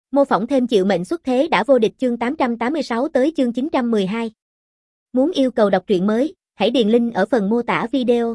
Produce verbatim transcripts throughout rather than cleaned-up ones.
Mô phỏng thêm chịu mệnh xuất thế đã vô địch chương tám trăm tám mươi sáu tới chương chín trăm mười hai. Muốn yêu cầu đọc truyện mới, hãy điền link ở phần mô tả video.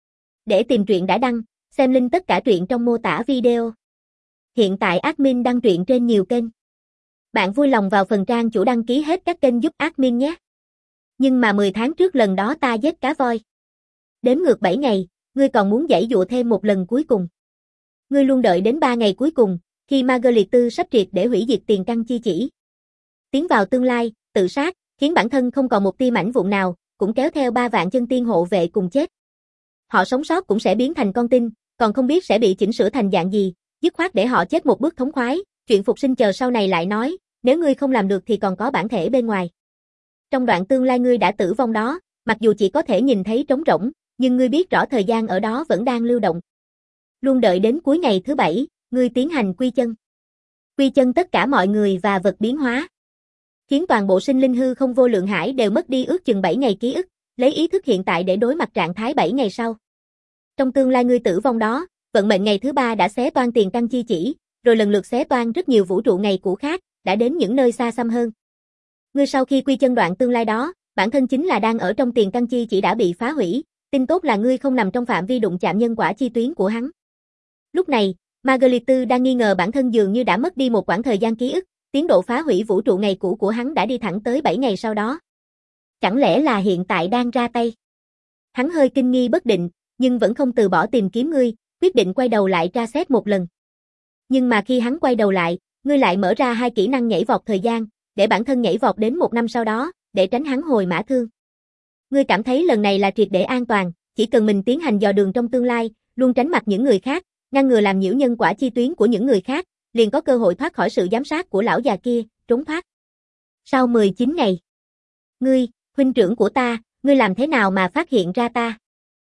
Để tìm truyện đã đăng, xem link tất cả truyện trong mô tả video. Hiện tại admin đăng truyện trên nhiều kênh. Bạn vui lòng vào phần trang chủ đăng ký hết các kênh giúp admin nhé. Nhưng mà mười tháng trước lần đó ta giết cá voi. Đếm ngược bảy ngày, ngươi còn muốn giãy dụa thêm một lần cuối cùng. Ngươi luôn đợi đến ba ngày cuối cùng, khi Margaret Tư sắp triệt để hủy diệt tiền căn chi chỉ. Tiến vào tương lai, tự sát, khiến bản thân không còn một tia mảnh vụn nào, cũng kéo theo ba vạn chân tiên hộ vệ cùng chết. Họ sống sót cũng sẽ biến thành con tin, còn không biết sẽ bị chỉnh sửa thành dạng gì, dứt khoát để họ chết một bước thống khoái, chuyện phục sinh chờ sau này lại nói, nếu ngươi không làm được thì còn có bản thể bên ngoài. Trong đoạn tương lai ngươi đã tử vong đó, mặc dù chỉ có thể nhìn thấy trống rỗng, nhưng ngươi biết rõ thời gian ở đó vẫn đang lưu động. Luôn đợi đến cuối ngày thứ bảy, ngươi tiến hành quy chân. Quy chân tất cả mọi người và vật biến hóa. Khiến toàn bộ sinh linh hư không vô lượng hải đều mất đi ước chừng bảy ngày ký ức, lấy ý thức hiện tại để đối mặt trạng thái bảy ngày sau. Trong tương lai ngươi tử vong đó, vận mệnh ngày thứ ba đã xé toan tiền căn chi chỉ, rồi lần lượt xé toan rất nhiều vũ trụ ngày cũ khác, đã đến những nơi xa xăm hơn. Ngươi sau khi quy chân đoạn tương lai đó, bản thân chính là đang ở trong tiền căn chi chỉ đã bị phá hủy, tin tốt là ngươi không nằm trong phạm vi đụng chạm nhân quả chi tuyến của hắn. Lúc này, Margaret Tư đang nghi ngờ bản thân dường như đã mất đi một quãng thời gian ký ức, tiến độ phá hủy vũ trụ ngày cũ của hắn đã đi thẳng tới bảy ngày sau đó. Chẳng lẽ là hiện tại đang ra tay? Hắn hơi kinh nghi bất định, nhưng vẫn không từ bỏ tìm kiếm ngươi, quyết định quay đầu lại tra xét một lần. Nhưng mà khi hắn quay đầu lại, ngươi lại mở ra hai kỹ năng nhảy vọt thời gian, để bản thân nhảy vọt đến một năm sau đó, để tránh hắn hồi mã thương. Ngươi cảm thấy lần này là triệt để an toàn, chỉ cần mình tiến hành dò đường trong tương lai, luôn tránh mặt những người khác, ngăn ngừa làm nhiễu nhân quả chi tuyến của những người khác, liền có cơ hội thoát khỏi sự giám sát của lão già kia, trốn thoát. Sau mười chín ngày. Ngươi, huynh trưởng của ta, ngươi làm thế nào mà phát hiện ra ta?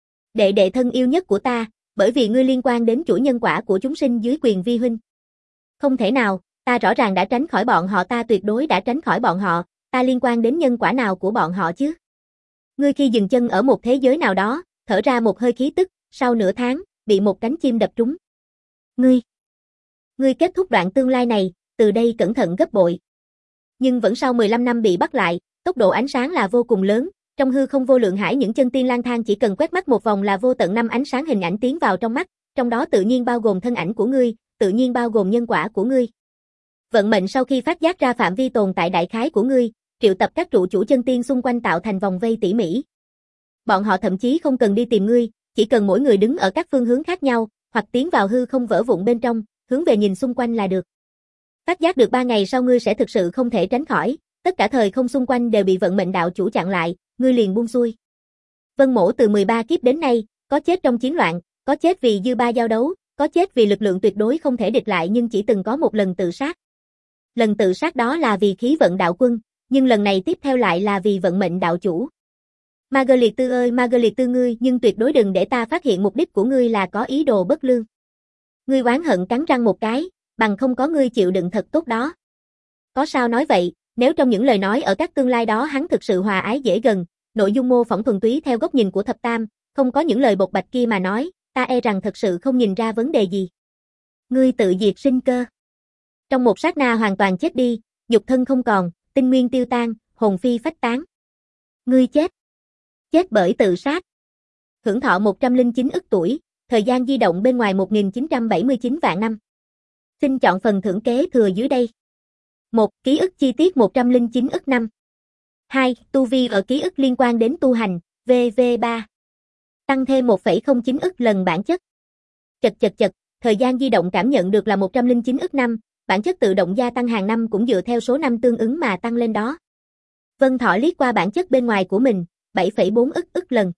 Đệ đệ thân yêu nhất của ta, bởi vì ngươi liên quan đến chuỗi nhân quả của chúng sinh dưới quyền vi huynh. Không thể nào, ta rõ ràng đã tránh khỏi bọn họ, ta tuyệt đối đã tránh khỏi bọn họ, ta liên quan đến nhân quả nào của bọn họ chứ? Ngươi khi dừng chân ở một thế giới nào đó, thở ra một hơi khí tức, sau nửa tháng, bị một cánh chim đập trúng. Ngươi, ngươi kết thúc đoạn tương lai này, từ đây cẩn thận gấp bội. Nhưng vẫn sau mười lăm năm bị bắt lại, tốc độ ánh sáng là vô cùng lớn, trong hư không vô lượng hải những chân tiên lang thang chỉ cần quét mắt một vòng là vô tận năm ánh sáng hình ảnh tiến vào trong mắt, trong đó tự nhiên bao gồm thân ảnh của ngươi, tự nhiên bao gồm nhân quả của ngươi. Vận mệnh sau khi phát giác ra phạm vi tồn tại đại khái của ngươi, triệu tập các trụ chủ chân tiên xung quanh tạo thành vòng vây tỉ mỉ. Bọn họ thậm chí không cần đi tìm ngươi, chỉ cần mỗi người đứng ở các phương hướng khác nhau, hoặc tiến vào hư không vỡ vụn bên trong, hướng về nhìn xung quanh là được. Phát giác được ba ngày sau ngươi sẽ thực sự không thể tránh khỏi, tất cả thời không xung quanh đều bị vận mệnh đạo chủ chặn lại, ngươi liền buông xuôi. Vân Mỗ từ mười ba kiếp đến nay, có chết trong chiến loạn, có chết vì dư ba giao đấu, có chết vì lực lượng tuyệt đối không thể địch lại, nhưng chỉ từng có một lần tự sát. Lần tự sát đó là vì khí vận đạo quân, nhưng lần này tiếp theo lại là vì vận mệnh đạo chủ. Margaret Tư ơi, Margaret Tư ngươi, nhưng tuyệt đối đừng để ta phát hiện mục đích của ngươi là có ý đồ bất lương. Ngươi oán hận cắn răng một cái, bằng không có ngươi chịu đựng thật tốt đó. Có sao nói vậy, nếu trong những lời nói ở các tương lai đó hắn thực sự hòa ái dễ gần, nội dung mô phỏng thuần túy theo góc nhìn của thập tam, không có những lời bộc bạch kia mà nói, ta e rằng thật sự không nhìn ra vấn đề gì. Ngươi tự diệt sinh cơ. Trong một sát na hoàn toàn chết đi, nhục thân không còn, tinh nguyên tiêu tan, hồn phi phách tán. Ngươi chết. Chết bởi tự sát. Hưởng thọ một trăm lẻ chín ức tuổi, thời gian di động bên ngoài một nghìn chín trăm bảy mươi chín vạn năm. Xin chọn phần thưởng kế thừa dưới đây. một. Ký ức chi tiết một trăm lẻ chín ức năm. hai. Tu vi ở ký ức liên quan đến tu hành, vê vê ba. Tăng thêm một phẩy không chín ức lần bản chất. Chật chật chật, thời gian di động cảm nhận được là một trăm lẻ chín ức năm, bản chất tự động gia tăng hàng năm cũng dựa theo số năm tương ứng mà tăng lên đó. Vân Thọ liếc qua bản chất bên ngoài của mình, bảy phẩy bốn ức ức lần.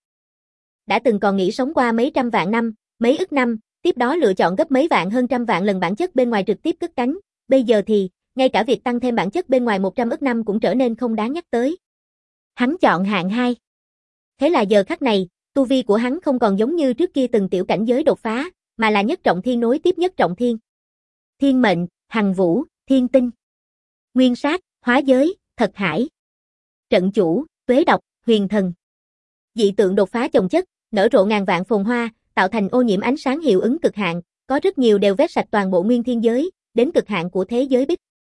Đã từng còn nghĩ sống qua mấy trăm vạn năm, mấy ức năm, tiếp đó lựa chọn gấp mấy vạn hơn trăm vạn lần bản chất bên ngoài trực tiếp cất cánh, bây giờ thì, ngay cả việc tăng thêm bản chất bên ngoài một trăm ức năm cũng trở nên không đáng nhắc tới. Hắn chọn hạng hai. Thế là giờ khắc này, tu vi của hắn không còn giống như trước kia từng tiểu cảnh giới đột phá, mà là nhất trọng thiên nối tiếp nhất trọng thiên. Thiên mệnh, hằng vũ, thiên tinh, nguyên sát, hóa giới, thật hải, trận chủ, tuế độc, huyền thần. Dị tượng đột phá chồng chất, nở rộ ngàn vạn phồn hoa, tạo thành ô nhiễm ánh sáng hiệu ứng cực hạn, có rất nhiều đều vét sạch toàn bộ nguyên thiên giới, đến cực hạn của thế giới bích.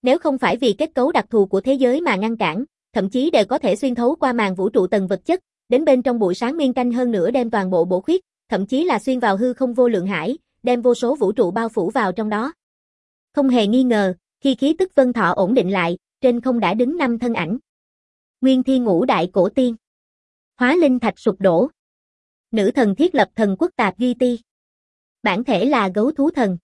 Nếu không phải vì kết cấu đặc thù của thế giới mà ngăn cản, thậm chí đều có thể xuyên thấu qua màn vũ trụ tầng vật chất, đến bên trong bụi sáng nguyên canh hơn nữa đem toàn bộ bổ khuyết, thậm chí là xuyên vào hư không vô lượng hải, đem vô số vũ trụ bao phủ vào trong đó. Không hề nghi ngờ, khi khí tức Vân Thọ ổn định lại, trên không đã đứng năm thân ảnh. Nguyên Thiên Ngũ Đại Cổ Tiên, Hóa Linh Thạch sụp đổ, Nữ Thần Thiết Lập Thần Quốc Tạp Duy Ti, bản thể là Gấu Thú Thần,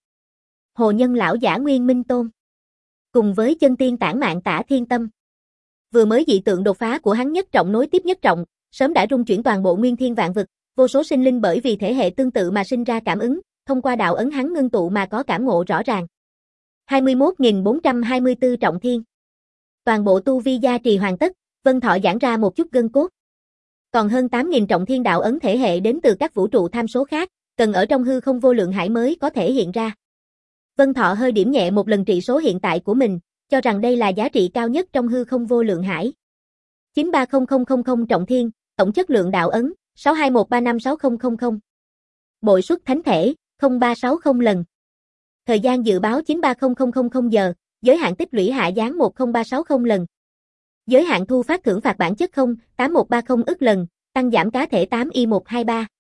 Hồ Nhân Lão Giả Nguyên Minh Tôn, cùng với chân tiên Tản Mạn Tả Thiên Tâm. Vừa mới dị tượng đột phá của hắn nhất trọng nối tiếp nhất trọng, sớm đã rung chuyển toàn bộ nguyên thiên vạn vực, vô số sinh linh bởi vì thể hệ tương tự mà sinh ra cảm ứng, thông qua đạo ấn hắn ngưng tụ mà có cảm ngộ rõ ràng. hai mươi mốt nghìn bốn trăm hai mươi tư trọng thiên. Toàn bộ tu vi gia trì hoàn tất, Vân Thọ giãn ra một chút gân cốt. Còn hơn tám nghìn trọng thiên đạo ấn thể hệ đến từ các vũ trụ tham số khác, cần ở trong hư không vô lượng hải mới có thể hiện ra. Vân Thọ hơi điểm nhẹ một lần trị số hiện tại của mình, cho rằng đây là giá trị cao nhất trong hư không vô lượng hải. chín ba không không không không trọng thiên, tổng chất lượng đạo ấn, sáu hai một ba năm sáu không không không. Bội suất thánh thể, không ba sáu không lần. Thời gian dự báo chín ba không không không không giờ, giới hạn tích lũy hạ giáng một không ba sáu không lần. Giới hạn thu phát thưởng phạt bản chất không tám một ba không ức lần, tăng giảm cá thể tám i một hai ba.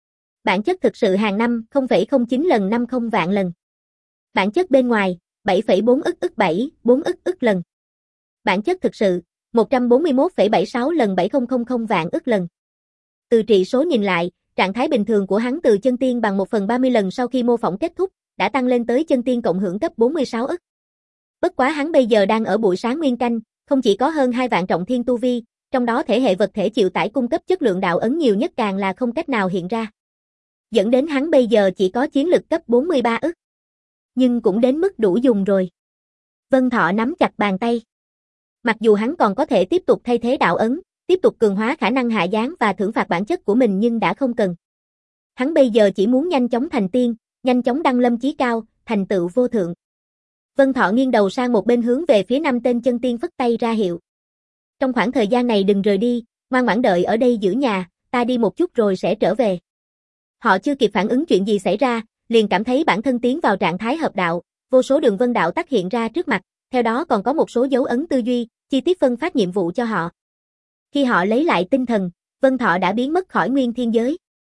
Bản chất thực sự hàng năm không phẩy không chín lần năm mươi vạn lần. Bản chất bên ngoài, bảy phẩy bốn ức ức bảy, bốn ức ức lần. Bản chất thực sự, một trăm bốn mươi mốt phẩy bảy sáu lần bảy nghìn vạn ức lần. Từ trị số nhìn lại, trạng thái bình thường của hắn từ chân tiên bằng một phần ba mươi lần sau khi mô phỏng kết thúc, đã tăng lên tới chân tiên cộng hưởng cấp bốn mươi sáu ức. Bất quá hắn bây giờ đang ở bụi sáng nguyên canh, không chỉ có hơn hai vạn trọng thiên tu vi, trong đó thể hệ vật thể chịu tải cung cấp chất lượng đạo ấn nhiều nhất càng là không cách nào hiện ra. Dẫn đến hắn bây giờ chỉ có chiến lực cấp bốn mươi ba ức. Nhưng cũng đến mức đủ dùng rồi. Vân Thọ nắm chặt bàn tay. Mặc dù hắn còn có thể tiếp tục thay thế đạo ấn, tiếp tục cường hóa khả năng hạ giáng và thưởng phạt bản chất của mình nhưng đã không cần. Hắn bây giờ chỉ muốn nhanh chóng thành tiên, nhanh chóng đăng lâm chí cao, thành tựu vô thượng. Vân Thọ nghiêng đầu sang một bên hướng về phía năm tên chân tiên phất tay ra hiệu. Trong khoảng thời gian này đừng rời đi, ngoan ngoãn đợi ở đây giữ nhà, ta đi một chút rồi sẽ trở về. Họ chưa kịp phản ứng chuyện gì xảy ra, liền cảm thấy bản thân tiến vào trạng thái hợp đạo, vô số đường vân đạo tắc hiện ra trước mặt, theo đó còn có một số dấu ấn tư duy, chi tiết phân phát nhiệm vụ cho họ. Khi họ lấy lại tinh thần, Vân Thọ đã biến mất khỏi nguyên thiên giới.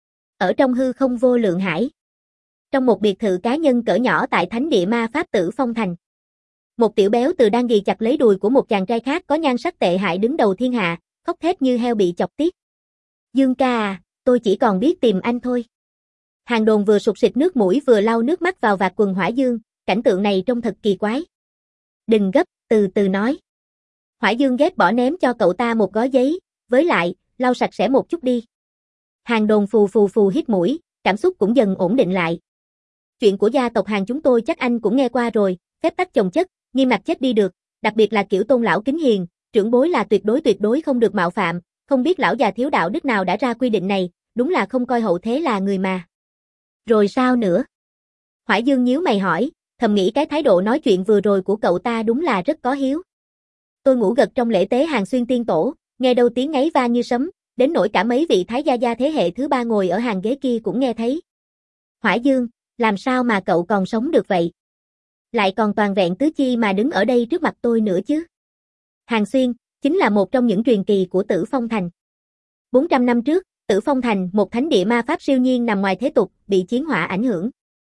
Ở trong hư không vô lượng hải. Trong một biệt thự cá nhân cỡ nhỏ tại thánh địa ma pháp Tử Phong Thành. Một tiểu béo từ đang ghì chặt lấy đùi của một chàng trai khác có nhan sắc tệ hại đứng đầu thiên hạ, khóc thét như heo bị chọc tiết. Dương ca à, tôi chỉ còn biết tìm anh thôi. Hàng Đồn vừa sụt sịt nước mũi vừa lau nước mắt vào vạt quần Hỏa Dương, cảnh tượng này trông thật kỳ quái. Đừng gấp, từ từ nói. Hỏa Dương ghét bỏ ném cho cậu ta một gói giấy, với lại, lau sạch sẽ một chút đi. Hàng Đồn phù phù phù hít mũi, cảm xúc cũng dần ổn định lại. Chuyện của gia tộc Hàng chúng tôi chắc anh cũng nghe qua rồi, phép tắc chồng chất, nghiêm ngặt chết đi được, đặc biệt là kiểu tôn lão kính hiền, trưởng bối là tuyệt đối tuyệt đối không được mạo phạm, không biết lão già thiếu đạo đức nào đã ra quy định này, đúng là không coi hậu thế là người mà. Rồi sao nữa? Hỏa Dương nhíu mày hỏi, thầm nghĩ cái thái độ nói chuyện vừa rồi của cậu ta đúng là rất có hiếu. Tôi ngủ gật trong lễ tế Hàng Xuyên Tiên Tổ, nghe đâu tiếng ngáy vang như sấm, đến nỗi cả mấy vị thái gia gia thế hệ thứ ba ngồi ở hàng ghế kia cũng nghe thấy. Hỏa Dương, làm sao mà cậu còn sống được vậy? Lại còn toàn vẹn tứ chi mà đứng ở đây trước mặt tôi nữa chứ? Hàng Xuyên, chính là một trong những truyền kỳ của Tử Phong Thành. bốn trăm năm trước, Tử Phong Thành, một thánh địa ma pháp siêu nhiên nằm ngoài thế tục, bị chiến hỏa ảnh hưởng.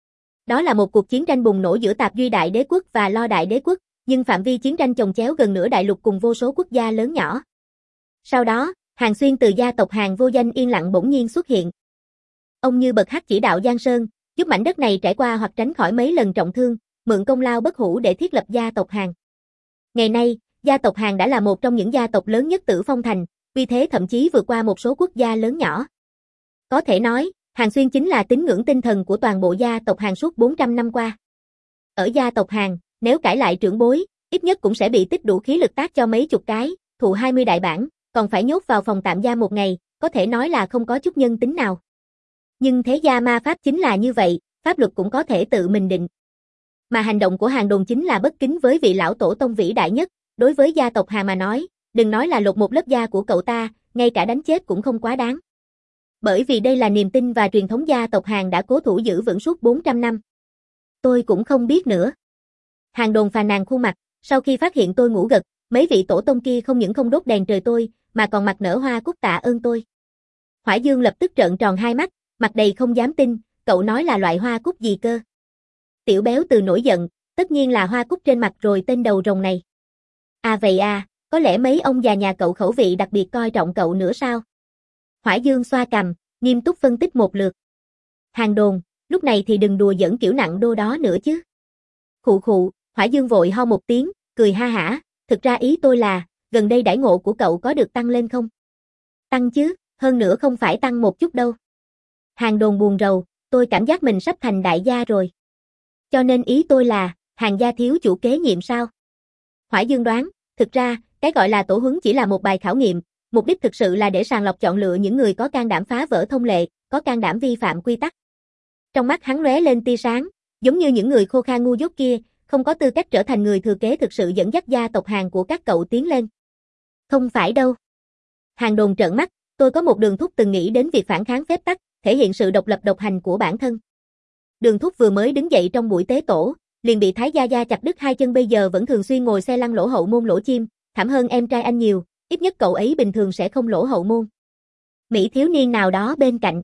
Đó là một cuộc chiến tranh bùng nổ giữa Tạp Duy Đại Đế Quốc và Lo Đại Đế Quốc, nhưng phạm vi chiến tranh chồng chéo gần nửa đại lục cùng vô số quốc gia lớn nhỏ. Sau đó, Hàng Xuyên từ gia tộc Hàng vô danh yên lặng bỗng nhiên xuất hiện. Ông như bậc hắc chỉ đạo Giang Sơn, giúp mảnh đất này trải qua hoặc tránh khỏi mấy lần trọng thương, mượn công lao bất hủ để thiết lập gia tộc Hàng. Ngày nay, gia tộc Hàng đã là một trong những gia tộc lớn nhất Tử Phong Thành, vì thế thậm chí vượt qua một số quốc gia lớn nhỏ. Có thể nói, Hàng Xuyên chính là tín ngưỡng tinh thần của toàn bộ gia tộc Hàng suốt bốn trăm năm qua. Ở gia tộc Hàng, nếu cãi lại trưởng bối, ít nhất cũng sẽ bị tích đủ khí lực tác cho mấy chục cái, thụ hai mươi đại bản, còn phải nhốt vào phòng tạm giam một ngày, có thể nói là không có chút nhân tính nào. Nhưng thế gia ma pháp chính là như vậy, pháp luật cũng có thể tự mình định. Mà hành động của Hàng Đồn chính là bất kính với vị lão tổ tông vĩ đại nhất, đối với gia tộc Hàng mà nói, đừng nói là lột một lớp da của cậu ta, ngay cả đánh chết cũng không quá đáng. Bởi vì đây là niềm tin và truyền thống gia tộc Hàng đã cố thủ giữ vững suốt bốn trăm năm. Tôi cũng không biết nữa. Hàng Đồn phàn nàn khuôn mặt, Sau khi phát hiện tôi ngủ gật, mấy vị tổ tông kia không những không đốt đèn trời tôi, mà còn mặc nở hoa cúc tạ ơn tôi. Hỏa Dương lập tức trợn tròn hai mắt, mặt đầy không dám tin, cậu nói là loại hoa cúc gì cơ? Tiểu Béo Từ nổi giận, tất nhiên là hoa cúc trên mặt rồi tên đầu rồng này. À vậy à, có lẽ mấy ông già nhà cậu khẩu vị đặc biệt coi trọng cậu nữa sao? Hỏa Dương xoa cằm, nghiêm túc phân tích một lượt. Hàng Đồn, lúc này thì đừng đùa giỡn kiểu nặng đô đó nữa chứ. Khụ khụ, Hỏa Dương vội ho một tiếng, cười ha hả, thực ra ý tôi là, gần đây đãi ngộ của cậu có được tăng lên không? Tăng chứ, hơn nữa không phải tăng một chút đâu. Hàng Đồn buồn rầu, tôi cảm giác mình sắp thành đại gia rồi. Cho nên ý tôi là, Hàng gia thiếu chủ kế nhiệm sao? Hỏa Dương đoán, thực ra, cái gọi là tổ huấn chỉ là một bài khảo nghiệm, mục đích thực sự là để sàng lọc chọn lựa những người có can đảm phá vỡ thông lệ, có can đảm vi phạm quy tắc. Trong mắt hắn lóe lên tia sáng, giống như những người khô khan ngu dốt kia, không có tư cách trở thành người thừa kế thực sự dẫn dắt gia tộc Hàng của các cậu tiến lên. Không phải đâu. Hàng Đồn trợn mắt, tôi có một Đường Thúc từng nghĩ đến việc phản kháng phép tắc, thể hiện sự độc lập độc hành của bản thân. Đường Thúc vừa mới đứng dậy trong buổi tế tổ, liền bị Thái Gia Gia chặt đứt hai chân, bây giờ vẫn thường xuyên ngồi xe lăn lỗ hậu môn lỗ chim, thảm hơn em trai anh nhiều, ít nhất cậu ấy bình thường sẽ không lỗ hậu môn. Mỹ thiếu niên nào đó bên cạnh.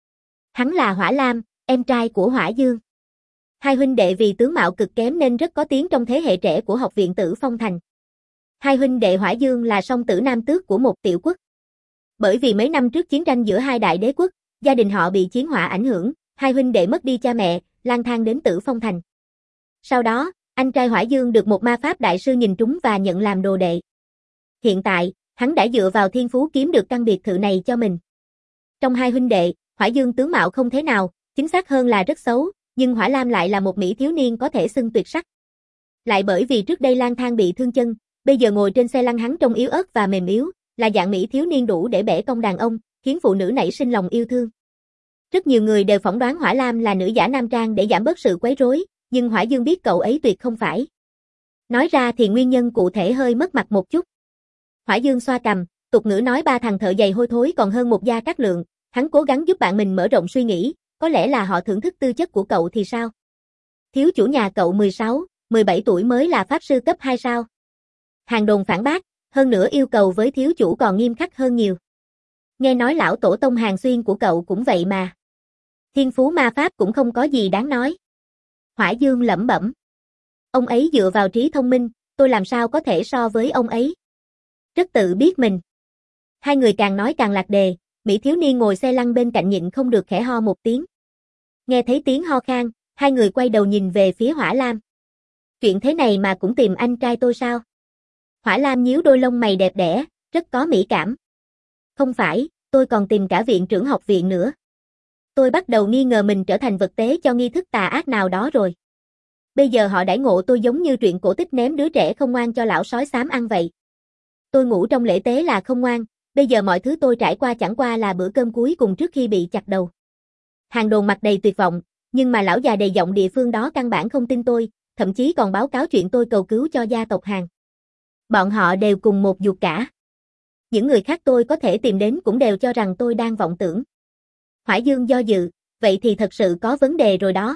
Hắn là Hỏa Lam, em trai của Hỏa Dương. Hai huynh đệ vì tướng mạo cực kém nên rất có tiếng trong thế hệ trẻ của học viện Tử Phong Thành. Hai huynh đệ Hỏa Dương là song tử nam tước của một tiểu quốc. Bởi vì mấy năm trước chiến tranh giữa hai đại đế quốc, gia đình họ bị chiến hỏa ảnh hưởng, hai huynh đệ mất đi cha mẹ, lang thang đến Tử Phong Thành. Sau đó, anh trai Hỏa Dương được một ma pháp đại sư nhìn trúng và nhận làm đồ đệ. Hiện tại, hắn đã dựa vào thiên phú kiếm được căn biệt thự này cho mình. Trong hai huynh đệ, Hỏa Dương tướng mạo không thế nào, chính xác hơn là rất xấu, nhưng Hỏa Lam lại là một mỹ thiếu niên có thể xưng tuyệt sắc. Lại bởi vì trước đây lang thang bị thương chân, bây giờ ngồi trên xe lăn hắn trông yếu ớt và mềm yếu, là dạng mỹ thiếu niên đủ để bẻ cong đàn ông, khiến phụ nữ nảy sinh lòng yêu thương. Rất nhiều người đều phỏng đoán Hỏa Lam là nữ giả nam trang để giảm bớt sự quấy rối, nhưng Hỏa Dương biết cậu ấy tuyệt không phải. Nói ra thì nguyên nhân cụ thể hơi mất mặt một chút. Hỏa Dương xoa cằm, tục ngữ nói ba thằng thợ giày hôi thối còn hơn một gia cát lượng, hắn cố gắng giúp bạn mình mở rộng suy nghĩ, có lẽ là họ thưởng thức tư chất của cậu thì sao? Thiếu chủ nhà cậu mười sáu, mười bảy tuổi mới là pháp sư cấp hai sao? Hàng Đồn phản bác, hơn nữa yêu cầu với thiếu chủ còn nghiêm khắc hơn nhiều. Nghe nói lão tổ tông Hàng Xuyên của cậu cũng vậy mà. Thiên phú ma pháp cũng không có gì đáng nói. Hỏa Dương lẩm bẩm. Ông ấy dựa vào trí thông minh, tôi làm sao có thể so với ông ấy. Rất tự biết mình. Hai người càng nói càng lạc đề, mỹ thiếu niên ngồi xe lăn bên cạnh nhịn không được khẽ ho một tiếng. Nghe thấy tiếng ho khan, hai người quay đầu nhìn về phía Hỏa Lam. Chuyện thế này mà cũng tìm anh trai tôi sao? Hỏa Lam nhíu đôi lông mày đẹp đẽ, rất có mỹ cảm. Không phải, tôi còn tìm cả viện trưởng học viện nữa. Tôi bắt đầu nghi ngờ mình trở thành vật tế cho nghi thức tà ác nào đó rồi. Bây giờ họ đãi ngộ tôi giống như truyện cổ tích ném đứa trẻ không ngoan cho lão sói xám ăn vậy. Tôi ngủ trong lễ tế là không ngoan, bây giờ mọi thứ tôi trải qua chẳng qua là bữa cơm cuối cùng trước khi bị chặt đầu. Hàng Đồn mặt đầy tuyệt vọng, nhưng mà lão già đầy giọng địa phương đó căn bản không tin tôi, thậm chí còn báo cáo chuyện tôi cầu cứu cho gia tộc Hàng. Bọn họ đều cùng một ruột cả. Những người khác tôi có thể tìm đến cũng đều cho rằng tôi đang vọng tưởng. Hỏa Dương do dự, vậy thì thật sự có vấn đề rồi đó.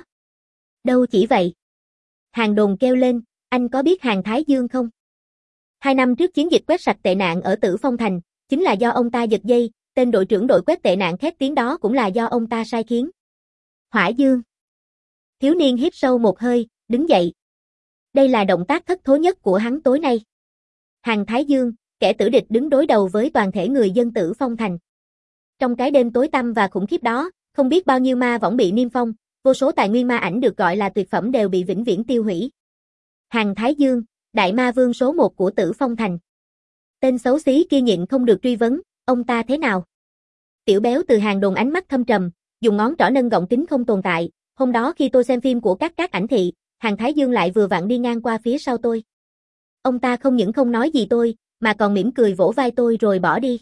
Đâu chỉ vậy. Hàng Đồn kêu lên, anh có biết Hàng Thái Dương không? Hai năm trước chiến dịch quét sạch tệ nạn ở Tử Phong Thành, chính là do ông ta giật dây, tên đội trưởng đội quét tệ nạn khét tiếng đó cũng là do ông ta sai khiến. Hỏa Dương. Thiếu niên hít sâu một hơi, đứng dậy. Đây là động tác thất thố nhất của hắn tối nay. Hàng Thái Dương, kẻ tử địch đứng đối đầu với toàn thể người dân Tử Phong Thành. Trong cái đêm tối tăm và khủng khiếp đó, không biết bao nhiêu ma võng bị niêm phong, vô số tài nguyên ma ảnh được gọi là tuyệt phẩm đều bị vĩnh viễn tiêu hủy. Hàng Thái Dương, đại ma vương số một của Tử Phong Thành. Tên xấu xí kia nhịn không được truy vấn, ông ta thế nào? Tiểu Béo Từ Hàng Đồn ánh mắt thâm trầm, dùng ngón trỏ nâng gọng kính không tồn tại, hôm đó khi tôi xem phim của các các ảnh thị, Hàng Thái Dương lại vừa vặn đi ngang qua phía sau tôi. Ông ta không những không nói gì tôi, mà còn mỉm cười vỗ vai tôi rồi bỏ đi.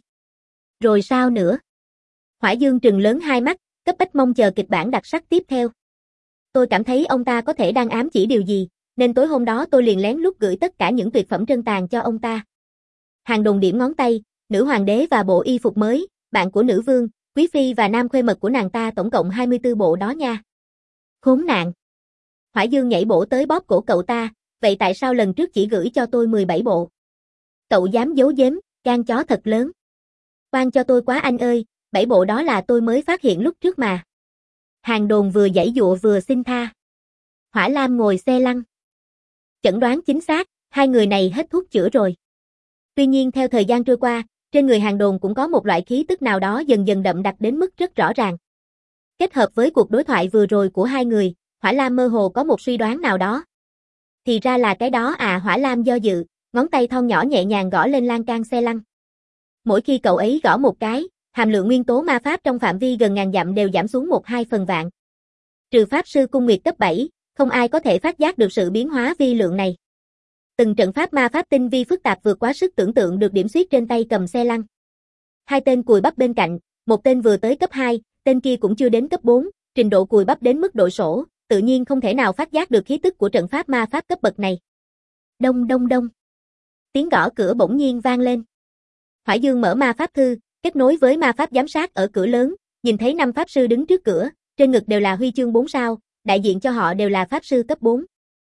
Rồi sao nữa? Hỏa Dương trừng lớn hai mắt, cấp bách mong chờ kịch bản đặc sắc tiếp theo. Tôi cảm thấy ông ta có thể đang ám chỉ điều gì, nên tối hôm đó tôi liền lén lút gửi tất cả những tuyệt phẩm trân tàn cho ông ta. Hàng Đồn điểm ngón tay, nữ hoàng đế và bộ y phục mới, bạn của nữ vương, quý phi và nam khuê mật của nàng ta tổng cộng hai mươi tư bộ đó nha. Khốn nạn. Hỏa Dương nhảy bổ tới bóp cổ cậu ta, vậy tại sao lần trước chỉ gửi cho tôi mười bảy bộ? Cậu dám giấu giếm, gan chó thật lớn. Oan cho tôi quá anh ơi, bảy bộ đó là tôi mới phát hiện lúc trước mà. Hàng Đồn vừa giãy giụa vừa xin tha. Hỏa Lam ngồi xe lăn. Chẩn đoán chính xác, hai người này hết thuốc chữa rồi. Tuy nhiên theo thời gian trôi qua, trên người Hàng Đồn cũng có một loại khí tức nào đó dần dần đậm đặc đến mức rất rõ ràng. Kết hợp với cuộc đối thoại vừa rồi của hai người, Hỏa Lam mơ hồ có một suy đoán nào đó. Thì ra là cái đó à. Hỏa Lam do dự, ngón tay thon nhỏ nhẹ nhàng gõ lên lan can xe lăn. Mỗi khi cậu ấy gõ một cái, hàm lượng nguyên tố ma pháp trong phạm vi gần ngàn dặm đều giảm xuống một hai phần vạn. Trừ pháp sư cung nguyệt cấp bảy, không ai có thể phát giác được sự biến hóa vi lượng này. Từng trận pháp ma pháp tinh vi phức tạp vượt quá sức tưởng tượng được điểm xuyết trên tay cầm xe lăn. Hai tên cùi bắp bên cạnh, một tên vừa tới cấp hai, tên kia cũng chưa đến cấp bốn, trình độ cùi bắp đến mức độ sổ, tự nhiên không thể nào phát giác được khí tức của trận pháp ma pháp cấp bậc này. Đông đông đông. Tiếng gõ cửa bỗng nhiên vang lên. Hỏa Dương mở ma pháp thư, kết nối với ma pháp giám sát ở cửa lớn, nhìn thấy năm pháp sư đứng trước cửa, trên ngực đều là huy chương bốn sao, đại diện cho họ đều là pháp sư cấp bốn.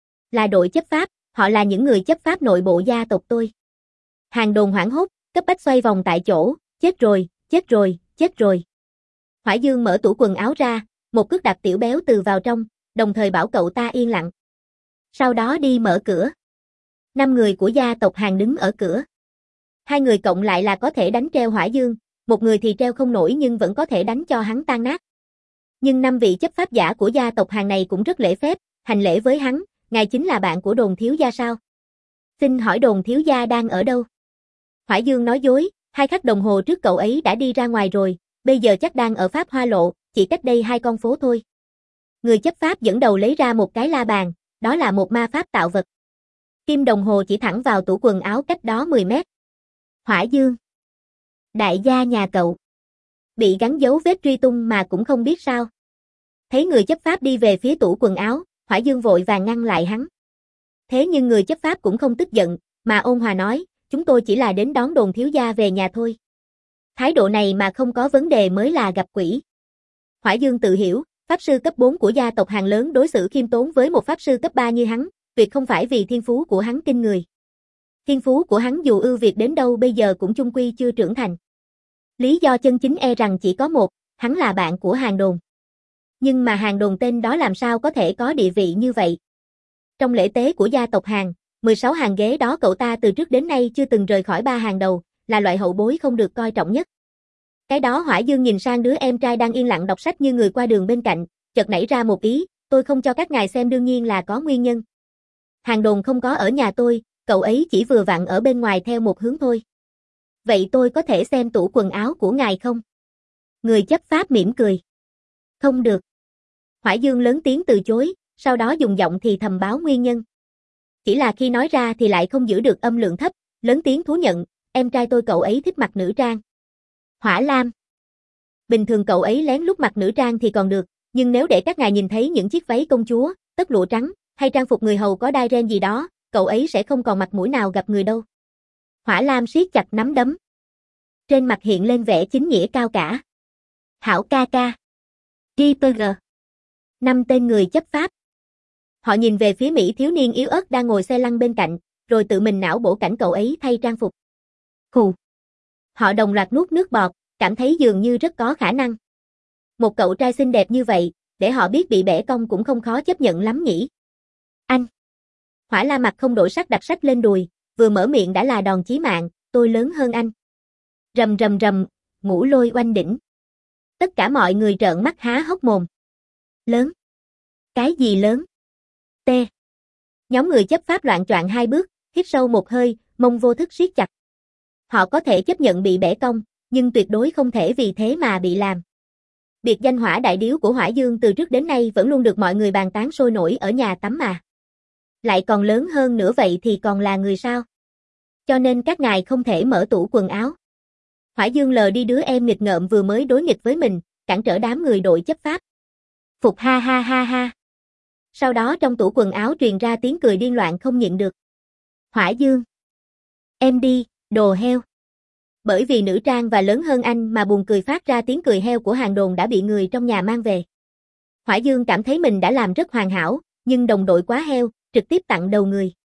Là đội chấp pháp, họ là những người chấp pháp nội bộ gia tộc tôi. Hàng Đồn hoảng hốt, cấp bách xoay vòng tại chỗ, chết rồi, chết rồi, chết rồi. Hỏa Dương mở tủ quần áo ra, một cước đạp Tiểu Béo từ vào trong, đồng thời bảo cậu ta yên lặng. Sau đó đi mở cửa. Năm người của gia tộc Hàng đứng ở cửa. Hai người cộng lại là có thể đánh treo Hỏa Dương, một người thì treo không nổi nhưng vẫn có thể đánh cho hắn tan nát. Nhưng năm vị chấp pháp giả của gia tộc Hàng này cũng rất lễ phép, hành lễ với hắn, ngài chính là bạn của Đồn thiếu gia sao? Xin hỏi Đồn thiếu gia đang ở đâu? Hỏa Dương nói dối, hai khắc đồng hồ trước cậu ấy đã đi ra ngoài rồi, bây giờ chắc đang ở Pháp Hoa Lộ, chỉ cách đây hai con phố thôi. Người chấp pháp dẫn đầu lấy ra một cái la bàn, đó là một ma pháp tạo vật. Kim đồng hồ chỉ thẳng vào tủ quần áo cách đó mười mét. Hỏa Dương. Đại gia nhà cậu. Bị gắn dấu vết truy tung mà cũng không biết sao. Thấy người chấp pháp đi về phía tủ quần áo, Hỏa Dương vội vàng ngăn lại hắn. Thế nhưng người chấp pháp cũng không tức giận, mà ôn hòa nói, chúng tôi chỉ là đến đón Đồn thiếu gia về nhà thôi. Thái độ này mà không có vấn đề mới là gặp quỷ. Hỏa Dương tự hiểu, pháp sư cấp bốn của gia tộc Hàng lớn đối xử khiêm tốn với một pháp sư cấp ba như hắn, tuyệt không phải vì thiên phú của hắn kinh người. Thiên phú của hắn dù ưu việt đến đâu bây giờ cũng chung quy chưa trưởng thành. Lý do chân chính e rằng chỉ có một, hắn là bạn của Hàng Đồn. Nhưng mà Hàng Đồn tên đó làm sao có thể có địa vị như vậy? Trong lễ tế của gia tộc Hàng, mười sáu hàng ghế đó cậu ta từ trước đến nay chưa từng rời khỏi ba hàng đầu, là loại hậu bối không được coi trọng nhất. Cái đó Hỏa Dương nhìn sang đứa em trai đang yên lặng đọc sách như người qua đường bên cạnh, chợt nảy ra một ý, tôi không cho các ngài xem đương nhiên là có nguyên nhân. Hàng Đồn không có ở nhà tôi, cậu ấy chỉ vừa vặn ở bên ngoài theo một hướng thôi. Vậy tôi có thể xem tủ quần áo của ngài không? Người chấp pháp mỉm cười. Không được. Hỏa Dương lớn tiếng từ chối, sau đó dùng giọng thì thầm báo nguyên nhân. Chỉ là khi nói ra thì lại không giữ được âm lượng thấp, lớn tiếng thú nhận, em trai tôi cậu ấy thích mặc nữ trang. Hỏa Lam. Bình thường cậu ấy lén lút mặc nữ trang thì còn được, nhưng nếu để các ngài nhìn thấy những chiếc váy công chúa, tất lụa trắng, hay trang phục người hầu có đai ren gì đó, cậu ấy sẽ không còn mặt mũi nào gặp người đâu. Hỏa Lam siết chặt nắm đấm. Trên mặt hiện lên vẻ chính nghĩa cao cả. Hảo ca ca. rờ pê giê. Năm tên người chấp pháp. Họ nhìn về phía Mỹ thiếu niên yếu ớt đang ngồi xe lăn bên cạnh, rồi tự mình não bổ cảnh cậu ấy thay trang phục. Khù. Họ đồng loạt nuốt nước bọt, cảm thấy dường như rất có khả năng. Một cậu trai xinh đẹp như vậy, để họ biết bị bẻ cong cũng không khó chấp nhận lắm nhỉ. Anh. Hỏa La mặt không đổi sắc đặt sách lên đùi, vừa mở miệng đã là đòn chí mạng, tôi lớn hơn anh. Rầm rầm rầm, ngũ lôi oanh đỉnh. Tất cả mọi người trợn mắt há hốc mồm. Lớn? Cái gì lớn? T. Nhóm người chấp pháp loạn choạng hai bước, hít sâu một hơi, mông vô thức siết chặt. Họ có thể chấp nhận bị bẻ cong, nhưng tuyệt đối không thể vì thế mà bị làm. Biệt danh Hỏa Đại Điếu của Hỏa Dương từ trước đến nay vẫn luôn được mọi người bàn tán sôi nổi ở nhà tắm mà. Lại còn lớn hơn nữa vậy thì còn là người sao? Cho nên các ngài không thể mở tủ quần áo. Hỏa Dương lờ đi đứa em nghịch ngợm vừa mới đối nghịch với mình, cản trở đám người đội chấp pháp. Phục ha ha ha ha. Sau đó trong tủ quần áo truyền ra tiếng cười điên loạn không nhịn được. Hỏa Dương. Em đi, đồ heo. Bởi vì nữ trang và lớn hơn anh mà buồn cười phát ra tiếng cười heo của Hàng Đồn đã bị người trong nhà mang về. Hỏa Dương cảm thấy mình đã làm rất hoàn hảo, nhưng đồng đội quá heo, trực tiếp tặng đầu người.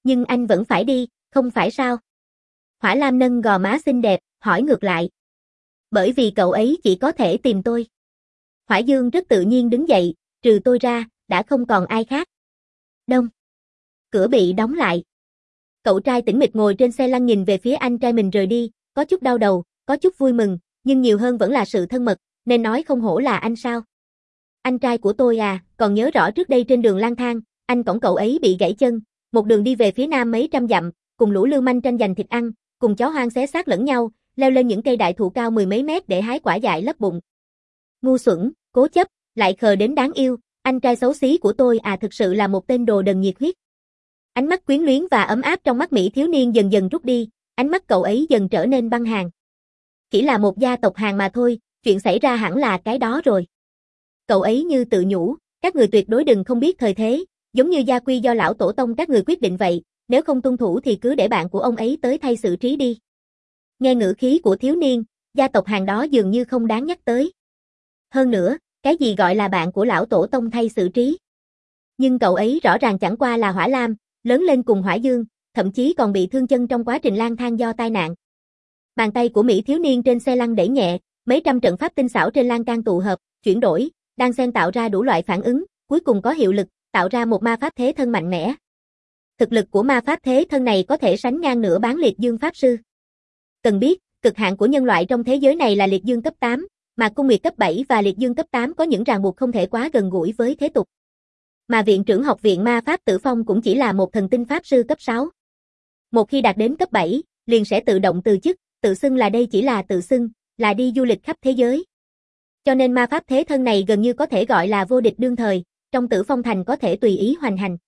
Nhưng anh vẫn phải đi, không phải sao? Hỏa Lam nâng gò má xinh đẹp, hỏi ngược lại. Bởi vì cậu ấy chỉ có thể tìm tôi. Hỏa Dương rất tự nhiên đứng dậy, trừ tôi ra, đã không còn ai khác. Đông. Cửa bị đóng lại. Cậu trai tĩnh mịch ngồi trên xe lăn nhìn về phía anh trai mình rời đi, có chút đau đầu, có chút vui mừng, nhưng nhiều hơn vẫn là sự thân mật, nên nói không hổ là anh sao. Anh trai của tôi à, còn nhớ rõ trước đây trên đường lang thang, anh cõng cậu ấy bị gãy chân, một đường đi về phía nam mấy trăm dặm, cùng lũ lưu manh tranh giành thịt ăn, cùng chó hoang xé xác lẫn nhau, leo lên những cây đại thụ cao mười mấy mét để hái quả dại lấp bụng. Ngu xuẩn, cố chấp, lại khờ đến đáng yêu, anh trai xấu xí của tôi à thực sự là một tên đồ đần nhiệt huyết. Ánh mắt quyến luyến và ấm áp trong mắt Mỹ thiếu niên dần dần rút đi, ánh mắt cậu ấy dần trở nên băng hàn. Chỉ là một gia tộc Hàn mà thôi, chuyện xảy ra hẳn là cái đó rồi. Cậu ấy như tự nhủ, các người tuyệt đối đừng không biết thời thế, giống như gia quy do lão tổ tông các người quyết định vậy, nếu không tuân thủ thì cứ để bạn của ông ấy tới thay xử trí đi. Nghe ngữ khí của thiếu niên, gia tộc Hàn đó dường như không đáng nhắc tới. Hơn nữa, cái gì gọi là bạn của lão tổ tông thay xử trí? Nhưng cậu ấy rõ ràng chẳng qua là Hỏa Lam, lớn lên cùng Hỏa Dương, thậm chí còn bị thương chân trong quá trình lang thang do tai nạn. Bàn tay của Mỹ thiếu niên trên xe lăn đẩy nhẹ, mấy trăm trận pháp tinh xảo trên lan can tụ hợp, chuyển đổi, đang xen tạo ra đủ loại phản ứng, cuối cùng có hiệu lực, tạo ra một ma pháp thế thân mạnh mẽ. Thực lực của ma pháp thế thân này có thể sánh ngang nửa bán liệt dương pháp sư. Cần biết, cực hạn của nhân loại trong thế giới này là liệt dương cấp tám, mà cung nguyệt cấp bảy và liệt dương cấp tám có những ràng buộc không thể quá gần gũi với thế tục. Mà viện trưởng học viện ma pháp Tử Phong cũng chỉ là một thần tinh pháp sư cấp sáu. Một khi đạt đến cấp bảy, liền sẽ tự động từ chức, tự xưng là đây chỉ là tự xưng, là đi du lịch khắp thế giới. Cho nên ma pháp thế thân này gần như có thể gọi là vô địch đương thời, trong Tử Phong thành có thể tùy ý hoành hành.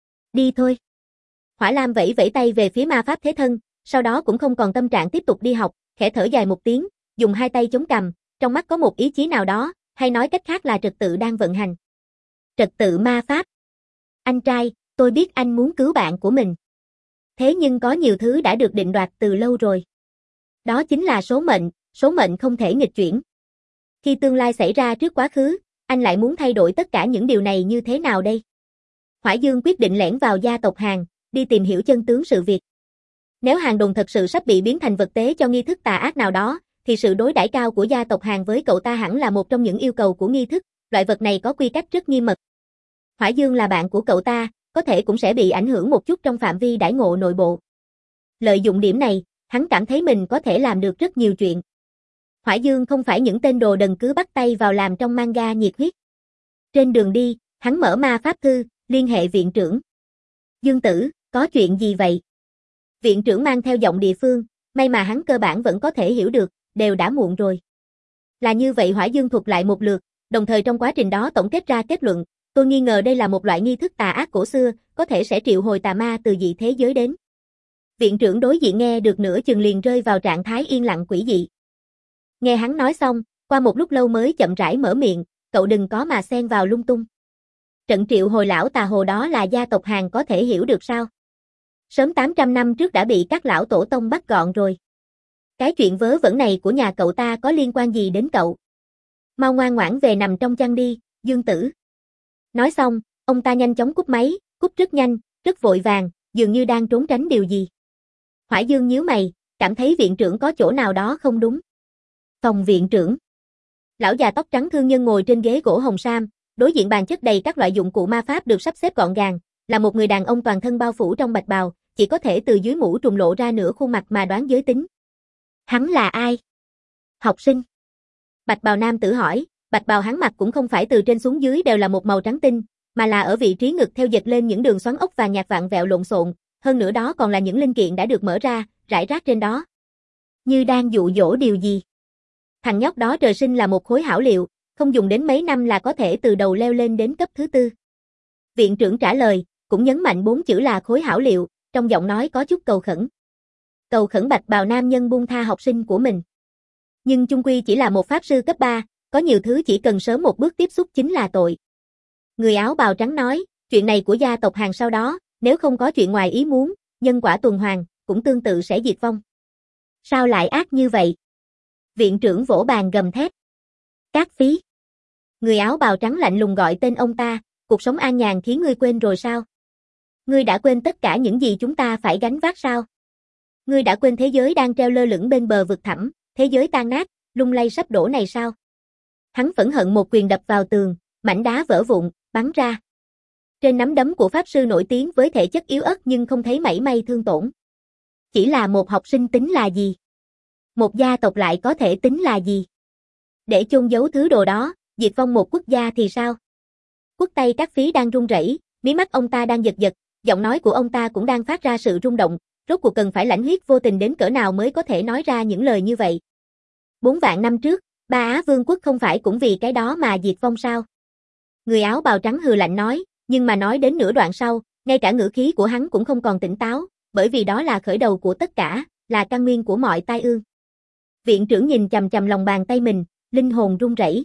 Đi thôi. Hỏa Lam vẫy vẫy tay về phía ma pháp thế thân, sau đó cũng không còn tâm trạng tiếp tục đi học, khẽ thở dài một tiếng, dùng hai tay chống cằm, trong mắt có một ý chí nào đó, hay nói cách khác là trật tự đang vận hành. Trật tự ma pháp. Anh trai, tôi biết anh muốn cứu bạn của mình. Thế nhưng có nhiều thứ đã được định đoạt từ lâu rồi. Đó chính là số mệnh, số mệnh không thể nghịch chuyển. Khi tương lai xảy ra trước quá khứ, anh lại muốn thay đổi tất cả những điều này như thế nào đây? Hỏa Dương quyết định lẻn vào gia tộc Hàn, đi tìm hiểu chân tướng sự việc. Nếu Hàn Đồn thật sự sắp bị biến thành vật tế cho nghi thức tà ác nào đó, thì sự đối đãi cao của gia tộc Hàn với cậu ta hẳn là một trong những yêu cầu của nghi thức, loại vật này có quy cách rất nghiêm mật. Hỏa Dương là bạn của cậu ta, có thể cũng sẽ bị ảnh hưởng một chút trong phạm vi đãi ngộ nội bộ. Lợi dụng điểm này, hắn cảm thấy mình có thể làm được rất nhiều chuyện. Hỏa Dương không phải những tên đồ đần cứ bắt tay vào làm trong manga nhiệt huyết. Trên đường đi, hắn mở ma pháp thư, liên hệ viện trưởng. Dương tử, có chuyện gì vậy? Viện trưởng mang theo giọng địa phương, may mà hắn cơ bản vẫn có thể hiểu được, đều đã muộn rồi. Là như vậy, Hỏa Dương thuật lại một lượt, đồng thời trong quá trình đó tổng kết ra kết luận, tôi nghi ngờ đây là một loại nghi thức tà ác cổ xưa, có thể sẽ triệu hồi tà ma từ dị thế giới đến. Viện trưởng đối diện nghe được nửa chừng liền rơi vào trạng thái yên lặng quỷ dị. Nghe hắn nói xong, qua một lúc lâu mới chậm rãi mở miệng, cậu đừng có mà xen vào lung tung. Trận triệu hồi lão tà hồ đó là gia tộc Hàn có thể hiểu được sao? Sớm tám trăm năm trước đã bị các lão tổ tông bắt gọn rồi. Cái chuyện vớ vẩn này của nhà cậu ta có liên quan gì đến cậu? Mau ngoan ngoãn về nằm trong chăn đi, Dương tử. Nói xong, ông ta nhanh chóng cúp máy, cúp rất nhanh, rất vội vàng, dường như đang trốn tránh điều gì. Hỏa Dương nhíu mày, cảm thấy viện trưởng có chỗ nào đó không đúng. Phòng viện trưởng. Lão già tóc trắng thương nhân ngồi trên ghế gỗ hồng sam, đối diện bàn chất đầy các loại dụng cụ ma pháp được sắp xếp gọn gàng, là một người đàn ông toàn thân bao phủ trong bạch bào, chỉ có thể từ dưới mũ trùm lộ ra nửa khuôn mặt mà đoán giới tính. Hắn là ai? Học sinh. Bạch bào nam tử hỏi, bạch bào hắn mặc cũng không phải từ trên xuống dưới đều là một màu trắng tinh, mà là ở vị trí ngực theo dệt lên những đường xoắn ốc vàng nhạt vặn vẹo lộn xộn, hơn nữa đó còn là những linh kiện đã được mở ra, rải rác trên đó. Như đang dụ dỗ điều gì. Thằng nhóc đó trời sinh là một khối hảo liệu, không dùng đến mấy năm là có thể từ đầu leo lên đến cấp thứ tư. Viện trưởng trả lời, cũng nhấn mạnh bốn chữ là khối hảo liệu, trong giọng nói có chút cầu khẩn. Cầu khẩn bạch bào nam nhân buông tha học sinh của mình. Nhưng chung quy chỉ là một pháp sư cấp ba, có nhiều thứ chỉ cần sớm một bước tiếp xúc chính là tội. Người áo bào trắng nói, chuyện này của gia tộc Hàn sau đó, nếu không có chuyện ngoài ý muốn, nhân quả tuần hoàn, cũng tương tự sẽ diệt vong. Sao lại ác như vậy? Viện trưởng vỗ bàn gầm thét. Cát phí. Người áo bào trắng lạnh lùng gọi tên ông ta, cuộc sống an nhàn khiến ngươi quên rồi sao? Ngươi đã quên tất cả những gì chúng ta phải gánh vác sao? Ngươi đã quên thế giới đang treo lơ lửng bên bờ vực thẳm, thế giới tan nát, lung lay sắp đổ này sao? Hắn phẫn hận một quyền đập vào tường, mảnh đá vỡ vụn, bắn ra. Trên nắm đấm của pháp sư nổi tiếng với thể chất yếu ớt nhưng không thấy mảy may thương tổn. Chỉ là một học sinh tính là gì? Một gia tộc lại có thể tính là gì? Để chôn giấu thứ đồ đó, diệt vong một quốc gia thì sao? Quốc tay các phí đang run rẩy, mí mắt ông ta đang giật giật, giọng nói của ông ta cũng đang phát ra sự rung động, rốt cuộc cần phải lãnh huyết vô tình đến cỡ nào mới có thể nói ra những lời như vậy. Bốn vạn năm trước, Ba Á Vương quốc không phải cũng vì cái đó mà diệt vong sao? Người áo bào trắng hừ lạnh nói, nhưng mà nói đến nửa đoạn sau, ngay cả ngữ khí của hắn cũng không còn tỉnh táo, bởi vì đó là khởi đầu của tất cả, là căn nguyên của mọi tai ương. Viện trưởng nhìn chằm chằm lòng bàn tay mình, linh hồn run rẩy.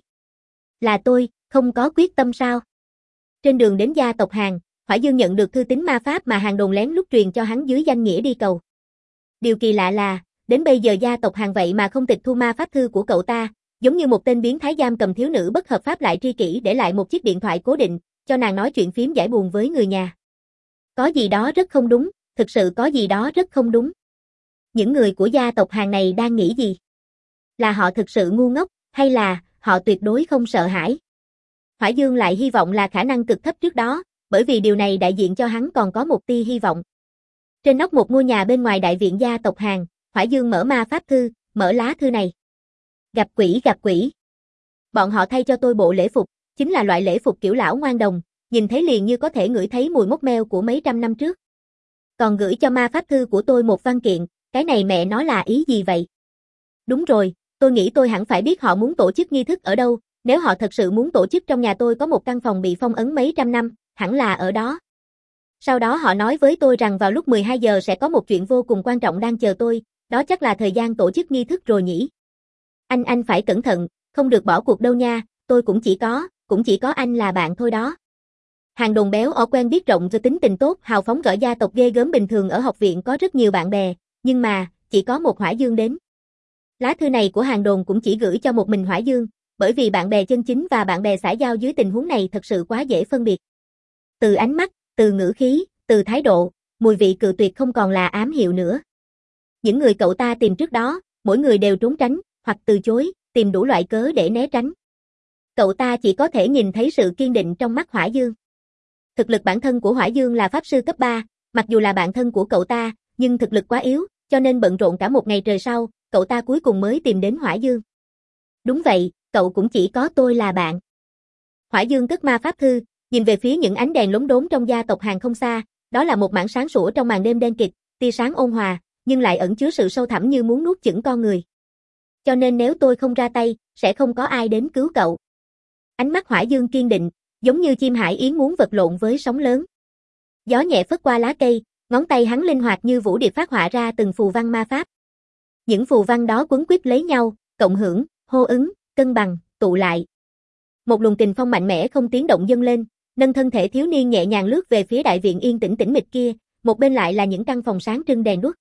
Là tôi, không có quyết tâm sao? Trên đường đến gia tộc Hàn, Hỏa Dương nhận được thư tín ma pháp mà Hàn Đồn lén lút truyền cho hắn dưới danh nghĩa đi cầu. Điều kỳ lạ là, đến bây giờ gia tộc Hàn vậy mà không tịch thu ma pháp thư của cậu ta, giống như một tên biến thái giam cầm thiếu nữ bất hợp pháp lại tri kỷ để lại một chiếc điện thoại cố định, cho nàng nói chuyện phím giải buồn với người nhà. Có gì đó rất không đúng, thực sự có gì đó rất không đúng. Những người của gia tộc Hàn này đang nghĩ gì? Là họ thực sự ngu ngốc, hay là họ tuyệt đối không sợ hãi? Hỏa Dương lại hy vọng là khả năng cực thấp trước đó, bởi vì điều này đại diện cho hắn còn có một tia hy vọng. Trên nóc một ngôi nhà bên ngoài đại viện gia tộc Hàn, Hỏa Dương mở ma pháp thư, mở lá thư này. Gặp quỷ gặp quỷ. Bọn họ thay cho tôi bộ lễ phục, chính là loại lễ phục kiểu lão ngoan đồng, nhìn thấy liền như có thể ngửi thấy mùi mốc meo của mấy trăm năm trước. Còn gửi cho ma pháp thư của tôi một văn kiện, cái này mẹ nó là ý gì vậy? Đúng rồi, tôi nghĩ tôi hẳn phải biết họ muốn tổ chức nghi thức ở đâu, nếu họ thật sự muốn tổ chức trong nhà tôi có một căn phòng bị phong ấn mấy trăm năm, hẳn là ở đó. Sau đó họ nói với tôi rằng vào lúc mười hai giờ sẽ có một chuyện vô cùng quan trọng đang chờ tôi, đó chắc là thời gian tổ chức nghi thức rồi nhỉ. Anh anh phải cẩn thận, không được bỏ cuộc đâu nha, tôi cũng chỉ có, cũng chỉ có anh là bạn thôi đó. Hàn Đồn béo ở quen biết rộng rồi tính tình tốt, hào phóng gỡ gia tộc ghê gớm bình thường ở học viện có rất nhiều bạn bè, nhưng mà, chỉ có một Hỏa Dương đến. Lá thư này của Hàn Đồn cũng chỉ gửi cho một mình Hỏa Dương, bởi vì bạn bè chân chính và bạn bè xã giao dưới tình huống này thật sự quá dễ phân biệt. Từ ánh mắt, từ ngữ khí, từ thái độ, mùi vị cự tuyệt không còn là ám hiệu nữa. Những người cậu ta tìm trước đó, mỗi người đều trốn tránh, hoặc từ chối, tìm đủ loại cớ để né tránh. Cậu ta chỉ có thể nhìn thấy sự kiên định trong mắt Hỏa Dương. Thực lực bản thân của Hỏa Dương là pháp sư cấp ba, mặc dù là bạn thân của cậu ta, nhưng thực lực quá yếu, cho nên bận rộn cả một ngày trời sau, cậu ta cuối cùng mới tìm đến Hỏa Dương. Đúng vậy, cậu cũng chỉ có tôi là bạn. Hỏa Dương cất ma pháp thư, nhìn về phía những ánh đèn lốm đốm trong gia tộc Hàn không xa, đó là một mảng sáng sủa trong màn đêm đen kịt, tia sáng ôn hòa, nhưng lại ẩn chứa sự sâu thẳm như muốn nuốt chửng con người. Cho nên nếu tôi không ra tay, sẽ không có ai đến cứu cậu. Ánh mắt Hỏa Dương kiên định, giống như chim hải yến muốn vật lộn với sóng lớn. Gió nhẹ phất qua lá cây, ngón tay hắn linh hoạt như vũ điệp phát họa ra từng phù văn ma pháp. Những phù văn đó quấn quýt lấy nhau, cộng hưởng, hô ứng, cân bằng, tụ lại. Một luồng kình phong mạnh mẽ không tiếng động dâng lên, nâng thân thể thiếu niên nhẹ nhàng lướt về phía đại viện yên tĩnh tĩnh mịch kia, một bên lại là những căn phòng sáng trưng đèn đuốc.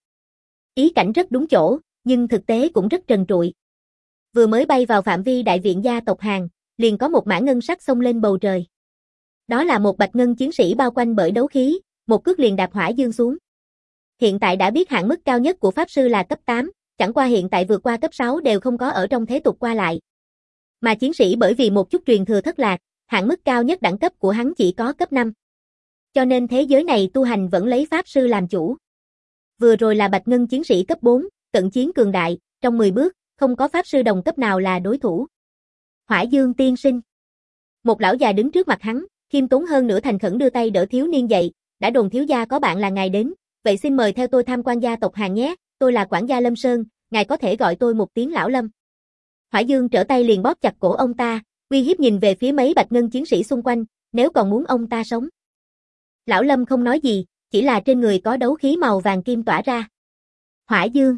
Ý cảnh rất đúng chỗ, nhưng thực tế cũng rất trần trụi. Vừa mới bay vào phạm vi đại viện gia tộc Hàn, liền có một mã ngân sắc xông lên bầu trời. Đó là một bạch ngân chiến sĩ bao quanh bởi đấu khí, một cước liền đạp Hỏa Dương xuống. Hiện tại đã biết hạn mức cao nhất của pháp sư là cấp tám, chẳng qua hiện tại vượt qua cấp sáu đều không có ở trong thế tục qua lại. Mà chiến sĩ bởi vì một chút truyền thừa thất lạc, hạn mức cao nhất đẳng cấp của hắn chỉ có cấp năm. Cho nên thế giới này tu hành vẫn lấy pháp sư làm chủ. Vừa rồi là bạch ngân chiến sĩ cấp bốn, cận chiến cường đại, trong mười bước, không có pháp sư đồng cấp nào là đối thủ. Hỏa Dương tiên sinh. Một lão già đứng trước mặt hắn, khiêm tốn hơn nửa thành khẩn đưa tay đỡ thiếu niên dậy, đã đồn thiếu gia có bạn là ngài đến, vậy xin mời theo tôi tham quan gia tộc Hàn nhé, tôi là quản gia Lâm Sơn, ngài có thể gọi tôi một tiếng lão Lâm. Hỏa Dương trở tay liền bóp chặt cổ ông ta, uy hiếp nhìn về phía mấy bạch ngân chiến sĩ xung quanh, nếu còn muốn ông ta sống. Lão Lâm không nói gì, chỉ là trên người có đấu khí màu vàng kim tỏa ra. Hỏa Dương.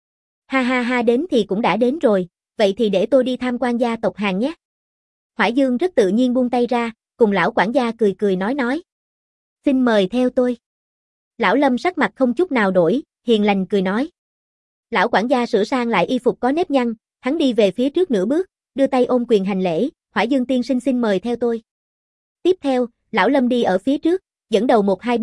Ha ha ha, đến thì cũng đã đến rồi, vậy thì để tôi đi tham quan gia tộc Hàn nhé. Hỏa Dương rất tự nhiên buông tay ra, cùng lão quản gia cười cười nói nói. Xin mời theo tôi. Lão Lâm sắc mặt không chút nào đổi, hiền lành cười nói. Lão quản gia sửa sang lại y phục có nếp nhăn, hắn đi về phía trước nửa bước, đưa tay ôm quyền hành lễ, Hỏa Dương tiên sinh xin mời theo tôi. Tiếp theo, lão Lâm đi ở phía trước, dẫn đầu một hai bước, Hỏa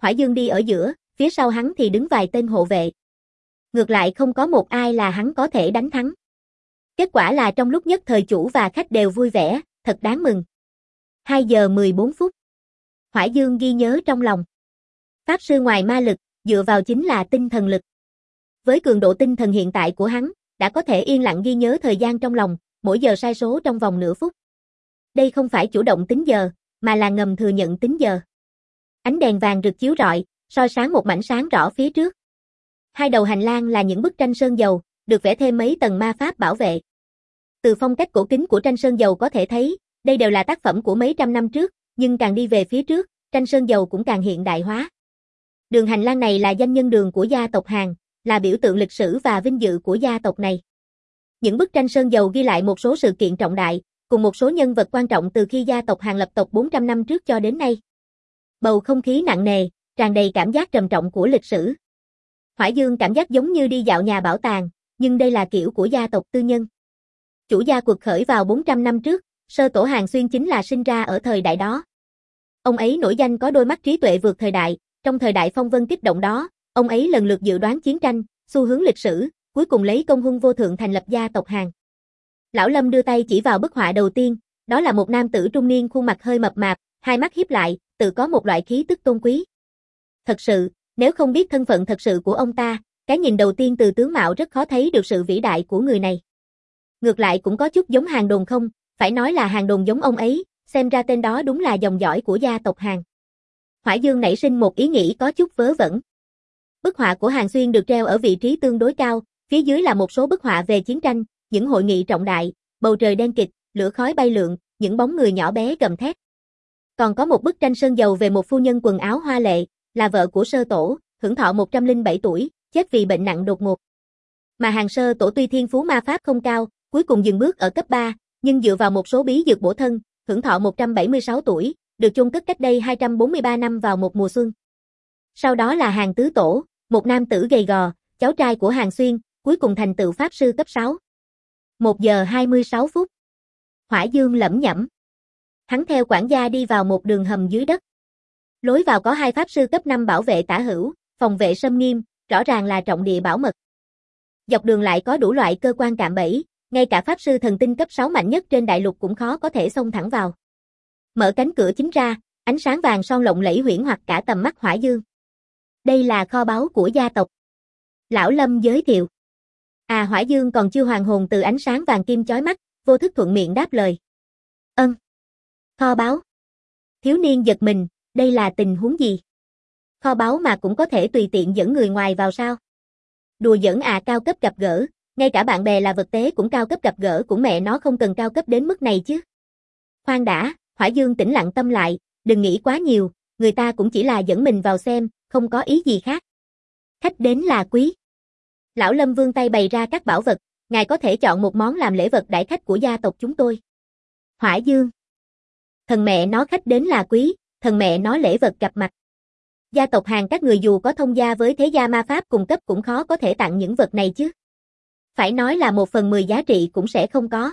Hoải Dương đi ở giữa, phía sau hắn thì đứng vài tên hộ vệ. Ngược lại không có một ai là hắn có thể đánh thắng. Kết quả là trong lúc nhất thời chủ và khách đều vui vẻ, thật đáng mừng. hai giờ mười bốn phút. Hoải Dương ghi nhớ trong lòng. Pháp sư ngoài ma lực, dựa vào chính là tinh thần lực. Với cường độ tinh thần hiện tại của hắn, đã có thể yên lặng ghi nhớ thời gian trong lòng, mỗi giờ sai số trong vòng nửa phút. Đây không phải chủ động tính giờ, mà là ngầm thừa nhận tính giờ. Ánh đèn vàng rực chiếu rọi, soi sáng một mảnh sáng rõ phía trước. Hai đầu hành lang là những bức tranh sơn dầu, được vẽ thêm mấy tầng ma pháp bảo vệ. Từ phong cách cổ kính của tranh sơn dầu có thể thấy, đây đều là tác phẩm của mấy trăm năm trước, nhưng càng đi về phía trước, tranh sơn dầu cũng càng hiện đại hóa. Đường hành lang này là danh nhân đường của gia tộc Hàn, là biểu tượng lịch sử và vinh dự của gia tộc này. Những bức tranh sơn dầu ghi lại một số sự kiện trọng đại, cùng một số nhân vật quan trọng từ khi gia tộc Hàn lập tộc bốn trăm năm trước cho đến nay. Bầu không khí nặng nề, tràn đầy cảm giác trầm trọng của lịch sử. Hoải Dương cảm giác giống như đi dạo nhà bảo tàng, nhưng đây là kiểu của gia tộc tư nhân. Chủ gia cuộc khởi vào bốn trăm năm trước, sơ tổ Hàn Xuyên chính là sinh ra ở thời đại đó. Ông ấy nổi danh có đôi mắt trí tuệ vượt thời đại, trong thời đại phong vân kích động đó, ông ấy lần lượt dự đoán chiến tranh, xu hướng lịch sử, cuối cùng lấy công hung vô thượng thành lập gia tộc Hàn. Lão Lâm đưa tay chỉ vào bức họa đầu tiên, đó là một nam tử trung niên khuôn mặt hơi mập mạp, hai mắt híp lại, tự có một loại khí tức tôn quý. Thật sự, nếu không biết thân phận thật sự của ông ta, cái nhìn đầu tiên từ tướng mạo rất khó thấy được sự vĩ đại của người này. Ngược lại cũng có chút giống Hàn Đồn không, phải nói là Hàn Đồn giống ông ấy, xem ra tên đó đúng là dòng dõi của gia tộc Hàn. Hoải Dương nảy sinh một ý nghĩ có chút vớ vẩn. Bức họa của Hàn Xuyên được treo ở vị trí tương đối cao, phía dưới là một số bức họa về chiến tranh, những hội nghị trọng đại, bầu trời đen kịt, lửa khói bay lượn, những bóng người nhỏ bé gầm thét. Còn có một bức tranh sơn dầu về một phu nhân quần áo hoa lệ, là vợ của sơ tổ, hưởng thọ một trăm lẻ bảy tuổi, chết vì bệnh nặng đột ngột. Mà Hàn sơ tổ tuy thiên phú ma pháp không cao, cuối cùng dừng bước ở cấp ba, nhưng dựa vào một số bí dược bổ thân, hưởng thọ một trăm bảy mươi sáu tuổi, được chôn cất cách đây hai trăm bốn mươi ba năm vào một mùa xuân. Sau đó là Hàn tứ tổ, một nam tử gầy gò, cháu trai của Hàn Xuyên, cuối cùng thành tựu pháp sư cấp sáu. một giờ hai mươi sáu phút. Hoải Dương lẩm nhẩm. Hắn theo quản gia đi vào một đường hầm dưới đất. Lối vào có hai pháp sư cấp năm bảo vệ tả hữu, phòng vệ xâm nghiêm, rõ ràng là trọng địa bảo mật. Dọc đường lại có đủ loại cơ quan cạm bẫy, ngay cả pháp sư thần tinh cấp sáu mạnh nhất trên đại lục cũng khó có thể xông thẳng vào. Mở cánh cửa chính ra, ánh sáng vàng son lộng lẫy huyễn hoặc cả tầm mắt Hoải Dương. Đây là kho báu của gia tộc. Lão Lâm giới thiệu. À, Hoải Dương còn chưa hoàn hồn từ ánh sáng vàng kim chói mắt, vô thức thuận miệng đáp lời. Ân. Kho báu. Thiếu niên giật mình, đây là tình huống gì? Kho báu mà cũng có thể tùy tiện dẫn người ngoài vào sao? Đùa giỡn à, cao cấp gặp gỡ, ngay cả bạn bè là vật tế cũng cao cấp gặp gỡ, cũng mẹ nó không cần cao cấp đến mức này chứ. Khoan đã, Hoải Dương tĩnh lặng tâm lại, đừng nghĩ quá nhiều, người ta cũng chỉ là dẫn mình vào xem, không có ý gì khác. Khách đến là quý. Lão Lâm vươn tay bày ra các bảo vật, ngài có thể chọn một món làm lễ vật đãi khách của gia tộc chúng tôi. Hoải Dương. Thần mẹ nó, khách đến là quý, thần mẹ nó lễ vật gặp mặt. Gia tộc Hàn các người dù có thông gia với thế gia ma pháp cung cấp cũng khó có thể tặng những vật này chứ. Phải nói là một phần mười giá trị cũng sẽ không có.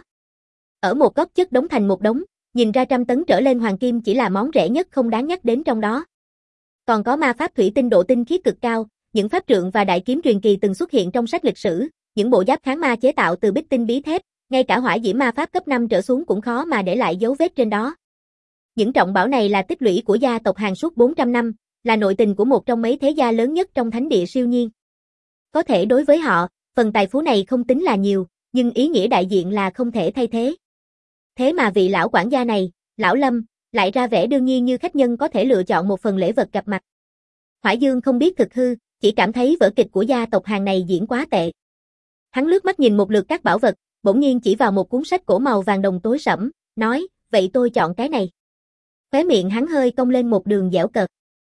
Ở một góc chất đống thành một đống, nhìn ra trăm tấn trở lên hoàng kim chỉ là món rẻ nhất không đáng nhắc đến trong đó. Còn có ma pháp thủy tinh độ tinh khiết cực cao, những pháp trượng và đại kiếm truyền kỳ từng xuất hiện trong sách lịch sử, những bộ giáp kháng ma chế tạo từ bích tinh bí thép, ngay cả hỏa diễm ma pháp cấp năm trở xuống cũng khó mà để lại dấu vết trên đó. Những trọng bảo này là tích lũy của gia tộc Hàn suốt bốn trăm năm, là nội tình của một trong mấy thế gia lớn nhất trong thánh địa siêu nhiên. Có thể đối với họ, phần tài phú này không tính là nhiều, nhưng ý nghĩa đại diện là không thể thay thế. Thế mà vị lão quản gia này, lão Lâm, lại ra vẻ đương nhiên như khách nhân có thể lựa chọn một phần lễ vật gặp mặt. Hoải Dương không biết thực hư, chỉ cảm thấy vở kịch của gia tộc Hàn này diễn quá tệ. Hắn lướt mắt nhìn một lượt các bảo vật, bỗng nhiên chỉ vào một cuốn sách cổ màu vàng đồng tối sẫm, nói, vậy tôi chọn cái này. Khóe miệng hắn hơi cong lên một đường dẻo cợt.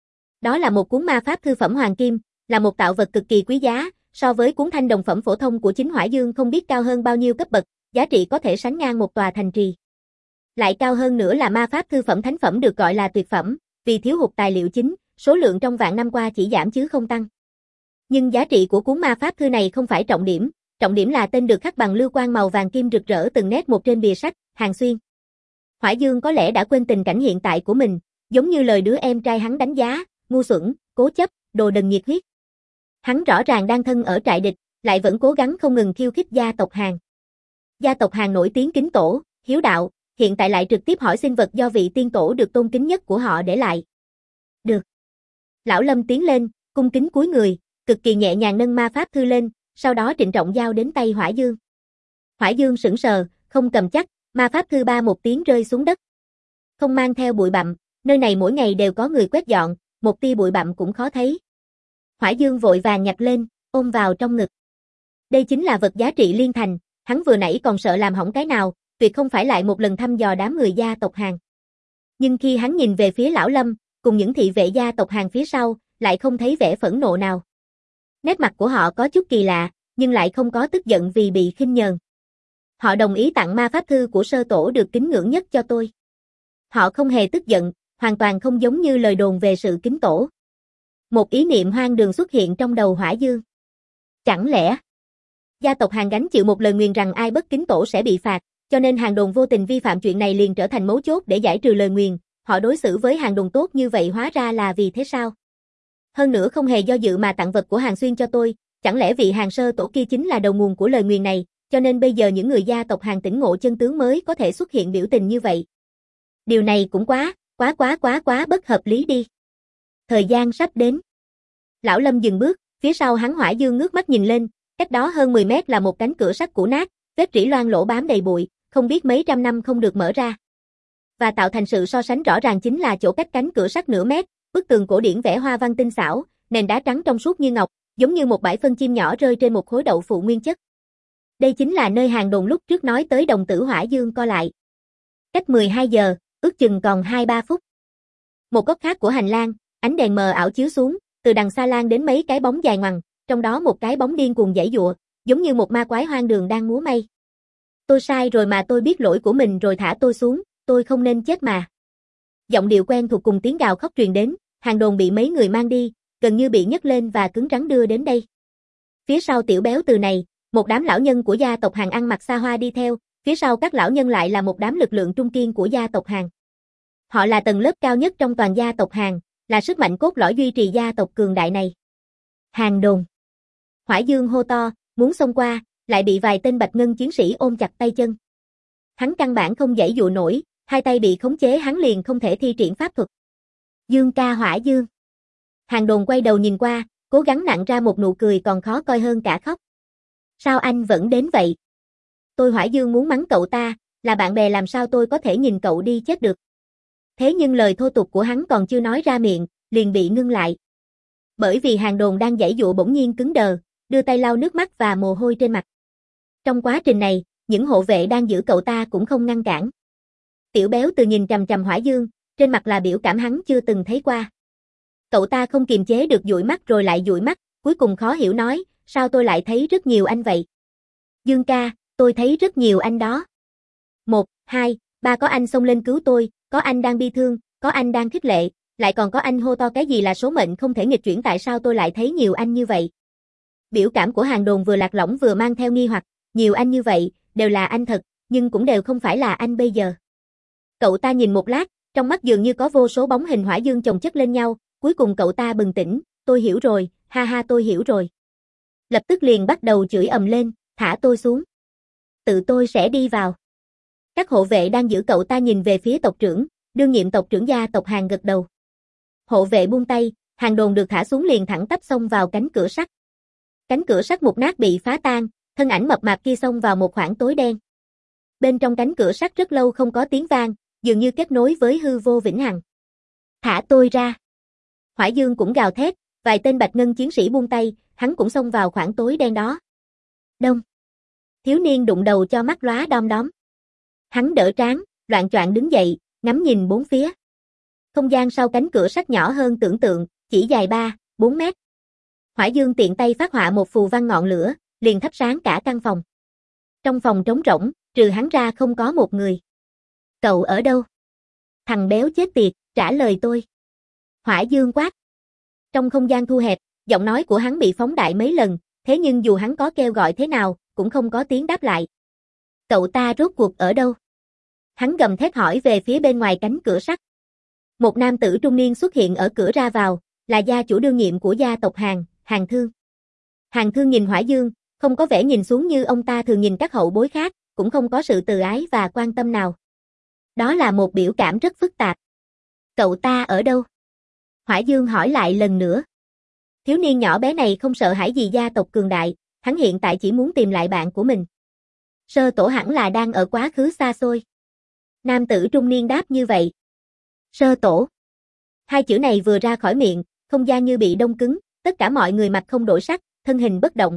Đó là một cuốn ma pháp thư phẩm hoàng kim, là một tạo vật cực kỳ quý giá, so với cuốn thanh đồng phẩm phổ thông của chính Hoải Dương không biết cao hơn bao nhiêu cấp bậc, giá trị có thể sánh ngang một tòa thành trì. Lại cao hơn nữa là ma pháp thư phẩm thánh phẩm được gọi là tuyệt phẩm, vì thiếu hụt tài liệu chính, số lượng trong vạn năm qua chỉ giảm chứ không tăng. Nhưng giá trị của cuốn ma pháp thư này không phải trọng điểm, trọng điểm là tên được khắc bằng lưu quang màu vàng kim rực rỡ từng nét một trên bìa sách, Hàn Xuyên. Hoải Dương có lẽ đã quên tình cảnh hiện tại của mình, giống như lời đứa em trai hắn đánh giá, ngu xuẩn, cố chấp, đồ đần nhiệt huyết. Hắn rõ ràng đang thân ở trại địch, lại vẫn cố gắng không ngừng khiêu khích gia tộc Hàn. Gia tộc Hàn nổi tiếng kính tổ, hiếu đạo, hiện tại lại trực tiếp hỏi xin vật do vị tiên tổ được tôn kính nhất của họ để lại. Được. Lão Lâm tiến lên, cung kính cúi người, cực kỳ nhẹ nhàng nâng ma pháp thư lên, sau đó trịnh trọng giao đến tay Hỏa Dương. Hỏa Dương sững sờ, không cầm chắc, ma pháp thư ba một tiếng rơi xuống đất. Không mang theo bụi bặm, nơi này mỗi ngày đều có người quét dọn, một tia bụi bặm cũng khó thấy. Hỏa Dương vội vàng nhặt lên, ôm vào trong ngực. Đây chính là vật giá trị liên thành, hắn vừa nãy còn sợ làm hỏng cái nào, tuyệt không phải lại một lần thăm dò đám người gia tộc Hàn. Nhưng khi hắn nhìn về phía lão Lâm, cùng những thị vệ gia tộc Hàn phía sau, lại không thấy vẻ phẫn nộ nào. Nét mặt của họ có chút kỳ lạ, nhưng lại không có tức giận vì bị khinh nhờn. Họ đồng ý tặng ma pháp thư của sơ tổ được kính ngưỡng nhất cho tôi. Họ không hề tức giận, hoàn toàn không giống như lời đồn về sự kính tổ. Một ý niệm hoang đường xuất hiện trong đầu Hỏa Dương. Chẳng lẽ gia tộc Hàn gánh chịu một lời nguyền rằng ai bất kính tổ sẽ bị phạt, cho nên Hàn Đồn vô tình vi phạm chuyện này liền trở thành mấu chốt để giải trừ lời nguyền, họ đối xử với Hàn Đồn tốt như vậy hóa ra là vì thế sao? Hơn nữa không hề do dự mà tặng vật của Hàn Xuyên cho tôi, chẳng lẽ vị Hàn sơ tổ kia chính là đầu nguồn của lời nguyền này, cho nên bây giờ những người gia tộc Hàn tỉnh ngộ chân tướng mới có thể xuất hiện biểu tình như vậy. Điều này cũng quá, quá quá quá quá bất hợp lý đi. Thời gian sắp đến. Lão Lâm dừng bước, phía sau hắn Hỏa Dương ngước mắt nhìn lên, cách đó hơn mười mét là một cánh cửa sắt cũ nát, vết rỉ loang lỗ bám đầy bụi, không biết mấy trăm năm không được mở ra. Và tạo thành sự so sánh rõ ràng chính là chỗ cách cánh cửa sắt nửa mét, bức tường cổ điển vẽ hoa văn tinh xảo, nền đá trắng trong suốt như ngọc, giống như một bãi phân chim nhỏ rơi trên một khối đậu phụ nguyên chất. Đây chính là nơi Hàn Đồn lúc trước nói tới đồng tử Hỏa Dương co lại. Cách mười hai giờ, ước chừng còn hai ba phút. Một góc khác của hành lang, ánh đèn mờ ảo chiếu xuống, từ đằng xa lan đến mấy cái bóng dài ngoằng, trong đó một cái bóng điên cuồng giãy giụa, giống như một ma quái hoang đường đang múa may. Tôi sai rồi mà, tôi biết lỗi của mình rồi, thả tôi xuống, tôi không nên chết mà. Giọng điệu quen thuộc cùng tiếng gào khóc truyền đến, Hàn Đồn bị mấy người mang đi, gần như bị nhấc lên và cứng rắn đưa đến đây. Phía sau tiểu béo từ này, một đám lão nhân của gia tộc Hàn ăn mặc xa hoa đi theo, phía sau các lão nhân lại là một đám lực lượng trung kiên của gia tộc Hàn. Họ là tầng lớp cao nhất trong toàn gia tộc Hàn, là sức mạnh cốt lõi duy trì gia tộc cường đại này. Hàn Đồn. Hỏa Dương hô to, muốn xông qua, lại bị vài tên bạch ngân chiến sĩ ôm chặt tay chân. Hắn căn bản không giãy dụa nổi, hai tay bị khống chế, hắn liền không thể thi triển pháp thuật. Dương ca Hỏa Dương. Hàn Đồn quay đầu nhìn qua, cố gắng nặn ra một nụ cười còn khó coi hơn cả khóc. Sao anh vẫn đến vậy? Tôi Hỏa Dương muốn mắng cậu ta, là bạn bè làm sao tôi có thể nhìn cậu đi chết được. Thế nhưng lời thô tục của hắn còn chưa nói ra miệng, liền bị ngưng lại. Bởi vì Hàn Đồn đang giãy dụa bỗng nhiên cứng đờ, đưa tay lau nước mắt và mồ hôi trên mặt. Trong quá trình này, những hộ vệ đang giữ cậu ta cũng không ngăn cản. Tiểu béo từ nhìn chằm chằm Hỏa Dương, trên mặt là biểu cảm hắn chưa từng thấy qua. Cậu ta không kiềm chế được dụi mắt rồi lại dụi mắt, cuối cùng khó hiểu nói, sao tôi lại thấy rất nhiều anh vậy? Dương ca, tôi thấy rất nhiều anh đó. Một, hai, ba, có anh xông lên cứu tôi, có anh đang bi thương, có anh đang khích lệ, lại còn có anh hô to cái gì là số mệnh không thể nghịch chuyển, tại sao tôi lại thấy nhiều anh như vậy? Biểu cảm của Hàn Đồn vừa lạc lõng vừa mang theo nghi hoặc, nhiều anh như vậy, đều là anh thật, nhưng cũng đều không phải là anh bây giờ. Cậu ta nhìn một lát, trong mắt dường như có vô số bóng hình Hỏa Dương chồng chất lên nhau, cuối cùng cậu ta bừng tỉnh, tôi hiểu rồi, ha ha tôi hiểu rồi. Lập tức liền bắt đầu chửi ầm lên, thả tôi xuống. Tự tôi sẽ đi vào. Các hộ vệ đang giữ cậu ta nhìn về phía tộc trưởng, đương nhiệm tộc trưởng gia tộc Hàn gật đầu. Hộ vệ buông tay, Hàn Đồn được thả xuống liền thẳng tắp xông vào cánh cửa sắt. Cánh cửa sắt mục nát bị phá tan, thân ảnh mập mạp kia xông vào một khoảng tối đen. Bên trong cánh cửa sắt rất lâu không có tiếng vang, dường như kết nối với hư vô vĩnh hằng. Thả tôi ra. Hỏa Dương cũng gào thét, vài tên bạch ngân chiến sĩ buông tay, hắn cũng xông vào khoảng tối đen đó. Đông. Thiếu niên đụng đầu cho mắt lóa đom đóm. Hắn đỡ trán, loạng choạng đứng dậy, ngắm nhìn bốn phía. Không gian sau cánh cửa sắt nhỏ hơn tưởng tượng, chỉ dài ba, bốn mét. Hỏa Dương tiện tay phát họa một phù văn ngọn lửa, liền thắp sáng cả căn phòng. Trong phòng trống rỗng, trừ hắn ra không có một người. Cậu ở đâu? Thằng béo chết tiệt, trả lời tôi. Hỏa Dương quát. Trong không gian thu hẹp, giọng nói của hắn bị phóng đại mấy lần, thế nhưng dù hắn có kêu gọi thế nào, cũng không có tiếng đáp lại. Cậu ta rốt cuộc ở đâu? Hắn gầm thét hỏi về phía bên ngoài cánh cửa sắt. Một nam tử trung niên xuất hiện ở cửa ra vào, là gia chủ đương nhiệm của gia tộc Hàn, Hàn Thương. Hàn Thương nhìn Hỏa Dương, không có vẻ nhìn xuống như ông ta thường nhìn các hậu bối khác, cũng không có sự từ ái và quan tâm nào. Đó là một biểu cảm rất phức tạp. Cậu ta ở đâu? Hỏa Dương hỏi lại lần nữa. Thiếu niên nhỏ bé này không sợ hãi gì gia tộc cường đại, hắn hiện tại chỉ muốn tìm lại bạn của mình. Sơ tổ hẳn là đang ở quá khứ xa xôi. Nam tử trung niên đáp như vậy. Sơ tổ. Hai chữ này vừa ra khỏi miệng, không gian như bị đông cứng, tất cả mọi người mặt không đổi sắc, thân hình bất động.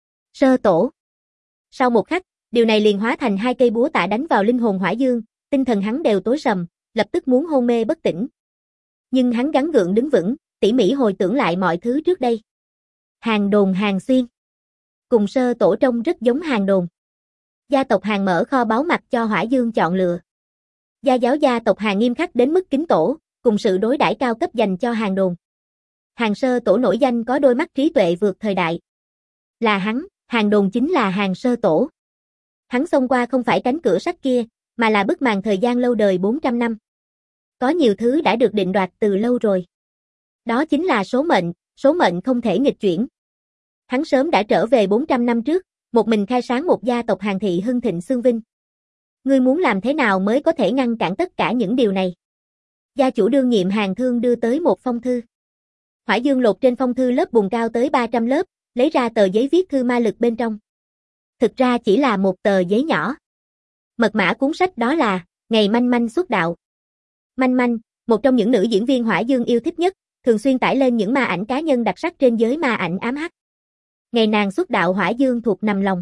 Sơ tổ. Sau một khắc, điều này liền hóa thành hai cây búa tạ đánh vào linh hồn Hỏa Dương, tinh thần hắn đều tối sầm, lập tức muốn hôn mê bất tỉnh. Nhưng hắn gắng gượng đứng vững, tỉ mỉ hồi tưởng lại mọi thứ trước đây. Hàn Đồn Hàn Xuyên. Cùng sơ tổ trông rất giống Hàn Đồn. Gia tộc Hàn mở kho báu mặt cho Hỏa Dương chọn lựa. Gia giáo gia tộc Hàn nghiêm khắc đến mức kính tổ, cùng sự đối đãi cao cấp dành cho Hàn Đồn. Hàn sơ tổ nổi danh có đôi mắt trí tuệ vượt thời đại. Là hắn, Hàn Đồn chính là Hàn sơ tổ. Hắn xông qua không phải cánh cửa sắt kia, mà là bức màn thời gian lâu đời bốn trăm năm. Có nhiều thứ đã được định đoạt từ lâu rồi. Đó chính là số mệnh, số mệnh không thể nghịch chuyển. Hắn sớm đã trở về bốn trăm năm trước, một mình khai sáng một gia tộc Hàn thị hưng thịnh xương vinh. Ngươi muốn làm thế nào mới có thể ngăn cản tất cả những điều này? Gia chủ đương nhiệm Hàn Thương đưa tới một phong thư. Hỏa Dương lột trên phong thư lớp bùn cao tới ba trăm lớp, lấy ra tờ giấy viết thư ma lực bên trong. Thực ra chỉ là một tờ giấy nhỏ. Mật mã cuốn sách đó là Ngày Manh Manh xuất đạo. Manh Manh, một trong những nữ diễn viên Hỏa Dương yêu thích nhất, thường xuyên tải lên những ma ảnh cá nhân đặc sắc trên giới ma ảnh ám hắc. Ngày nàng xuất đạo Hỏa Dương thuộc nằm lòng.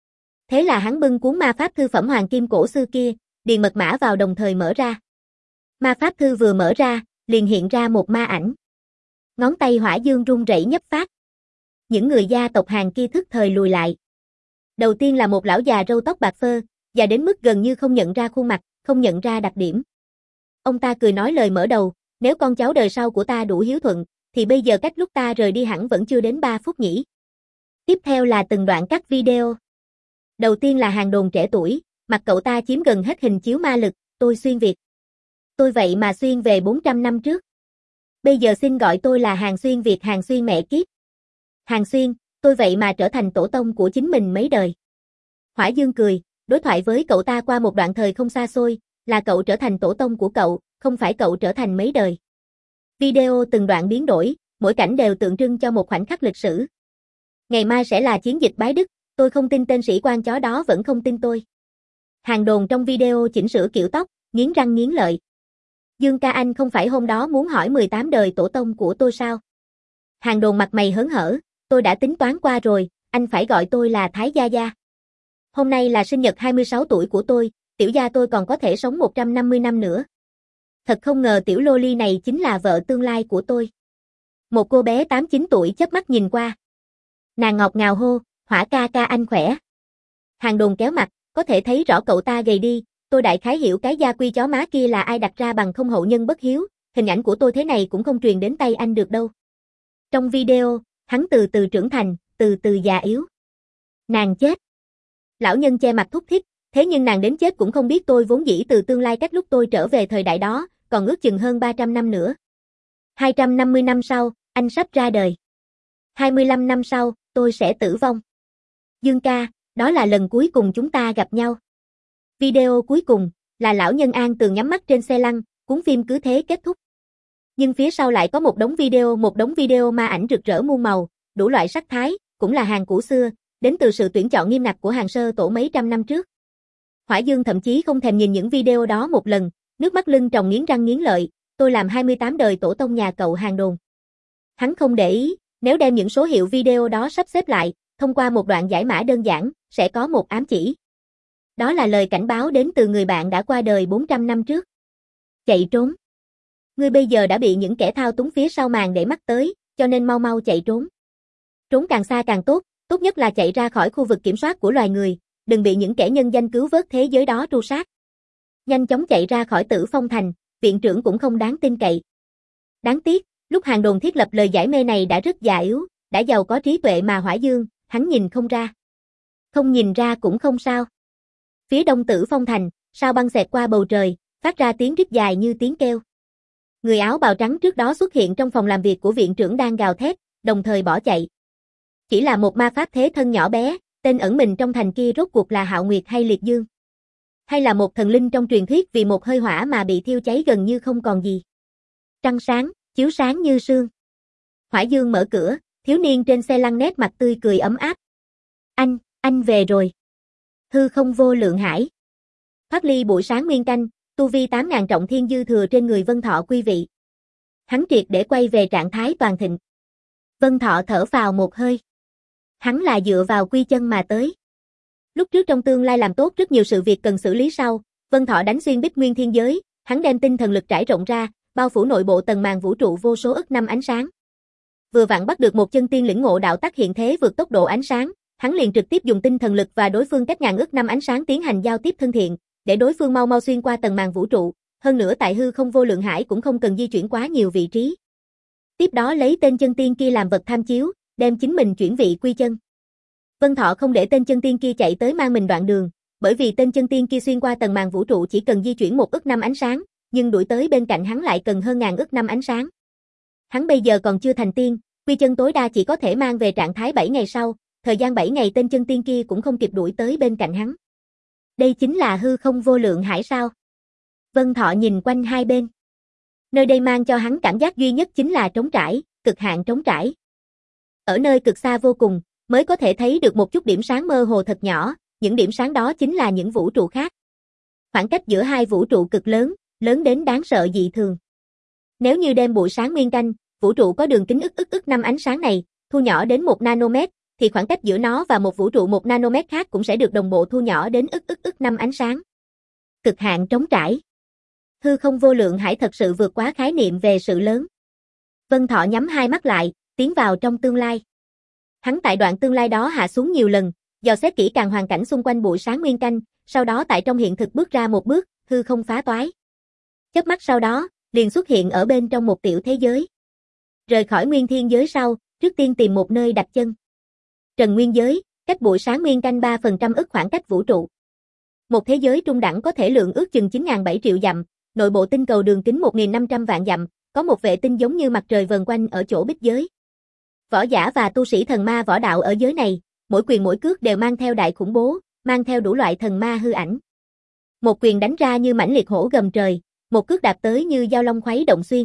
Thế là hắn bưng cuốn ma pháp thư phẩm hoàng kim cổ xưa kia, điền mật mã vào đồng thời mở ra. Ma pháp thư vừa mở ra, liền hiện ra một ma ảnh. Ngón tay Hỏa Dương run rẩy nhấp phát. Những người gia tộc Hàn kia thức thời lùi lại. Đầu tiên là một lão già râu tóc bạc phơ, già đến mức gần như không nhận ra khuôn mặt, không nhận ra đặc điểm. Ông ta cười nói lời mở đầu, nếu con cháu đời sau của ta đủ hiếu thuận, thì bây giờ cách lúc ta rời đi hẳn vẫn chưa đến ba phút nhỉ. Tiếp theo là từng đoạn cắt video. Đầu tiên là Hàn Đồn trẻ tuổi, mặt cậu ta chiếm gần hết hình chiếu ma lực, tôi xuyên Việt. Tôi vậy mà xuyên về bốn trăm năm trước. Bây giờ xin gọi tôi là Hàn Xuyên Việt, Hàn Xuyên mẹ kiếp. Hàn Xuyên, tôi vậy mà trở thành tổ tông của chính mình mấy đời. Hỏa Dương cười, đối thoại với cậu ta qua một đoạn thời không xa xôi, là cậu trở thành tổ tông của cậu, không phải cậu trở thành mấy đời. Video từng đoạn biến đổi, mỗi cảnh đều tượng trưng cho một khoảnh khắc lịch sử. Ngày mai sẽ là chiến dịch bái Đức, tôi không tin tên sĩ quan chó đó vẫn không tin tôi. Hàn Đồn trong video chỉnh sửa kiểu tóc, nghiến răng nghiến lợi. Dương ca anh không phải hôm đó muốn hỏi mười tám đời tổ tông của tôi sao? Hàn Đồn mặt mày hớn hở, tôi đã tính toán qua rồi, anh phải gọi tôi là Thái Gia Gia. Hôm nay là sinh nhật hai mươi sáu tuổi của tôi, tiểu gia tôi còn có thể sống một trăm năm mươi năm nữa. Thật không ngờ tiểu loli này chính là vợ tương lai của tôi. Một cô bé tám chín tuổi chớp mắt nhìn qua. Nàng ngọt ngào hô, Hỏa ca ca anh khỏe. Hàn Đồn kéo mặt, có thể thấy rõ cậu ta gầy đi, tôi đại khái hiểu cái gia quy chó má kia là ai đặt ra bằng không hậu nhân bất hiếu, hình ảnh của tôi thế này cũng không truyền đến tay anh được đâu. Trong video, hắn từ từ trưởng thành, từ từ già yếu. Nàng chết. Lão nhân che mặt thúc thích, thế nhưng nàng đến chết cũng không biết tôi vốn dĩ từ tương lai cách lúc tôi trở về thời đại đó, còn ước chừng hơn ba trăm năm nữa. hai trăm năm mươi năm sau, anh sắp ra đời. hai mươi lăm năm sau, tôi sẽ tử vong. Dương ca, đó là lần cuối cùng chúng ta gặp nhau. Video cuối cùng, là lão nhân An Tường nhắm mắt trên xe lăn, cuốn phim cứ thế kết thúc. Nhưng phía sau lại có một đống video, một đống video ma ảnh rực rỡ muôn màu, đủ loại sắc thái, cũng là hàng cũ xưa, đến từ sự tuyển chọn nghiêm ngặt của Hàn sơ tổ mấy trăm năm trước. Hỏa Dương thậm chí không thèm nhìn những video đó một lần, nước mắt lưng tròng nghiến răng nghiến lợi, tôi làm hai mươi tám đời tổ tông nhà cậu Hàn Đồn. Hắn không để ý, nếu đem những số hiệu video đó sắp xếp lại, thông qua một đoạn giải mã đơn giản, sẽ có một ám chỉ. Đó là lời cảnh báo đến từ người bạn đã qua đời bốn trăm năm trước. Chạy trốn. Ngươi bây giờ đã bị những kẻ thao túng phía sau màn để mắt tới, cho nên mau mau chạy trốn. Trốn càng xa càng tốt, tốt nhất là chạy ra khỏi khu vực kiểm soát của loài người, đừng bị những kẻ nhân danh cứu vớt thế giới đó tru sát. Nhanh chóng chạy ra khỏi Tử Phong Thành, viện trưởng cũng không đáng tin cậy. Đáng tiếc, lúc Hàn Đồn thiết lập lời giải mê này đã rất già yếu, đã giàu có trí tuệ mà Hỏa Dương, hắn nhìn không ra. Không nhìn ra cũng không sao. Phía đông Tử Phong Thành, sao băng xẹt qua bầu trời, phát ra tiếng rít dài như tiếng kêu. Người áo bào trắng trước đó xuất hiện trong phòng làm việc của viện trưởng đang gào thét, đồng thời bỏ chạy. Chỉ là một ma pháp thế thân nhỏ bé, tên ẩn mình trong thành kia rốt cuộc là Hạo Nguyệt hay Liệt Dương? Hay là một thần linh trong truyền thuyết vì một hơi hỏa mà bị thiêu cháy gần như không còn gì? Trăng sáng, chiếu sáng như sương. Hỏa Dương mở cửa, thiếu niên trên xe lăn nét mặt tươi cười ấm áp. Anh, anh về rồi. Hư không vô lượng hải. Thoát ly buổi sáng nguyên canh, tu vi tám ngàn trọng thiên dư thừa trên người Vân Thọ quy vị. Hắn triệt để quay về trạng thái toàn thịnh. Vân Thọ thở phào một hơi. Hắn là dựa vào quy chân mà tới. Lúc trước trong tương lai làm tốt rất nhiều sự việc cần xử lý sau, Vân Thọ đánh xuyên bích nguyên thiên giới, hắn đem tinh thần lực trải rộng ra, bao phủ nội bộ tầng màn vũ trụ vô số ức năm ánh sáng. Vừa vặn bắt được một chân tiên lĩnh ngộ đạo tắc hiện thế vượt tốc độ ánh sáng, hắn liền trực tiếp dùng tinh thần lực và đối phương cách ngàn ức năm ánh sáng tiến hành giao tiếp thân thiện, để đối phương mau mau xuyên qua tầng màn vũ trụ, hơn nữa tại hư không vô lượng hải cũng không cần di chuyển quá nhiều vị trí. Tiếp đó lấy tên chân tiên kia làm vật tham chiếu, đem chính mình chuyển vị quy chân. Vân Thọ không để tên chân tiên kia chạy tới mang mình đoạn đường, bởi vì tên chân tiên kia xuyên qua tầng màn vũ trụ chỉ cần di chuyển một ức năm ánh sáng, nhưng đuổi tới bên cạnh hắn lại cần hơn ngàn ức năm ánh sáng. Hắn bây giờ còn chưa thành tiên, quy chân tối đa chỉ có thể mang về trạng thái bảy ngày sau, thời gian bảy ngày tên chân tiên kia cũng không kịp đuổi tới bên cạnh hắn. Đây chính là hư không vô lượng hải sao? Vân Thọ nhìn quanh hai bên. Nơi đây mang cho hắn cảm giác duy nhất chính là trống trải, cực hạn trống trải. Ở nơi cực xa vô cùng, mới có thể thấy được một chút điểm sáng mơ hồ thật nhỏ, những điểm sáng đó chính là những vũ trụ khác. Khoảng cách giữa hai vũ trụ cực lớn, lớn đến đáng sợ dị thường. Nếu như đem buổi sáng nguyên canh, vũ trụ có đường kính ức ức ức năm ánh sáng này, thu nhỏ đến một nanomet, thì khoảng cách giữa nó và một vũ trụ một nanomet khác cũng sẽ được đồng bộ thu nhỏ đến ức ức ức năm ánh sáng. Cực hạn trống trải. Hư không vô lượng hải thật sự vượt quá khái niệm về sự lớn. Vân Thọ nhắm hai mắt lại, tiến vào trong tương lai. Hắn tại đoạn tương lai đó hạ xuống nhiều lần, dò xét kỹ càng hoàn cảnh xung quanh buổi sáng nguyên canh, sau đó tại trong hiện thực bước ra một bước, hư không phá toái. Chớp mắt sau đó, liền xuất hiện ở bên trong một tiểu thế giới. Rời khỏi nguyên thiên giới sau, trước tiên tìm một nơi đặt chân. Trần Nguyên giới, cách buổi sáng nguyên canh ba phần trăm ức khoảng cách vũ trụ. Một thế giới trung đẳng có thể lượng ước chừng chín nghìn bảy triệu dặm, nội bộ tinh cầu đường kính một nghìn năm trăm vạn dặm, có một vệ tinh giống như mặt trời vần quanh ở chỗ bích giới. Võ giả và tu sĩ thần ma võ đạo ở giới này, mỗi quyền mỗi cước đều mang theo đại khủng bố, mang theo đủ loại thần ma hư ảnh. Một quyền đánh ra như mãnh liệt hổ gầm trời, một cước đạp tới như dao long khuấy động xuyên.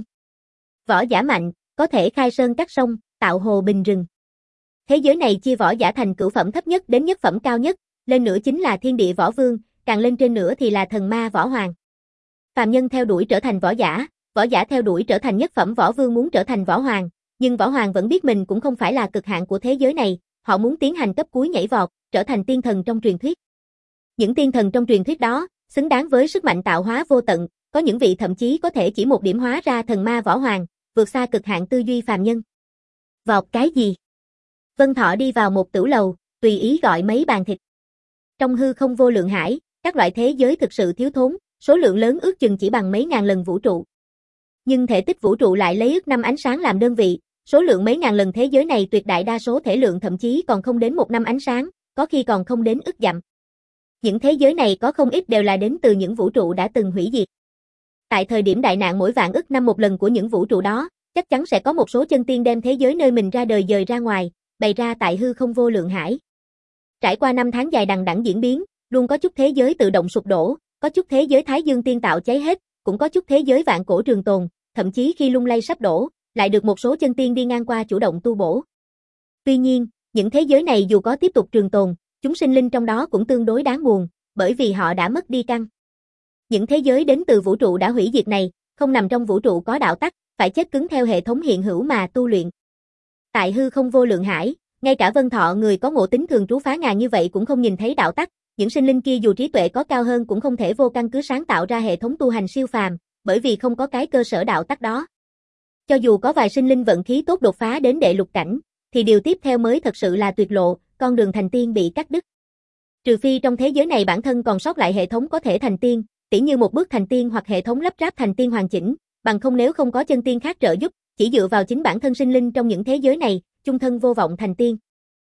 Võ giả mạnh, có thể khai sơn cắt sông, tạo hồ bình rừng. Thế giới này chia võ giả thành cửu phẩm thấp nhất đến nhất phẩm cao nhất, lên nữa chính là thiên địa võ vương, càng lên trên nữa thì là thần ma võ hoàng. Phàm nhân theo đuổi trở thành võ giả, võ giả theo đuổi trở thành nhất phẩm võ vương muốn trở thành võ hoàng, nhưng võ hoàng vẫn biết mình cũng không phải là cực hạn của thế giới này, họ muốn tiến hành cấp cuối nhảy vọt, trở thành tiên thần trong truyền thuyết. Những tiên thần trong truyền thuyết đó, xứng đáng với sức mạnh tạo hóa vô tận, có những vị thậm chí có thể chỉ một điểm hóa ra thần ma võ hoàng, vượt xa cực hạn tư duy phàm nhân. Vọt cái gì? Vân Thọ đi vào một tửu lầu, tùy ý gọi mấy bàn thịt. Trong hư không vô lượng hải, các loại thế giới thực sự thiếu thốn, số lượng lớn ước chừng chỉ bằng mấy ngàn lần vũ trụ. Nhưng thể tích vũ trụ lại lấy ức năm ánh sáng làm đơn vị, số lượng mấy ngàn lần thế giới này tuyệt đại đa số thể lượng thậm chí còn không đến một năm ánh sáng, có khi còn không đến ức dặm. Những thế giới này có không ít đều là đến từ những vũ trụ đã từng hủy diệt. Tại thời điểm đại nạn mỗi vạn ức năm một lần của những vũ trụ đó, chắc chắn sẽ có một số chân tiên đem thế giới nơi mình ra đời dời ra ngoài, bày ra tại hư không vô lượng hải. Trải qua năm tháng dài đằng đẵng diễn biến, luôn có chút thế giới tự động sụp đổ, có chút thế giới Thái Dương tiên tạo cháy hết, cũng có chút thế giới vạn cổ trường tồn, thậm chí khi lung lay sắp đổ, lại được một số chân tiên đi ngang qua chủ động tu bổ. Tuy nhiên, những thế giới này dù có tiếp tục trường tồn, chúng sinh linh trong đó cũng tương đối đáng buồn, bởi vì họ đã mất đi căn. Những thế giới đến từ vũ trụ đã hủy diệt này, không nằm trong vũ trụ có đạo tắc, phải chết cứng theo hệ thống hiện hữu mà tu luyện. Tại hư không vô lượng hải, ngay cả Vân Thọ người có ngộ tính thường trú phá ngàn như vậy cũng không nhìn thấy đạo tắc, những sinh linh kia dù trí tuệ có cao hơn cũng không thể vô căn cứ sáng tạo ra hệ thống tu hành siêu phàm, bởi vì không có cái cơ sở đạo tắc đó. Cho dù có vài sinh linh vận khí tốt đột phá đến đệ lục cảnh, thì điều tiếp theo mới thật sự là tuyệt lộ, con đường thành tiên bị cắt đứt. Trừ phi trong thế giới này bản thân còn sót lại hệ thống có thể thành tiên, tỉ như một bước thành tiên hoặc hệ thống lắp ráp thành tiên hoàn chỉnh, bằng không nếu không có chân tiên khác trợ giúp, chỉ dựa vào chính bản thân sinh linh trong những thế giới này, chung thân vô vọng thành tiên.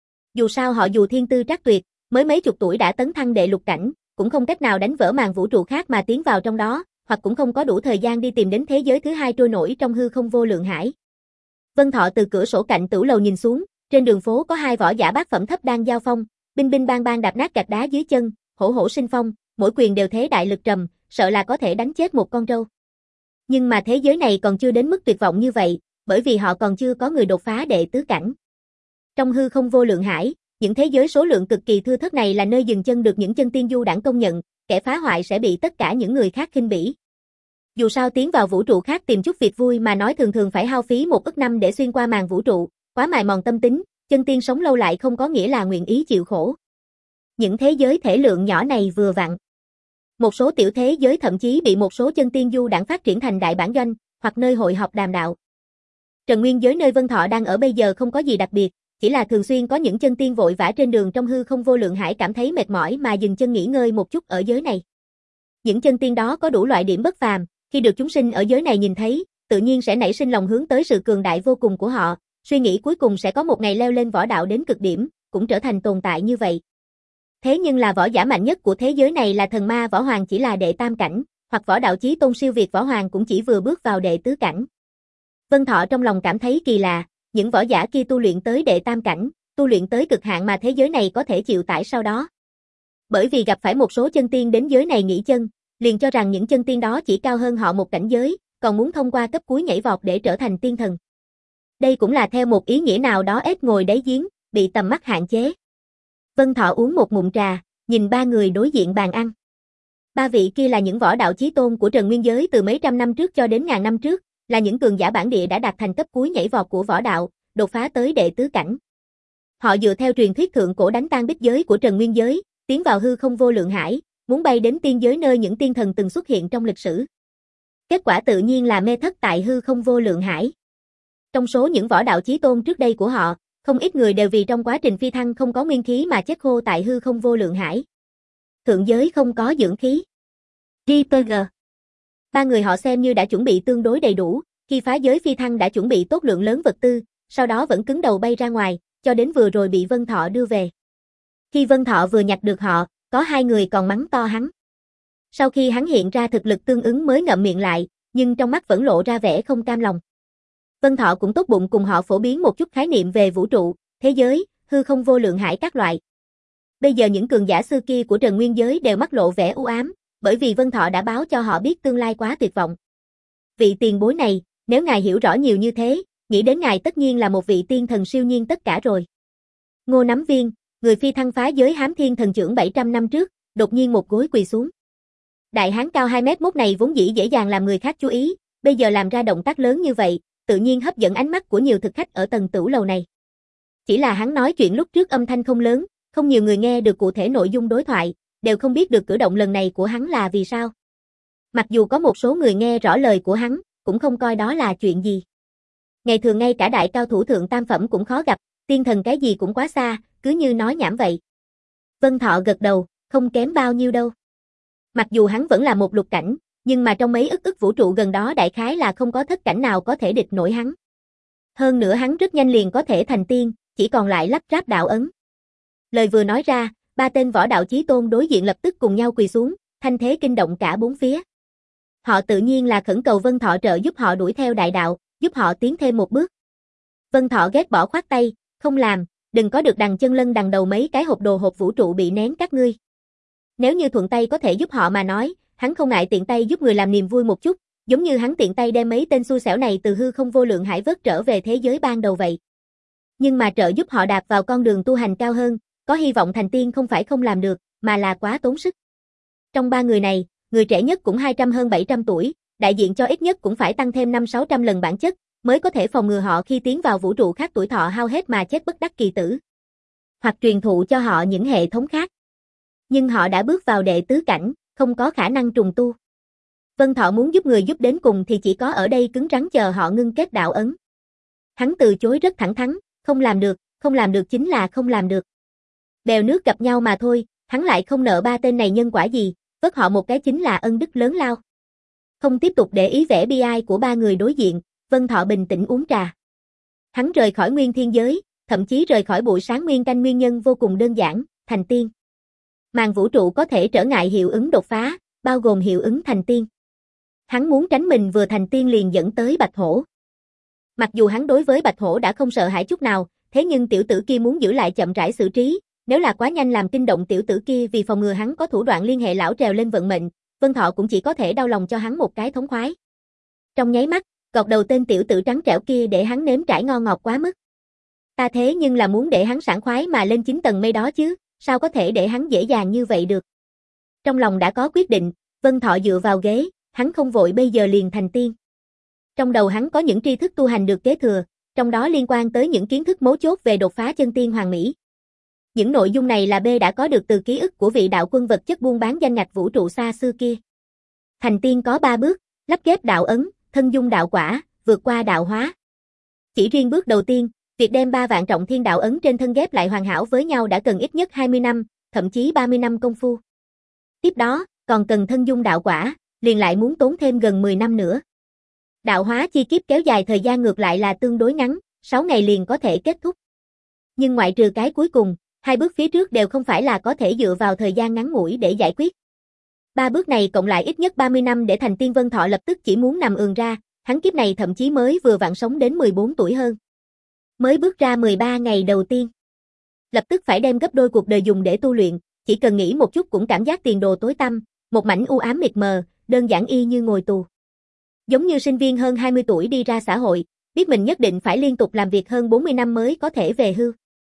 Dù sao họ dù thiên tư trắc tuyệt, mới mấy chục tuổi đã tấn thăng đệ lục cảnh, cũng không cách nào đánh vỡ màn vũ trụ khác mà tiến vào trong đó, hoặc cũng không có đủ thời gian đi tìm đến thế giới thứ hai trôi nổi trong hư không vô lượng hải. Vân Thọ từ cửa sổ cạnh tửu lầu nhìn xuống, trên đường phố có hai võ giả bát phẩm thấp đang giao phong, binh binh bang bang đạp nát gạch đá dưới chân, hổ hổ sinh phong, mỗi quyền đều thế đại lực trầm, sợ là có thể đánh chết một con trâu. Nhưng mà thế giới này còn chưa đến mức tuyệt vọng như vậy, bởi vì họ còn chưa có người đột phá đệ tứ cảnh. Trong hư không vô lượng hải, những thế giới số lượng cực kỳ thưa thớt này là nơi dừng chân được những chân tiên du đãng công nhận, kẻ phá hoại sẽ bị tất cả những người khác khinh bỉ. Dù sao tiến vào vũ trụ khác tìm chút việc vui mà nói thường thường phải hao phí một ức năm để xuyên qua màn vũ trụ, quá mài mòn tâm tính, chân tiên sống lâu lại không có nghĩa là nguyện ý chịu khổ. Những thế giới thể lượng nhỏ này vừa vặn. Một số tiểu thế giới thậm chí bị một số chân tiên du đãng phát triển thành đại bản doanh, hoặc nơi hội họp đàm đạo. Trần Nguyên giới nơi Vân Thọ đang ở bây giờ không có gì đặc biệt, chỉ là thường xuyên có những chân tiên vội vã trên đường trong hư không vô lượng hải cảm thấy mệt mỏi mà dừng chân nghỉ ngơi một chút ở giới này. Những chân tiên đó có đủ loại điểm bất phàm, khi được chúng sinh ở giới này nhìn thấy, tự nhiên sẽ nảy sinh lòng hướng tới sự cường đại vô cùng của họ, suy nghĩ cuối cùng sẽ có một ngày leo lên võ đạo đến cực điểm, cũng trở thành tồn tại như vậy. Thế nhưng là võ giả mạnh nhất của thế giới này là thần ma võ hoàng chỉ là đệ tam cảnh, hoặc võ đạo chí tôn siêu việt võ hoàng cũng chỉ vừa bước vào đệ tứ cảnh. Vân Thọ trong lòng cảm thấy kỳ lạ, những võ giả kia tu luyện tới đệ tam cảnh, tu luyện tới cực hạn mà thế giới này có thể chịu tải sau đó. Bởi vì gặp phải một số chân tiên đến giới này nghỉ chân, liền cho rằng những chân tiên đó chỉ cao hơn họ một cảnh giới, còn muốn thông qua cấp cuối nhảy vọt để trở thành tiên thần. Đây cũng là theo một ý nghĩa nào đó ếch ngồi đáy giếng, bị tầm mắt hạn chế. Vân Thọ uống một ngụm trà, nhìn ba người đối diện bàn ăn. Ba vị kia là những võ đạo chí tôn của Trần Nguyên giới từ mấy trăm năm trước cho đến ngàn năm trước, là những cường giả bản địa đã đạt thành cấp cuối nhảy vọt của võ đạo, đột phá tới đệ tứ cảnh. Họ dựa theo truyền thuyết thượng cổ đánh tan bích giới của Trần Nguyên giới, tiến vào hư không vô lượng hải, muốn bay đến tiên giới nơi những tiên thần từng xuất hiện trong lịch sử. Kết quả tự nhiên là mê thất tại hư không vô lượng hải. Trong số những võ đạo chí tôn trước đây của họ, không ít người đều vì trong quá trình phi thăng không có nguyên khí mà chết khô tại hư không vô lượng hải. Thượng giới không có dưỡng khí. rờ pê giê. Ba người họ xem như đã chuẩn bị tương đối đầy đủ, khi phá giới phi thăng đã chuẩn bị tốt lượng lớn vật tư, sau đó vẫn cứng đầu bay ra ngoài, cho đến vừa rồi bị Vân Thọ đưa về. Khi Vân Thọ vừa nhặt được họ, có hai người còn mắng to hắn. Sau khi hắn hiện ra thực lực tương ứng mới ngậm miệng lại, nhưng trong mắt vẫn lộ ra vẻ không cam lòng. Vân Thọ cũng tốt bụng cùng họ phổ biến một chút khái niệm về vũ trụ, thế giới, hư không vô lượng hải các loại. Bây giờ những cường giả xưa kia của Trần Nguyên giới đều mắc lộ vẻ u ám, bởi vì Vân Thọ đã báo cho họ biết tương lai quá tuyệt vọng. Vị tiền bối này, nếu ngài hiểu rõ nhiều như thế, nghĩ đến ngài tất nhiên là một vị tiên thần siêu nhiên tất cả rồi. Ngô Nắm Viên, người phi thăng phá giới hám thiên thần trưởng bảy trăm năm trước, đột nhiên một gối quỳ xuống. Đại hán cao hai mét mốt này vốn dĩ dễ dàng làm người khác chú ý, bây giờ làm ra động tác lớn như vậy, tự nhiên hấp dẫn ánh mắt của nhiều thực khách ở tầng tửu lầu này. Chỉ là hắn nói chuyện lúc trước âm thanh không lớn, không nhiều người nghe được cụ thể nội dung đối thoại, đều không biết được cử động lần này của hắn là vì sao. Mặc dù có một số người nghe rõ lời của hắn, cũng không coi đó là chuyện gì. Ngày thường ngay cả đại cao thủ thượng tam phẩm cũng khó gặp, tiên thần cái gì cũng quá xa, cứ như nói nhảm vậy. Vân Thọ gật đầu, không kém bao nhiêu đâu. Mặc dù hắn vẫn là một lục cảnh, nhưng mà trong mấy ức ức vũ trụ gần đó đại khái là không có thất cảnh nào có thể địch nổi hắn. Hơn nữa hắn rất nhanh liền có thể thành tiên, chỉ còn lại lắp ráp đạo ấn. Lời vừa nói ra, ba tên võ đạo chí tôn đối diện lập tức cùng nhau quỳ xuống, thanh thế kinh động cả bốn phía. Họ tự nhiên là khẩn cầu Vân Thọ trợ giúp họ đuổi theo đại đạo, giúp họ tiến thêm một bước. Vân Thọ ghét bỏ khoát tay, không làm, đừng có được đằng chân lân đằng đầu mấy cái hộp đồ hộp vũ trụ bị nén các ngươi. Nếu như thuận tay có thể giúp họ mà nói, hắn không ngại tiện tay giúp người làm niềm vui một chút, giống như hắn tiện tay đem mấy tên xui xẻo này từ hư không vô lượng hải vớt trở về thế giới ban đầu vậy. Nhưng mà trợ giúp họ đạp vào con đường tu hành cao hơn, có hy vọng thành tiên không phải không làm được, mà là quá tốn sức. Trong ba người này, người trẻ nhất cũng hai trăm hơn bảy trăm tuổi, đại diện cho ít nhất cũng phải tăng thêm năm sáu trăm lần bản chất, mới có thể phòng ngừa họ khi tiến vào vũ trụ khác tuổi thọ hao hết mà chết bất đắc kỳ tử. Hoặc truyền thụ cho họ những hệ thống khác. Nhưng họ đã bước vào đệ tứ cảnh, không có khả năng trùng tu. Vân Thọ muốn giúp người giúp đến cùng thì chỉ có ở đây cứng rắn chờ họ ngưng kết đạo ấn. Hắn từ chối rất thẳng thắn, không làm được, không làm được chính là không làm được. Bèo nước gặp nhau mà thôi, hắn lại không nợ ba tên này nhân quả gì, vất họ một cái chính là ân đức lớn lao. Không tiếp tục để ý vẻ bi ai của ba người đối diện, Vân Thọ bình tĩnh uống trà. Hắn rời khỏi nguyên thiên giới, thậm chí rời khỏi buổi sáng nguyên canh nguyên nhân vô cùng đơn giản, thành tiên. Màn vũ trụ có thể trở ngại hiệu ứng đột phá, bao gồm hiệu ứng thành tiên. Hắn muốn tránh mình vừa thành tiên liền dẫn tới Bạch Hổ. Mặc dù hắn đối với Bạch Hổ đã không sợ hãi chút nào, thế nhưng tiểu tử kia muốn giữ lại chậm rãi xử trí, nếu là quá nhanh làm kinh động tiểu tử kia vì phòng ngừa hắn có thủ đoạn liên hệ lão trèo lên vận mệnh, Vân Thọ cũng chỉ có thể đau lòng cho hắn một cái thống khoái. Trong nháy mắt, gọt đầu tên tiểu tử trắng trẻo kia để hắn nếm trải ngon ngọt quá mức. Ta thế nhưng là muốn để hắn sảng khoái mà lên chín tầng mây đó chứ, sao có thể để hắn dễ dàng như vậy được. Trong lòng đã có quyết định, Vân Thọ dựa vào ghế, hắn không vội bây giờ liền thành tiên. Trong đầu hắn có những tri thức tu hành được kế thừa, trong đó liên quan tới những kiến thức mấu chốt về đột phá chân tiên hoàn mỹ. Những nội dung này là B đã có được từ ký ức của vị đạo quân vật chất buôn bán danh ngạch vũ trụ xa xưa kia. Thành tiên có ba bước, lắp ghép đạo ấn, thân dung đạo quả, vượt qua đạo hóa. Chỉ riêng bước đầu tiên, việc đem ba vạn trọng thiên đạo ấn trên thân ghép lại hoàn hảo với nhau đã cần ít nhất hai mươi năm, thậm chí ba mươi năm công phu. Tiếp đó, còn cần thân dung đạo quả, liền lại muốn tốn thêm gần mười năm nữa. Đạo hóa chi kiếp kéo dài thời gian ngược lại là tương đối ngắn, sáu ngày liền có thể kết thúc. Nhưng ngoại trừ cái cuối cùng, hai bước phía trước đều không phải là có thể dựa vào thời gian ngắn ngủi để giải quyết. Ba bước này cộng lại ít nhất ba mươi năm để thành tiên. Vân Thọ lập tức chỉ muốn nằm ườn ra, hắn kiếp này thậm chí mới vừa vặn sống đến mười bốn tuổi hơn. Mới bước ra mười ba ngày đầu tiên. Lập tức phải đem gấp đôi cuộc đời dùng để tu luyện, chỉ cần nghĩ một chút cũng cảm giác tiền đồ tối tăm, một mảnh u ám mịt mờ, đơn giản y như ngồi tù. Giống như sinh viên hơn hai mươi tuổi đi ra xã hội, biết mình nhất định phải liên tục làm việc hơn bốn mươi năm mới có thể về hưu.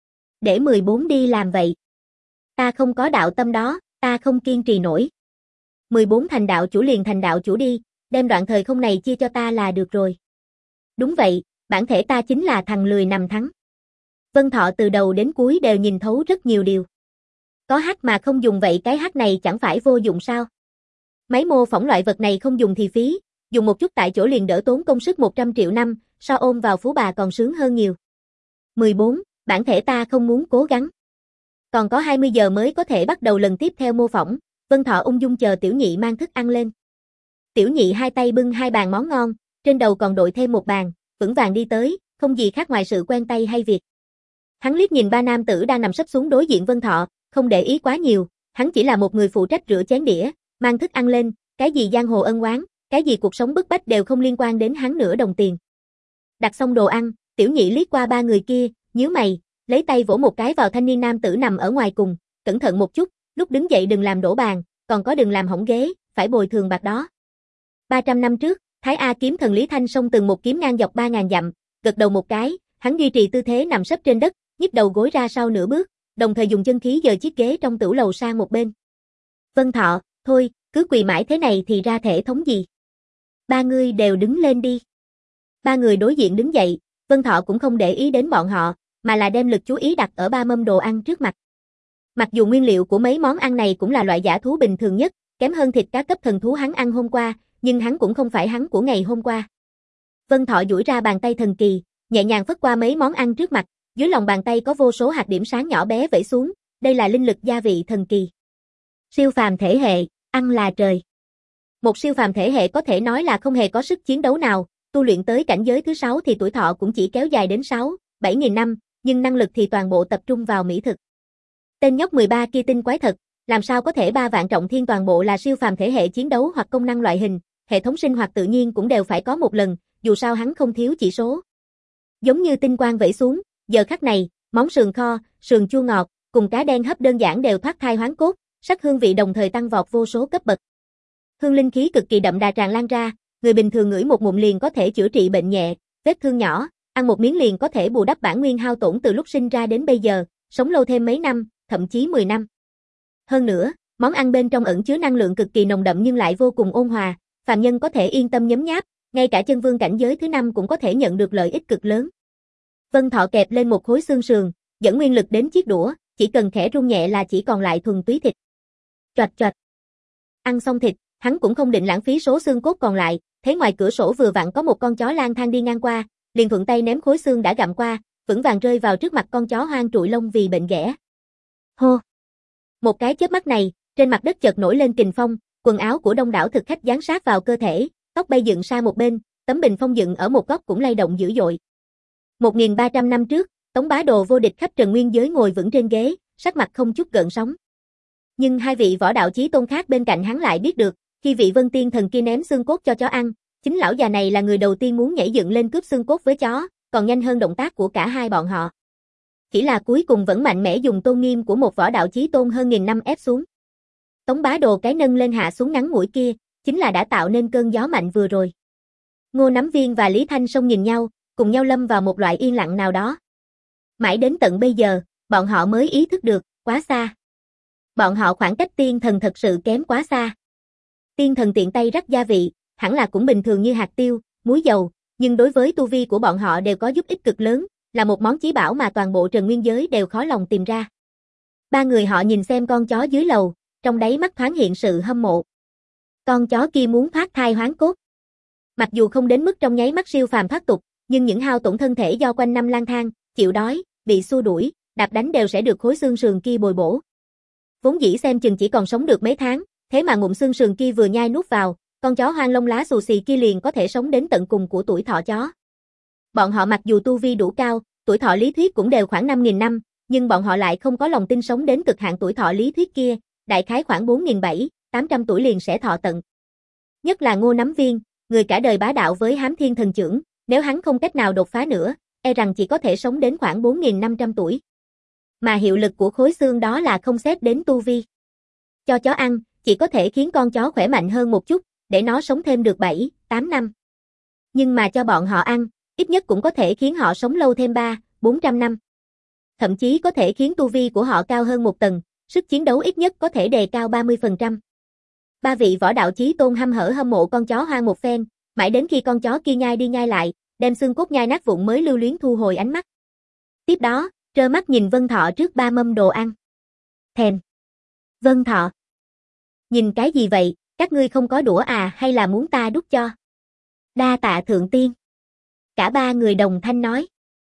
Để mười bốn đi làm vậy. Ta không có đạo tâm đó, ta không kiên trì nổi. mười bốn thành đạo chủ liền thành đạo chủ đi, đem đoạn thời không này chia cho ta là được rồi. Đúng vậy, bản thể ta chính là thằng lười nằm thắng. Vân Thọ từ đầu đến cuối đều nhìn thấu rất nhiều điều. Có hack mà không dùng vậy cái hack này chẳng phải vô dụng sao? Máy mô phỏng loại vật này không dùng thì phí, dùng một chút tại chỗ liền đỡ tốn công sức một trăm triệu năm, so ôm vào phú bà còn sướng hơn nhiều. mười bốn, bản thể ta không muốn cố gắng. Còn có hai mươi giờ mới có thể bắt đầu lần tiếp theo mô phỏng, Vân Thọ ung dung chờ tiểu nhị mang thức ăn lên. Tiểu nhị hai tay bưng hai bàn món ngon, trên đầu còn đội thêm một bàn, vững vàng đi tới, không gì khác ngoài sự quen tay hay việc. Hắn liếc nhìn ba nam tử đang nằm sấp xuống đối diện Vân Thọ, không để ý quá nhiều, hắn chỉ là một người phụ trách rửa chén đĩa, mang thức ăn lên, cái gì giang hồ ân oán, cái gì cuộc sống bức bách đều không liên quan đến hắn nửa đồng tiền. Đặt xong đồ ăn, tiểu nhị liếc qua ba người kia, nhíu mày, lấy tay vỗ một cái vào thanh niên nam tử nằm ở ngoài cùng, cẩn thận một chút, lúc đứng dậy đừng làm đổ bàn, còn có đừng làm hỏng ghế, phải bồi thường bạc đó. ba trăm năm trước, Thái A kiếm thần Lý Thanh xông từng một kiếm ngang dọc ba ngàn dặm, gật đầu một cái, hắn duy trì tư thế nằm sấp trên đất, nhích đầu gối ra sau nửa bước, đồng thời dùng chân khí dời chiếc ghế trong tửu lầu sang một bên. Vân Thọ, thôi, cứ quỳ mãi thế này thì ra thể thống gì? Ba người đều đứng lên đi. Ba người đối diện đứng dậy, Vân Thọ cũng không để ý đến bọn họ, mà là đem lực chú ý đặt ở ba mâm đồ ăn trước mặt. Mặc dù nguyên liệu của mấy món ăn này cũng là loại dã thú bình thường nhất, kém hơn thịt cá cấp thần thú hắn ăn hôm qua, nhưng hắn cũng không phải hắn của ngày hôm qua. Vân Thọ duỗi ra bàn tay thần kỳ, nhẹ nhàng phất qua mấy món ăn trước mặt, dưới lòng bàn tay có vô số hạt điểm sáng nhỏ bé vẩy xuống, đây là linh lực gia vị thần kỳ. Siêu phàm thể hệ, ăn là trời. Một siêu phàm thể hệ có thể nói là không hề có sức chiến đấu nào, tu luyện tới cảnh giới thứ sáu thì tuổi thọ cũng chỉ kéo dài đến sáu, bảy nghìn năm, nhưng năng lực thì toàn bộ tập trung vào mỹ thực. Tên nhóc mười ba kia tinh quái thật, làm sao có thể ba vạn trọng thiên toàn bộ là siêu phàm thể hệ chiến đấu hoặc công năng loại hình, hệ thống sinh hoạt tự nhiên cũng đều phải có một lần, dù sao hắn không thiếu chỉ số. Giống như tinh quang vẩy xuống, giờ khắc này, món sườn kho, sườn chua ngọt, cùng cá đen hấp đơn giản đều thoát thai hoán cốt, sắc hương vị đồng thời tăng vọt vô số cấp bậc. Hương linh khí cực kỳ đậm đà tràn lan ra, người bình thường ngửi một ngụm liền có thể chữa trị bệnh nhẹ, vết thương nhỏ, ăn một miếng liền có thể bù đắp bản nguyên hao tổn từ lúc sinh ra đến bây giờ, sống lâu thêm mấy năm, thậm chí mười năm. Hơn nữa, món ăn bên trong ẩn chứa năng lượng cực kỳ nồng đậm nhưng lại vô cùng ôn hòa, phàm nhân có thể yên tâm nhấm nháp, ngay cả chân vương cảnh giới thứ năm cũng có thể nhận được lợi ích cực lớn. Vân Thọ kẹp lên một khối xương sườn, dẫn nguyên lực đến chiếc đũa, chỉ cần khẽ rung nhẹ là chỉ còn lại thuần túy thịt. Choạch choạch. Ăn xong thịt, hắn cũng không định lãng phí số xương cốt còn lại, thấy ngoài cửa sổ vừa vặn có một con chó lang thang đi ngang qua, liền thuận tay ném khối xương đã gặm qua, vững vàng rơi vào trước mặt con chó hoang trụi lông vì bệnh ghẻ. Hô. Một cái chớp mắt này, trên mặt đất chợt nổi lên kình phong, quần áo của đông đảo thực khách dán sát vào cơ thể, tóc bay dựng sang một bên, tấm bình phong dựng ở một góc cũng lay động dữ dội. một nghìn ba trăm năm trước, Tống Bá Đồ vô địch khắp Trần Nguyên giới ngồi vững trên ghế, sắc mặt không chút gợn sóng. Nhưng hai vị võ đạo chí tôn khác bên cạnh hắn lại biết được, Khi vị Vân Tiên Thần kia ném xương cốt cho chó ăn, chính lão già này là người đầu tiên muốn nhảy dựng lên cướp xương cốt với chó, còn nhanh hơn động tác của cả hai bọn họ. Chỉ là cuối cùng vẫn mạnh mẽ dùng tôn nghiêm của một võ đạo chí tôn hơn nghìn năm ép xuống. Tống Bá Đồ cái nâng lên hạ xuống ngắn mũi kia, chính là đã tạo nên cơn gió mạnh vừa rồi. Ngô Nắm Viên và Lý Thanh Sông nhìn nhau, cùng nhau lâm vào một loại yên lặng nào đó. Mãi đến tận bây giờ, bọn họ mới ý thức được, quá xa. Bọn họ khoảng cách tiên thần thật sự kém quá xa. Tiên thần tiện tay rắc gia vị, hẳn là cũng bình thường như hạt tiêu, muối dầu, nhưng đối với tu vi của bọn họ đều có giúp ích cực lớn, là một món chí bảo mà toàn bộ Trần Nguyên giới đều khó lòng tìm ra. Ba người họ nhìn xem con chó dưới lầu, trong đáy mắt thoáng hiện sự hâm mộ. Con chó kia muốn thoát thai hoán cốt. Mặc dù không đến mức trong nháy mắt siêu phàm thoát tục, nhưng những hao tổn thân thể do quanh năm lang thang, chịu đói, bị xua đuổi, đạp đánh đều sẽ được khối xương sườn kia bồi bổ. Vốn dĩ xem chừng chỉ còn sống được mấy tháng, thế mà ngụm xương sườn kia vừa nhai nuốt vào, con chó hoang lông lá xù xì kia liền có thể sống đến tận cùng của tuổi thọ chó. Bọn họ mặc dù tu vi đủ cao, tuổi thọ lý thuyết cũng đều khoảng năm nghìn năm, nhưng bọn họ lại không có lòng tin sống đến cực hạn tuổi thọ lý thuyết kia, đại khái khoảng bốn nghìn bảy tám trăm tuổi liền sẽ thọ tận. Nhất là Ngô Nắm Viên, người cả đời bá đạo với Hám Thiên Thần Chưởng, nếu hắn không cách nào đột phá nữa, e rằng chỉ có thể sống đến khoảng bốn nghìn năm trăm tuổi. Mà hiệu lực của khối xương đó là không xét đến tu vi. Cho chó ăn, chỉ có thể khiến con chó khỏe mạnh hơn một chút, để nó sống thêm được bảy tám năm. Nhưng mà cho bọn họ ăn, ít nhất cũng có thể khiến họ sống lâu thêm ba bốn trăm năm. Thậm chí có thể khiến tu vi của họ cao hơn một tầng, sức chiến đấu ít nhất có thể đề cao ba mươi phần trăm. Ba vị võ đạo chí tôn hăm hở hâm mộ con chó hoang một phen, mãi đến khi con chó kia nhai đi nhai lại, đem xương cốt nhai nát vụn mới lưu luyến thu hồi ánh mắt. Tiếp đó, trơ mắt nhìn Vân Thọ trước ba mâm đồ ăn. Thèm. Vân Thọ. Nhìn cái gì vậy, các ngươi không có đũa à hay là muốn ta đút cho? Đa tạ thượng tiên. Cả ba người đồng thanh nói.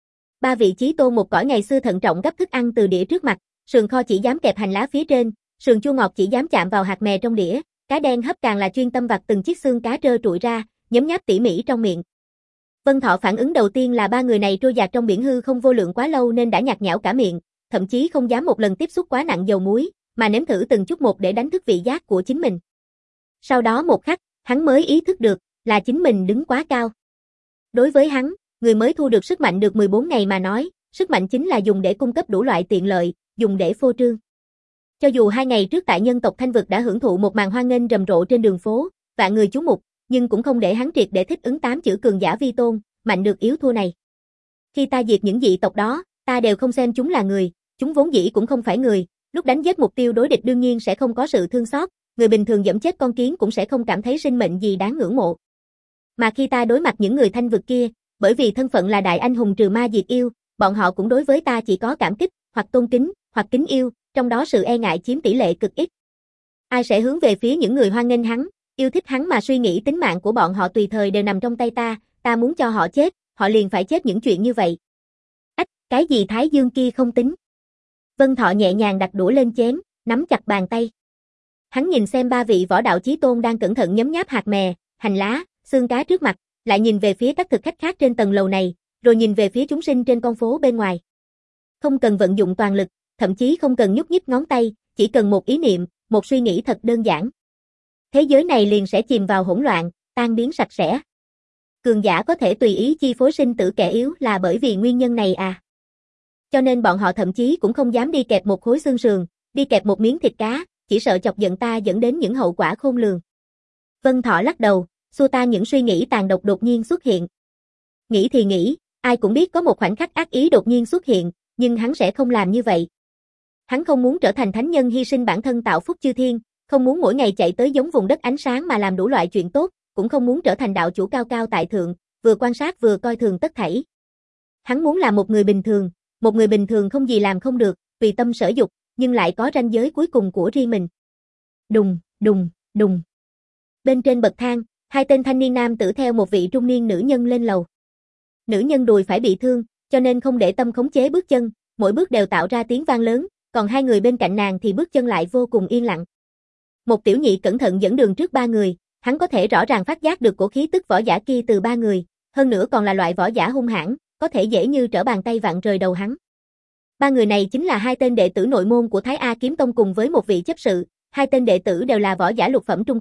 Ba vị chí tôn một cõi ngày xưa thận trọng gấp thức ăn từ đĩa trước mặt, sườn kho chỉ dám kẹp hành lá phía trên, sườn chua ngọt chỉ dám chạm vào hạt mè trong đĩa, cá đen hấp càng là chuyên tâm vặt từng chiếc xương cá trơ trụi ra, nhấm nháp tỉ mỉ trong miệng. Vân Thọ phản ứng đầu tiên là ba người này trôi dạt trong biển hư không vô lượng quá lâu nên đã nhạt nhẽo cả miệng, thậm chí không dám một lần tiếp xúc quá nặng dầu muối, mà nếm thử từng chút một để đánh thức vị giác của chính mình. Sau đó một khắc, hắn mới ý thức được, là chính mình đứng quá cao. Đối với hắn, người mới thu được sức mạnh được mười bốn ngày mà nói, sức mạnh chính là dùng để cung cấp đủ loại tiện lợi, dùng để phô trương. Cho dù hai ngày trước tại nhân tộc Thanh Vực đã hưởng thụ một màn hoan nghênh rầm rộ trên đường phố, vạn người chú mục, nhưng cũng không để hắn triệt để thích ứng tám chữ cường giả vi tôn, mạnh được yếu thua này. Khi ta diệt những dị tộc đó, ta đều không xem chúng là người, chúng vốn dĩ cũng không phải người, lúc đánh giết mục tiêu đối địch đương nhiên sẽ không có sự thương xót, người bình thường giẫm chết con kiến cũng sẽ không cảm thấy sinh mệnh gì đáng ngưỡng mộ. Mà khi ta đối mặt những người Thanh Vực kia, bởi vì thân phận là đại anh hùng trừ ma diệt yêu, bọn họ cũng đối với ta chỉ có cảm kích, hoặc tôn kính, hoặc kính yêu, trong đó sự e ngại chiếm tỷ lệ cực ít. Ai sẽ hướng về phía những người hoan nghênh hắn, yêu thích hắn mà suy nghĩ tính mạng của bọn họ tùy thời đều nằm trong tay ta, ta muốn cho họ chết, họ liền phải chết những chuyện như vậy. Ách, cái gì Thái Dương kia không tính. Vân Thọ nhẹ nhàng đặt đũa lên chén, nắm chặt bàn tay. Hắn nhìn xem ba vị võ đạo chí tôn đang cẩn thận nhấm nháp hạt mè, hành lá, xương cá trước mặt, lại nhìn về phía các thực khách khác trên tầng lầu này, rồi nhìn về phía chúng sinh trên con phố bên ngoài. Không cần vận dụng toàn lực, thậm chí không cần nhúc nhích ngón tay, chỉ cần một ý niệm, một suy nghĩ thật đơn giản. Thế giới này liền sẽ chìm vào hỗn loạn, tan biến sạch sẽ. Cường giả có thể tùy ý chi phối sinh tử kẻ yếu là bởi vì nguyên nhân này à. Cho nên bọn họ thậm chí cũng không dám đi kẹp một khối xương sườn, đi kẹp một miếng thịt cá, chỉ sợ chọc giận ta dẫn đến những hậu quả khôn lường. Vân Thọ lắc đầu, xua tan những suy nghĩ tàn độc đột nhiên xuất hiện. Nghĩ thì nghĩ, ai cũng biết có một khoảnh khắc ác ý đột nhiên xuất hiện, nhưng hắn sẽ không làm như vậy. Hắn không muốn trở thành thánh nhân hy sinh bản thân tạo phúc chư thiên, không muốn mỗi ngày chạy tới giống vùng đất ánh sáng mà làm đủ loại chuyện tốt, cũng không muốn trở thành đạo chủ cao cao tại thượng, vừa quan sát vừa coi thường tất thảy. Hắn muốn là một người bình thường, một người bình thường không gì làm không được, tùy tâm sở dục, nhưng lại có ranh giới cuối cùng của riêng mình. Đùng, đùng, đùng. Bên trên bậc thang, hai tên thanh niên nam tử theo một vị trung niên nữ nhân lên lầu. Nữ nhân đùi phải bị thương, cho nên không để tâm khống chế bước chân, mỗi bước đều tạo ra tiếng vang lớn, còn hai người bên cạnh nàng thì bước chân lại vô cùng yên lặng. Một tiểu nhị cẩn thận dẫn đường trước ba người, hắn có thể rõ ràng phát giác được cổ khí tức võ giả kia từ ba người, hơn nữa còn là loại võ giả hung hãn, có thể dễ như trở bàn tay vặn rời đầu hắn. Ba người này chính là hai tên đệ tử nội môn của Thái A Kiếm Tông cùng với một vị chấp sự, hai tên đệ tử đều là võ giả lục phẩm trung cấp,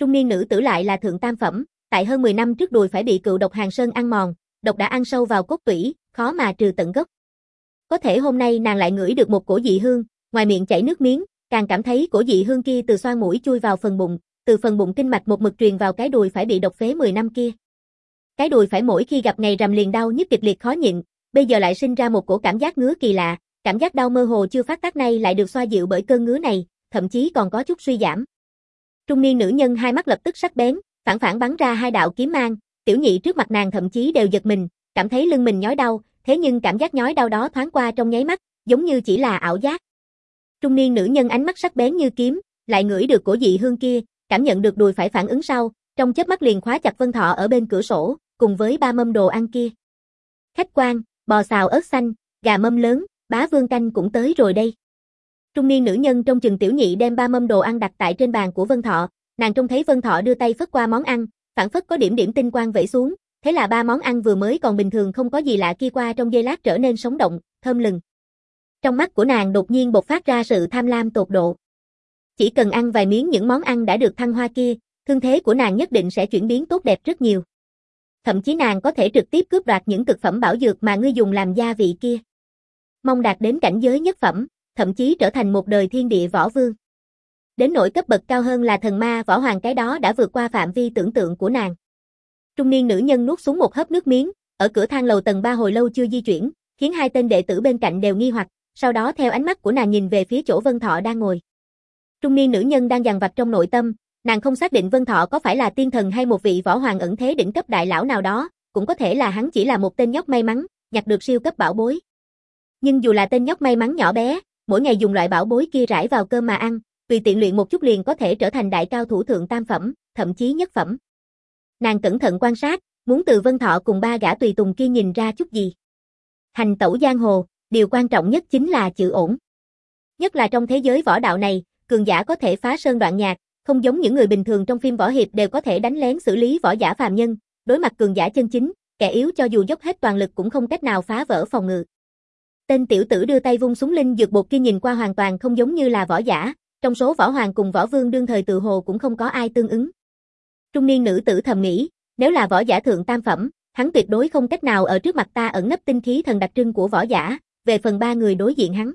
Trung niên nữ tử lại là thượng tam phẩm, tại hơn mười năm trước đùi phải bị cựu độc Hàng Sơn ăn mòn, độc đã ăn sâu vào cốt tủy, khó mà trừ tận gốc. Có thể hôm nay nàng lại ngửi được một cổ dị hương, ngoài miệng chảy nước miếng, càng cảm thấy cổ dị hương kia từ xoang mũi chui vào phần bụng, từ phần bụng kinh mạch một mực truyền vào cái đùi phải bị độc phế mười năm kia. Cái đùi phải mỗi khi gặp ngày rằm liền đau nhức kịch liệt khó nhịn, bây giờ lại sinh ra một cổ cảm giác ngứa kỳ lạ, cảm giác đau mơ hồ chưa phát tác này lại được xoa dịu bởi cơn ngứa này, thậm chí còn có chút suy giảm. Trung niên nữ nhân hai mắt lập tức sắc bén, phản phản bắn ra hai đạo kiếm mang, tiểu nhị trước mặt nàng thậm chí đều giật mình, cảm thấy lưng mình nhói đau, thế nhưng cảm giác nhói đau đó thoáng qua trong nháy mắt, giống như chỉ là ảo giác. Trung niên nữ nhân ánh mắt sắc bén như kiếm, lại ngửi được cổ dị hương kia, cảm nhận được đùi phải phản ứng sau, trong chớp mắt liền khóa chặt Vân Thọ ở bên cửa sổ, cùng với ba mâm đồ ăn kia. Khách quan, bò xào ớt xanh, gà mâm lớn, bá vương canh cũng tới rồi đây. Trung niên nữ nhân trong chừng tiểu nhị đem ba mâm đồ ăn đặt tại trên bàn của Vân Thọ, nàng trông thấy Vân Thọ đưa tay phất qua món ăn, phản phất có điểm điểm tinh quang vẩy xuống, thế là ba món ăn vừa mới còn bình thường không có gì lạ kia qua trong giây lát trở nên sống động, thơm lừng. Trong mắt của nàng đột nhiên bộc phát ra sự tham lam tột độ. Chỉ cần ăn vài miếng những món ăn đã được thăng hoa kia, thương thế của nàng nhất định sẽ chuyển biến tốt đẹp rất nhiều. Thậm chí nàng có thể trực tiếp cướp đoạt những cực phẩm bảo dược mà ngươi dùng làm gia vị kia. Mong đạt đến cảnh giới nhất phẩm, thậm chí trở thành một đời thiên địa võ vương. Đến nỗi cấp bậc cao hơn là thần ma võ hoàng, cái đó đã vượt qua phạm vi tưởng tượng của nàng. Trung niên nữ nhân nuốt xuống một hớp nước miếng, ở cửa thang lầu tầng ba hồi lâu chưa di chuyển, khiến hai tên đệ tử bên cạnh đều nghi hoặc, sau đó theo ánh mắt của nàng nhìn về phía chỗ Vân Thọ đang ngồi. Trung niên nữ nhân đang dằn vặt trong nội tâm, nàng không xác định Vân Thọ có phải là tiên thần hay một vị võ hoàng ẩn thế đỉnh cấp đại lão nào đó, cũng có thể là hắn chỉ là một tên nhóc may mắn, nhặt được siêu cấp bảo bối. Nhưng dù là tên nhóc may mắn nhỏ bé, mỗi ngày dùng loại bảo bối kia rải vào cơm mà ăn, tùy tiện luyện một chút liền có thể trở thành đại cao thủ thượng tam phẩm, thậm chí nhất phẩm. Nàng cẩn thận quan sát, muốn từ Vân Thọ cùng ba gã tùy tùng kia nhìn ra chút gì. Hành tẩu giang hồ, điều quan trọng nhất chính là chữ ổn. Nhất là trong thế giới võ đạo này, cường giả có thể phá sơn đoạn nhạc, không giống những người bình thường trong phim võ hiệp đều có thể đánh lén xử lý võ giả phàm nhân, đối mặt cường giả chân chính, kẻ yếu cho dù dốc hết toàn lực cũng không cách nào phá vỡ phòng ngự. Tên tiểu tử đưa tay vung súng linh dược bột kia nhìn qua hoàn toàn không giống như là võ giả, trong số võ hoàng cùng võ vương đương thời tự hồ cũng không có ai tương ứng. Trung niên nữ tử thầm nghĩ, nếu là võ giả thượng tam phẩm, hắn tuyệt đối không cách nào ở trước mặt ta ẩn nấp tinh khí thần đặc trưng của võ giả, về phần ba người đối diện hắn.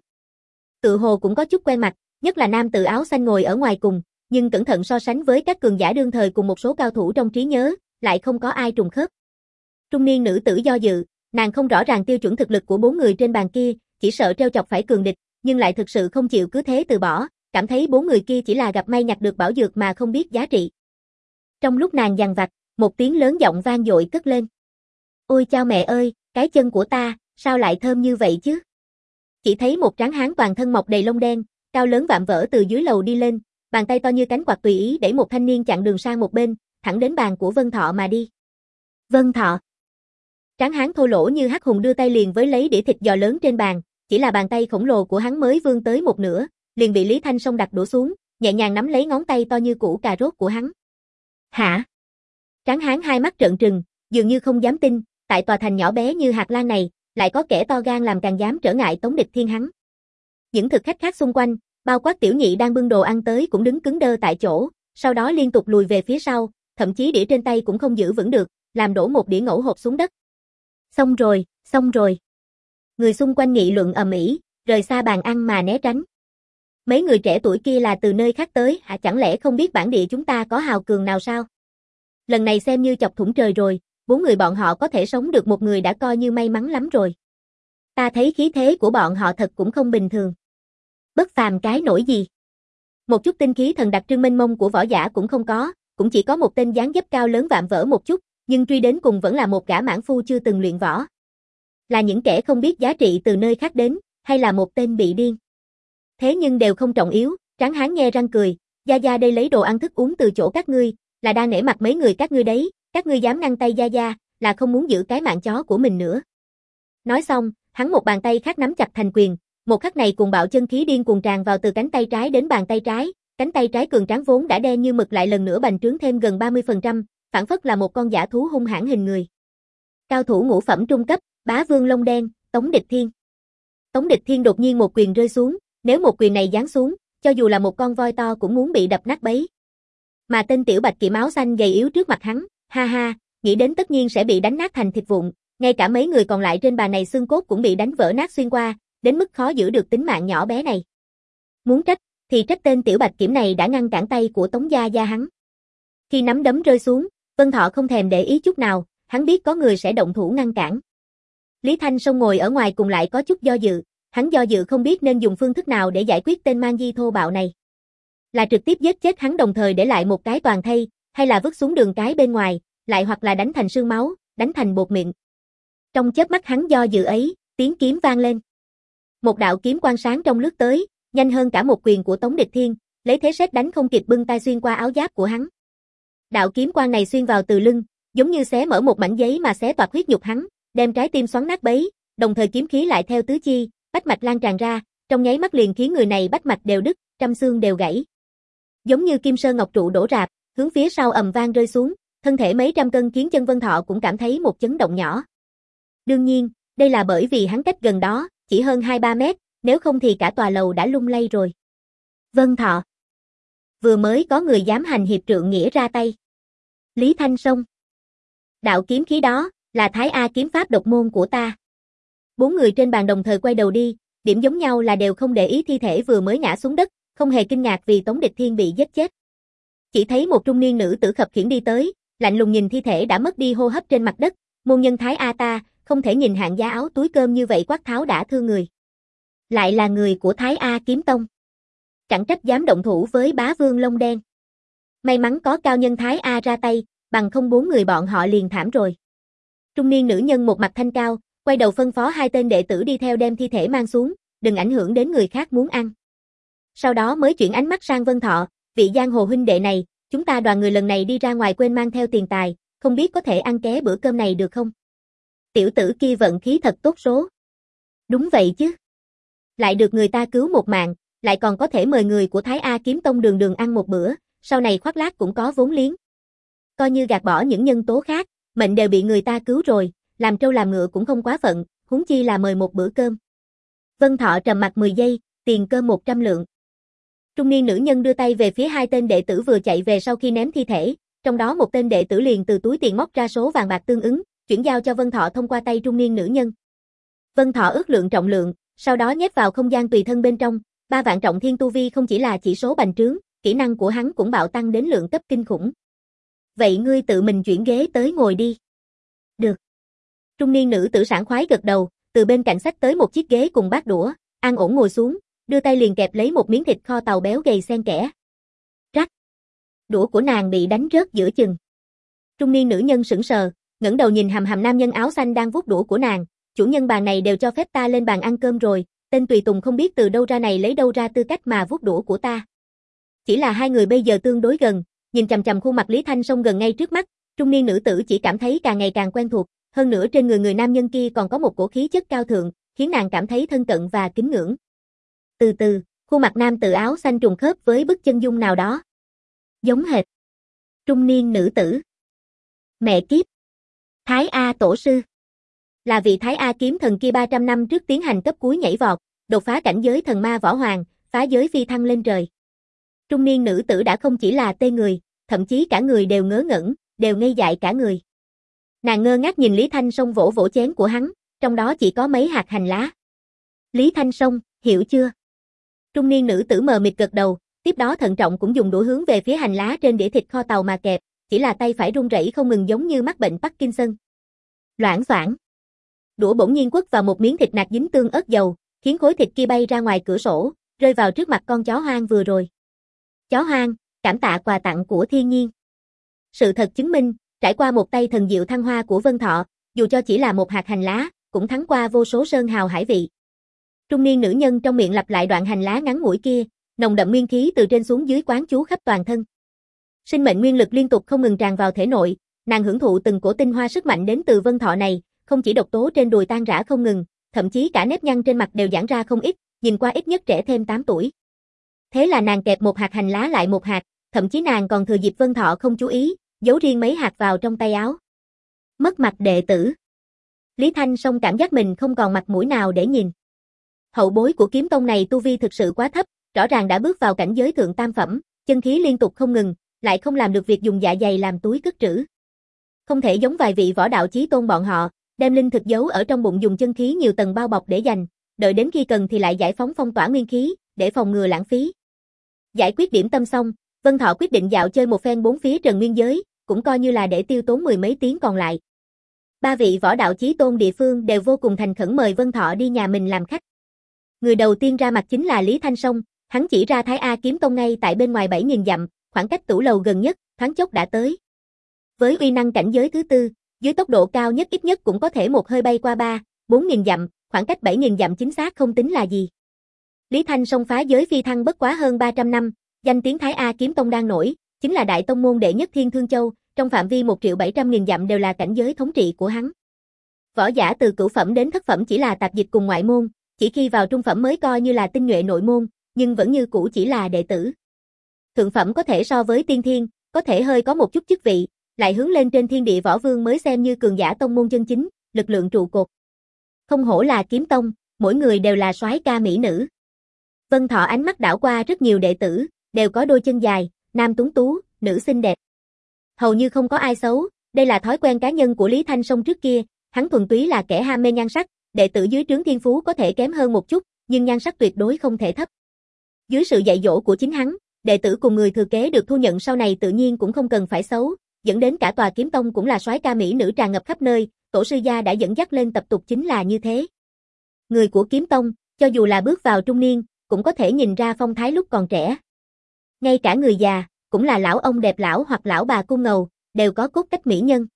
Tự hồ cũng có chút quen mặt, nhất là nam tử áo xanh ngồi ở ngoài cùng, nhưng cẩn thận so sánh với các cường giả đương thời cùng một số cao thủ trong trí nhớ, lại không có ai trùng khớp. Trung niên nữ tử do dự, nàng không rõ ràng tiêu chuẩn thực lực của bốn người trên bàn kia, chỉ sợ trêu chọc phải cường địch, nhưng lại thực sự không chịu cứ thế từ bỏ, cảm thấy bốn người kia chỉ là gặp may nhặt được bảo dược mà không biết giá trị. Trong lúc nàng dằn vặt, một tiếng lớn giọng vang dội cất lên. Ôi chao mẹ ơi, cái chân của ta, sao lại thơm như vậy chứ? Chỉ thấy một tráng hán toàn thân mọc đầy lông đen, cao lớn vạm vỡ từ dưới lầu đi lên, bàn tay to như cánh quạt tùy ý đẩy một thanh niên chặn đường sang một bên, thẳng đến bàn của Vân Thọ mà đi. Vân Thọ. Tráng hán thô lỗ như hắc hùng đưa tay liền với lấy đĩa thịt giò lớn trên bàn, chỉ là bàn tay khổng lồ của hắn mới vươn tới một nửa, liền bị Lý Thanh Song đặt đổ xuống, nhẹ nhàng nắm lấy ngón tay to như củ cà rốt của hắn. Hả? Tráng hán hai mắt trợn trừng, dường như không dám tin, tại tòa thành nhỏ bé như hạt lan này, lại có kẻ to gan làm càng dám trở ngại Tống Địch Thiên hắn. Những thực khách khác xung quanh, bao quát tiểu nhị đang bưng đồ ăn tới cũng đứng cứng đơ tại chỗ, sau đó liên tục lùi về phía sau, thậm chí đĩa trên tay cũng không giữ vững được, làm đổ một đĩa ngẫu hộp xuống đất. Xong rồi, xong rồi. Người xung quanh nghị luận ầm ĩ, rời xa bàn ăn mà né tránh. Mấy người trẻ tuổi kia là từ nơi khác tới, hả, chẳng lẽ không biết bản địa chúng ta có hào cường nào sao? Lần này xem như chọc thủng trời rồi, bốn người bọn họ có thể sống được một người đã coi như may mắn lắm rồi. Ta thấy khí thế của bọn họ thật cũng không bình thường. Bất phàm cái nổi gì? Một chút tinh khí thần đặc trưng mênh mông của võ giả cũng không có, cũng chỉ có một tên dáng dấp cao lớn vạm vỡ một chút, nhưng truy đến cùng vẫn là một gã mãn phu chưa từng luyện võ. Là những kẻ không biết giá trị từ nơi khác đến, hay là một tên bị điên? Thế nhưng đều không trọng yếu, tráng hán nhe răng cười, Gia Gia đây lấy đồ ăn thức uống từ chỗ các ngươi, là đang nể mặt mấy người các ngươi đấy, các ngươi dám ngăn tay Gia Gia, là không muốn giữ cái mạng chó của mình nữa. Nói xong, hắn một bàn tay khác nắm chặt thành quyền, một khắc này cuồng bạo chân khí điên cuồng tràn vào từ cánh tay trái đến bàn tay trái, cánh tay trái cường tráng vốn đã đen như mực lại lần nữa bành trướng thêm gần ba mươi phần trăm, phản phất là một con dã thú hung hãn hình người. Cao thủ ngũ phẩm trung cấp, bá vương lông đen, Tống Địch Thiên. Tống Địch Thiên đột nhiên một quyền rơi xuống, nếu một quyền này giáng xuống, cho dù là một con voi to cũng muốn bị đập nát bấy. Mà tên tiểu bạch kiểm áo xanh gầy yếu trước mặt hắn, ha ha, nghĩ đến tất nhiên sẽ bị đánh nát thành thịt vụn, ngay cả mấy người còn lại trên bàn này xương cốt cũng bị đánh vỡ nát xuyên qua, đến mức khó giữ được tính mạng nhỏ bé này. Muốn trách, thì trách tên tiểu bạch kiểm này đã ngăn cản tay của Tống Gia Gia hắn. Khi nắm đấm rơi xuống, Vân Thọ không thèm để ý chút nào, hắn biết có người sẽ động thủ ngăn cản. Lý Thanh Sông ngồi ở ngoài cùng lại có chút do dự, hắn do dự không biết nên dùng phương thức nào để giải quyết tên mang di thô bạo này. Là trực tiếp giết chết hắn đồng thời để lại một cái toàn thây, hay là vứt xuống đường cái bên ngoài, lại hoặc là đánh thành sương máu, đánh thành bột mịn. Trong chớp mắt hắn do dự ấy, tiếng kiếm vang lên. Một đạo kiếm quang sáng trong lướt tới, nhanh hơn cả một quyền của Tống Địch Thiên, lấy thế sét đánh không kịp bưng tay xuyên qua áo giáp của hắn. Đạo kiếm quang này xuyên vào từ lưng, giống như xé mở một mảnh giấy mà xé toạc huyết nhục hắn, đem trái tim xoắn nát bấy, đồng thời kiếm khí lại theo tứ chi, bách mạch lan tràn ra, trong nháy mắt liền khiến người này bách mạch đều đứt, trăm xương đều gãy. Giống như kim sơn ngọc trụ đổ rạp, hướng phía sau ầm vang rơi xuống, thân thể mấy trăm cân khiến chân Vân Thọ cũng cảm thấy một chấn động nhỏ. Đương nhiên, đây là bởi vì hắn cách gần đó, chỉ hơn hai ba mét, nếu không thì cả tòa lầu đã lung lay rồi. Vân Thọ. Vừa mới có người dám hành hiệp trượng nghĩa ra tay. Lý Thanh Sông. Đạo kiếm khí đó, là Thái A kiếm pháp độc môn của ta. Bốn người trên bàn đồng thời quay đầu đi, điểm giống nhau là đều không để ý thi thể vừa mới ngã xuống đất, không hề kinh ngạc vì Tống Địch Thiên bị giết chết. Chỉ thấy một trung niên nữ tử khập khiễng đi tới, lạnh lùng nhìn thi thể đã mất đi hô hấp trên mặt đất, môn nhân Thái A ta, không thể nhìn hạng giá áo túi cơm như vậy quát tháo đã thương người. Lại là người của Thái A kiếm tông. Chẳng trách dám động thủ với bá vương lông đen. May mắn có cao nhân Thái A ra tay, bằng không bốn người bọn họ liền thảm rồi. Trung niên nữ nhân một mặt thanh cao, quay đầu phân phó hai tên đệ tử đi theo đem thi thể mang xuống, đừng ảnh hưởng đến người khác muốn ăn. Sau đó mới chuyển ánh mắt sang Vân Thọ, vị giang hồ huynh đệ này, chúng ta đoàn người lần này đi ra ngoài quên mang theo tiền tài, không biết có thể ăn ké bữa cơm này được không? Tiểu tử kia vận khí thật tốt số. Đúng vậy chứ. Lại được người ta cứu một mạng, lại còn có thể mời người của Thái A kiếm tông đường đường ăn một bữa, sau này khoác lác cũng có vốn liếng. Coi như gạt bỏ những nhân tố khác, mệnh đều bị người ta cứu rồi, làm trâu làm ngựa cũng không quá phận, huống chi là mời một bữa cơm. Vân Thọ trầm mặt mười giây, tiền cơm một trăm lượng. Trung niên nữ nhân đưa tay về phía hai tên đệ tử vừa chạy về sau khi ném thi thể, trong đó một tên đệ tử liền từ túi tiền móc ra số vàng bạc tương ứng, chuyển giao cho Vân Thọ thông qua tay trung niên nữ nhân. Vân Thọ ước lượng trọng lượng, sau đó nhét vào không gian tùy thân bên trong, ba vạn trọng thiên tu vi không chỉ là chỉ số bành trướng, kỹ năng của hắn cũng bạo tăng đến lượng cấp kinh khủng. Vậy ngươi tự mình chuyển ghế tới ngồi đi. Được. Trung niên nữ tử sảng khoái gật đầu, từ bên cạnh xách tới một chiếc ghế cùng bát đũa, an ổn ngồi xuống, đưa tay liền kẹp lấy một miếng thịt kho tàu béo gầy xen kẽ. Rắc. Đũa của nàng bị đánh rớt giữa chừng. Trung niên nữ nhân sững sờ, ngẩng đầu nhìn hằm hằm nam nhân áo xanh đang vuốt đũa của nàng, chủ nhân bàn này đều cho phép ta lên bàn ăn cơm rồi, tên tùy tùng không biết từ đâu ra này lấy đâu ra tư cách mà vuốt đũa của ta. Chỉ là hai người bây giờ tương đối gần, nhìn chằm chằm khuôn mặt Lý Thanh Sông gần ngay trước mắt, trung niên nữ tử chỉ cảm thấy càng ngày càng quen thuộc, hơn nữa trên người người nam nhân kia còn có một cổ khí chất cao thượng, khiến nàng cảm thấy thân cận và kính ngưỡng. Từ từ, khuôn mặt nam tử áo xanh trùng khớp với bức chân dung nào đó. Giống hệt. Trung niên nữ tử. Mẹ kiếp. Thái A tổ sư. Là vị Thái A kiếm thần kia ba trăm năm trước tiến hành cấp cuối nhảy vọt, đột phá cảnh giới thần ma võ hoàng, phá giới phi thăng lên trời. Trung niên nữ tử đã không chỉ là tê người, thậm chí cả người đều ngớ ngẩn, đều ngây dại cả người. Nàng ngơ ngác nhìn Lý Thanh Sông vỗ vỗ chén của hắn, trong đó chỉ có mấy hạt hành lá. Lý Thanh Sông, hiểu chưa? Trung niên nữ tử mờ mịt gật đầu, tiếp đó thận trọng cũng dùng đũa hướng về phía hành lá trên đĩa thịt kho tàu mà kẹp, chỉ là tay phải run rẩy không ngừng giống như mắc bệnh Parkinson. Loảng xoảng. Đũa bỗng nhiên quất vào một miếng thịt nạc dính tương ớt dầu, khiến khối thịt kia bay ra ngoài cửa sổ, rơi vào trước mặt con chó hoang vừa rồi. Chó hoang, cảm tạ quà tặng của thiên nhiên. Sự thật chứng minh, trải qua một tay thần diệu thăng hoa của Vân Thọ, dù cho chỉ là một hạt hành lá, cũng thắng qua vô số sơn hào hải vị. Trung niên nữ nhân trong miệng lặp lại đoạn hành lá ngắn ngủi kia, nồng đậm nguyên khí từ trên xuống dưới quán chú khắp toàn thân. Sinh mệnh nguyên lực liên tục không ngừng tràn vào thể nội, nàng hưởng thụ từng cổ tinh hoa sức mạnh đến từ Vân Thọ này, không chỉ độc tố trên đùi tan rã không ngừng, thậm chí cả nếp nhăn trên mặt đều giãn ra không ít, nhìn qua ít nhất trẻ thêm tám tuổi. Thế là nàng kẹp một hạt hành lá lại một hạt, thậm chí nàng còn thừa dịp Vân Thọ không chú ý, giấu riêng mấy hạt vào trong tay áo. Mất mặt đệ tử. Lý Thanh Sông cảm giác mình không còn mặt mũi nào để nhìn. Hậu bối của kiếm tông này tu vi thực sự quá thấp, rõ ràng đã bước vào cảnh giới thượng tam phẩm, chân khí liên tục không ngừng, lại không làm được việc dùng dạ dày làm túi cất trữ. Không thể giống vài vị võ đạo chí tôn bọn họ, đem linh thực giấu ở trong bụng dùng chân khí nhiều tầng bao bọc để dành, đợi đến khi cần thì lại giải phóng phong tỏa nguyên khí, để phòng ngừa lãng phí. Giải quyết điểm tâm xong, Vân Thọ quyết định dạo chơi một phen bốn phía Trần Nguyên Giới, cũng coi như là để tiêu tốn mười mấy tiếng còn lại. Ba vị võ đạo chí tôn địa phương đều vô cùng thành khẩn mời Vân Thọ đi nhà mình làm khách. Người đầu tiên ra mặt chính là Lý Thanh Sông, hắn chỉ ra Thái A Kiếm Tông ngay tại bên ngoài bảy nghìn dặm, khoảng cách tửu lầu gần nhất, thoáng chốc đã tới. Với uy năng cảnh giới thứ tư, dưới tốc độ cao nhất ít nhất cũng có thể một hơi bay qua ba, bốn nghìn dặm, khoảng cách bảy nghìn dặm chính xác không tính là gì. Lý Thanh Sông phá giới phi thăng bất quá hơn ba trăm năm, danh tiếng Thái A Kiếm Tông đang nổi, chính là đại tông môn đệ nhất Thiên Thương Châu, trong phạm vi một triệu bảy trăm nghìn dặm đều là cảnh giới thống trị của hắn. Võ giả từ cửu phẩm đến thất phẩm chỉ là tạp dịch cùng ngoại môn, chỉ khi vào trung phẩm mới coi như là tinh nhuệ nội môn, nhưng vẫn như cũ chỉ là đệ tử. Thượng phẩm có thể so với tiên thiên, có thể hơi có một chút chức vị, lại hướng lên trên thiên địa võ vương mới xem như cường giả tông môn chân chính, lực lượng trụ cột. Không hổ là kiếm tông, mỗi người đều là soái ca mỹ nữ. Vân Thọ ánh mắt đảo qua rất nhiều đệ tử, đều có đôi chân dài, nam tuấn tú, nữ xinh đẹp. Hầu như không có ai xấu, đây là thói quen cá nhân của Lý Thanh Sông trước kia, hắn thuần túy là kẻ ham mê nhan sắc, đệ tử dưới trướng thiên phú có thể kém hơn một chút, nhưng nhan sắc tuyệt đối không thể thấp. Dưới sự dạy dỗ của chính hắn, đệ tử cùng người thừa kế được thu nhận sau này tự nhiên cũng không cần phải xấu, dẫn đến cả tòa kiếm tông cũng là soái ca mỹ nữ tràn ngập khắp nơi, tổ sư gia đã dẫn dắt lên tập tục chính là như thế. Người của kiếm tông, cho dù là bước vào trung niên, cũng có thể nhìn ra phong thái lúc còn trẻ. Ngay cả người già, cũng là lão ông đẹp lão hoặc lão bà cung ngầu, đều có cốt cách mỹ nhân.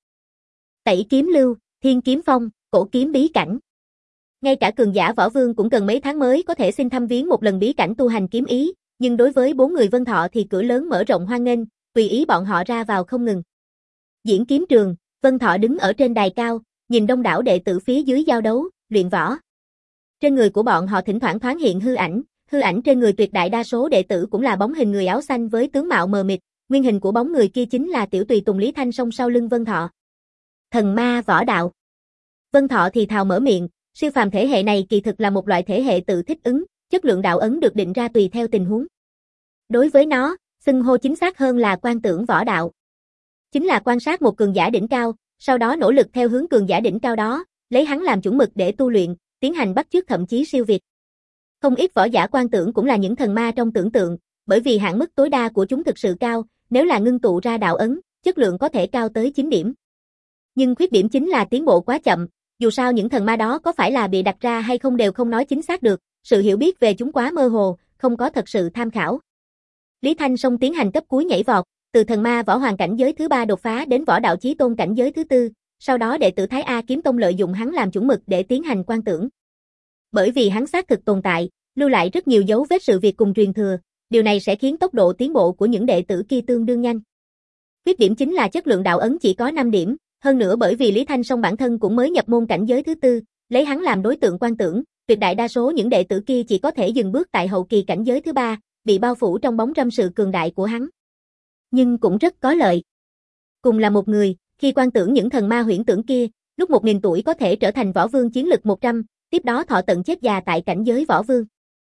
Tẩy kiếm lưu, thiên kiếm phong, cổ kiếm bí cảnh. Ngay cả cường giả võ vương cũng cần mấy tháng mới có thể xin thăm viếng một lần bí cảnh tu hành kiếm ý, nhưng đối với bốn người Vân Thọ thì cửa lớn mở rộng hoan nghênh, tùy ý bọn họ ra vào không ngừng. Diễn kiếm trường, Vân Thọ đứng ở trên đài cao, nhìn đông đảo đệ tử phía dưới giao đấu, luyện võ. Trên người của bọn họ thỉnh thoảng thoáng hiện hư ảnh, hư ảnh trên người tuyệt đại đa số đệ tử cũng là bóng hình người áo xanh với tướng mạo mờ mịt, nguyên hình của bóng người kia chính là tiểu tùy tùng Lý Thanh Sông sau lưng Vân Thọ. Thần ma võ đạo. Vân Thọ thì thào mở miệng, siêu phàm thể hệ này kỳ thực là một loại thể hệ tự thích ứng, chất lượng đạo ấn được định ra tùy theo tình huống. Đối với nó, xưng hô chính xác hơn là quan tưởng võ đạo. Chính là quan sát một cường giả đỉnh cao, sau đó nỗ lực theo hướng cường giả đỉnh cao đó, lấy hắn làm chuẩn mực để tu luyện, tiến hành bắt chước thậm chí siêu việt. Không ít võ giả quan tưởng cũng là những thần ma trong tưởng tượng, bởi vì hạn mức tối đa của chúng thực sự cao, nếu là ngưng tụ ra đạo ấn, chất lượng có thể cao tới chín điểm. Nhưng khuyết điểm chính là tiến bộ quá chậm, dù sao những thần ma đó có phải là bị đặt ra hay không đều không nói chính xác được, sự hiểu biết về chúng quá mơ hồ, không có thật sự tham khảo. Lý Thanh Sông tiến hành cấp cuối nhảy vọt, từ thần ma võ hoàng cảnh giới thứ ba đột phá đến võ đạo chí tôn cảnh giới thứ tư, sau đó đệ tử Thái A Kiếm Tông lợi dụng hắn làm chuẩn mực để tiến hành quan tưởng. Bởi vì hắn xác thực tồn tại, lưu lại rất nhiều dấu vết sự việc cùng truyền thừa, điều này sẽ khiến tốc độ tiến bộ của những đệ tử kia tương đương nhanh. Khuyết điểm chính là chất lượng đạo ấn chỉ có năm điểm, hơn nữa bởi vì Lý Thanh Sông bản thân cũng mới nhập môn cảnh giới thứ tư, lấy hắn làm đối tượng quan tưởng, tuyệt đại đa số những đệ tử kia chỉ có thể dừng bước tại hậu kỳ cảnh giới thứ ba, bị bao phủ trong bóng râm sự cường đại của hắn. Nhưng cũng rất có lợi. Cùng là một người, khi quan tưởng những thần ma huyễn tưởng kia, lúc một nghìn tuổi có thể trở thành võ vương chiến lực một trăm, tiếp đó thọ tận chết già tại cảnh giới võ vương.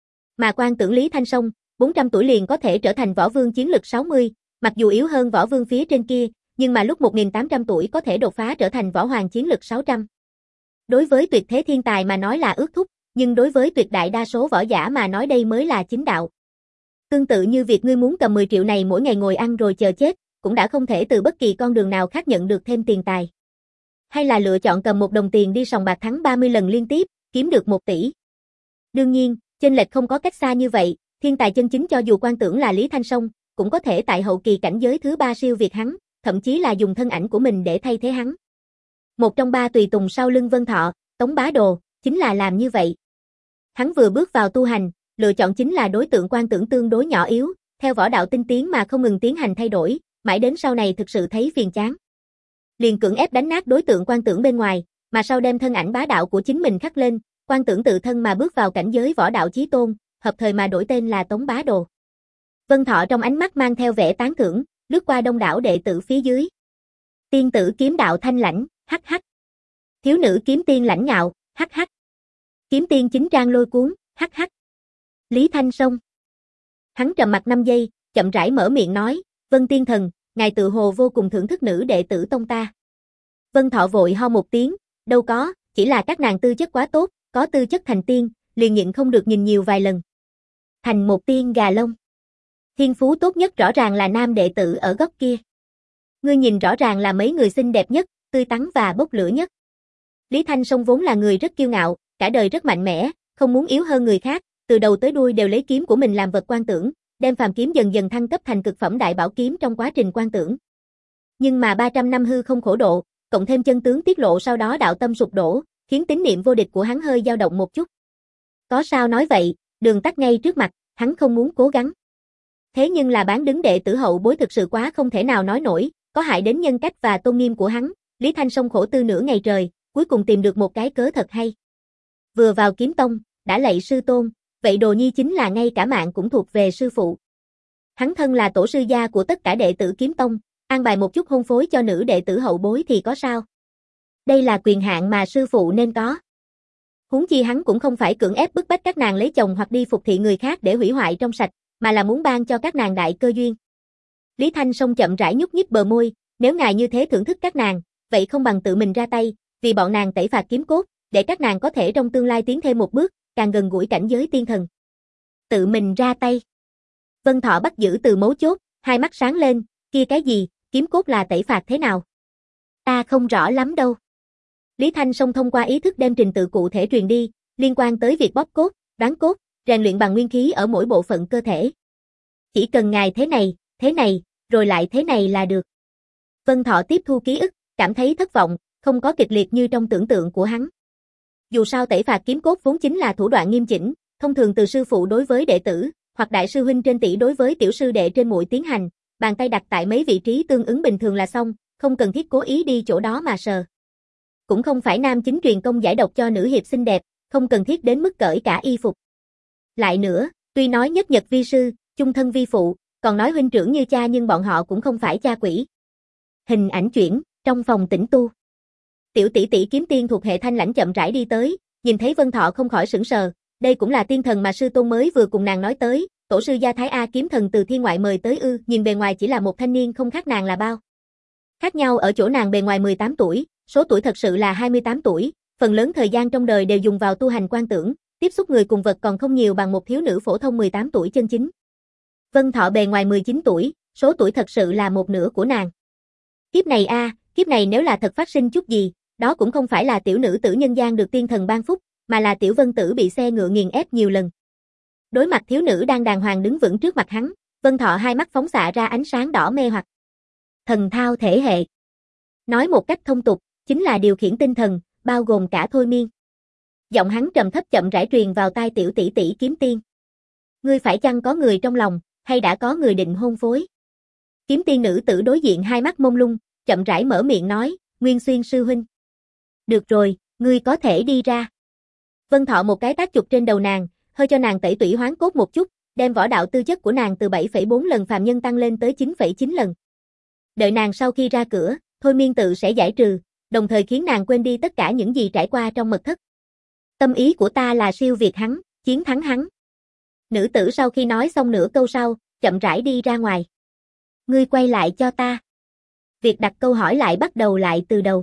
Mà quan tưởng Lý Thanh Sông, bốn trăm tuổi liền có thể trở thành võ vương chiến lực sáu mươi, mặc dù yếu hơn võ vương phía trên kia, nhưng mà lúc một nghìn tám trăm tuổi có thể đột phá trở thành võ hoàng chiến lực sáu trăm. Đối với tuyệt thế thiên tài mà nói là ước thúc, nhưng đối với tuyệt đại đa số võ giả mà nói đây mới là chính đạo. Tương tự như việc ngươi muốn cầm mười triệu này mỗi ngày ngồi ăn rồi chờ chết, cũng đã không thể từ bất kỳ con đường nào khác nhận được thêm tiền tài. Hay là lựa chọn cầm một đồng tiền đi sòng bạc thắng ba mươi lần liên tiếp, kiếm được một tỷ. Đương nhiên, chênh lệch không có cách xa như vậy, thiên tài chân chính cho dù quan tưởng là Lý Thanh Sông, cũng có thể tại hậu kỳ cảnh giới thứ ba siêu việt hắn, thậm chí là dùng thân ảnh của mình để thay thế hắn. Một trong ba tùy tùng sau lưng Vân Thọ, Tống Bá Đồ, chính là làm như vậy. Hắn vừa bước vào tu hành, lựa chọn chính là đối tượng quan tưởng tương đối nhỏ yếu, theo võ đạo tinh tiến mà không ngừng tiến hành thay đổi, mãi đến sau này thực sự thấy phiền chán. Liền cưỡng ép đánh nát đối tượng quan tưởng bên ngoài, mà sau đem thân ảnh bá đạo của chính mình khắc lên, quan tưởng tự thân mà bước vào cảnh giới võ đạo chí tôn, hợp thời mà đổi tên là Tống Bá Đồ. Vân Thọ trong ánh mắt mang theo vẻ tán thưởng, lướt qua đông đảo đệ tử phía dưới. Tiên tử kiếm đạo thanh lãnh, hắc hắc. Thiếu nữ kiếm tiên lãnh ngạo, hắc hắc. Kiếm tiên chính trang lôi cuốn, hắc hắc. Lý Thanh Sông. Hắn trầm mặt năm giây, chậm rãi mở miệng nói, Vân tiên thần, ngài tự hồ vô cùng thưởng thức nữ đệ tử tông ta. Vân Thọ vội ho một tiếng, đâu có, chỉ là các nàng tư chất quá tốt, có tư chất thành tiên, liền nhịn không được nhìn nhiều vài lần. Thành một tiên gà lông. Thiên phú tốt nhất rõ ràng là nam đệ tử ở góc kia. Ngươi nhìn rõ ràng là mấy người xinh đẹp nhất, tươi tắn và bốc lửa nhất. Lý Thanh Sông vốn là người rất kiêu ngạo, cả đời rất mạnh mẽ, không muốn yếu hơn người khác, từ đầu tới đuôi đều lấy kiếm của mình làm vật quan tưởng, đem phàm kiếm dần dần thăng cấp thành cực phẩm đại bảo kiếm trong quá trình quan tưởng. Nhưng mà ba trăm năm hư không khổ độ, cộng thêm chân tướng tiết lộ sau đó đạo tâm sụp đổ, khiến tín niệm vô địch của hắn hơi dao động một chút. Có sao nói vậy, đường tắt ngay trước mặt, hắn không muốn cố gắng. Thế nhưng là bán đứng đệ tử hậu bối thực sự quá không thể nào nói nổi, có hại đến nhân cách và tôn nghiêm của hắn. Lý Thanh Sông khổ tư nửa ngày trời, cuối cùng tìm được một cái cớ thật hay. Vừa vào kiếm tông, đã lạy sư tôn, vậy đồ nhi chính là ngay cả mạng cũng thuộc về sư phụ. Hắn thân là tổ sư gia của tất cả đệ tử kiếm tông, an bài một chút hôn phối cho nữ đệ tử hậu bối thì có sao. Đây là quyền hạn mà sư phụ nên có. Huống chi hắn cũng không phải cưỡng ép bức bách các nàng lấy chồng hoặc đi phục thị người khác để hủy hoại trong sạch, mà là muốn ban cho các nàng đại cơ duyên. Lý Thanh Sông chậm rãi nhúc nhích bờ môi, nếu ngài như thế thưởng thức các nàng, vậy không bằng tự mình ra tay, vì bọn nàng tẩy phạt kiếm cốt, để các nàng có thể trong tương lai tiến thêm một bước, càng gần gũi cảnh giới tiên thần. Tự mình ra tay. Vân Thọ bắt giữ từ mấu chốt, hai mắt sáng lên, kia cái gì, kiếm cốt là tẩy phạt thế nào? Ta không rõ lắm đâu. Lý Thanh Sông thông qua ý thức đem trình tự cụ thể truyền đi, liên quan tới việc bóp cốt, đoán cốt, rèn luyện bằng nguyên khí ở mỗi bộ phận cơ thể. Chỉ cần ngài thế này, thế này, rồi lại thế này là được. Vân Thọ tiếp thu ký ức, cảm thấy thất vọng, không có kịch liệt như trong tưởng tượng của hắn. Dù sao tẩy phạt kiếm cốt vốn chính là thủ đoạn nghiêm chỉnh, thông thường từ sư phụ đối với đệ tử, hoặc đại sư huynh trên tỷ đối với tiểu sư đệ trên muội tiến hành, bàn tay đặt tại mấy vị trí tương ứng bình thường là xong, không cần thiết cố ý đi chỗ đó mà sờ. Cũng không phải nam chính truyền công giải độc cho nữ hiệp xinh đẹp, không cần thiết đến mức cởi cả y phục. Lại nữa, tuy nói nhất nhật vi sư, chung thân vi phụ, còn nói huynh trưởng như cha nhưng bọn họ cũng không phải cha quỷ. Hình ảnh chuyển, trong phòng tĩnh tu. Tiểu tỷ tỷ kiếm tiên thuộc hệ thanh lãnh chậm rãi đi tới, nhìn thấy Vân Thọ không khỏi sững sờ, đây cũng là tiên thần mà sư tôn mới vừa cùng nàng nói tới, tổ sư gia Thái A kiếm thần từ thiên ngoại mời tới ư, nhìn bề ngoài chỉ là một thanh niên không khác nàng là bao. Khác nhau ở chỗ nàng bề ngoài mười tám tuổi, số tuổi thật sự là hai mươi tám tuổi, phần lớn thời gian trong đời đều dùng vào tu hành quan tưởng, tiếp xúc người cùng vật còn không nhiều bằng một thiếu nữ phổ thông mười tám tuổi chân chính. Vân Thọ bề ngoài mười chín tuổi, số tuổi thật sự là một nửa của nàng. Kiếp này a, à, kiếp này nếu là thật phát sinh chút gì, đó cũng không phải là tiểu nữ tử nhân gian được tiên thần ban phúc, mà là tiểu Vân tử bị xe ngựa nghiền ép nhiều lần. Đối mặt thiếu nữ đang đàng hoàng đứng vững trước mặt hắn, Vân Thọ hai mắt phóng xạ ra ánh sáng đỏ mê hoặc. Thần thao thể hệ. Nói một cách thông tục, chính là điều khiển tinh thần, bao gồm cả thôi miên. Giọng hắn trầm thấp chậm rãi truyền vào tai tiểu tỷ tỷ kiếm tiên. Ngươi phải chăng có người trong lòng, hay đã có người định hôn phối? Kiếm tiên nữ tử đối diện hai mắt mông lung, chậm rãi mở miệng nói, Nguyên Xuyên sư huynh. Được rồi, ngươi có thể đi ra. Vân Thọ một cái tát chụp trên đầu nàng, hơi cho nàng tẩy tủy hoán cốt một chút, đem võ đạo tư chất của nàng từ bảy phẩy bốn lần phàm nhân tăng lên tới chín phẩy chín lần. Đợi nàng sau khi ra cửa, thôi miên tự sẽ giải trừ, đồng thời khiến nàng quên đi tất cả những gì trải qua trong mật thất. Tâm ý của ta là siêu việt hắn, chiến thắng hắn. Nữ tử sau khi nói xong nửa câu sau, chậm rãi đi ra ngoài. Ngươi quay lại cho ta. Việc đặt câu hỏi lại bắt đầu lại từ đầu.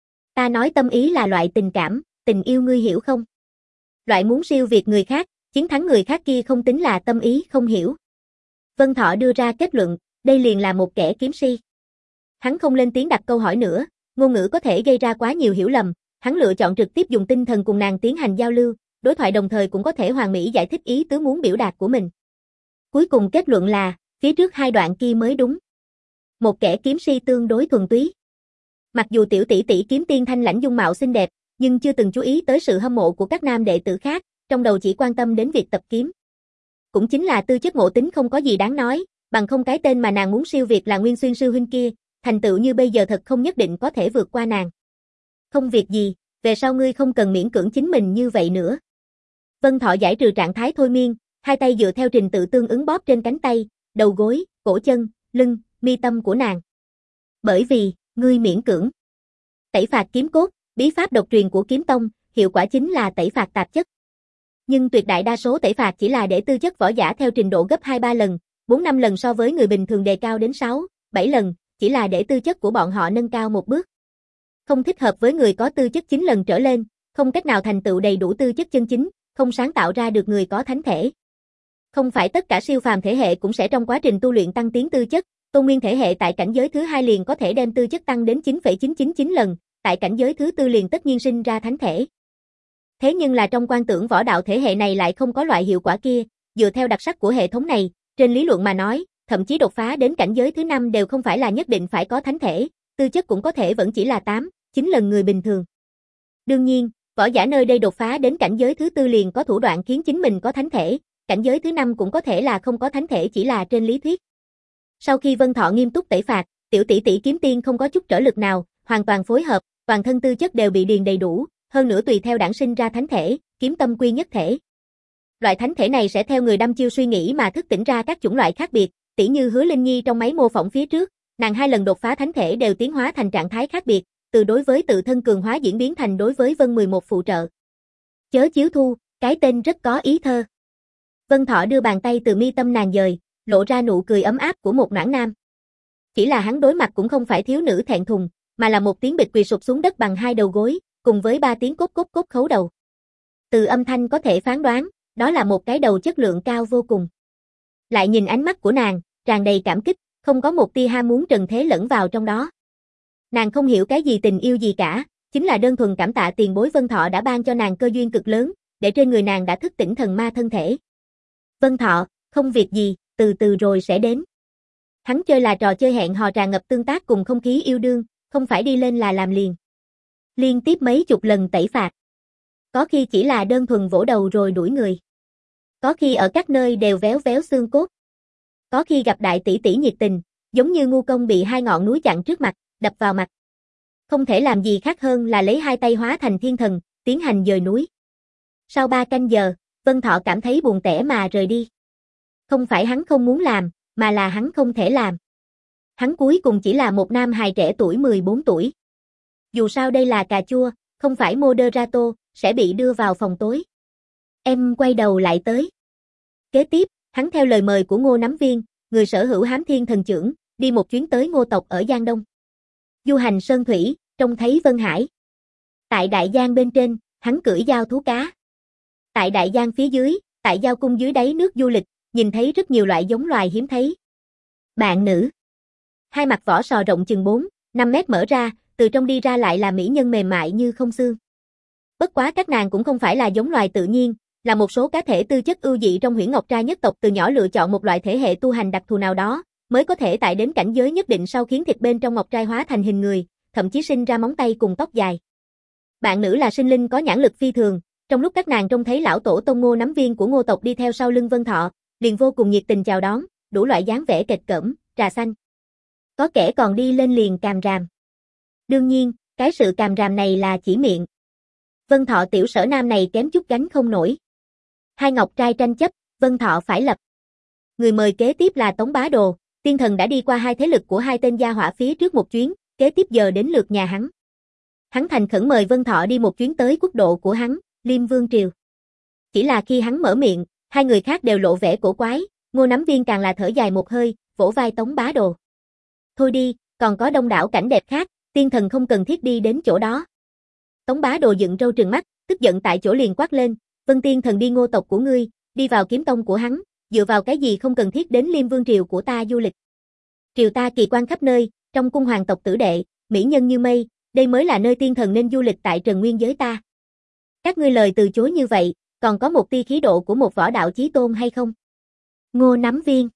Ta nói tâm ý là loại tình cảm, tình yêu ngươi hiểu không? Loại muốn siêu việt người khác, chiến thắng người khác kia không tính là tâm ý không hiểu. Vân Thọ đưa ra kết luận, đây liền là một kẻ kiếm si. Hắn không lên tiếng đặt câu hỏi nữa, ngôn ngữ có thể gây ra quá nhiều hiểu lầm, hắn lựa chọn trực tiếp dùng tinh thần cùng nàng tiến hành giao lưu, đối thoại đồng thời cũng có thể hoàn mỹ giải thích ý tứ muốn biểu đạt của mình. Cuối cùng kết luận là, phía trước hai đoạn kia mới đúng. Một kẻ kiếm si tương đối thuần túy. Mặc dù tiểu tỷ tỷ kiếm tiên thanh lãnh dung mạo xinh đẹp, nhưng chưa từng chú ý tới sự hâm mộ của các nam đệ tử khác, trong đầu chỉ quan tâm đến việc tập kiếm. Cũng chính là tư chất ngộ tính không có gì đáng nói, bằng không cái tên mà nàng muốn siêu việt là Nguyên Xuyên sư huynh kia, thành tựu như bây giờ thật không nhất định có thể vượt qua nàng. Không việc gì, về sau ngươi không cần miễn cưỡng chính mình như vậy nữa. Vân Thọ giải trừ trạng thái thôi miên, hai tay dựa theo trình tự tương ứng bóp trên cánh tay, đầu gối, cổ chân, lưng, mi tâm của nàng. Bởi vì, ngươi miễn cưỡng. Tẩy phạt kiếm cốt, bí pháp độc truyền của kiếm tông, hiệu quả chính là tẩy phạt tạp chất. Nhưng tuyệt đại đa số tẩy phạt chỉ là để tư chất võ giả theo trình độ gấp hai ba lần, bốn năm lần so với người bình thường đề cao đến sáu, bảy lần, chỉ là để tư chất của bọn họ nâng cao một bước. Không thích hợp với người có tư chất chín lần trở lên, không cách nào thành tựu đầy đủ tư chất chân chính, không sáng tạo ra được người có thánh thể. Không phải tất cả siêu phàm thể hệ cũng sẽ trong quá trình tu luyện tăng tiến tư chất, tôn nguyên thể hệ tại cảnh giới thứ hai liền có thể đem tư chất tăng đến chín phẩy chín chín chín lần, tại cảnh giới thứ tư liền tất nhiên sinh ra thánh thể. Thế nhưng là trong quan tưởng võ đạo thể hệ này lại không có loại hiệu quả kia, dựa theo đặc sắc của hệ thống này, trên lý luận mà nói, thậm chí đột phá đến cảnh giới thứ năm đều không phải là nhất định phải có thánh thể, tư chất cũng có thể vẫn chỉ là tám, chín lần người bình thường. Đương nhiên, võ giả nơi đây đột phá đến cảnh giới thứ tư liền có thủ đoạn khiến chính mình có thánh thể, cảnh giới thứ năm cũng có thể là không có thánh thể chỉ là trên lý thuyết. Sau khi Vân Thọ nghiêm túc tẩy phạt, tiểu tỷ tỷ kiếm tiên không có chút trở lực nào, hoàn toàn phối hợp, toàn thân tư chất đều bị điền đầy đủ, hơn nữa tùy theo đản sinh ra thánh thể, kiếm tâm quy nhất thể. Loại thánh thể này sẽ theo người đăm chiêu suy nghĩ mà thức tỉnh ra các chủng loại khác biệt, tỉ như Hứa Linh Nhi trong máy mô phỏng phía trước, nàng hai lần đột phá thánh thể đều tiến hóa thành trạng thái khác biệt, từ đối với tự thân cường hóa diễn biến thành đối với Vân mười một phụ trợ. Chớ chiếu thu, cái tên rất có ý thơ. Vân Thọ đưa bàn tay từ mi tâm nàng dời, lộ ra nụ cười ấm áp của một noãn nam. Chỉ là hắn đối mặt cũng không phải thiếu nữ thẹn thùng, mà là một tiếng bịch quỳ sụp xuống đất bằng hai đầu gối, cùng với ba tiếng cốt cốt cốt khấu đầu. Từ âm thanh có thể phán đoán, đó là một cái đầu chất lượng cao vô cùng. Lại nhìn ánh mắt của nàng, tràn đầy cảm kích, không có một tia ham muốn trần thế lẫn vào trong đó. Nàng không hiểu cái gì tình yêu gì cả, chính là đơn thuần cảm tạ tiền bối Vân Thọ đã ban cho nàng cơ duyên cực lớn, để trên người nàng đã thức tỉnh thần ma thân thể. Vân Thọ, không việc gì, từ từ rồi sẽ đến. Hắn chơi là trò chơi hẹn hò tràn ngập tương tác cùng không khí yêu đương, không phải đi lên là làm liền. Liên tiếp mấy chục lần tẩy phạt. Có khi chỉ là đơn thuần vỗ đầu rồi đuổi người. Có khi ở các nơi đều véo véo xương cốt. Có khi gặp đại tỷ tỷ nhiệt tình, giống như ngu công bị hai ngọn núi chặn trước mặt, đập vào mặt. Không thể làm gì khác hơn là lấy hai tay hóa thành thiên thần, tiến hành dời núi. Sau ba canh giờ, Vân Thọ cảm thấy buồn tẻ mà rời đi. Không phải hắn không muốn làm, mà là hắn không thể làm. Hắn cuối cùng chỉ là một nam hài trẻ tuổi mười bốn tuổi. Dù sao đây là cà chua, không phải moderator, sẽ bị đưa vào phòng tối. Em quay đầu lại tới. Kế tiếp, hắn theo lời mời của Ngô Nắm Viên, người sở hữu Hám Thiên Thần Chưởng, đi một chuyến tới Ngô tộc ở Giang Đông. Du hành sơn thủy, trông thấy Vân Hải. Tại Đại Giang bên trên, hắn cưỡi dao thú cá. Tại Đại Giang phía dưới, tại giao cung dưới đáy nước du lịch, nhìn thấy rất nhiều loại giống loài hiếm thấy. Bạn nữ. Hai mặt vỏ sò rộng chừng bốn, năm mét mở ra, từ trong đi ra lại là mỹ nhân mềm mại như không xương. Bất quá các nàng cũng không phải là giống loài tự nhiên, là một số cá thể tư chất ưu dị trong Huyễn Ngọc Trai nhất tộc từ nhỏ lựa chọn một loại thể hệ tu hành đặc thù nào đó, mới có thể tại đến cảnh giới nhất định sau khiến thịt bên trong ngọc trai hóa thành hình người, thậm chí sinh ra móng tay cùng tóc dài. Bạn nữ là sinh linh có nhãn lực phi thường, trong lúc các nàng trông thấy lão tổ tông Ngô Nắm Viên của Ngô tộc đi theo sau lưng Vân Thọ, liền vô cùng nhiệt tình chào đón, đủ loại dáng vẻ kịch cỡm, trà xanh. Có kẻ còn đi lên liền càm ràm. Đương nhiên, cái sự càm ràm này là chỉ miệng. Vân Thọ tiểu sở nam này kém chút gánh không nổi. Hai ngọc trai tranh chấp, Vân Thọ phải lập. Người mời kế tiếp là Tống Bá Đồ, tiên thần đã đi qua hai thế lực của hai tên gia hỏa phía trước một chuyến, kế tiếp giờ đến lượt nhà hắn. Hắn thành khẩn mời Vân Thọ đi một chuyến tới quốc độ của hắn, Liêm Vương Triều. Chỉ là khi hắn mở miệng, hai người khác đều lộ vẻ cổ quái, Ngô Nắm Viên càng là thở dài một hơi, vỗ vai Tống Bá Đồ. Thôi đi, còn có đông đảo cảnh đẹp khác, tiên thần không cần thiết đi đến chỗ đó. Tống Bá Đồ dựng râu trừng mắt, tức giận tại chỗ liền quát lên, Vân tiên thần đi Ngô tộc của ngươi, đi vào kiếm tông của hắn, dựa vào cái gì không cần thiết đến Liêm Vương Triều của ta du lịch. Triều ta kỳ quan khắp nơi, trong cung hoàng tộc tử đệ, mỹ nhân như mây, đây mới là nơi tiên thần nên du lịch tại Trần Nguyên giới ta. Các ngươi lời từ chối như vậy, còn có một tia khí độ của một võ đạo chí tôn hay không? Ngô Nắm Viên.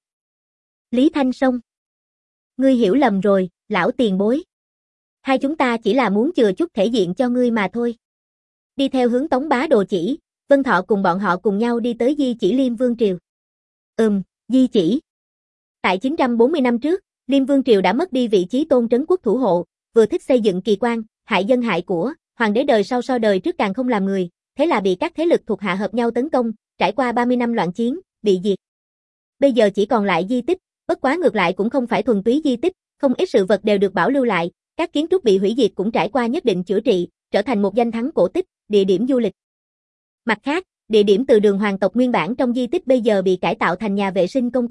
Lý Thanh Sông. Ngươi hiểu lầm rồi, lão tiền bối. Hai chúng ta chỉ là muốn chừa chút thể diện cho ngươi mà thôi. Đi theo hướng Tống Bá Đồ chỉ, Vân Thọ cùng bọn họ cùng nhau đi tới Di Chỉ Liêm Vương Triều. Ừm, Di Chỉ. Tại chín trăm bốn mươi năm trước, Liêm Vương Triều đã mất đi vị trí tôn trấn quốc thủ hộ, vừa thích xây dựng kỳ quan, hại dân hại của, hoàng đế đời sau so đời trước càng không làm người, thế là bị các thế lực thuộc hạ hợp nhau tấn công, trải qua ba mươi năm loạn chiến, bị diệt. Bây giờ chỉ còn lại di tích, bất quá ngược lại cũng không phải thuần túy di tích, không ít sự vật đều được bảo lưu lại, các kiến trúc bị hủy diệt cũng trải qua nhất định chữa trị, trở thành một danh thắng cổ tích, địa điểm du lịch. Mặt khác, địa điểm từ đường hoàng tộc nguyên bản trong di tích bây giờ bị cải tạo thành nhà vệ sinh công cộng,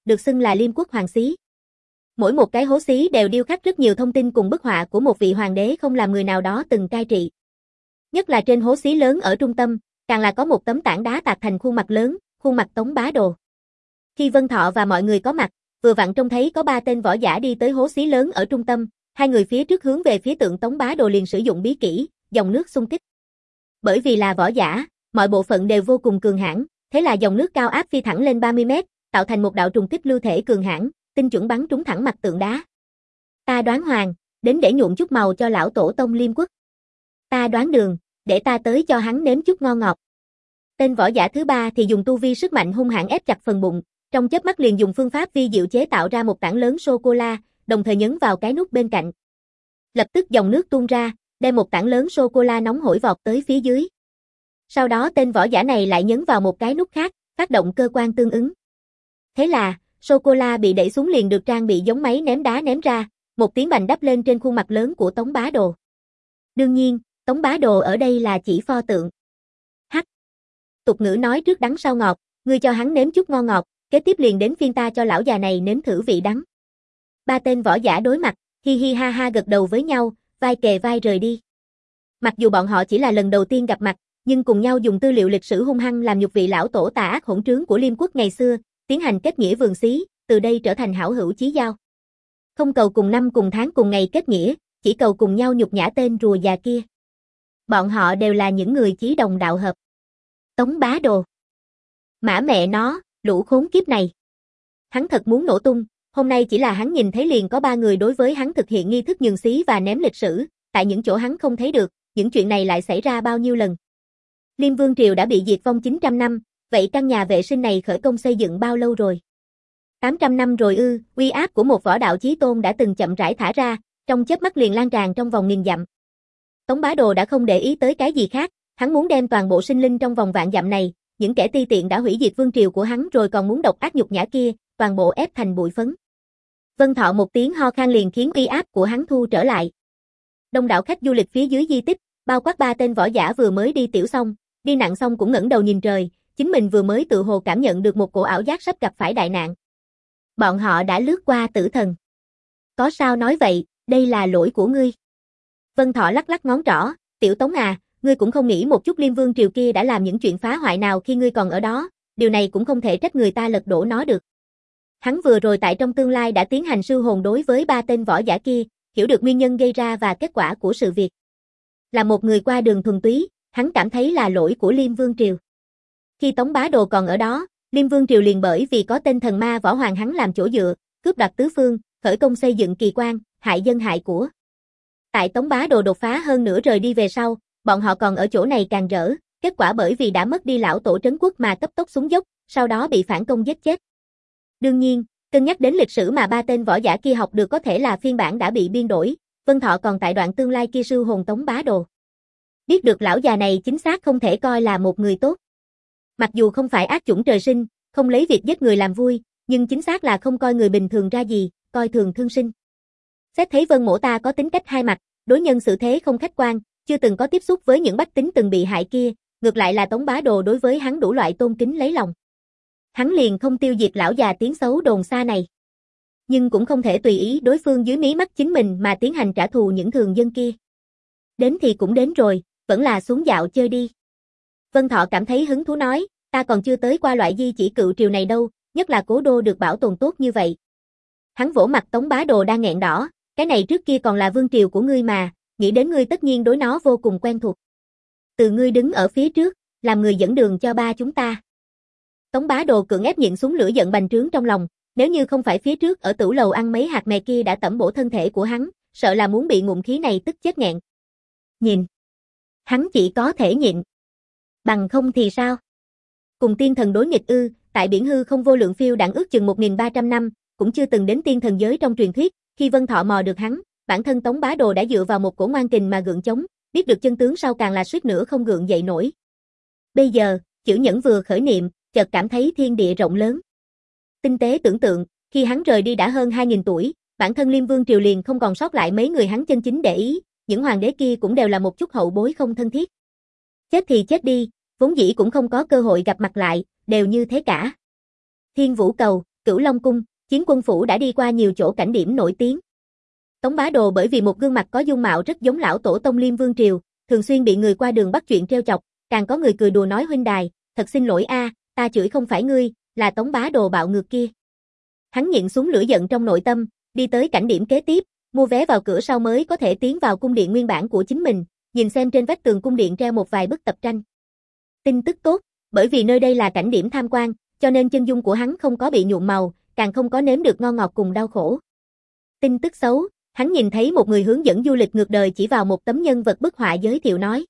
được xưng là Liêm Quốc Hoàng Xí. Mỗi một cái hố xí đều điêu khắc rất nhiều thông tin cùng bức họa của một vị hoàng đế không làm người nào đó từng cai trị. Nhất là trên hố xí lớn ở trung tâm, càng là có một tấm tảng đá tạc thành khuôn mặt lớn, khuôn mặt Tống Bá Đồ. Khi Vân Thọ và mọi người có mặt, vừa vặn trông thấy có ba tên võ giả đi tới hố xí lớn ở trung tâm, hai người phía trước hướng về phía tượng Tống Bá Đồ liền sử dụng bí kỹ, dòng nước xung kích. Bởi vì là võ giả, mọi bộ phận đều vô cùng cường hãn, thế là dòng nước cao áp phi thẳng lên ba mươi mét, tạo thành một đạo trùng kích lưu thể cường hãn, tinh chuẩn bắn trúng thẳng mặt tượng đá. Ta đoán Hoàng, đến để nhuộm chút màu cho lão tổ tông Liêm Quốc. Ta đoán Đường, để ta tới cho hắn nếm chút ngon ngọt. Tên võ giả thứ ba thì dùng tu vi sức mạnh hung hãn ép chặt phần bụng, trong chớp mắt liền dùng phương pháp vi diệu chế tạo ra một tảng lớn sô cô la, đồng thời nhấn vào cái nút bên cạnh. Lập tức dòng nước tuôn ra, đem một tảng lớn sô cô la nóng hổi vọt tới phía dưới. Sau đó tên võ giả này lại nhấn vào một cái nút khác, phát động cơ quan tương ứng. Thế là, sô cô la bị đẩy xuống liền được trang bị giống máy ném đá ném ra, một tiếng bành đắp lên trên khuôn mặt lớn của Tống Bá Đồ. Đương nhiên, Tống Bá Đồ ở đây là chỉ pho tượng. Hắc. Tục ngữ nói trước đắng sau ngọt, ngươi cho hắn nếm chút ngon ngọt, kế tiếp liền đến phiên ta cho lão già này nếm thử vị đắng. Ba tên võ giả đối mặt, hi hi ha ha gật đầu với nhau, vai kề vai rời đi. Mặc dù bọn họ chỉ là lần đầu tiên gặp mặt, nhưng cùng nhau dùng tư liệu lịch sử hung hăng làm nhục vị lão tổ tà ác hỗn trướng của Liêm Quốc ngày xưa, tiến hành kết nghĩa vườn xí, từ đây trở thành hảo hữu chí giao. Không cầu cùng năm cùng tháng cùng ngày kết nghĩa, chỉ cầu cùng nhau nhục nhã tên rùa già kia. Bọn họ đều là những người chí đồng đạo hợp. Tống Bá Đồ. Mã mẹ nó, lũ khốn kiếp này. Hắn thật muốn nổ tung, hôm nay chỉ là hắn nhìn thấy liền có ba người đối với hắn thực hiện nghi thức nhường xí và ném lịch sử, tại những chỗ hắn không thấy được, những chuyện này lại xảy ra bao nhiêu lần. Liêm Vương Triều đã bị diệt vong chín trăm năm, vậy căn nhà vệ sinh này khởi công xây dựng bao lâu rồi? tám trăm năm rồi ư, uy áp của một võ đạo chí tôn đã từng chậm rãi thả ra, trong chớp mắt liền lan tràn trong vòng nghìn dặm. Tống Bá Đồ đã không để ý tới cái gì khác, hắn muốn đem toàn bộ sinh linh trong vòng vạn dặm này, những kẻ ti tiện đã hủy diệt vương triều của hắn rồi còn muốn độc ác nhục nhã kia, toàn bộ ép thành bụi phấn. Vân Thọ một tiếng ho khan liền khiến uy áp của hắn thu trở lại. Đông đảo khách du lịch phía dưới di tích, bao quát ba tên võ giả vừa mới đi tiểu xong, đi nặng xong cũng ngẩng đầu nhìn trời, chính mình vừa mới tự hồ cảm nhận được một cổ ảo giác sắp gặp phải đại nạn. Bọn họ đã lướt qua tử thần. Có sao nói vậy, đây là lỗi của ngươi. Vân Thọ lắc lắc ngón trỏ, tiểu Tống à, ngươi cũng không nghĩ một chút Liêm Vương Triều kia đã làm những chuyện phá hoại nào khi ngươi còn ở đó, điều này cũng không thể trách người ta lật đổ nó được. Hắn vừa rồi tại trong tương lai đã tiến hành sư hồn đối với ba tên võ giả kia, hiểu được nguyên nhân gây ra và kết quả của sự việc. Là một người qua đường thuần túy, hắn cảm thấy là lỗi của Liêm Vương Triều. Khi Tống Bá Đồ còn ở đó, Liêm Vương Triều liền bởi vì có tên thần ma võ hoàng hắn làm chỗ dựa, cướp đoạt tứ phương, khởi công xây dựng kỳ quan, hại dân hại của. Tại Tống Bá Đồ đột phá hơn nửa rời đi về sau, bọn họ còn ở chỗ này càng rỡ, kết quả bởi vì đã mất đi lão tổ trấn quốc mà cấp tốc xuống dốc, sau đó bị phản công giết chết. Đương nhiên, cân nhắc đến lịch sử mà ba tên võ giả kia học được có thể là phiên bản đã bị biên đổi, Vân Thọ còn tại đoạn tương lai kia sư hồn Tống Bá Đồ. Biết được lão già này chính xác không thể coi là một người tốt. Mặc dù không phải ác chủng trời sinh, không lấy việc giết người làm vui, nhưng chính xác là không coi người bình thường ra gì, coi thường thương sinh. Xét thấy Vân Mỗ ta có tính cách hai mặt, đối nhân xử thế không khách quan, chưa từng có tiếp xúc với những bách tính từng bị hại kia, ngược lại là Tống Bá Đồ đối với hắn đủ loại tôn kính lấy lòng. Hắn liền không tiêu diệt lão già tiếng xấu đồn xa này. Nhưng cũng không thể tùy ý đối phương dưới mí mắt chính mình mà tiến hành trả thù những thường dân kia. Đến thì cũng đến rồi, vẫn là xuống dạo chơi đi. Vân Thọ cảm thấy hứng thú nói, ta còn chưa tới qua loại di chỉ cựu triều này đâu, nhất là cố đô được bảo tồn tốt như vậy. Hắn vỗ mặt Tống Bá Đồ đang nghẹn đỏ, cái này trước kia còn là vương triều của ngươi mà, nghĩ đến ngươi tất nhiên đối nó vô cùng quen thuộc. Từ ngươi đứng ở phía trước, làm người dẫn đường cho ba chúng ta. Tống Bá Đồ cưỡng ép nhịn xuống lửa giận bành trướng trong lòng, nếu như không phải phía trước ở tửu lầu ăn mấy hạt mè kia đã tẩm bổ thân thể của hắn, sợ là muốn bị ngụm khí này tức chết nghẹn. Nhìn, hắn chỉ có thể nhịn. Bằng không thì sao? Cùng tiên thần đối nghịch ư, tại biển hư không vô lượng phiêu đãng ước chừng một nghìn ba trăm năm, cũng chưa từng đến tiên thần giới trong truyền thuyết, khi Vân Thọ mò được hắn, bản thân Tống Bá Đồ đã dựa vào một cổ ngoan kình mà gượng chống, biết được chân tướng sau càng là suýt nữa không gượng dậy nổi. Bây giờ, chữ nhẫn vừa khởi niệm, chợt cảm thấy thiên địa rộng lớn. Tinh tế tưởng tượng, khi hắn rời đi đã hơn hai nghìn tuổi, bản thân Liêm Vương Triều liền không còn sót lại mấy người hắn chân chính để ý, những hoàng đế kia cũng đều là một chút hậu bối không thân thiết. Chết thì chết đi, vốn dĩ cũng không có cơ hội gặp mặt lại, đều như thế cả. Thiên Vũ Cầu, Cửu Long Cung, Chiến Quân Phủ đã đi qua nhiều chỗ cảnh điểm nổi tiếng. Tống Bá Đồ bởi vì một gương mặt có dung mạo rất giống lão tổ tông Liêm Vương Triều, thường xuyên bị người qua đường bắt chuyện trêu chọc, càng có người cười đùa nói huynh đài, thật xin lỗi a, ta chửi không phải ngươi, là Tống Bá Đồ bạo ngược kia. Hắn nhịn xuống lửa giận trong nội tâm, đi tới cảnh điểm kế tiếp, mua vé vào cửa sau mới có thể tiến vào cung điện nguyên bản của chính mình, nhìn xem trên vách tường cung điện treo một vài bức tập tranh. Tin tức tốt, bởi vì nơi đây là cảnh điểm tham quan, cho nên chân dung của hắn không có bị nhuộm màu, càng không có nếm được ngon ngọt cùng đau khổ. Tin tức xấu, hắn nhìn thấy một người hướng dẫn du lịch ngược đời chỉ vào một tấm nhân vật bức họa giới thiệu nói.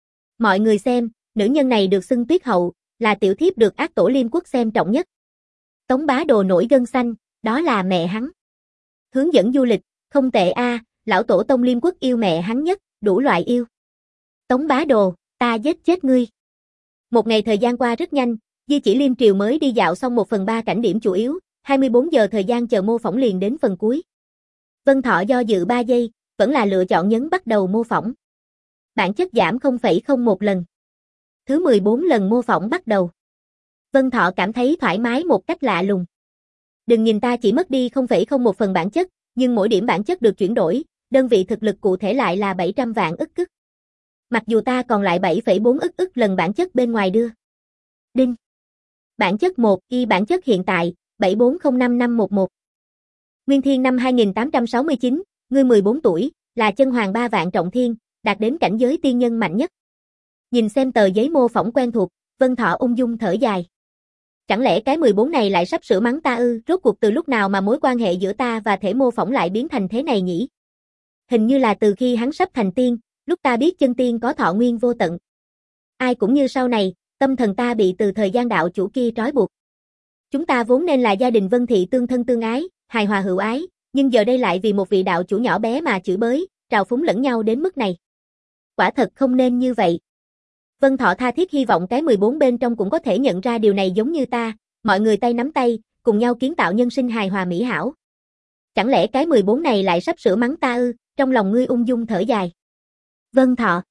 Mọi người xem, nữ nhân này được xưng Tuyết Hậu, là tiểu thiếp được ác tổ Liêm Quốc xem trọng nhất. Tống Bá Đồ nổi gân xanh, đó là mẹ hắn. Hướng dẫn du lịch, không tệ a, à, lão tổ tông Liêm Quốc yêu mẹ hắn nhất, đủ loại yêu. Tống Bá Đồ, ta giết chết ngươi. Một ngày thời gian qua rất nhanh, Di Chỉ Liêm Triều mới đi dạo xong một phần ba cảnh điểm chủ yếu, hai mươi bốn giờ thời gian chờ mô phỏng liền đến phần cuối. Vân Thọ do dự ba giây, vẫn là lựa chọn nhấn bắt đầu mô phỏng. Bản chất giảm không phẩy không một lần. Thứ mười bốn lần mô phỏng bắt đầu. Vân Thọ cảm thấy thoải mái một cách lạ lùng. Đừng nhìn ta chỉ mất đi không phẩy không một phần bản chất, nhưng mỗi điểm bản chất được chuyển đổi, đơn vị thực lực cụ thể lại là bảy trăm vạn ức ức. Mặc dù ta còn lại bảy phẩy bốn ức ức lần bản chất bên ngoài đưa. Đinh. Bản chất một, y bản chất hiện tại, bảy bốn không năm năm một một. Nguyên Thiên năm hai nghìn tám trăm sáu mươi chín, ngươi mười bốn tuổi, là chân hoàng ba vạn trọng thiên, đạt đến cảnh giới tiên nhân mạnh nhất. Nhìn xem tờ giấy mô phỏng quen thuộc, Vân Thọ ung dung thở dài. Chẳng lẽ cái mười bốn này lại sắp sửa mắng ta ư, rốt cuộc từ lúc nào mà mối quan hệ giữa ta và thể mô phỏng lại biến thành thế này nhỉ? Hình như là từ khi hắn sắp thành tiên, lúc ta biết chân tiên có thọ nguyên vô tận. Ai cũng như sau này, tâm thần ta bị từ thời gian đạo chủ kia trói buộc. Chúng ta vốn nên là gia đình Vân Thị tương thân tương ái, hài hòa hữu ái, nhưng giờ đây lại vì một vị đạo chủ nhỏ bé mà chửi bới, trào phúng lẫn nhau đến mức này. Quả thật không nên như vậy. Vân Thọ tha thiết hy vọng cái mười bốn bên trong cũng có thể nhận ra điều này giống như ta, mọi người tay nắm tay, cùng nhau kiến tạo nhân sinh hài hòa mỹ hảo. Chẳng lẽ cái mười bốn này lại sắp sửa mắng ta ư, trong lòng ngươi ung dung thở dài. Vân Thọ.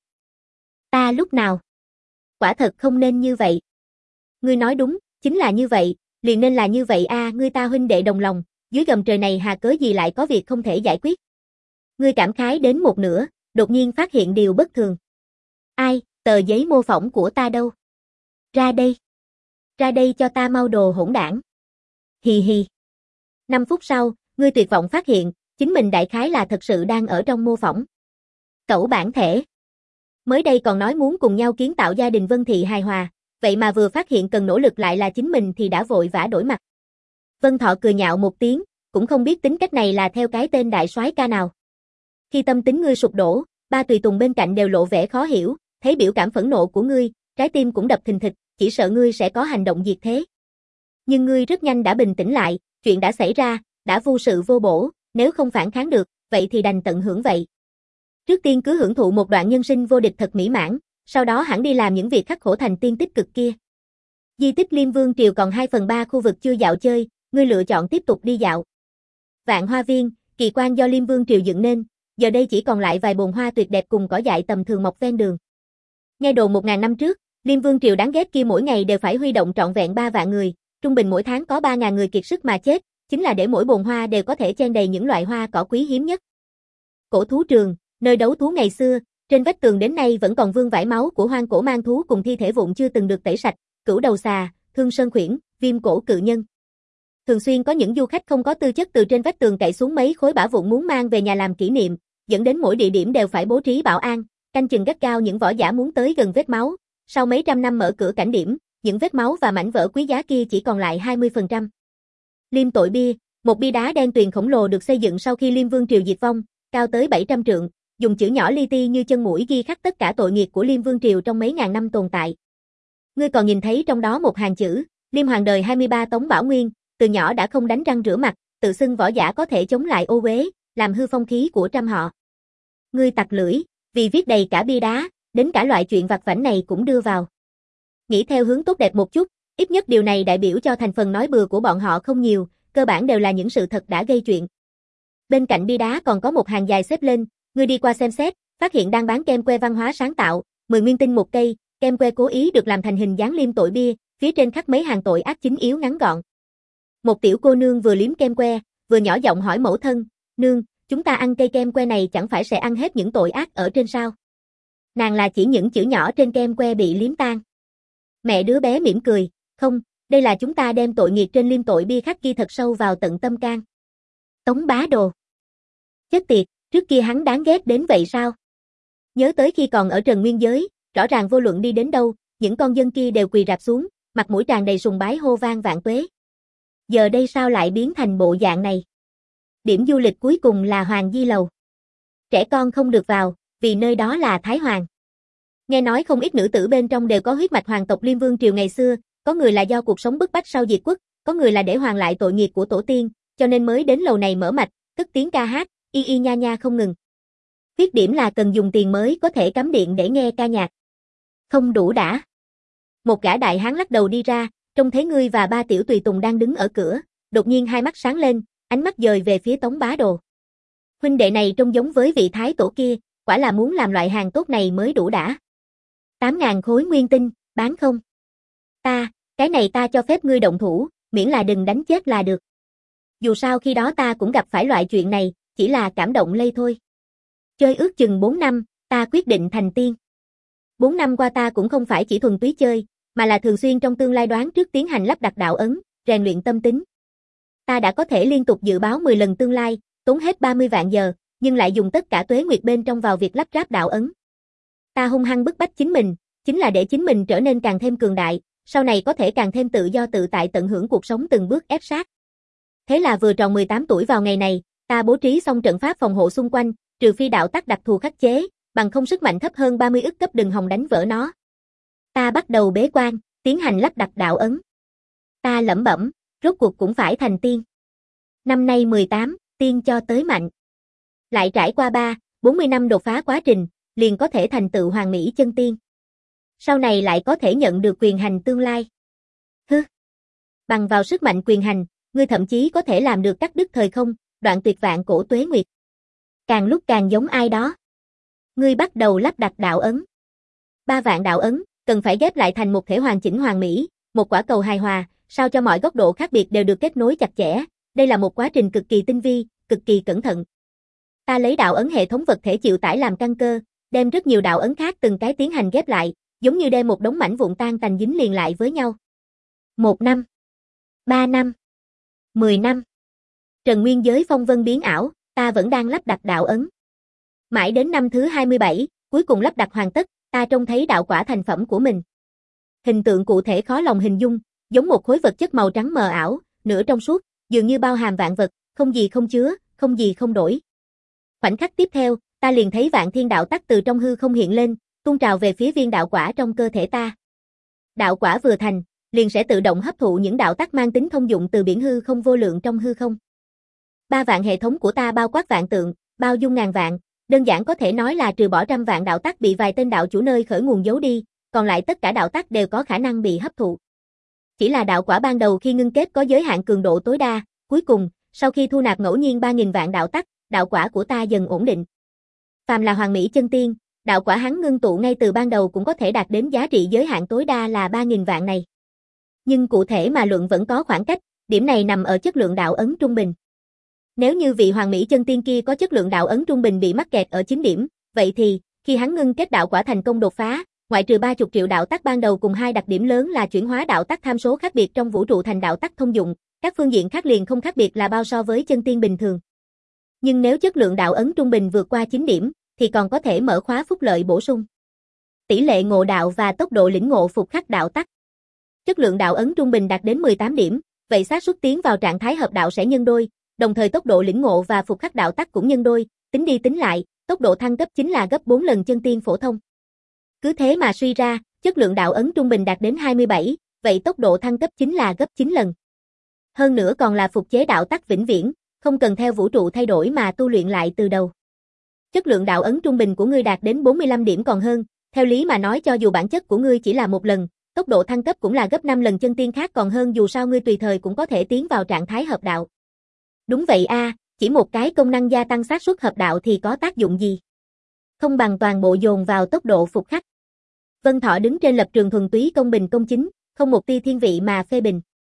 Ta lúc nào? Quả thật không nên như vậy. Ngươi nói đúng, chính là như vậy, liền nên là như vậy a, à, ngươi ta huynh đệ đồng lòng, dưới gầm trời này hà cớ gì lại có việc không thể giải quyết. Ngươi cảm khái đến một nửa, đột nhiên phát hiện điều bất thường. Ai, tờ giấy mô phỏng của ta đâu? Ra đây. Ra đây cho ta mau đồ hỗn đảng. Hì hì. Năm phút sau, ngươi tuyệt vọng phát hiện, chính mình đại khái là thật sự đang ở trong mô phỏng. Cẩu bản thể. Mới đây còn nói muốn cùng nhau kiến tạo gia đình Vân Thị hài hòa, vậy mà vừa phát hiện cần nỗ lực lại là chính mình thì đã vội vã đổi mặt. Vân Thọ cười nhạo một tiếng, cũng không biết tính cách này là theo cái tên đại soái ca nào. Khi tâm tính ngươi sụp đổ, ba tùy tùng bên cạnh đều lộ vẻ khó hiểu, thấy biểu cảm phẫn nộ của ngươi, trái tim cũng đập thình thịch, chỉ sợ ngươi sẽ có hành động diệt thế. Nhưng ngươi rất nhanh đã bình tĩnh lại, chuyện đã xảy ra, đã vô sự vô bổ, nếu không phản kháng được, vậy thì đành tận hưởng vậy. Trước tiên cứ hưởng thụ một đoạn nhân sinh vô địch thật mỹ mãn, sau đó hẳn đi làm những việc khắc khổ thành tiên tích cực kia. Di tích Liêm Vương Triều còn hai phần ba khu vực chưa dạo chơi, ngươi lựa chọn tiếp tục đi dạo. Vạn Hoa Viên, kỳ quan do Liêm Vương Triều dựng nên, giờ đây chỉ còn lại vài bồn hoa tuyệt đẹp cùng cỏ dại tầm thường mọc ven đường. Nghe đồn một ngàn năm trước, Liêm Vương Triều đáng ghét kia mỗi ngày đều phải huy động trọn vẹn ba vạn người, trung bình mỗi tháng có ba ngàn người kiệt sức mà chết, chính là để mỗi bồn hoa đều có thể chen đầy những loại hoa cỏ quý hiếm nhất. Cổ thú trường, nơi đấu thú ngày xưa, trên vách tường đến nay vẫn còn vương vãi máu của hoang cổ mang thú cùng thi thể vụn chưa từng được tẩy sạch, cửu đầu xà, thương sơn khuyển, viêm cổ cự nhân. Thường xuyên có những du khách không có tư chất từ trên vách tường cậy xuống mấy khối bả vụn muốn mang về nhà làm kỷ niệm, dẫn đến mỗi địa điểm đều phải bố trí bảo an, canh chừng gắt gao những võ giả muốn tới gần vết máu. Sau mấy trăm năm mở cửa cảnh điểm, những vết máu và mảnh vỡ quý giá kia chỉ còn lại hai mươi phần trăm. Liêm Tội Bia, một bia đá đen tuyền khổng lồ được xây dựng sau khi Liêm Vương Triều diệt vong, cao tới bảy trăm trượng, dùng chữ nhỏ li ti như chân mũi ghi khắc tất cả tội nghiệp của Liêm Vương Triều trong mấy ngàn năm tồn tại. Ngươi còn nhìn thấy trong đó một hàng chữ, Liêm Hoàng đời hai mươi ba Tống Bảo Nguyên, từ nhỏ đã không đánh răng rửa mặt, tự xưng võ giả có thể chống lại ô uế, làm hư phong khí của trăm họ. Ngươi tặc lưỡi, vì viết đầy cả bia đá, đến cả loại chuyện vặt vãnh này cũng đưa vào. Nghĩ theo hướng tốt đẹp một chút, ít nhất điều này đại biểu cho thành phần nói bừa của bọn họ không nhiều, cơ bản đều là những sự thật đã gây chuyện. Bên cạnh bia đá còn có một hàng dài xếp lên, ngươi đi qua xem xét, phát hiện đang bán kem que văn hóa sáng tạo, mười nguyên tinh một cây, kem que cố ý được làm thành hình dáng Liêm Tội Bia, phía trên khắc mấy hàng tội ác chính yếu ngắn gọn. Một tiểu cô nương vừa liếm kem que, vừa nhỏ giọng hỏi mẫu thân, nương, chúng ta ăn cây kem que này chẳng phải sẽ ăn hết những tội ác ở trên sao? Nàng là chỉ những chữ nhỏ trên kem que bị liếm tan. Mẹ đứa bé mỉm cười, không, đây là chúng ta đem tội nghiệt trên liêm tội bia khắc ghi thật sâu vào tận tâm can. Tống Bá Đồ. Chết tiệt, trước kia hắn đáng ghét đến vậy sao? Nhớ tới khi còn ở Trần Nguyên Giới, rõ ràng vô luận đi đến đâu, những con dân kia đều quỳ rạp xuống, mặt mũi tràn đầy sùng bái hô vang vạn tuế. Giờ đây sao lại biến thành bộ dạng này? Điểm du lịch cuối cùng là Hoàng Di Lầu. Trẻ con không được vào, vì nơi đó là Thái Hoàng. Nghe nói không ít nữ tử bên trong đều có huyết mạch hoàng tộc Liêm Vương triều ngày xưa, có người là do cuộc sống bức bách sau diệt quốc, có người là để hoàn lại tội nghiệp của tổ tiên, cho nên mới đến lầu này mở mạch, cất tiếng ca hát, y y nha nha không ngừng. Khuyết điểm là cần dùng tiền mới có thể cắm điện để nghe ca nhạc. Không đủ đã. Một gã đại hán lắc đầu đi ra, trông thấy ngươi và ba tiểu tùy tùng đang đứng ở cửa, đột nhiên hai mắt sáng lên, ánh mắt dời về phía Tống Bá Đồ. Huynh đệ này trông giống với vị thái tổ kia, quả là muốn làm loại hàng tốt này mới đủ đã. Tám ngàn khối nguyên tinh, bán không? Ta, cái này ta cho phép ngươi động thủ, miễn là đừng đánh chết là được. Dù sao khi đó ta cũng gặp phải loại chuyện này, chỉ là cảm động lây thôi. Chơi ước chừng bốn năm, ta quyết định thành tiên. bốn năm qua ta cũng không phải chỉ thuần túy chơi, mà là thường xuyên trong tương lai đoán trước tiến hành lắp đặt đạo ấn, rèn luyện tâm tính. Ta đã có thể liên tục dự báo mười lần tương lai, tốn hết ba mươi vạn giờ, nhưng lại dùng tất cả tuế nguyệt bên trong vào việc lắp ráp đạo ấn. Ta hung hăng bức bách chính mình, chính là để chính mình trở nên càng thêm cường đại, sau này có thể càng thêm tự do tự tại tận hưởng cuộc sống từng bước ép sát. Thế là vừa tròn mười tám tuổi vào ngày này, ta bố trí xong trận pháp phòng hộ xung quanh, trừ phi đạo tắc đặc thù khắc chế, bằng không sức mạnh thấp hơn ba mươi ức cấp đừng hòng đánh vỡ nó. Ta bắt đầu bế quan, tiến hành lắp đặt đạo ấn. Ta lẩm bẩm, rốt cuộc cũng phải thành tiên. Năm nay mười tám, tiên cho tới mạnh. Lại trải qua ba, bốn mươi năm đột phá quá trình, liền có thể thành tựu hoàn mỹ chân tiên. Sau này lại có thể nhận được quyền hành tương lai. Hứ. Bằng vào sức mạnh quyền hành, ngươi thậm chí có thể làm được cắt đứt thời không, đoạn tuyệt vạn cổ tuế nguyệt. Càng lúc càng giống ai đó. Ngươi bắt đầu lắp đặt đạo ấn. Ba vạn đạo ấn, cần phải ghép lại thành một thể hoàn chỉnh hoàn mỹ, một quả cầu hài hòa, sao cho mọi góc độ khác biệt đều được kết nối chặt chẽ. Đây là một quá trình cực kỳ tinh vi, cực kỳ cẩn thận. Ta lấy đạo ấn hệ thống vật thể chịu tải làm căn cơ, đem rất nhiều đạo ấn khác từng cái tiến hành ghép lại, giống như đem một đống mảnh vụn tan tành dính liền lại với nhau. Một năm, ba năm, mười năm. Trần Nguyên Giới phong vân biến ảo, ta vẫn đang lắp đặt đạo ấn. Mãi đến năm thứ hai mươi bảy, cuối cùng lắp đặt hoàn tất, ta trông thấy đạo quả thành phẩm của mình. Hình tượng cụ thể khó lòng hình dung, giống một khối vật chất màu trắng mờ ảo, nửa trong suốt, dường như bao hàm vạn vật, không gì không chứa, không gì không đổi. Khoảnh khắc tiếp theo, ta liền thấy vạn thiên đạo tắc từ trong hư không hiện lên, tuôn trào về phía viên đạo quả trong cơ thể ta. Đạo quả vừa thành, liền sẽ tự động hấp thụ những đạo tắc mang tính thông dụng từ biển hư không vô lượng trong hư không. Ba vạn hệ thống của ta bao quát vạn tượng, bao dung ngàn vạn, đơn giản có thể nói là trừ bỏ trăm vạn đạo tắc bị vài tên đạo chủ nơi khởi nguồn giấu đi, còn lại tất cả đạo tắc đều có khả năng bị hấp thụ. Chỉ là đạo quả ban đầu khi ngưng kết có giới hạn cường độ tối đa, cuối cùng, sau khi thu nạp ngẫu nhiên ba nghìn vạn đạo tắc, đạo quả của ta dần ổn định. Phàm là hoàn mỹ chân tiên, đạo quả hắn ngưng tụ ngay từ ban đầu cũng có thể đạt đến giá trị giới hạn tối đa là ba nghìn vạn này. Nhưng cụ thể mà luận vẫn có khoảng cách, điểm này nằm ở chất lượng đạo ấn trung bình. Nếu như vị hoàn mỹ chân tiên kia có chất lượng đạo ấn trung bình bị mắc kẹt ở chín điểm, vậy thì, khi hắn ngưng kết đạo quả thành công đột phá, ngoại trừ ba mươi triệu đạo tắc ban đầu cùng hai đặc điểm lớn là chuyển hóa đạo tắc tham số khác biệt trong vũ trụ thành đạo tắc thông dụng, các phương diện khác liền không khác biệt là bao so với chân tiên bình thường. Nhưng nếu chất lượng đạo ấn trung bình vượt qua chín điểm, thì còn có thể mở khóa phúc lợi bổ sung. Tỷ lệ ngộ đạo và tốc độ lĩnh ngộ phục khắc đạo tắc. Chất lượng đạo ấn trung bình đạt đến mười tám điểm, vậy xác suất tiến vào trạng thái hợp đạo sẽ nhân đôi, đồng thời tốc độ lĩnh ngộ và phục khắc đạo tắc cũng nhân đôi, tính đi tính lại, tốc độ thăng cấp chính là gấp bốn lần chân tiên phổ thông. Cứ thế mà suy ra, chất lượng đạo ấn trung bình đạt đến hai mươi bảy, vậy tốc độ thăng cấp chính là gấp chín lần. Hơn nữa còn là phục chế đạo tắc vĩnh viễn, không cần theo vũ trụ thay đổi mà tu luyện lại từ đầu. Chất lượng đạo ấn trung bình của ngươi đạt đến bốn mươi lăm điểm còn hơn, theo lý mà nói cho dù bản chất của ngươi chỉ là một lần, tốc độ thăng cấp cũng là gấp năm lần chân tiên khác còn hơn dù sao ngươi tùy thời cũng có thể tiến vào trạng thái hợp đạo. Đúng vậy a, à, chỉ một cái công năng gia tăng xác suất hợp đạo thì có tác dụng gì? Không bằng toàn bộ dồn vào tốc độ phục khắc. Vân Thọ đứng trên lập trường thuần túy công bình công chính, không một tia thiên vị mà phê bình.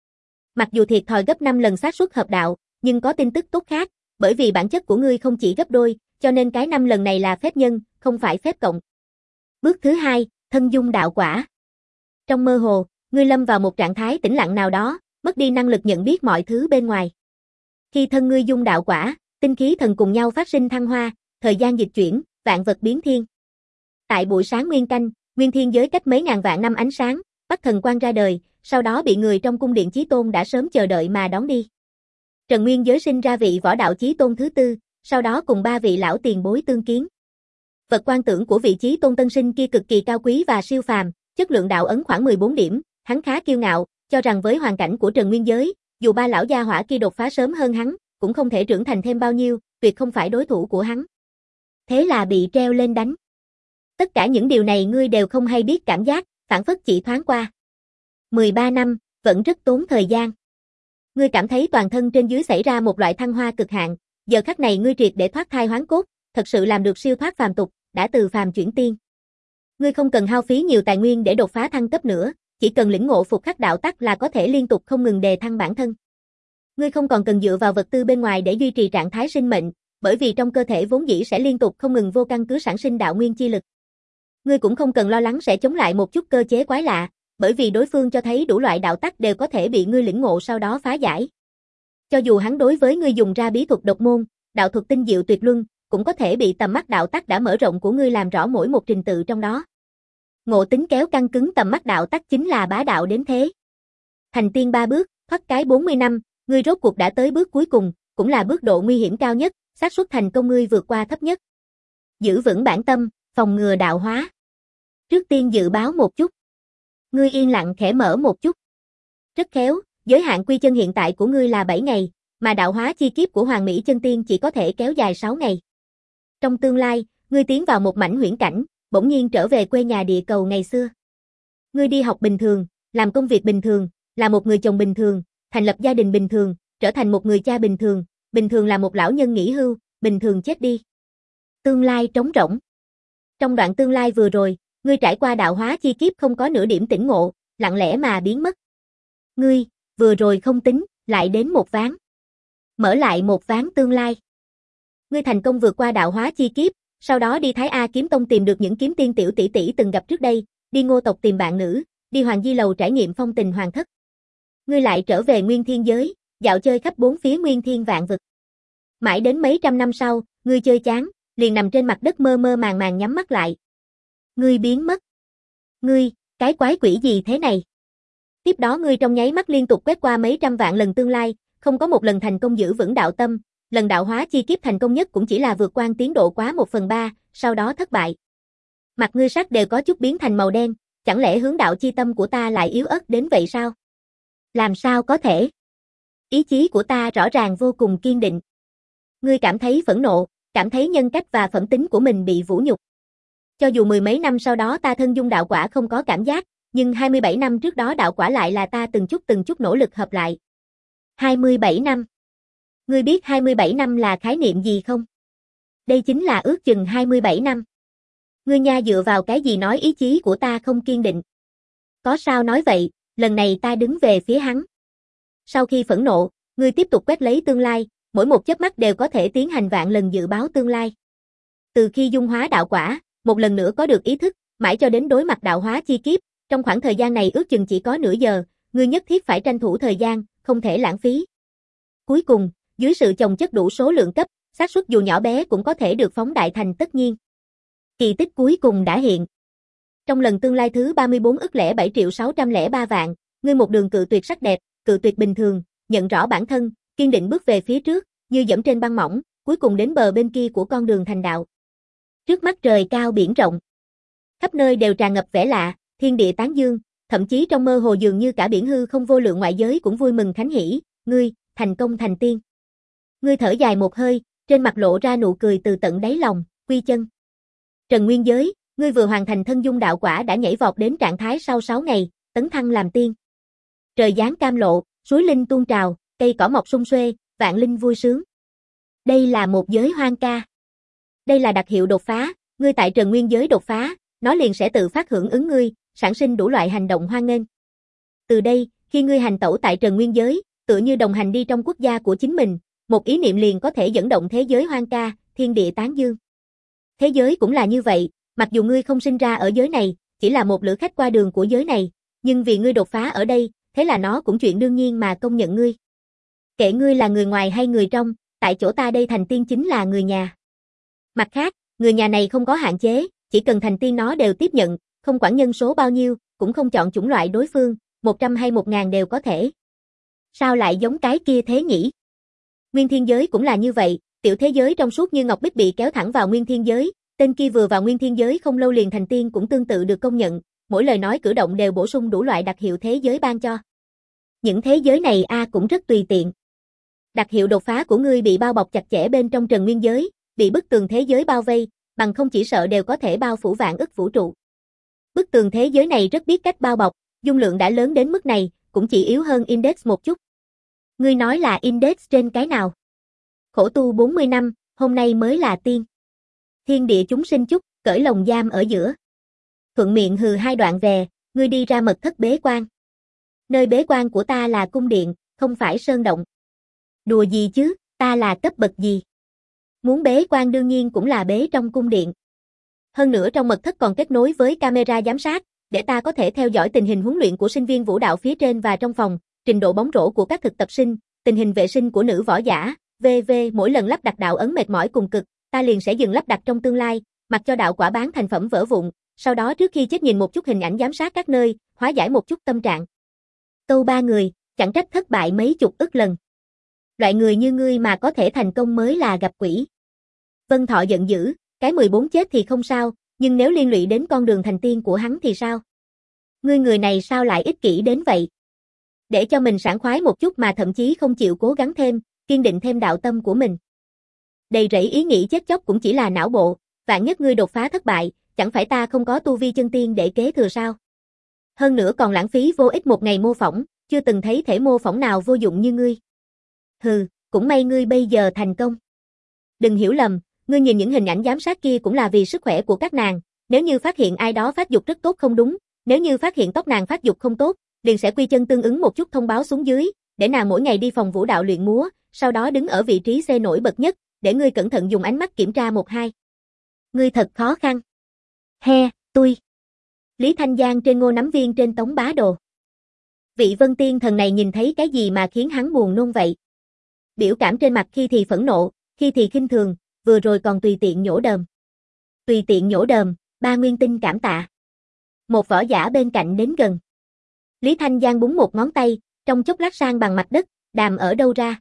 Mặc dù thiệt thòi gấp năm lần xác suất hợp đạo, nhưng có tin tức tốt khác, bởi vì bản chất của ngươi không chỉ gấp đôi, cho nên cái năm lần này là phép nhân, không phải phép cộng. Bước thứ hai, thân dung đạo quả. Trong mơ hồ, ngươi lâm vào một trạng thái tĩnh lặng nào đó, mất đi năng lực nhận biết mọi thứ bên ngoài. Khi thân ngươi dung đạo quả, tinh khí thần cùng nhau phát sinh thăng hoa, thời gian dịch chuyển, vạn vật biến thiên. Tại buổi sáng nguyên canh, nguyên thiên giới cách mấy ngàn vạn năm ánh sáng, Bắc Thần Quang ra đời, sau đó bị người trong cung điện Chí Tôn đã sớm chờ đợi mà đón đi. Trần Nguyên giới sinh ra vị võ đạo Chí Tôn thứ tư, sau đó cùng ba vị lão tiền bối tương kiến. Vật quan tưởng của vị Chí Tôn tân sinh kia cực kỳ cao quý và siêu phàm, chất lượng đạo ấn khoảng mười bốn điểm, hắn khá kiêu ngạo, cho rằng với hoàn cảnh của Trần Nguyên giới, dù ba lão gia hỏa kia đột phá sớm hơn hắn, cũng không thể trưởng thành thêm bao nhiêu, tuyệt không phải đối thủ của hắn. Thế là bị treo lên đánh. Tất cả những điều này ngươi đều không hay biết cảm giác, phản phất chỉ thoáng qua. mười ba năm, vẫn rất tốn thời gian. Ngươi cảm thấy toàn thân trên dưới xảy ra một loại thăng hoa cực hạn, giờ khắc này ngươi triệt để thoát thai hoán cốt, thật sự làm được siêu thoát phàm tục, đã từ phàm chuyển tiên. Ngươi không cần hao phí nhiều tài nguyên để đột phá thăng cấp nữa, chỉ cần lĩnh ngộ phục khắc đạo tắc là có thể liên tục không ngừng đề thăng bản thân. Ngươi không còn cần dựa vào vật tư bên ngoài để duy trì trạng thái sinh mệnh, bởi vì trong cơ thể vốn dĩ sẽ liên tục không ngừng vô căn cứ sản sinh đạo nguyên chi lực. Ngươi cũng không cần lo lắng sẽ chống lại một chút cơ chế quái lạ, bởi vì đối phương cho thấy đủ loại đạo tắc đều có thể bị ngươi lĩnh ngộ sau đó phá giải. Cho dù hắn đối với ngươi dùng ra bí thuật độc môn, đạo thuật tinh diệu tuyệt luân, cũng có thể bị tầm mắt đạo tắc đã mở rộng của ngươi làm rõ mỗi một trình tự trong đó. Ngộ tính kéo căng cứng tầm mắt đạo tắc chính là bá đạo đến thế. Thành tiên ba bước, thoát cái bốn mươi năm, ngươi rốt cuộc đã tới bước cuối cùng, cũng là bước độ nguy hiểm cao nhất, xác suất thành công ngươi vượt qua thấp nhất. Giữ vững bản tâm, phòng ngừa đạo hóa. Trước tiên dự báo một chút. Ngươi yên lặng khẽ mở một chút. Rất khéo, giới hạn quy chân hiện tại của ngươi là bảy ngày, mà đạo hóa chi kiếp của Hoàng Mỹ chân tiên chỉ có thể kéo dài sáu ngày. Trong tương lai, ngươi tiến vào một mảnh huyễn cảnh, bỗng nhiên trở về quê nhà địa cầu ngày xưa. Ngươi đi học bình thường, làm công việc bình thường, là một người chồng bình thường, thành lập gia đình bình thường, trở thành một người cha bình thường, bình thường là một lão nhân nghỉ hưu, bình thường chết đi. Tương lai trống rỗng. Trong đoạn tương lai vừa rồi, ngươi trải qua đạo hóa chi kiếp không có nửa điểm tỉnh ngộ, lặng lẽ mà biến mất. Ngươi, vừa rồi không tính, lại đến một ván. Mở lại một ván tương lai. Ngươi thành công vượt qua đạo hóa chi kiếp, sau đó đi Thái A Kiếm Tông tìm được những kiếm tiên tiểu tỷ tỷ từng gặp trước đây, đi Ngô tộc tìm bạn nữ, đi Hoàng Di Lầu trải nghiệm phong tình hoàng thất. Ngươi lại trở về Nguyên Thiên giới, dạo chơi khắp bốn phía Nguyên Thiên vạn vực. Mãi đến mấy trăm năm sau, ngươi chơi chán, liền nằm trên mặt đất mơ mơ màng màng nhắm mắt lại. Ngươi biến mất. Ngươi, cái quái quỷ gì thế này? Tiếp đó ngươi trong nháy mắt liên tục quét qua mấy trăm vạn lần tương lai, không có một lần thành công giữ vững đạo tâm, lần đạo hóa chi kiếp thành công nhất cũng chỉ là vượt qua tiến độ quá một phần ba, sau đó thất bại. Mặt ngươi sắc đều có chút biến thành màu đen, chẳng lẽ hướng đạo chi tâm của ta lại yếu ớt đến vậy sao? Làm sao có thể? Ý chí của ta rõ ràng vô cùng kiên định. Ngươi cảm thấy phẫn nộ, cảm thấy nhân cách và phẩm tính của mình bị vũ nhục. Cho dù mười mấy năm sau đó ta thân dung đạo quả không có cảm giác, nhưng hai mươi bảy năm trước đó đạo quả lại là ta từng chút từng chút nỗ lực hợp lại. hai mươi bảy năm. Ngươi biết hai mươi bảy năm là khái niệm gì không? Đây chính là ước chừng hai mươi bảy năm. Ngươi nha dựa vào cái gì nói ý chí của ta không kiên định? Có sao nói vậy, lần này ta đứng về phía hắn. Sau khi phẫn nộ, ngươi tiếp tục quét lấy tương lai, mỗi một chớp mắt đều có thể tiến hành vạn lần dự báo tương lai. Từ khi dung hóa đạo quả, một lần nữa có được ý thức, mãi cho đến đối mặt đạo hóa chi kiếp, trong khoảng thời gian này ước chừng chỉ có nửa giờ, ngươi nhất thiết phải tranh thủ thời gian, không thể lãng phí. Cuối cùng, dưới sự chồng chất đủ số lượng cấp, xác suất dù nhỏ bé cũng có thể được phóng đại thành tất nhiên. Kỳ tích cuối cùng đã hiện. Trong lần tương lai thứ ba mươi bốn ức lẻ bảy triệu sáu trăm lẻ ba vạn, ngươi một đường cự tuyệt sắc đẹp, cự tuyệt bình thường, nhận rõ bản thân, kiên định bước về phía trước, như dẫm trên băng mỏng, cuối cùng đến bờ bên kia của con đường thành đạo. Trước mắt trời cao biển rộng, khắp nơi đều tràn ngập vẻ lạ, thiên địa tán dương, thậm chí trong mơ hồ dường như cả biển hư không vô lượng ngoại giới cũng vui mừng khánh hỉ, ngươi, thành công thành tiên. Ngươi thở dài một hơi, trên mặt lộ ra nụ cười từ tận đáy lòng, quy chân. Trần Nguyên giới, ngươi vừa hoàn thành thân dung đạo quả đã nhảy vọt đến trạng thái sau sáu ngày, tấn thăng làm tiên. Trời giáng cam lộ, suối linh tuôn trào, cây cỏ mọc sum xuê, vạn linh vui sướng. Đây là một giới hoang ca. Đây là đặc hiệu đột phá, ngươi tại Trần Nguyên giới đột phá, nó liền sẽ tự phát hưởng ứng ngươi, sản sinh đủ loại hành động hoan nghênh. Từ đây, Khi ngươi hành tẩu tại Trần Nguyên giới, tựa như đồng hành đi trong quốc gia của chính mình, một ý niệm liền có thể dẫn động thế giới hoang ca, thiên địa tán dương. Thế giới cũng là như vậy, mặc dù ngươi không sinh ra ở giới này, chỉ là một lữ khách qua đường của giới này, nhưng vì ngươi đột phá ở đây, thế là nó cũng chuyện đương nhiên mà công nhận ngươi. Kệ ngươi là người ngoài hay người trong, tại chỗ ta đây thành tiên chính là người nhà. Mặt khác, người nhà này không có hạn chế, chỉ cần thành tiên nó đều tiếp nhận, không quản nhân số bao nhiêu, cũng không chọn chủng loại đối phương, một trăm hay một ngàn đều có thể. Sao lại giống cái kia thế nhỉ? Nguyên thiên giới cũng là như vậy, tiểu thế giới trong suốt như ngọc bích bị kéo thẳng vào nguyên thiên giới, tên kia vừa vào nguyên thiên giới không lâu liền thành tiên cũng tương tự được công nhận, mỗi lời nói cử động đều bổ sung đủ loại đặc hiệu thế giới ban cho. Những thế giới này a à cũng rất tùy tiện. Đặc hiệu đột phá của ngươi bị bao bọc chặt chẽ bên trong Trần Nguyên giới, bị bức tường thế giới bao vây, bằng không chỉ sợ đều có thể bao phủ vạn ức vũ trụ. Bức tường thế giới này rất biết cách bao bọc, dung lượng đã lớn đến mức này, cũng chỉ yếu hơn Index một chút. Ngươi nói là Index trên cái nào? Khổ tu bốn mươi năm, hôm nay mới là tiên. Thiên địa chúng sinh chúc, cởi lồng giam ở giữa. Thuận miệng hừ hai đoạn về, ngươi đi ra mật thất bế quan. Nơi bế quan của ta là cung điện, không phải sơn động. Đùa gì chứ, ta là cấp bậc gì? Muốn bế quan đương nhiên cũng là bế trong cung điện. Hơn nữa trong mật thất còn kết nối với camera giám sát, để ta có thể theo dõi tình hình huấn luyện của sinh viên vũ đạo phía trên và trong phòng, trình độ bóng rổ của các thực tập sinh, tình hình vệ sinh của nữ võ giả, vân vân mỗi lần lắp đặt đạo ấn mệt mỏi cùng cực, ta liền sẽ dừng lắp đặt trong tương lai, mặc cho đạo quả bán thành phẩm vỡ vụn, sau đó trước khi chết nhìn một chút hình ảnh giám sát các nơi, hóa giải một chút tâm trạng. Câu ba người, chẳng trách thất bại mấy chục ức lần. Loại người như ngươi mà có thể thành công mới là gặp quỷ. Vân Thọ giận dữ, cái mười bốn chết thì không sao, nhưng nếu liên lụy đến con đường thành tiên của hắn thì sao? Ngươi người này sao lại ích kỷ đến vậy? Để cho mình sảng khoái một chút mà thậm chí không chịu cố gắng thêm, kiên định thêm đạo tâm của mình. Đầy rẫy ý nghĩ chết chóc cũng chỉ là não bộ, vạn nhất ngươi đột phá thất bại, chẳng phải ta không có tu vi chân tiên để kế thừa sao? Hơn nữa còn lãng phí vô ích một ngày mô phỏng, chưa từng thấy thể mô phỏng nào vô dụng như ngươi. Hừ, cũng may ngươi bây giờ thành công. Đừng hiểu lầm, ngươi nhìn những hình ảnh giám sát kia cũng là vì sức khỏe của các nàng, nếu như phát hiện ai đó phát dục rất tốt không đúng, nếu như phát hiện tóc nàng phát dục không tốt, liền sẽ quy chân tương ứng một chút thông báo xuống dưới, để nàng mỗi ngày đi phòng vũ đạo luyện múa, sau đó đứng ở vị trí C nổi bật nhất, để ngươi cẩn thận dùng ánh mắt kiểm tra một hai. Ngươi thật khó khăn. He, tôi. Lý Thanh Giang trên ngô nắm viên trên tống bá đồ. Vị Vân Tiên thần này nhìn thấy cái gì mà khiến hắn buồn nôn vậy? Biểu cảm trên mặt khi thì phẫn nộ, khi thì khinh thường, vừa rồi còn tùy tiện nhổ đờm. Tùy tiện nhổ đờm, ba nguyên tinh cảm tạ. Một võ giả bên cạnh đến gần. Lý Thanh Giang búng một ngón tay, trong chốc lát sang bằng mặt đất, đàm ở đâu ra?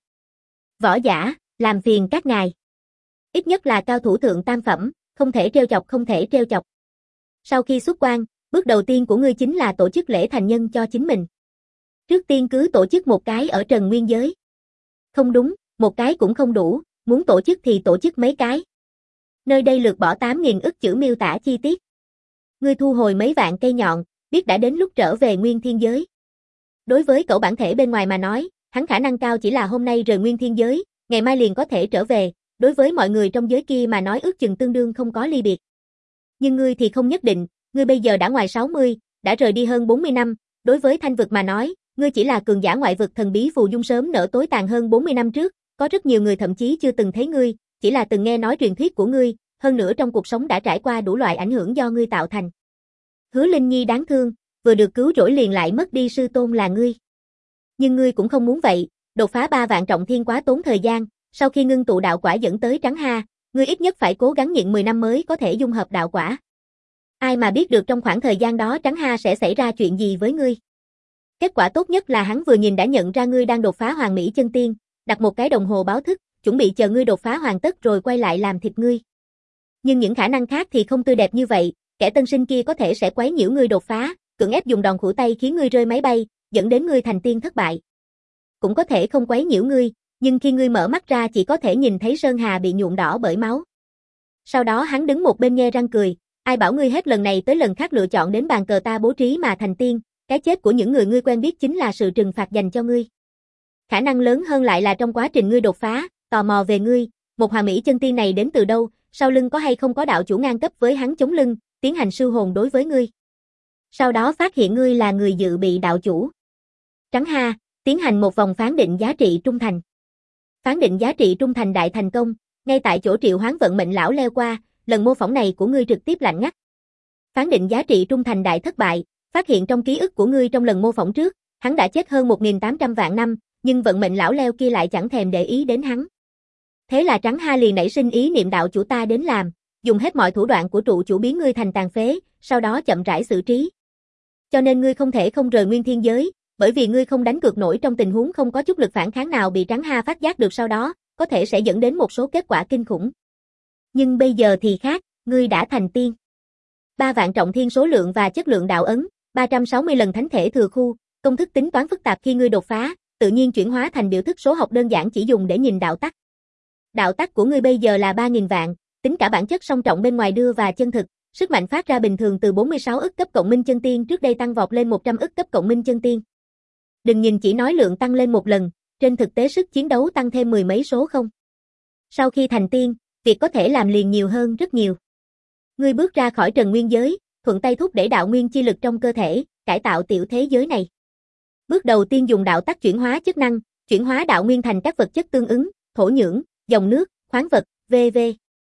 Võ giả, làm phiền các ngài. Ít nhất là cao thủ thượng tam phẩm, không thể trêu chọc không thể trêu chọc. Sau khi xuất quan, bước đầu tiên của ngươi chính là tổ chức lễ thành nhân cho chính mình. Trước tiên cứ tổ chức một cái ở Trần Nguyên giới. Không đúng, một cái cũng không đủ, muốn tổ chức thì tổ chức mấy cái. Nơi đây lược bỏ tám nghìn ức chữ miêu tả chi tiết. Ngươi thu hồi mấy vạn cây nhọn, biết đã đến lúc trở về nguyên thiên giới. Đối với cậu bản thể bên ngoài mà nói, hắn khả năng cao chỉ là hôm nay rời nguyên thiên giới, ngày mai liền có thể trở về, đối với mọi người trong giới kia mà nói ước chừng tương đương không có ly biệt. Nhưng ngươi thì không nhất định, ngươi bây giờ đã ngoài sáu mươi, đã rời đi hơn bốn mươi năm, đối với thanh vực mà nói, ngươi chỉ là cường giả ngoại vực thần bí phù dung sớm nở tối tàn hơn bốn mươi năm trước, có rất nhiều người thậm chí chưa từng thấy ngươi, chỉ là từng nghe nói truyền thuyết của ngươi, hơn nữa trong cuộc sống đã trải qua đủ loại ảnh hưởng do ngươi tạo thành. Hứa Linh Nhi đáng thương, vừa được cứu rỗi liền lại mất đi sư tôn là ngươi. Nhưng ngươi cũng không muốn vậy, đột phá ba vạn trọng thiên quá tốn thời gian, sau khi ngưng tụ đạo quả dẫn tới trắng ha, ngươi ít nhất phải cố gắng nhịn mười năm mới có thể dung hợp đạo quả. Ai mà biết được trong khoảng thời gian đó trắng ha sẽ xảy ra chuyện gì với ngươi. Kết quả tốt nhất là hắn vừa nhìn đã nhận ra ngươi đang đột phá hoàng mỹ chân tiên, đặt một cái đồng hồ báo thức, chuẩn bị chờ ngươi đột phá hoàn tất rồi quay lại làm thịt ngươi. Nhưng những khả năng khác thì không tươi đẹp như vậy, kẻ tân sinh kia có thể sẽ quấy nhiễu ngươi đột phá, cưỡng ép dùng đòn khuỷu tay khiến ngươi rơi máy bay, dẫn đến ngươi thành tiên thất bại. Cũng có thể không quấy nhiễu ngươi, nhưng khi ngươi mở mắt ra chỉ có thể nhìn thấy sơn hà bị nhuộm đỏ bởi máu. Sau đó hắn đứng một bên nhe răng cười, ai bảo ngươi hết lần này tới lần khác lựa chọn đến bàn cờ ta bố trí mà thành tiên, cái chết của những người ngươi quen biết chính là sự trừng phạt dành cho ngươi. Khả năng lớn hơn lại là trong quá trình ngươi đột phá, tò mò về ngươi, một hoàng mỹ chân tiên này đến từ đâu, sau lưng có hay không có đạo chủ ngang cấp với hắn chống lưng, tiến hành siêu hồn đối với ngươi. Sau đó phát hiện ngươi là người dự bị đạo chủ. Trắng ha, tiến hành một vòng phán định giá trị trung thành. Phán định giá trị trung thành đại thành công, ngay tại chỗ triệu hoán vận mệnh lão leo qua, lần mô phỏng này của ngươi trực tiếp lạnh ngắt. Phán định giá trị trung thành đại thất bại, phát hiện trong ký ức của ngươi trong lần mô phỏng trước, hắn đã chết hơn một nghìn tám trăm vạn năm, nhưng vận mệnh lão leo kia lại chẳng thèm để ý đến hắn. Thế là Trắng ha liền nảy sinh ý niệm đạo chủ ta đến làm, dùng hết mọi thủ đoạn của trụ chủ biến ngươi thành tàn phế, sau đó chậm rãi xử trí. Cho nên ngươi không thể không rời nguyên thiên giới, bởi vì ngươi không đánh cược nổi trong tình huống không có chút lực phản kháng nào bị Trắng ha phát giác được sau đó, có thể sẽ dẫn đến một số kết quả kinh khủng. Nhưng bây giờ thì khác, ngươi đã thành tiên. Ba vạn trọng thiên số lượng và chất lượng đạo ấn, ba trăm sáu mươi lần thánh thể thừa khu, công thức tính toán phức tạp khi ngươi đột phá, tự nhiên chuyển hóa thành biểu thức số học đơn giản chỉ dùng để nhìn đạo tắc. Đạo tắc của ngươi bây giờ là ba nghìn vạn, tính cả bản chất song trọng bên ngoài đưa và chân thực, sức mạnh phát ra bình thường từ bốn mươi sáu ức cấp cộng minh chân tiên trước đây tăng vọt lên một trăm ức cấp cộng minh chân tiên. Đừng nhìn chỉ nói lượng tăng lên một lần, trên thực tế sức chiến đấu tăng thêm mười mấy số không. Sau khi thành tiên, việc có thể làm liền nhiều hơn rất nhiều. Ngươi bước ra khỏi trần nguyên giới, thuận tay thúc đẩy đạo nguyên chi lực trong cơ thể, cải tạo tiểu thế giới này. Bước đầu tiên dùng đạo tắc chuyển hóa chức năng, chuyển hóa đạo nguyên thành các vật chất tương ứng, thổ nhưỡng, dòng nước, khoáng vật, vân vân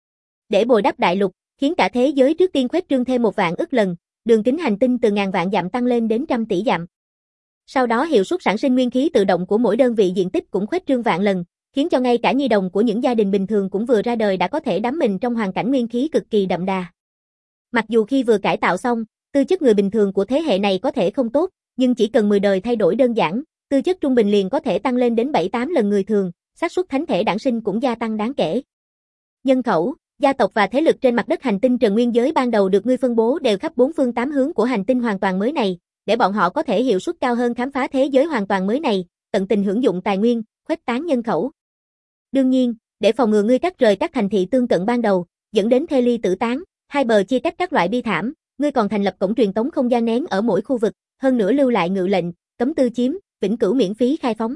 để bồi đắp đại lục, khiến cả thế giới trước tiên khuếch trương thêm một vạn ức lần, đường kính hành tinh từ ngàn vạn dặm tăng lên đến trăm tỷ dặm. Sau đó hiệu suất sản sinh nguyên khí tự động của mỗi đơn vị diện tích cũng khuếch trương vạn lần, khiến cho ngay cả nhi đồng của những gia đình bình thường cũng vừa ra đời đã có thể đắm mình trong hoàn cảnh nguyên khí cực kỳ đậm đà. Mặc dù khi vừa cải tạo xong, tư chất người bình thường của thế hệ này có thể không tốt, nhưng chỉ cần mười đời thay đổi đơn giản, tư chất trung bình liền có thể tăng lên đến bảy tám lần người thường, xác suất thánh thể đản sinh cũng gia tăng đáng kể. Nhân khẩu, gia tộc và thế lực trên mặt đất hành tinh Trần Nguyên giới ban đầu được ngươi phân bố đều khắp bốn phương tám hướng của hành tinh hoàn toàn mới này, để bọn họ có thể hiệu suất cao hơn khám phá thế giới hoàn toàn mới này, tận tình hưởng dụng tài nguyên, khuếch tán nhân khẩu. Đương nhiên, để phòng ngừa ngươi cắt rời các thành thị tương cận ban đầu, dẫn đến thê ly tử tán, hai bờ chia cắt các loại bi thảm, ngươi còn thành lập cổng truyền tống không gian nén ở mỗi khu vực, hơn nữa lưu lại ngự lệnh, cấm tư chiếm, vĩnh cửu miễn phí khai phóng.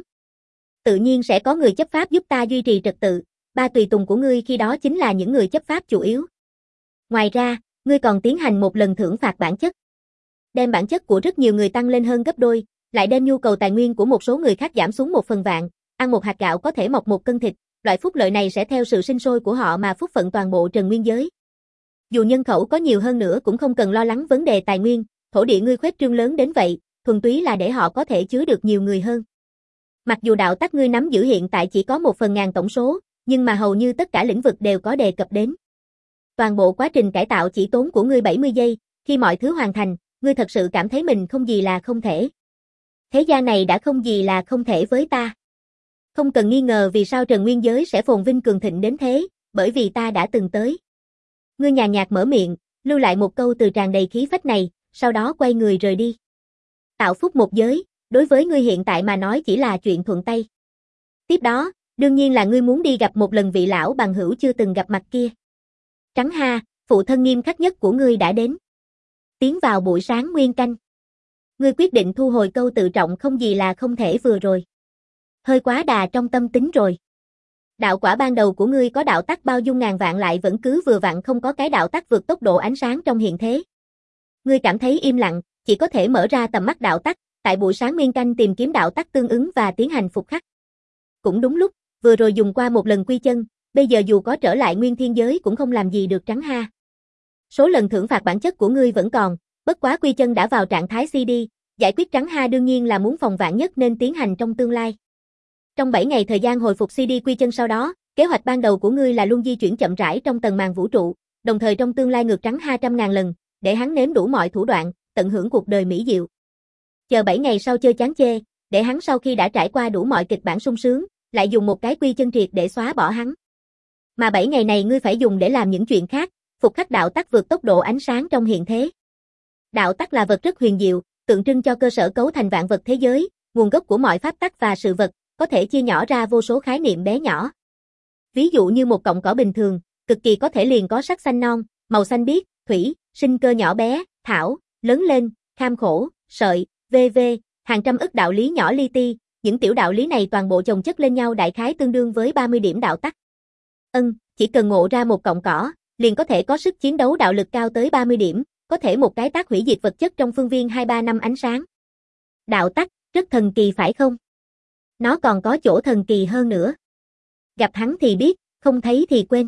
Tự nhiên sẽ có người chấp pháp giúp ta duy trì trật tự, ba tùy tùng của ngươi khi đó chính là những người chấp pháp chủ yếu. Ngoài ra, ngươi còn tiến hành một lần thưởng phạt bản chất. Đem bản chất của rất nhiều người tăng lên hơn gấp đôi, lại đem nhu cầu tài nguyên của một số người khác giảm xuống một phần vạn, ăn một hạt gạo có thể mọc một cân thịt, loại phúc lợi này sẽ theo sự sinh sôi của họ mà phúc phận toàn bộ Trần Nguyên giới. Dù nhân khẩu có nhiều hơn nữa cũng không cần lo lắng vấn đề tài nguyên, thổ địa ngươi khuếch trương lớn đến vậy, thuần túy là để họ có thể chứa được nhiều người hơn. Mặc dù đạo tắc ngươi nắm giữ hiện tại chỉ có một phần ngàn tổng số, nhưng mà hầu như tất cả lĩnh vực đều có đề cập đến. Toàn bộ quá trình cải tạo chỉ tốn của ngươi bảy mươi giây, khi mọi thứ hoàn thành, ngươi thật sự cảm thấy mình không gì là không thể. Thế gian này đã không gì là không thể với ta. Không cần nghi ngờ vì sao Trần Nguyên giới sẽ phồn vinh cường thịnh đến thế, bởi vì ta đã từng tới. Ngươi nhàn nhạt mở miệng, lưu lại một câu từ tràn đầy khí phách này, sau đó quay người rời đi. Tạo phúc một giới, đối với ngươi hiện tại mà nói chỉ là chuyện thuận tay. Tiếp đó, đương nhiên là ngươi muốn đi gặp một lần vị lão bằng hữu chưa từng gặp mặt kia. Trắng ha, phụ thân nghiêm khắc nhất của ngươi đã đến. Tiến vào buổi sáng nguyên canh. Ngươi quyết định thu hồi câu tự trọng không gì là không thể vừa rồi. Hơi quá đà trong tâm tính rồi. Đạo quả ban đầu của ngươi có đạo tắc bao dung ngàn vạn lại vẫn cứ vừa vặn không có cái đạo tắc vượt tốc độ ánh sáng trong hiện thế. Ngươi cảm thấy im lặng, chỉ có thể mở ra tầm mắt đạo tắc, tại buổi sáng nguyên canh tìm kiếm đạo tắc tương ứng và tiến hành phục khắc. Cũng đúng lúc, vừa rồi dùng qua một lần quy chân, bây giờ dù có trở lại nguyên thiên giới cũng không làm gì được Trắng ha. Số lần thưởng phạt bản chất của ngươi vẫn còn, bất quá quy chân đã vào trạng thái xê đê, giải quyết Trắng ha đương nhiên là muốn phòng vạn nhất nên tiến hành trong tương lai. Trong bảy ngày thời gian hồi phục xê đê quy chân sau đó, kế hoạch ban đầu của ngươi là luôn di chuyển chậm rãi trong tầng màn vũ trụ, đồng thời trong tương lai ngược Trắng ha trăm ngàn lần, để hắn nếm đủ mọi thủ đoạn, tận hưởng cuộc đời mỹ diệu. Chờ bảy ngày sau chơi chán chê, để hắn sau khi đã trải qua đủ mọi kịch bản sung sướng, lại dùng một cái quy chân triệt để xóa bỏ hắn. Mà bảy ngày này ngươi phải dùng để làm những chuyện khác, phục khắc đạo tắc vượt tốc độ ánh sáng trong hiện thế. Đạo tắc là vật rất huyền diệu, tượng trưng cho cơ sở cấu thành vạn vật thế giới, nguồn gốc của mọi pháp tắc và sự vật, có thể chia nhỏ ra vô số khái niệm bé nhỏ. Ví dụ như một cọng cỏ bình thường, cực kỳ có thể liền có sắc xanh non, màu xanh biếc, thủy, sinh cơ nhỏ bé, thảo, lớn lên, kham khổ, sợi, vân vân, hàng trăm ức đạo lý nhỏ li ti, những tiểu đạo lý này toàn bộ chồng chất lên nhau đại khái tương đương với ba mươi điểm đạo tắc. Ân, chỉ cần ngộ ra một cọng cỏ, liền có thể có sức chiến đấu đạo lực cao tới ba mươi điểm, có thể một cái tác hủy diệt vật chất trong phương viên hai ba năm ánh sáng. Đạo tắc, Rất thần kỳ phải không? Nó còn có chỗ thần kỳ hơn nữa. Gặp hắn thì biết, không thấy thì quên.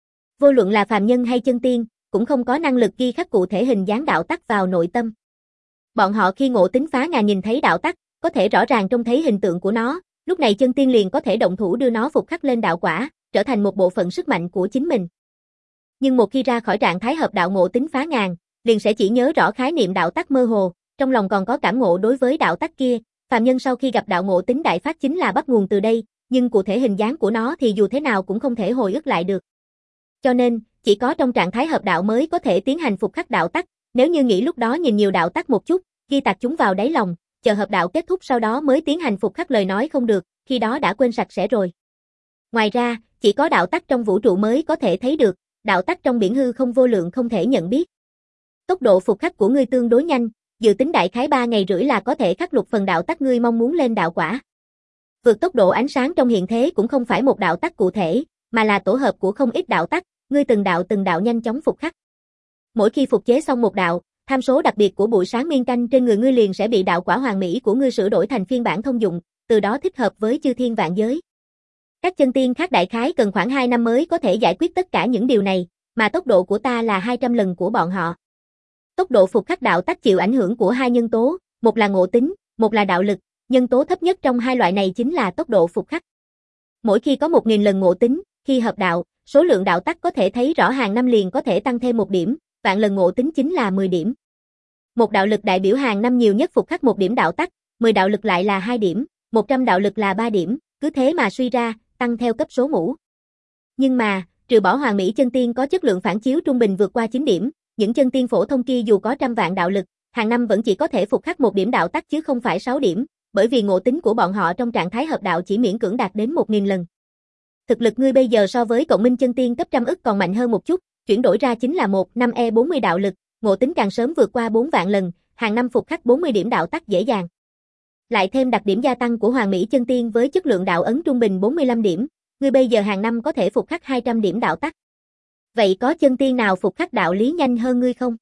Vô luận là phàm nhân hay chân tiên, cũng không có năng lực ghi khắc cụ thể hình dáng đạo tắc vào nội tâm. Bọn họ khi ngộ tính phá ngàn nhìn thấy đạo tắc, có thể rõ ràng trông thấy hình tượng của nó, lúc này chân tiên liền có thể động thủ đưa nó phục khắc lên đạo quả, trở thành một bộ phận sức mạnh của chính mình. Nhưng một khi ra khỏi trạng thái hợp đạo ngộ tính phá ngàn, liền sẽ chỉ nhớ rõ khái niệm đạo tắc mơ hồ, trong lòng còn có cảm ngộ đối với đạo tắc kia. Phàm nhân sau khi gặp đạo ngộ tính đại phát chính là bắt nguồn từ đây, nhưng cụ thể hình dáng của nó thì dù thế nào cũng không thể hồi ức lại được. Cho nên, chỉ có trong trạng thái hợp đạo mới có thể tiến hành phục khắc đạo tắc, nếu như nghĩ lúc đó nhìn nhiều đạo tắc một chút, ghi tạc chúng vào đáy lòng, chờ hợp đạo kết thúc sau đó mới tiến hành phục khắc lời nói không được, khi đó đã quên sạch sẽ rồi. Ngoài ra, chỉ có đạo tắc trong vũ trụ mới có thể thấy được, đạo tắc trong biển hư không vô lượng không thể nhận biết. Tốc độ phục khắc của ngươi tương đối nhanh, dự tính đại khái ba ngày rưỡi là có thể khắc lục phần đạo tắc ngươi mong muốn lên đạo quả. Vượt tốc độ ánh sáng trong hiện thế cũng không phải một đạo tắc cụ thể, mà là tổ hợp của không ít đạo tắc, ngươi từng đạo từng đạo nhanh chóng phục khắc. Mỗi khi phục chế xong một đạo, tham số đặc biệt của buổi sáng miên canh trên người ngươi liền sẽ bị đạo quả hoàn mỹ của ngươi sửa đổi thành phiên bản thông dụng, từ đó thích hợp với chư thiên vạn giới. Các chân tiên khác đại khái cần khoảng hai năm mới có thể giải quyết tất cả những điều này, mà tốc độ của ta là hai trăm lần của bọn họ. Tốc độ phục khắc đạo tắc chịu ảnh hưởng của hai nhân tố, một là ngộ tính, một là đạo lực, nhân tố thấp nhất trong hai loại này chính là tốc độ phục khắc. Mỗi khi có một nghìn lần ngộ tính, khi hợp đạo, số lượng đạo tắc có thể thấy rõ hàng năm liền có thể tăng thêm một điểm, vạn lần ngộ tính chính là mười điểm. Một đạo lực đại biểu hàng năm nhiều nhất phục khắc một điểm đạo tắc, mười đạo lực lại là hai điểm, một trăm đạo lực là ba điểm, cứ thế mà suy ra, tăng theo cấp số mũ. Nhưng mà, trừ bỏ hoàn mỹ chân tiên có chất lượng phản chiếu trung bình vượt qua chín điểm, những chân tiên phổ thông kia dù có trăm vạn đạo lực, hàng năm vẫn chỉ có thể phục khắc một điểm đạo tắc chứ không phải sáu điểm, bởi vì ngộ tính của bọn họ trong trạng thái hợp đạo chỉ miễn cưỡng đạt đến một nghìn lần. Thực lực ngươi bây giờ so với cộng minh chân tiên cấp trăm ức còn mạnh hơn một chút, chuyển đổi ra chính là một năm e bốn mươi đạo lực, ngộ tính càng sớm vượt qua bốn vạn lần, hàng năm phục khắc bốn mươi điểm đạo tắc dễ dàng. Lại thêm đặc điểm gia tăng của hoàn mỹ chân tiên với chất lượng đạo ấn trung bình bốn mươi lăm điểm, ngươi bây giờ hàng năm có thể phục khắc hai trăm điểm đạo tắc. Vậy có chân tiên nào phục khắc đạo lý nhanh hơn ngươi không?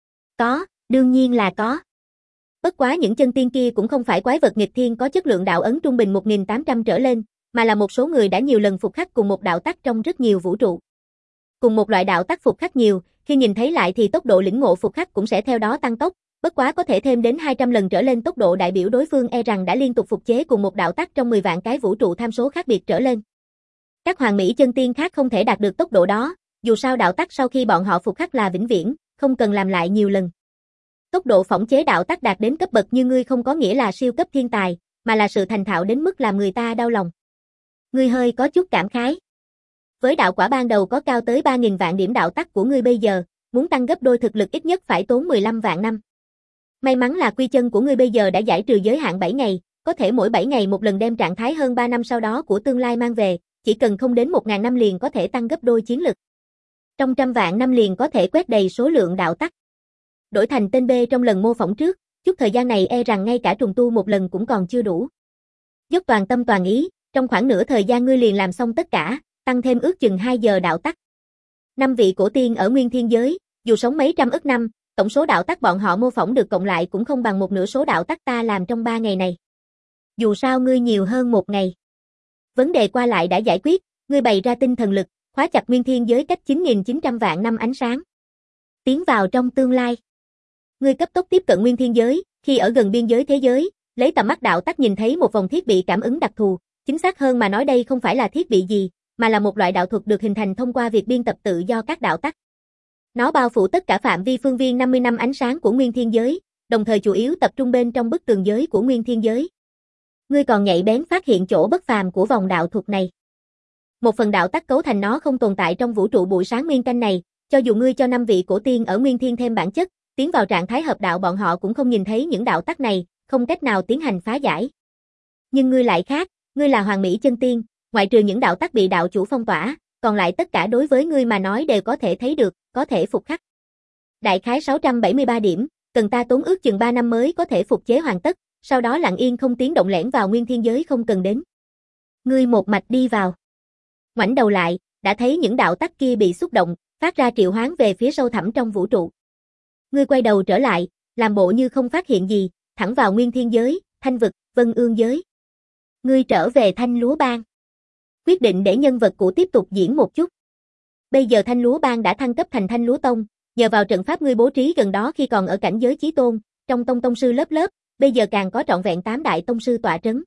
Có, đương nhiên là có. Bất quá những chân tiên kia cũng không phải quái vật nghịch thiên có chất lượng đạo ấn trung bình một nghìn tám trăm trở lên, mà là một số người đã nhiều lần phục khắc cùng một đạo tắc trong rất nhiều vũ trụ. Cùng một loại đạo tắc phục khắc nhiều, khi nhìn thấy lại thì tốc độ lĩnh ngộ phục khắc cũng sẽ theo đó tăng tốc, bất quá có thể thêm đến hai trăm lần trở lên tốc độ đại biểu đối phương e rằng đã liên tục phục chế cùng một đạo tắc trong mười vạn cái vũ trụ tham số khác biệt trở lên. Các hoàn mỹ chân tiên khác không thể đạt được tốc độ đó, dù sao đạo tắc sau khi bọn họ phục khắc là vĩnh viễn, không cần làm lại nhiều lần. Tốc độ phỏng chế đạo tắc đạt đến cấp bậc như ngươi không có nghĩa là siêu cấp thiên tài, mà là sự thành thạo đến mức làm người ta đau lòng. Ngươi hơi có chút cảm khái. Với đạo quả ban đầu có cao tới ba nghìn vạn điểm đạo tắc của ngươi bây giờ, muốn tăng gấp đôi thực lực ít nhất phải tốn mười lăm vạn năm. May mắn là quy chân của ngươi bây giờ đã giải trừ giới hạn bảy ngày, có thể mỗi bảy ngày một lần đem trạng thái hơn ba năm sau đó của tương lai mang về, chỉ cần không đến một nghìn năm liền có thể tăng gấp đôi chiến lực. Trong trăm vạn năm liền có thể quét đầy số lượng đạo tắc. Đổi thành tên B trong lần mô phỏng trước, chút thời gian này e rằng ngay cả trùng tu một lần cũng còn chưa đủ. Dốc toàn tâm toàn ý, trong khoảng nửa thời gian ngươi liền làm xong tất cả, tăng thêm ước chừng hai giờ đạo tắc. Năm vị cổ tiên ở nguyên thiên giới, dù sống mấy trăm ức năm, tổng số đạo tắc bọn họ mô phỏng được cộng lại cũng không bằng một nửa số đạo tắc ta làm trong ba ngày này. Dù sao ngươi nhiều hơn một ngày. Vấn đề qua lại đã giải quyết, ngươi bày ra tinh thần lực, khóa chặt nguyên thiên giới cách chín nghìn chín trăm vạn năm ánh sáng. Tiến vào trong tương lai. Ngươi cấp tốc tiếp cận nguyên thiên giới, khi ở gần biên giới thế giới, lấy tầm mắt đạo tắc nhìn thấy một vòng thiết bị cảm ứng đặc thù, chính xác hơn mà nói đây không phải là thiết bị gì, mà là một loại đạo thuật được hình thành thông qua việc biên tập tự do các đạo tắc. Nó bao phủ tất cả phạm vi phương viên năm mươi năm ánh sáng của nguyên thiên giới, đồng thời chủ yếu tập trung bên trong bức tường giới của nguyên thiên giới. Ngươi còn nhạy bén phát hiện chỗ bất phàm của vòng đạo thuật này. Một phần đạo tắc cấu thành nó không tồn tại trong vũ trụ buổi sáng miên canh này, cho dù ngươi cho năm vị cổ tiên ở nguyên thiên thêm bản chất, tiến vào trạng thái hợp đạo bọn họ cũng không nhìn thấy những đạo tắc này, không cách nào tiến hành phá giải. Nhưng ngươi lại khác, ngươi là hoàn mỹ chân tiên, ngoại trừ những đạo tắc bị đạo chủ phong tỏa, còn lại tất cả đối với ngươi mà nói đều có thể thấy được, có thể phục khắc. Đại khái sáu trăm bảy mươi ba điểm, cần ta tốn ước chừng ba năm mới có thể phục chế hoàn tất, sau đó lặng yên không tiếng động lẻn vào nguyên thiên giới không cần đến. Ngươi một mạch đi vào. Ngoảnh đầu lại, đã thấy những đạo tắc kia bị xúc động, phát ra triệu hoán về phía sâu thẳm trong vũ trụ. Ngươi quay đầu trở lại, làm bộ như không phát hiện gì, thẳng vào nguyên thiên giới, thanh vực, Vân Ương Giới. Ngươi trở về Thanh Lúa Bang. Quyết định để nhân vật cũ tiếp tục diễn một chút. Bây giờ Thanh Lúa Bang đã thăng cấp thành Thanh Lúa Tông, nhờ vào trận pháp ngươi bố trí gần đó khi còn ở cảnh giới chí tôn, trong tông tông sư lớp lớp, bây giờ càng có trọn vẹn tám đại tông sư tọa trấn.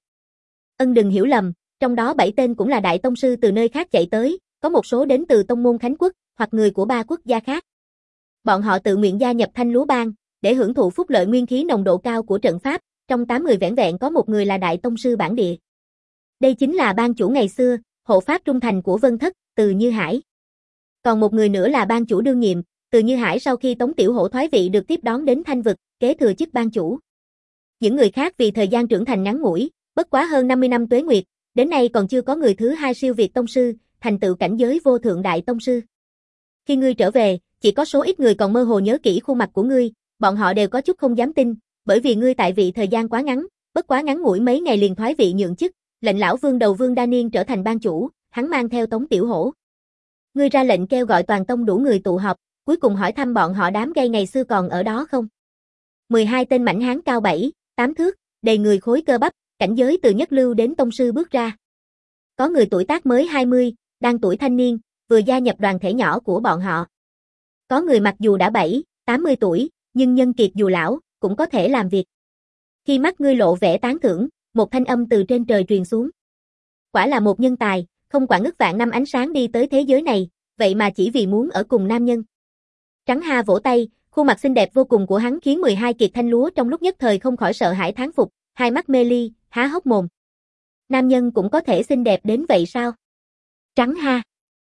Ân đừng hiểu lầm, trong đó bảy tên cũng là đại tông sư từ nơi khác chạy tới, có một số đến từ tông môn Khánh Quốc, hoặc người của ba quốc gia khác. Bọn họ tự nguyện gia nhập Thanh Lúa Bang, để hưởng thụ phúc lợi nguyên khí nồng độ cao của trận pháp, trong tám người vẻn vẹn có một người là đại tông sư bản địa. Đây chính là bang chủ ngày xưa, hộ pháp trung thành của Vân Thất, Từ Như Hải. Còn một người nữa là bang chủ đương nhiệm, Từ Như Hải sau khi Tống Tiểu Hổ thoái vị được tiếp đón đến Thanh Vực, kế thừa chức bang chủ. Những người khác vì thời gian trưởng thành ngắn ngủi, bất quá hơn năm mươi năm tuế nguyệt, đến nay còn chưa có người thứ hai siêu việt tông sư, thành tựu cảnh giới vô thượng đại tông sư. Khi ngươi trở về, chỉ có số ít người còn mơ hồ nhớ kỹ khuôn mặt của ngươi, bọn họ đều có chút không dám tin, bởi vì ngươi tại vị thời gian quá ngắn, bất quá ngắn ngủi mấy ngày liền thoái vị nhượng chức, lệnh lão vương đầu Vương Đa Niên trở thành bang chủ, hắn mang theo Tống Tiểu Hổ. Ngươi ra lệnh kêu gọi toàn tông đủ người tụ họp, cuối cùng hỏi thăm bọn họ đám gây ngày xưa còn ở đó không. mười hai tên mảnh hán cao bảy, tám thước, đầy người khối cơ bắp, cảnh giới từ nhất lưu đến tông sư bước ra. Có người tuổi tác mới hai mươi, đang tuổi thanh niên, vừa gia nhập đoàn thể nhỏ của bọn họ. Có người mặc dù đã bảy, tám mươi tuổi, nhưng nhân kiệt dù lão, cũng có thể làm việc. Khi mắt ngươi lộ vẻ tán thưởng, một thanh âm từ trên trời truyền xuống. Quả là một nhân tài, không quản ức vạn năm ánh sáng đi tới thế giới này, vậy mà chỉ vì muốn ở cùng nam nhân. Trắng Ha vỗ tay, khuôn mặt xinh đẹp vô cùng của hắn khiến mười hai kiệt thanh lúa trong lúc nhất thời không khỏi sợ hãi thán phục, hai mắt mê ly, há hốc mồm. Nam nhân cũng có thể xinh đẹp đến vậy sao? Trắng Ha.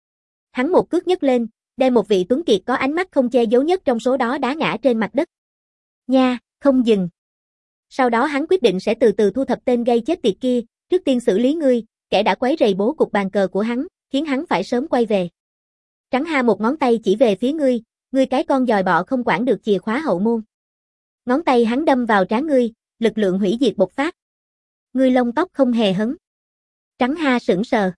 Hắn một cước nhấc lên, đem một vị tuấn kiệt có ánh mắt không che giấu nhất trong số đó đá ngã trên mặt đất. Nha, không dừng. Sau đó hắn quyết định sẽ từ từ thu thập tên gây chết tiệt kia, trước tiên xử lý ngươi, kẻ đã quấy rầy bố cục bàn cờ của hắn, khiến hắn phải sớm quay về. Trắng Ha một ngón tay chỉ về phía ngươi, ngươi cái con dòi bọ không quản được chìa khóa hậu môn. Ngón tay hắn đâm vào trán ngươi, lực lượng hủy diệt bộc phát. Ngươi lông tóc không hề hấn. Trắng Ha sững sờ.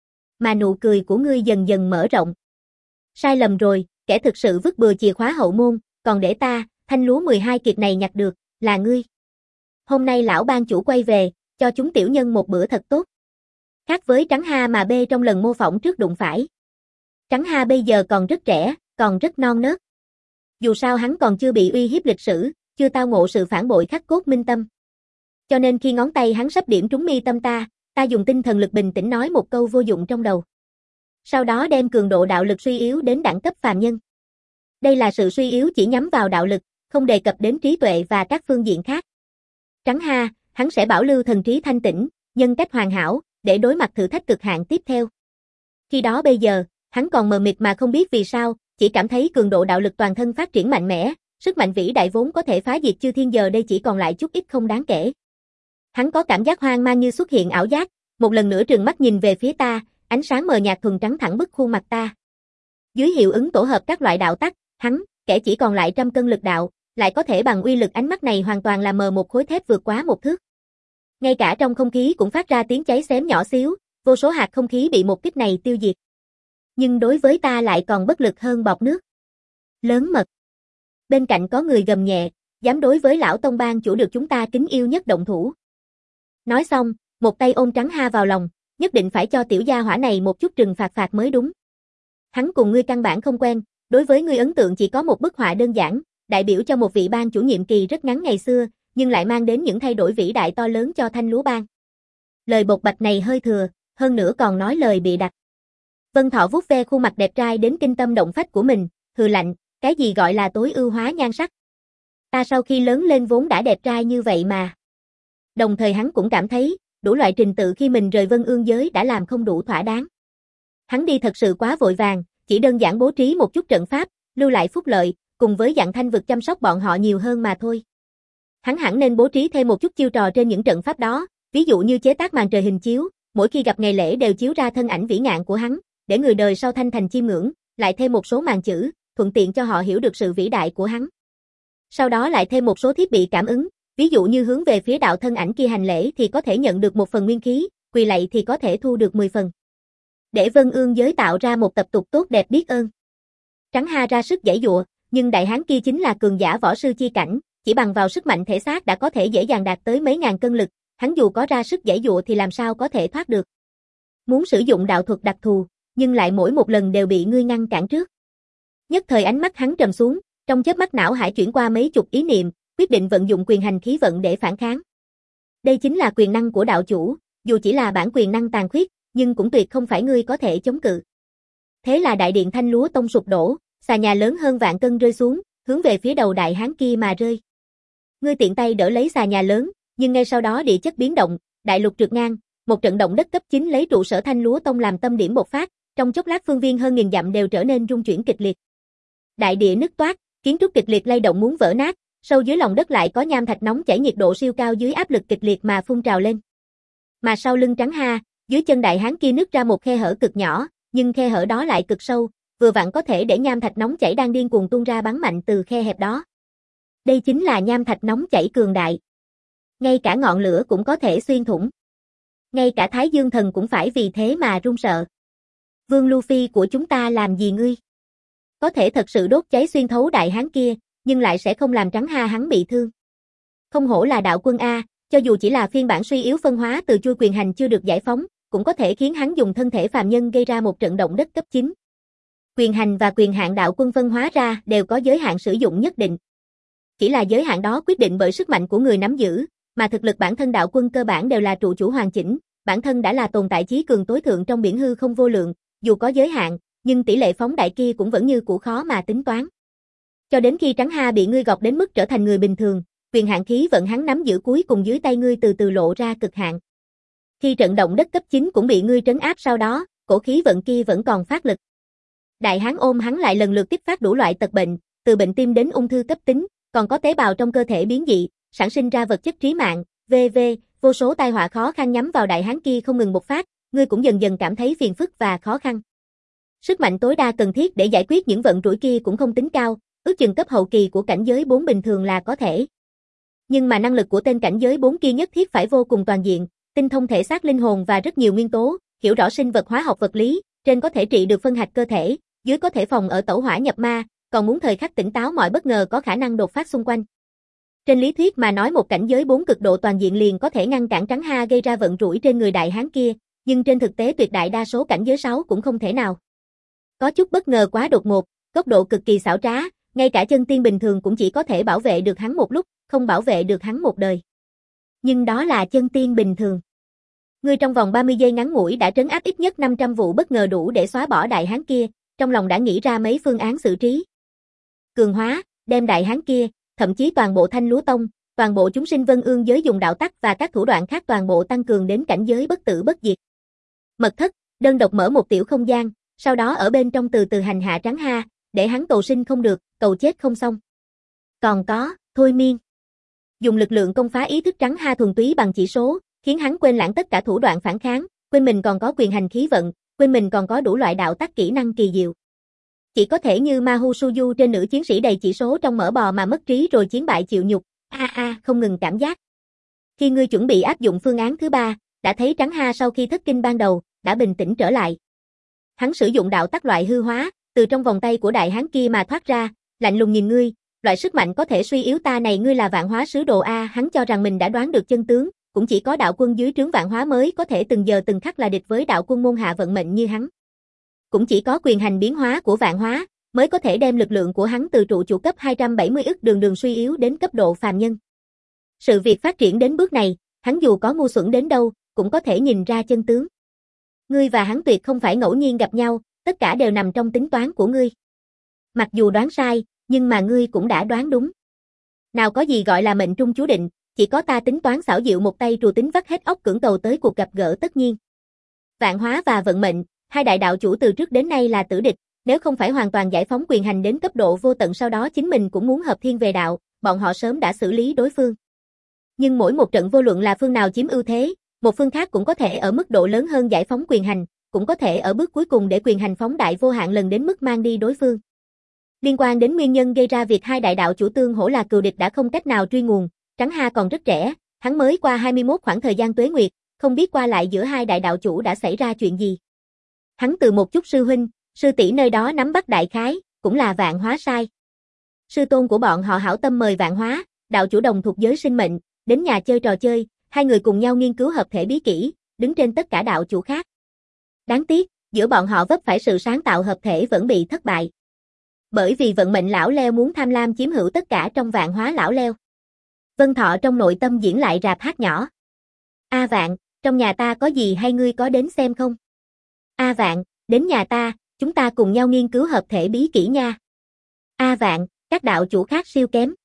Mà nụ cười của ngươi dần dần mở rộng. Sai lầm rồi, kẻ thực sự vứt bừa chìa khóa hậu môn, còn để ta, thanh lúa mười hai kiệt này nhặt được, là ngươi. Hôm nay lão ban chủ quay về, cho chúng tiểu nhân một bữa thật tốt. Khác với Trắng Ha mà bê trong lần mô phỏng trước đụng phải. Trắng Ha bây giờ còn rất trẻ, còn rất non nớt. Dù sao hắn còn chưa bị uy hiếp lịch sử, chưa tao ngộ sự phản bội khắc cốt minh tâm. Cho nên khi ngón tay hắn sắp điểm trúng mi tâm ta, ta dùng tinh thần lực bình tĩnh nói một câu vô dụng trong đầu. Sau đó đem cường độ đạo lực suy yếu đến đẳng cấp phàm nhân. Đây là sự suy yếu chỉ nhắm vào đạo lực, không đề cập đến trí tuệ và các phương diện khác. Trắng Ha, hắn sẽ bảo lưu thần trí thanh tĩnh, nhân cách hoàn hảo, để đối mặt thử thách cực hạn tiếp theo. Khi đó bây giờ, hắn còn mờ mịt mà không biết vì sao, chỉ cảm thấy cường độ đạo lực toàn thân phát triển mạnh mẽ, sức mạnh vĩ đại vốn có thể phá diệt chư thiên giờ đây chỉ còn lại chút ít không đáng kể. Hắn có cảm giác hoang mang như xuất hiện ảo giác, một lần nữa trừng mắt nhìn về phía ta, ánh sáng mờ nhạt thuần trắng thẳng bức khuôn mặt ta. Dưới hiệu ứng tổ hợp các loại đạo tắc, hắn, kẻ chỉ còn lại trăm cân lực đạo, lại có thể bằng uy lực ánh mắt này hoàn toàn làm mờ một khối thép vượt quá một thước. Ngay cả trong không khí cũng phát ra tiếng cháy xém nhỏ xíu, vô số hạt không khí bị một kích này tiêu diệt. Nhưng đối với ta lại còn bất lực hơn bọt nước. Lớn mật. Bên cạnh có người gầm nhẹ, dám đối với lão tông bang chủ được chúng ta kính yêu nhất động thủ. Nói xong, một tay ôm Trắng Ha vào lòng, nhất định phải cho tiểu gia hỏa này một chút trừng phạt phạt mới đúng. Hắn cùng ngươi căn bản không quen, đối với ngươi ấn tượng chỉ có một bức họa đơn giản, đại biểu cho một vị bang chủ nhiệm kỳ rất ngắn ngày xưa, nhưng lại mang đến những thay đổi vĩ đại to lớn cho Thanh Lúa Bang. Lời bộc bạch này hơi thừa, hơn nữa còn nói lời bịa đặt. Vân Thọ vuốt ve khuôn mặt đẹp trai đến kinh tâm động phách của mình, hừ lạnh, cái gì gọi là tối ưu hóa nhan sắc. Ta sau khi lớn lên vốn đã đẹp trai như vậy mà. Đồng thời hắn cũng cảm thấy, đủ loại trình tự khi mình rời Vân Ương giới đã làm không đủ thỏa đáng. Hắn đi thật sự quá vội vàng, chỉ đơn giản bố trí một chút trận pháp, lưu lại phúc lợi, cùng với dặn Thanh vực chăm sóc bọn họ nhiều hơn mà thôi. Hắn hẳn nên bố trí thêm một chút chiêu trò trên những trận pháp đó, ví dụ như chế tác màn trời hình chiếu, mỗi khi gặp ngày lễ đều chiếu ra thân ảnh vĩ ngạn của hắn, để người đời sau thanh thành chiêm ngưỡng, lại thêm một số màn chữ, thuận tiện cho họ hiểu được sự vĩ đại của hắn. Sau đó lại thêm một số thiết bị cảm ứng, ví dụ như hướng về phía đạo thân ảnh kia hành lễ thì có thể nhận được một phần nguyên khí, quỳ lạy thì có thể thu được mười phần. Để Vân Ương giới tạo ra một tập tục tốt đẹp biết ơn. Trắng Ha ra sức giãy giụa, nhưng đại hán kia chính là cường giả võ sư chi cảnh, chỉ bằng vào sức mạnh thể xác đã có thể dễ dàng đạt tới mấy ngàn cân lực, hắn dù có ra sức giãy dụa thì làm sao có thể thoát được. Muốn sử dụng đạo thuật đặc thù, nhưng lại mỗi một lần đều bị ngươi ngăn cản trước. Nhất thời ánh mắt hắn trầm xuống, trong chớp mắt não hải chuyển qua mấy chục ý niệm, quyết định vận dụng quyền hành khí vận để phản kháng. Đây chính là quyền năng của đạo chủ, dù chỉ là bản quyền năng tàn khuyết, nhưng cũng tuyệt không phải ngươi có thể chống cự. Thế là đại điện Thanh Lúa Tông sụp đổ, xà nhà lớn hơn vạn cân rơi xuống, hướng về phía đầu đại hán kia mà rơi. Ngươi tiện tay đỡ lấy xà nhà lớn, nhưng ngay sau đó địa chất biến động, đại lục trượt ngang, một trận động đất cấp chín lấy trụ sở Thanh Lúa Tông làm tâm điểm bộc phát, trong chốc lát phương viên hơn nghìn dặm đều trở nên rung chuyển kịch liệt. Đại địa nứt toác, kiến trúc kịch liệt lay động muốn vỡ nát, sâu dưới lòng đất lại có nham thạch nóng chảy nhiệt độ siêu cao dưới áp lực kịch liệt mà phun trào lên. Mà sau lưng Trắng Ha, dưới chân đại hán kia nứt ra một khe hở cực nhỏ, nhưng khe hở đó lại cực sâu, vừa vặn có thể để nham thạch nóng chảy đang điên cuồng tuôn ra bắn mạnh từ khe hẹp đó. Đây chính là nham thạch nóng chảy cường đại. Ngay cả ngọn lửa cũng có thể xuyên thủng. Ngay cả Thái Dương Thần cũng phải vì thế mà run sợ. Vương Luffy của chúng ta làm gì ngươi? Có thể thật sự đốt cháy xuyên thấu đại hán kia, nhưng lại sẽ không làm Trắng Ha hắn bị thương. Không hổ là đạo quân A, cho dù chỉ là phiên bản suy yếu phân hóa từ chui quyền hành chưa được giải phóng, cũng có thể khiến hắn dùng thân thể phàm nhân gây ra một trận động đất cấp chín. Quyền hành và quyền hạn đạo quân phân hóa ra đều có giới hạn sử dụng nhất định. Chỉ là giới hạn đó quyết định bởi sức mạnh của người nắm giữ, mà thực lực bản thân đạo quân cơ bản đều là trụ chủ hoàn chỉnh, bản thân đã là tồn tại chí cường tối thượng trong biển hư không vô lượng, dù có giới hạn, nhưng tỷ lệ phóng đại kia cũng vẫn như cũ khó mà tính toán. Cho đến khi Trắng Ha bị ngươi gọt đến mức trở thành người bình thường, quyền hạn khí vận hắn nắm giữ cuối cùng dưới tay ngươi từ từ lộ ra cực hạn. Khi trận động đất cấp chín cũng bị ngươi trấn áp sau đó, cổ khí vận kia vẫn còn phát lực. Đại hán ôm hắn lại lần lượt kích phát đủ loại tật bệnh, từ bệnh tim đến ung thư cấp tính, còn có tế bào trong cơ thể biến dị, sản sinh ra vật chất trí mạng, vân vân, vô số tai họa khó khăn nhắm vào đại hán kia không ngừng bộc phát, ngươi cũng dần dần cảm thấy phiền phức và khó khăn. Sức mạnh tối đa cần thiết để giải quyết những vận rủi kia cũng không tính cao, ước chừng cấp hậu kỳ của cảnh giới bốn bình thường là có thể. Nhưng mà năng lực của tên cảnh giới bốn kia nhất thiết phải vô cùng toàn diện, tinh thông thể xác linh hồn và rất nhiều nguyên tố, hiểu rõ sinh vật hóa học vật lý, trên có thể trị được phân hạch cơ thể, dưới có thể phòng ở tẩu hỏa nhập ma, còn muốn thời khắc tỉnh táo mọi bất ngờ có khả năng đột phát xung quanh. Trên lý thuyết mà nói một cảnh giới bốn cực độ toàn diện liền có thể ngăn cản Trắng Ha gây ra vận rủi trên người đại hán kia, nhưng trên thực tế tuyệt đại đa số cảnh giới sáu cũng không thể nào. Có chút bất ngờ quá đột ngột, góc độ cực kỳ xảo trá, ngay cả chân tiên bình thường cũng chỉ có thể bảo vệ được hắn một lúc, không bảo vệ được hắn một đời. Nhưng đó là chân tiên bình thường. Ngươi trong vòng ba mươi giây ngắn ngủi đã trấn áp ít nhất năm trăm vụ bất ngờ đủ để xóa bỏ đại hán kia, trong lòng đã nghĩ ra mấy phương án xử trí. Cường hóa, đem đại hán kia, thậm chí toàn bộ Thanh Lúa Tông, toàn bộ chúng sinh Vân Ương giới dùng đạo tắc và các thủ đoạn khác toàn bộ tăng cường đến cảnh giới bất tử bất diệt. Mật thất, đơn độc mở một tiểu không gian, sau đó ở bên trong từ từ hành hạ Trắng Ha, để hắn cầu sinh không được, cầu chết không xong. Còn có, thôi miên. Dùng lực lượng công phá ý thức Trắng Ha thuần túy bằng chỉ số, khiến hắn quên lãng tất cả thủ đoạn phản kháng, quên mình còn có quyền hành khí vận, quên mình còn có đủ loại đạo tắc kỹ năng kỳ diệu. Chỉ có thể như Mahu Suyu trên nữ chiến sĩ đầy chỉ số trong mỡ bò mà mất trí rồi chiến bại chịu nhục, a a không ngừng cảm giác. Khi ngươi chuẩn bị áp dụng phương án thứ ba, đã thấy Trắng Ha sau khi thất kinh ban đầu, đã bình tĩnh trở lại. Hắn sử dụng đạo tắc loại hư hóa, từ trong vòng tay của đại hán kia mà thoát ra, lạnh lùng nhìn ngươi, loại sức mạnh có thể suy yếu ta này ngươi là vạn hóa sứ đồ a, hắn cho rằng mình đã đoán được chân tướng, cũng chỉ có đạo quân dưới trướng vạn hóa mới có thể từng giờ từng khắc là địch với đạo quân môn hạ vận mệnh như hắn. Cũng chỉ có quyền hành biến hóa của vạn hóa, mới có thể đem lực lượng của hắn từ trụ chủ cấp hai trăm bảy mươi ức đường đường suy yếu đến cấp độ phàm nhân. Sự việc phát triển đến bước này, hắn dù có ngu xuẩn đến đâu, cũng có thể nhìn ra chân tướng. Ngươi và hắn tuyệt không phải ngẫu nhiên gặp nhau, tất cả đều nằm trong tính toán của ngươi. Mặc dù đoán sai, nhưng mà ngươi cũng đã đoán đúng. Nào có gì gọi là mệnh trung chú định, chỉ có ta tính toán xảo diệu một tay trù tính vắt hết óc cưỡng cầu tới cuộc gặp gỡ tất nhiên. Vạn hóa và vận mệnh, hai đại đạo chủ từ trước đến nay là tử địch, nếu không phải hoàn toàn giải phóng quyền hành đến cấp độ vô tận sau đó chính mình cũng muốn hợp thiên về đạo, bọn họ sớm đã xử lý đối phương. Nhưng mỗi một trận vô luận là phương nào chiếm ưu thế, một phương khác cũng có thể ở mức độ lớn hơn giải phóng quyền hành, cũng có thể ở bước cuối cùng để quyền hành phóng đại vô hạn lần đến mức mang đi đối phương. Liên quan đến nguyên nhân gây ra việc hai đại đạo chủ tương hỗ là cừu địch đã không cách nào truy nguồn, Trắng Ha còn rất trẻ, hắn mới qua hai mươi mốt khoảng thời gian tuế nguyệt, không biết qua lại giữa hai đại đạo chủ đã xảy ra chuyện gì. Hắn từ một chút sư huynh, sư tỷ nơi đó nắm bắt đại khái, cũng là vạn hóa sai. Sư tôn của bọn họ hảo tâm mời vạn hóa, đạo chủ đồng thuộc giới sinh mệnh, đến nhà chơi trò chơi, hai người cùng nhau nghiên cứu hợp thể bí kỹ, đứng trên tất cả đạo chủ khác. Đáng tiếc, giữa bọn họ vấp phải sự sáng tạo hợp thể vẫn bị thất bại. Bởi vì vận mệnh lão leo muốn tham lam chiếm hữu tất cả trong vạn hóa lão leo. Vân Thọ trong nội tâm diễn lại rạp hát nhỏ. A Vạn, trong nhà ta có gì hay ngươi có đến xem không? A Vạn, đến nhà ta, chúng ta cùng nhau nghiên cứu hợp thể bí kỹ nha. A Vạn, các đạo chủ khác siêu kém.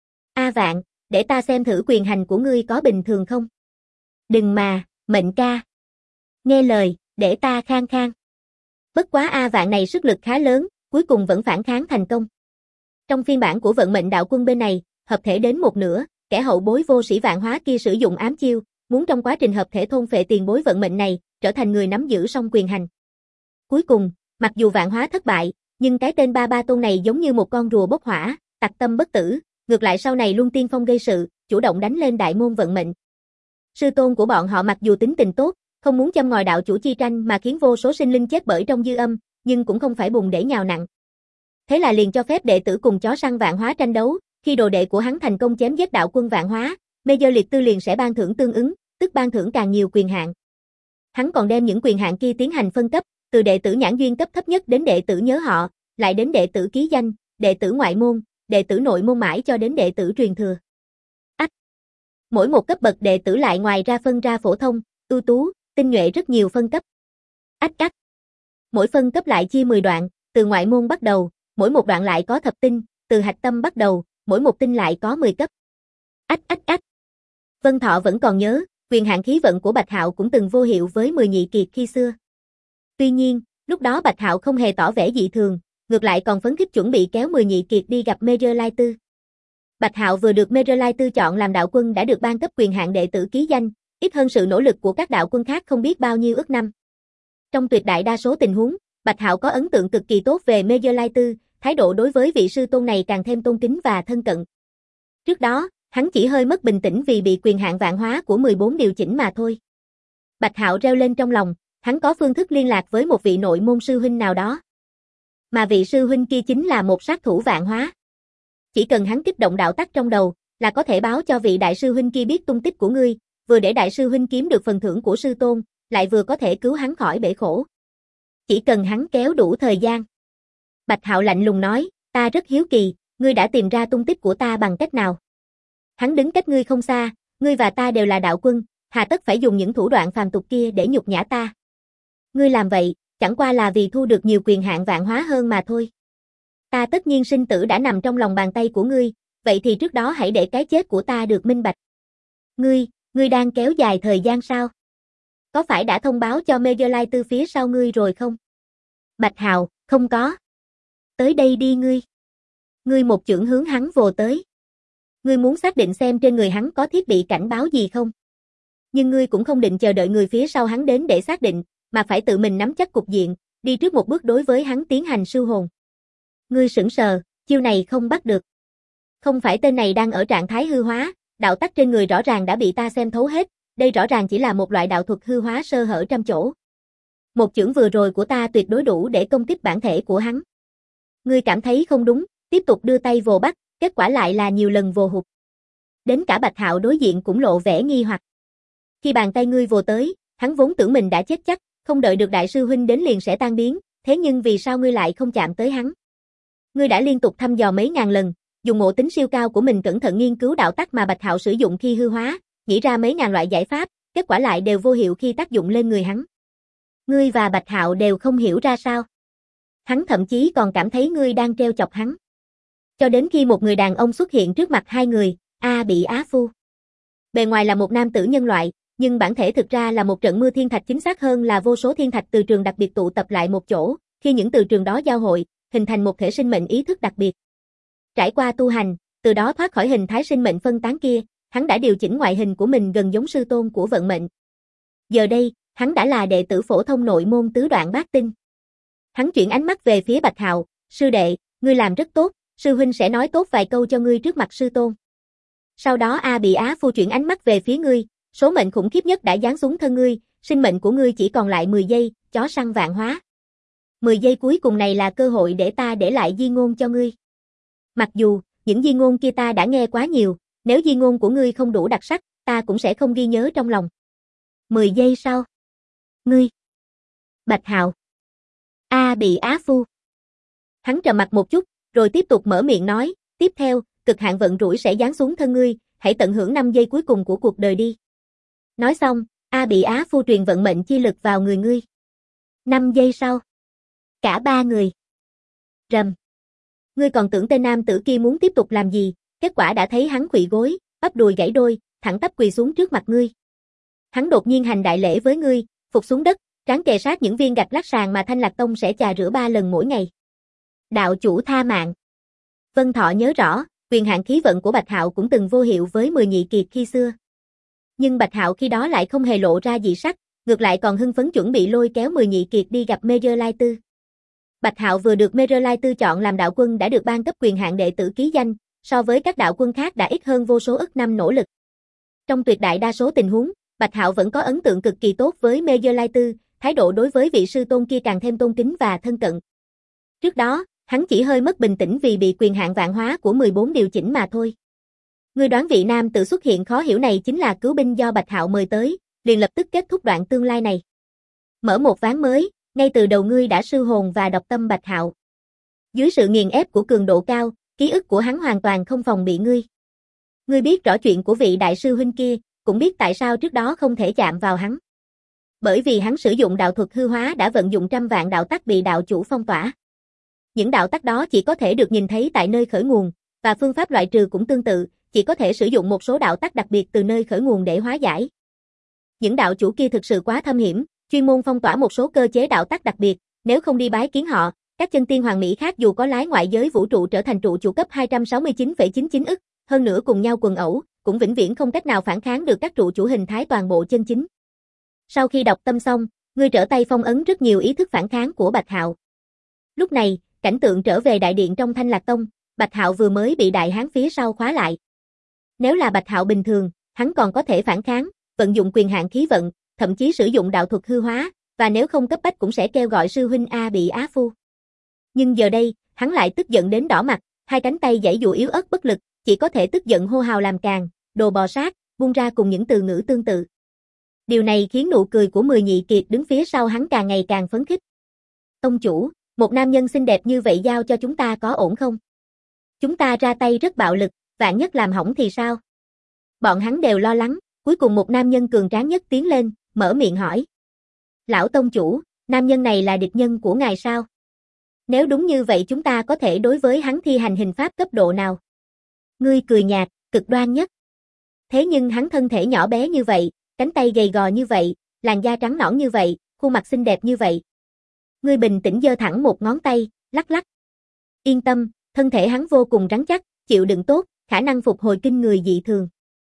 A Vạn, để ta xem thử quyền hành của ngươi có bình thường không? Đừng mà, Mệnh ca. Nghe lời, để ta khang khang. Bất quá A Vạn này sức lực khá lớn, cuối cùng vẫn phản kháng thành công. Trong phiên bản của vận mệnh đạo quân bên này, hợp thể đến một nửa, kẻ hậu bối vô sĩ vạn hóa kia sử dụng ám chiêu, muốn trong quá trình hợp thể thôn phệ tiền bối vận mệnh này, trở thành người nắm giữ song quyền hành. Cuối cùng, mặc dù vạn hóa thất bại, nhưng cái tên Ba Ba Tôn này giống như một con rùa bốc hỏa, tặc tâm bất tử, ngược lại sau này luôn tiên phong gây sự, chủ động đánh lên đại môn vận mệnh. Sư tôn của bọn họ mặc dù tính tình tốt, không muốn châm ngòi đạo chủ chi tranh mà khiến vô số sinh linh chết bởi trong dư âm, nhưng cũng không phải bùng để nhào nặng. Thế là liền cho phép đệ tử cùng chó săn vạn hóa tranh đấu, khi đồ đệ của hắn thành công chém giết đạo quân vạn hóa, Major Liệt Tư liền sẽ ban thưởng tương ứng, tức ban thưởng càng nhiều quyền hạn. Hắn còn đem những quyền hạn kia tiến hành phân cấp, từ đệ tử nhãn duyên cấp thấp nhất đến đệ tử nhớ họ, lại đến đệ tử ký danh, đệ tử ngoại môn, đệ tử nội môn mãi cho đến đệ tử truyền thừa. Ách! Mỗi một cấp bậc đệ tử lại ngoài ra phân ra phổ thông, ưu tú, tinh nhuệ rất nhiều phân cấp. Ách ách! Mỗi phân cấp lại chia mười đoạn, từ ngoại môn bắt đầu, mỗi một đoạn lại có thập tinh, từ hạch tâm bắt đầu, mỗi một tinh lại có mười cấp. Ách ách ách! Vân Thọ vẫn còn nhớ, quyền hạn khí vận của Bạch Hạo cũng từng vô hiệu với mười nhị kiệt khi xưa. Tuy nhiên, lúc đó Bạch Hạo không hề tỏ vẻ dị thường, ngược lại còn phấn khích chuẩn bị kéo mười nhị kiệt đi gặp Major Lai Tư. Bạch Hạo vừa được Major Lai Tư chọn làm đạo quân đã được ban cấp quyền hạn đệ tử ký danh, ít hơn sự nỗ lực của các đạo quân khác không biết bao nhiêu ức năm. Trong tuyệt đại đa số tình huống, Bạch Hạo có ấn tượng cực kỳ tốt về Major Lai Tư, thái độ đối với vị sư tôn này càng thêm tôn kính và thân cận. Trước đó, hắn chỉ hơi mất bình tĩnh vì bị quyền hạn vạn hóa của mười bốn điều chỉnh mà thôi. Bạch Hạo reo lên trong lòng, hắn có phương thức liên lạc với một vị nội môn sư huynh nào đó. Mà vị sư huynh kia chính là một sát thủ vạn hóa. Chỉ cần hắn kích động đạo tắc trong đầu, là có thể báo cho vị đại sư huynh kia biết tung tích của ngươi, vừa để đại sư huynh kiếm được phần thưởng của sư tôn, lại vừa có thể cứu hắn khỏi bể khổ. Chỉ cần hắn kéo đủ thời gian. Bạch Hạo lạnh lùng nói, ta rất hiếu kỳ, ngươi đã tìm ra tung tích của ta bằng cách nào? Hắn đứng cách ngươi không xa, ngươi và ta đều là đạo quân, hà tất phải dùng những thủ đoạn phàm tục kia để nhục nhã ta. Ngươi làm vậy, chẳng qua là vì thu được nhiều quyền hạn vạn hóa hơn mà thôi. Ta tất nhiên sinh tử đã nằm trong lòng bàn tay của ngươi, vậy thì trước đó hãy để cái chết của ta được minh bạch. Ngươi, ngươi đang kéo dài thời gian sao? Có phải đã thông báo cho Major Lai Tư phía sau ngươi rồi không? Bạch Hạo, không có. Tới đây đi ngươi. Ngươi một chưởng hướng hắn vồ tới. Ngươi muốn xác định xem trên người hắn có thiết bị cảnh báo gì không? Nhưng ngươi cũng không định chờ đợi người phía sau hắn đến để xác định, mà phải tự mình nắm chắc cục diện, đi trước một bước đối với hắn tiến hành sưu hồn. Ngươi sững sờ, chiêu này không bắt được. Không phải tên này đang ở trạng thái hư hóa, đạo tắc trên người rõ ràng đã bị ta xem thấu hết, đây rõ ràng chỉ là một loại đạo thuật hư hóa sơ hở trăm chỗ. Một chưởng vừa rồi của ta tuyệt đối đủ để công kích bản thể của hắn. Ngươi cảm thấy không đúng, tiếp tục đưa tay vồ bắt, kết quả lại là nhiều lần vồ hụt. Đến cả Bạch Hạo đối diện cũng lộ vẻ nghi hoặc. Khi bàn tay ngươi vồ tới, hắn vốn tưởng mình đã chết chắc, không đợi được đại sư huynh đến liền sẽ tan biến, thế nhưng vì sao ngươi lại không chạm tới hắn? Ngươi đã liên tục thăm dò mấy ngàn lần, dùng ngộ tính siêu cao của mình cẩn thận nghiên cứu đạo tắc mà Bạch Hạo sử dụng khi hư hóa, nghĩ ra mấy ngàn loại giải pháp, kết quả lại đều vô hiệu khi tác dụng lên người hắn. Ngươi và Bạch Hạo đều không hiểu ra sao. Hắn thậm chí còn cảm thấy ngươi đang trêu chọc hắn. Cho đến khi một người đàn ông xuất hiện trước mặt hai người, A Bị Á Phu. Bề ngoài là một nam tử nhân loại, nhưng bản thể thực ra là một trận mưa thiên thạch, chính xác hơn là vô số thiên thạch từ trường đặc biệt tụ tập lại một chỗ, khi những từ trường đó giao hội, hình thành một thể sinh mệnh ý thức đặc biệt. Trải qua tu hành, từ đó thoát khỏi hình thái sinh mệnh phân tán kia, hắn đã điều chỉnh ngoại hình của mình gần giống sư tôn của vận mệnh. Giờ đây, hắn đã là đệ tử phổ thông nội môn tứ đoạn bát tinh. Hắn chuyển ánh mắt về phía Bạch Hạo, sư đệ, ngươi làm rất tốt, sư huynh sẽ nói tốt vài câu cho ngươi trước mặt sư tôn. Sau đó A Bị Á Phu chuyển ánh mắt về phía ngươi, số mệnh khủng khiếp nhất đã giáng xuống thân ngươi, sinh mệnh của ngươi chỉ còn lại mười giây, chó săn vạn hóa. mười giây cuối cùng này là cơ hội để ta để lại di ngôn cho ngươi. Mặc dù, những di ngôn kia ta đã nghe quá nhiều, nếu di ngôn của ngươi không đủ đặc sắc, ta cũng sẽ không ghi nhớ trong lòng. Mười giây sau. Ngươi. Bạch Hạo. A bị Á Phu. Hắn trầm mặt một chút, rồi tiếp tục mở miệng nói, tiếp theo, cực hạn vận rủi sẽ giáng xuống thân ngươi, hãy tận hưởng năm giây cuối cùng của cuộc đời đi. Nói xong, A bị Á Phu truyền vận mệnh chi lực vào người ngươi. Năm giây sau. Cả ba người. Rầm. Ngươi còn tưởng tên nam tử kia muốn tiếp tục làm gì, kết quả đã thấy hắn khuỵu gối, bắp đùi gãy đôi, thẳng tắp quỳ xuống trước mặt ngươi. Hắn đột nhiên hành đại lễ với ngươi, phục xuống đất, trán kề sát những viên gạch lát sàn mà Thanh Lạc Tông sẽ chà rửa ba lần mỗi ngày. Đạo chủ tha mạng. Vân Thọ nhớ rõ, quyền hạn khí vận của Bạch Hạo cũng từng vô hiệu với Mười Nhị Kiệt khi xưa. Nhưng Bạch Hạo khi đó lại không hề lộ ra dị sắc, ngược lại còn hưng phấn chuẩn bị lôi kéo Mười Nhị Kiệt đi gặp Mê-rơ Lai Tư. Bạch Hạo vừa được Mê-rơ Lai Tư chọn làm đạo quân đã được ban cấp quyền hạn đệ tử ký danh, so với các đạo quân khác đã ít hơn vô số ức năm nỗ lực. Trong tuyệt đại đa số tình huống, Bạch Hạo vẫn có ấn tượng cực kỳ tốt với Mê-rơ Lai Tư, thái độ đối với vị sư tôn kia càng thêm tôn kính và thân cận. Trước đó, hắn chỉ hơi mất bình tĩnh vì bị quyền hạn vạn hóa của mười bốn điều chỉnh mà thôi. Ngươi đoán vị nam tự xuất hiện khó hiểu này chính là cứu binh do Bạch Hạo mời tới, liền lập tức kết thúc đoạn tương lai này. Mở một ván mới, ngay từ đầu ngươi đã sư hồn và độc tâm Bạch Hạo. Dưới sự nghiền ép của cường độ cao, ký ức của hắn hoàn toàn không phòng bị ngươi. Ngươi biết rõ chuyện của vị đại sư huynh kia, cũng biết tại sao trước đó không thể chạm vào hắn. Bởi vì hắn sử dụng đạo thuật hư hóa đã vận dụng trăm vạn đạo tắc bị đạo chủ phong tỏa. Những đạo tắc đó chỉ có thể được nhìn thấy tại nơi khởi nguồn, và phương pháp loại trừ cũng tương tự, chỉ có thể sử dụng một số đạo tắc đặc biệt từ nơi khởi nguồn để hóa giải. Những đạo chủ kia thực sự quá thâm hiểm, chuyên môn phong tỏa một số cơ chế đạo tắc đặc biệt, nếu không đi bái kiến họ, các chân tiên hoàng mỹ khác dù có lái ngoại giới vũ trụ trở thành trụ chủ cấp hai trăm sáu mươi chín phẩy chín chín ức, hơn nữa cùng nhau quần ẩu, cũng vĩnh viễn không cách nào phản kháng được các trụ chủ hình thái toàn bộ chân chính. Sau khi đọc tâm xong, ngươi trở tay phong ấn rất nhiều ý thức phản kháng của Bạch Hạo. Lúc này, cảnh tượng trở về đại điện trong Thanh Lạc Tông, Bạch Hạo vừa mới bị đại hán phía sau khóa lại. Nếu là Bạch Hạo bình thường, hắn còn có thể phản kháng, vận dụng quyền hạn khí vận, thậm chí sử dụng đạo thuật hư hóa, và nếu không cấp bách cũng sẽ kêu gọi sư huynh A bị Á Phu. Nhưng giờ đây, hắn lại tức giận đến đỏ mặt, hai cánh tay giãy giụa yếu ớt bất lực, chỉ có thể tức giận hô hào làm càng, đồ bò sát, buông ra cùng những từ ngữ tương tự. Điều này khiến nụ cười của Mười Nhị Kiệt đứng phía sau hắn càng ngày càng phấn khích. Tông chủ, một nam nhân xinh đẹp như vậy giao cho chúng ta có ổn không? Chúng ta ra tay rất bạo lực, vạn nhất làm hỏng thì sao? Bọn hắn đều lo lắng, cuối cùng một nam nhân cường tráng nhất tiến lên, mở miệng hỏi. Lão tông chủ, nam nhân này là địch nhân của ngài sao? Nếu đúng như vậy chúng ta có thể đối với hắn thi hành hình pháp cấp độ nào? Ngươi cười nhạt, cực đoan nhất. Thế nhưng hắn thân thể nhỏ bé như vậy, cánh tay gầy gò như vậy, làn da trắng nõn như vậy, khuôn mặt xinh đẹp như vậy. Ngươi bình tĩnh giơ thẳng một ngón tay, lắc lắc. Yên tâm, thân thể hắn vô cùng rắn chắc, chịu đựng tốt, khả năng phục hồi kinh người dị thường.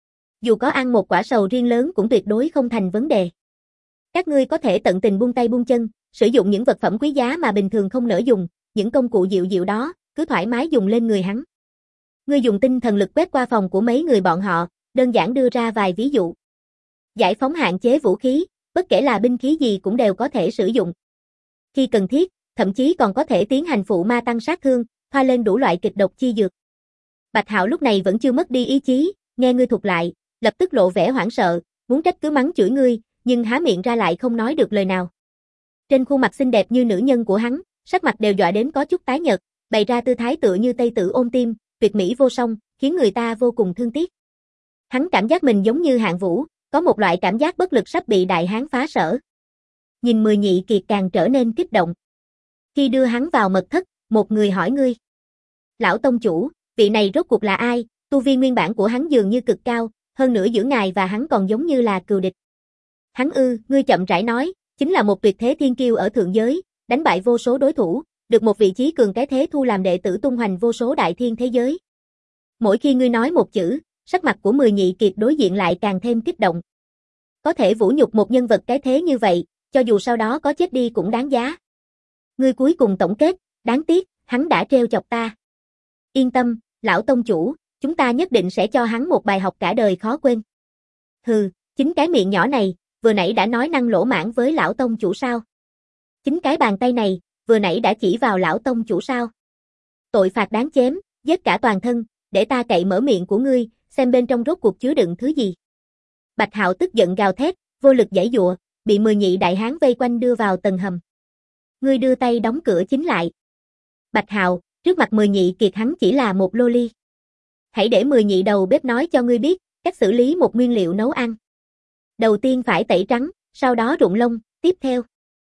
Dù có ăn một quả sầu riêng lớn cũng tuyệt đối không thành vấn đề. Các ngươi có thể tận tình buông tay buông chân, sử dụng những vật phẩm quý giá mà bình thường không nỡ dùng, những công cụ dịu dịu đó, cứ thoải mái dùng lên người hắn. Ngươi dùng tinh thần lực quét qua phòng của mấy người bọn họ, đơn giản đưa ra vài ví dụ. Giải phóng hạn chế vũ khí, bất kể là binh khí gì cũng đều có thể sử dụng. Khi cần thiết, thậm chí còn có thể tiến hành phụ ma tăng sát thương, thoa lên đủ loại kịch độc chi dược. Bạch Hạo lúc này vẫn chưa mất đi ý chí, nghe ngươi thuật lại, lập tức lộ vẻ hoảng sợ, muốn trách cứ mắng chửi ngươi, nhưng há miệng ra lại không nói được lời nào. Trên khuôn mặt xinh đẹp như nữ nhân của hắn, sắc mặt đều dọa đến có chút tái nhợt, bày ra tư thái tựa như tây tử ôm tim, tuyệt mỹ vô song, khiến người ta vô cùng thương tiếc. Hắn cảm giác mình giống như Hạng Vũ, có một loại cảm giác bất lực sắp bị đại hán phá sở. Nhìn Mười Nhị Kiệt càng trở nên kích động. Khi đưa hắn vào mật thất, một người hỏi ngươi. Lão tông chủ, vị này rốt cuộc là ai? Tu vi nguyên bản của hắn dường như cực cao, hơn nữa giữa ngài và hắn còn giống như là cừu địch. Hắn ư, ngươi chậm rãi nói, chính là một tuyệt thế thiên kiêu ở thượng giới, đánh bại vô số đối thủ, được một vị trí cường cái thế thu làm đệ tử tung hoành vô số đại thiên thế giới. Mỗi khi ngươi nói một chữ, sắc mặt của Mười Nhị Kiệt đối diện lại càng thêm kích động. Có thể vũ nhục một nhân vật cái thế như vậy, cho dù sau đó có chết đi cũng đáng giá. Ngươi cuối cùng tổng kết, đáng tiếc, hắn đã trêu chọc ta. Yên tâm, lão tông chủ, chúng ta nhất định sẽ cho hắn một bài học cả đời khó quên. Hừ, chính cái miệng nhỏ này, vừa nãy đã nói năng lỗ mãng với lão tông chủ sao? Chính cái bàn tay này, vừa nãy đã chỉ vào lão tông chủ sao? Tội phạt đáng chém, giết cả toàn thân, để ta cậy mở miệng của ngươi, xem bên trong rốt cuộc chứa đựng thứ gì. Bạch Hạo tức giận gào thét, vô lực giãy giụa, bị mười nhị đại hán vây quanh đưa vào tầng hầm. Ngươi đưa tay đóng cửa chính lại. Bạch Hạo, trước mặt mười nhị kiệt hắn chỉ là một lô ly. Hãy để mười nhị đầu bếp nói cho ngươi biết, cách xử lý một nguyên liệu nấu ăn. Đầu tiên phải tẩy trắng, sau đó rụng lông, tiếp theo.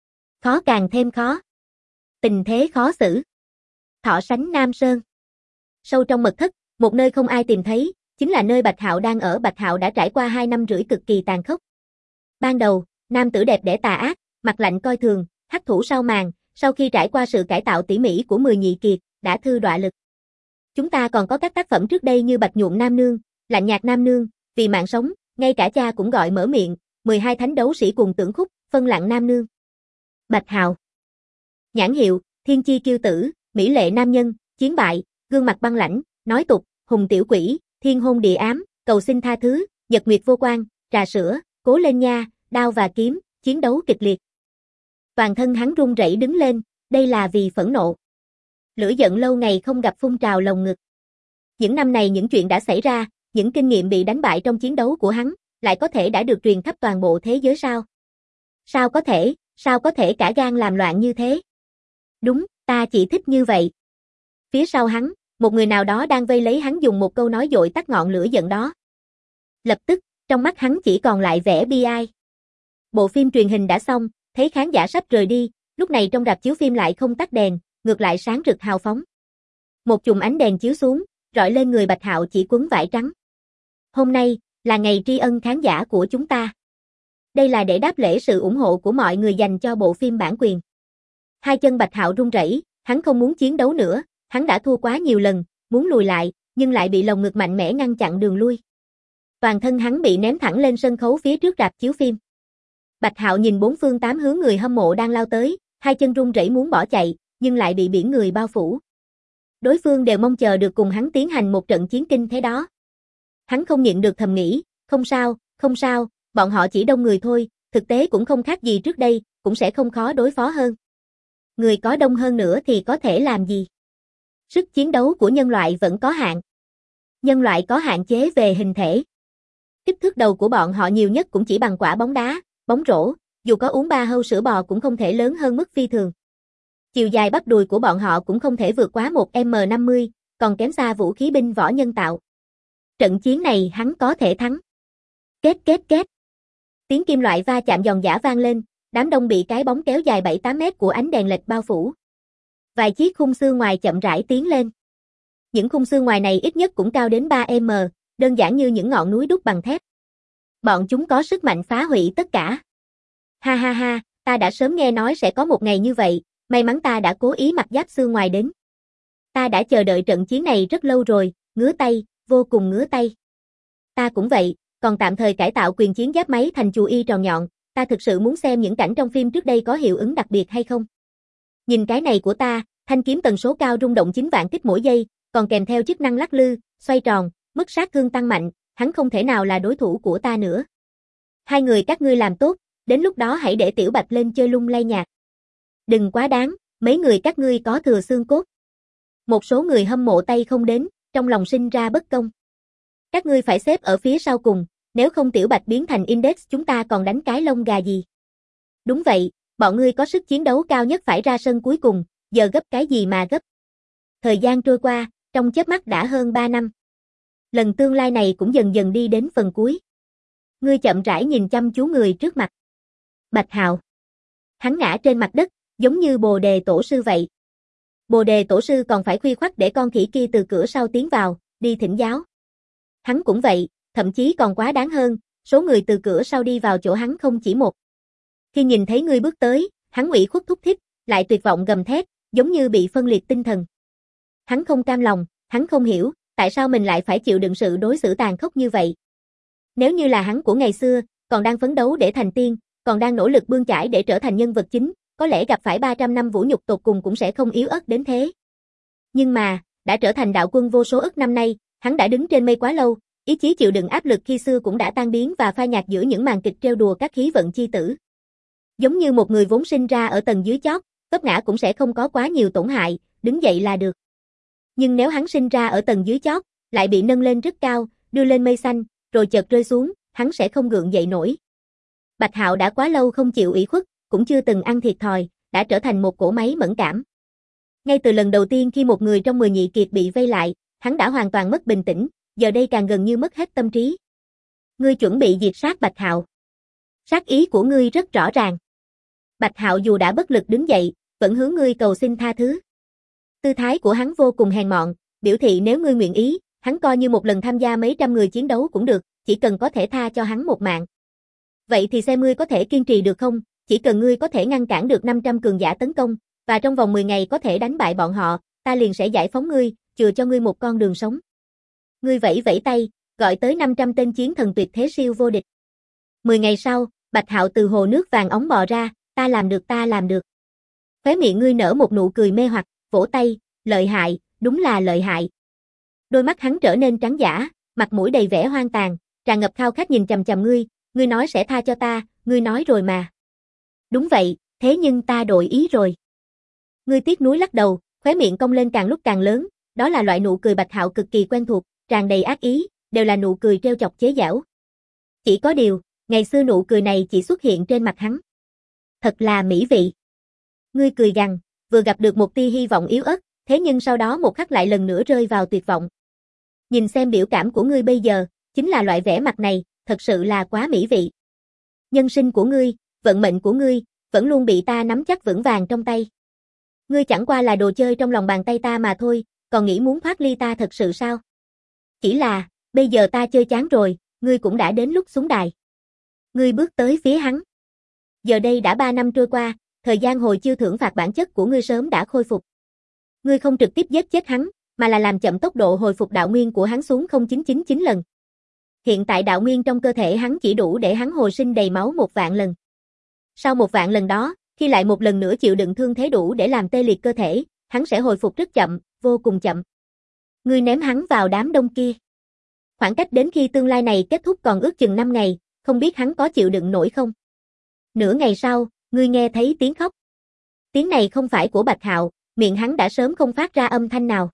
Khó càng thêm khó. Tình thế khó xử. Thọ sánh Nam Sơn. Sâu trong mật thất, một nơi không ai tìm thấy, chính là nơi Bạch Hạo đang ở. Bạch Hạo đã trải qua hai năm rưỡi cực kỳ tàn khốc. Ban đầu, nam tử đẹp đẽ tà ác, mặt lạnh coi thường, hắc thủ sau màn, sau khi trải qua sự cải tạo tỉ mỉ của mười nhị kiệt, đã thư đọa lực. Chúng ta còn có các tác phẩm trước đây như Bạch Nhuộm Nam Nương, Lạnh Nhạt Nam Nương, Vì Mạng Sống, ngay cả cha cũng gọi mở miệng, mười hai thánh đấu sĩ cùng tưởng khúc, Phân Lặng Nam Nương. Bạch Hạo. Nhãn hiệu, Thiên Chi Kiêu Tử, Mỹ Lệ Nam Nhân, Chiến Bại, Gương Mặt Băng Lãnh, Nói Tục, Hùng Tiểu Quỷ, Thiên Hôn Địa Ám, Cầu Xin Tha Thứ, Nhật Nguyệt Vô Quan, Trà Sữa, Cố Lên Nha, Đao và Kiếm, Chiến Đấu Kịch Liệt. Toàn thân hắn run rẩy đứng lên, đây là vì phẫn nộ. Lửa giận lâu ngày không gặp phun trào lồng ngực. Những năm này những chuyện đã xảy ra, những kinh nghiệm bị đánh bại trong chiến đấu của hắn, lại có thể đã được truyền khắp toàn bộ thế giới sao? Sao có thể, sao có thể cả gan làm loạn như thế? Đúng, ta chỉ thích như vậy. Phía sau hắn, một người nào đó đang vây lấy hắn dùng một câu nói dội tắt ngọn lửa giận đó. Lập tức, trong mắt hắn chỉ còn lại vẻ bi ai. Bộ phim truyền hình đã xong, thấy khán giả sắp rời đi, lúc này trong rạp chiếu phim lại không tắt đèn, ngược lại sáng rực hào phóng. Một chùm ánh đèn chiếu xuống, rọi lên người Bạch Hạo chỉ quấn vải trắng. Hôm nay, là ngày tri ân khán giả của chúng ta. Đây là để đáp lễ sự ủng hộ của mọi người dành cho bộ phim bản quyền. Hai chân Bạch Hạo run rẩy, hắn không muốn chiến đấu nữa, hắn đã thua quá nhiều lần, muốn lùi lại, nhưng lại bị lồng ngực mạnh mẽ ngăn chặn đường lui. Toàn thân hắn bị ném thẳng lên sân khấu phía trước rạp chiếu phim. Bạch Hạo nhìn bốn phương tám hướng người hâm mộ đang lao tới, hai chân run rẩy muốn bỏ chạy, nhưng lại bị biển người bao phủ. Đối phương đều mong chờ được cùng hắn tiến hành một trận chiến kinh thế đó. Hắn không nhịn được thầm nghĩ, không sao, không sao, bọn họ chỉ đông người thôi, thực tế cũng không khác gì trước đây, cũng sẽ không khó đối phó hơn. Người có đông hơn nữa thì có thể làm gì? Sức chiến đấu của nhân loại vẫn có hạn. Nhân loại có hạn chế về hình thể. Kích thước đầu của bọn họ nhiều nhất cũng chỉ bằng quả bóng đá, bóng rổ, dù có uống ba hâu sữa bò cũng không thể lớn hơn mức phi thường. Chiều dài bắp đùi của bọn họ cũng không thể vượt quá một mét năm mươi, còn kém xa vũ khí binh võ nhân tạo. Trận chiến này hắn có thể thắng. Két két két. Tiếng kim loại va chạm giòn giã vang lên, đám đông bị cái bóng kéo dài bảy tám mét của ánh đèn lệch bao phủ. Vài chiếc khung xương ngoài chậm rãi tiến lên. Những khung xương ngoài này ít nhất cũng cao đến ba mét, đơn giản như những ngọn núi đúc bằng thép. Bọn chúng có sức mạnh phá hủy tất cả. Ha ha ha, ta đã sớm nghe nói sẽ có một ngày như vậy, may mắn ta đã cố ý mặc giáp xương ngoài đến. Ta đã chờ đợi trận chiến này rất lâu rồi, ngứa tay, vô cùng ngứa tay. Ta cũng vậy, còn tạm thời cải tạo quyền chiến giáp máy thành chù y tròn nhọn, ta thực sự muốn xem những cảnh trong phim trước đây có hiệu ứng đặc biệt hay không. Nhìn cái này của ta, thanh kiếm tần số cao rung động chín vạn kích mỗi giây, còn kèm theo chức năng lắc lư, xoay tròn, mức sát thương tăng mạnh, hắn không thể nào là đối thủ của ta nữa. Hai người các ngươi làm tốt, đến lúc đó hãy để Tiểu Bạch lên chơi lung lay nhạc. Đừng quá đáng, mấy người các ngươi có thừa xương cốt. Một số người hâm mộ tay không đến, trong lòng sinh ra bất công. Các ngươi phải xếp ở phía sau cùng, nếu không Tiểu Bạch biến thành index chúng ta còn đánh cái lông gà gì. Đúng vậy, bọn ngươi có sức chiến đấu cao nhất phải ra sân cuối cùng, giờ gấp cái gì mà gấp. Thời gian trôi qua, trong chớp mắt đã hơn ba năm. Lần tương lai này cũng dần dần đi đến phần cuối. Ngươi chậm rãi nhìn chăm chú người trước mặt. Bạch Hạo. Hắn ngã trên mặt đất, giống như Bồ Đề Tổ sư vậy. Bồ Đề Tổ sư còn phải khuya khoắt để con khỉ kia từ cửa sau tiến vào, đi thỉnh giáo. Hắn cũng vậy, thậm chí còn quá đáng hơn, số người từ cửa sau đi vào chỗ hắn không chỉ một. Khi nhìn thấy ngươi bước tới, hắn ủy khuất thúc thích, lại tuyệt vọng gầm thét, giống như bị phân liệt tinh thần. Hắn không cam lòng, hắn không hiểu, tại sao mình lại phải chịu đựng sự đối xử tàn khốc như vậy. Nếu như là hắn của ngày xưa, còn đang phấn đấu để thành tiên, còn đang nỗ lực bươn chải để trở thành nhân vật chính, có lẽ gặp phải ba trăm năm vũ nhục tột cùng cũng sẽ không yếu ớt đến thế. Nhưng mà, đã trở thành đạo quân vô số ức năm nay, hắn đã đứng trên mây quá lâu, ý chí chịu đựng áp lực khi xưa cũng đã tan biến và phai nhạt giữa những màn kịch trêu đùa các khí vận chi tử. Giống như một người vốn sinh ra ở tầng dưới chót, vấp ngã cũng sẽ không có quá nhiều tổn hại, đứng dậy là được. Nhưng nếu hắn sinh ra ở tầng dưới chót, lại bị nâng lên rất cao, đưa lên mây xanh, rồi chợt rơi xuống, hắn sẽ không gượng dậy nổi. Bạch Hạo đã quá lâu không chịu ủy khuất, cũng chưa từng ăn thiệt thòi, đã trở thành một cỗ máy mẫn cảm. Ngay từ lần đầu tiên khi một người trong mười nhị kiệt bị vây lại, hắn đã hoàn toàn mất bình tĩnh, giờ đây càng gần như mất hết tâm trí. Ngươi chuẩn bị diệt sát Bạch Hạo. Sát ý của ngươi rất rõ ràng. Bạch Hạo dù đã bất lực đứng dậy, vẫn hướng ngươi cầu xin tha thứ. Tư thái của hắn vô cùng hèn mọn, biểu thị nếu ngươi nguyện ý, hắn coi như một lần tham gia mấy trăm người chiến đấu cũng được, chỉ cần có thể tha cho hắn một mạng. Vậy thì xem ngươi có thể kiên trì được không, chỉ cần ngươi có thể ngăn cản được năm trăm cường giả tấn công, và trong vòng mười ngày có thể đánh bại bọn họ, ta liền sẽ giải phóng ngươi, chừa cho ngươi một con đường sống. Ngươi vẫy vẫy tay, gọi tới năm trăm tên chiến thần tuyệt thế siêu vô địch. mười ngày sau, Bạch Hạo từ hồ nước vàng óng bò ra, ta làm được ta làm được. Khóe miệng ngươi nở một nụ cười mê hoặc, vỗ tay, lợi hại, đúng là lợi hại. Đôi mắt hắn trở nên trắng dã, mặt mũi đầy vẻ hoang tàn, tràn ngập khao khát nhìn chằm chằm ngươi, ngươi nói sẽ tha cho ta, ngươi nói rồi mà. Đúng vậy, thế nhưng ta đổi ý rồi. Ngươi tiếc nuối lắc đầu, khóe miệng cong lên càng lúc càng lớn, đó là loại nụ cười Bạch Hạo cực kỳ quen thuộc, tràn đầy ác ý, đều là nụ cười trêu chọc chế giễu. Chỉ có điều, ngày xưa nụ cười này chỉ xuất hiện trên mặt hắn. Thật là mỹ vị. Ngươi cười gằn, vừa gặp được một tia hy vọng yếu ớt, thế nhưng sau đó một khắc lại lần nữa rơi vào tuyệt vọng. Nhìn xem biểu cảm của ngươi bây giờ, chính là loại vẻ mặt này, thật sự là quá mỹ vị. Nhân sinh của ngươi, vận mệnh của ngươi, vẫn luôn bị ta nắm chắc vững vàng trong tay. Ngươi chẳng qua là đồ chơi trong lòng bàn tay ta mà thôi, còn nghĩ muốn thoát ly ta thật sự sao? Chỉ là, bây giờ ta chơi chán rồi, ngươi cũng đã đến lúc xuống đài. Ngươi bước tới phía hắn. Giờ đây đã ba năm trôi qua, thời gian hồi chiêu thưởng phạt bản chất của ngươi sớm đã khôi phục. Ngươi không trực tiếp giết chết hắn, mà là làm chậm tốc độ hồi phục đạo nguyên của hắn xuống không chín chín chín lần. Hiện tại đạo nguyên trong cơ thể hắn chỉ đủ để hắn hồi sinh đầy máu một vạn lần. Sau một vạn lần đó, khi lại một lần nữa chịu đựng thương thế đủ để làm tê liệt cơ thể, hắn sẽ hồi phục rất chậm, vô cùng chậm. Ngươi ném hắn vào đám đông kia. Khoảng cách đến khi tương lai này kết thúc còn ước chừng năm ngày, không biết hắn có chịu đựng nổi không? Nửa ngày sau, ngươi nghe thấy tiếng khóc. Tiếng này không phải của Bạch Hạo, miệng hắn đã sớm không phát ra âm thanh nào.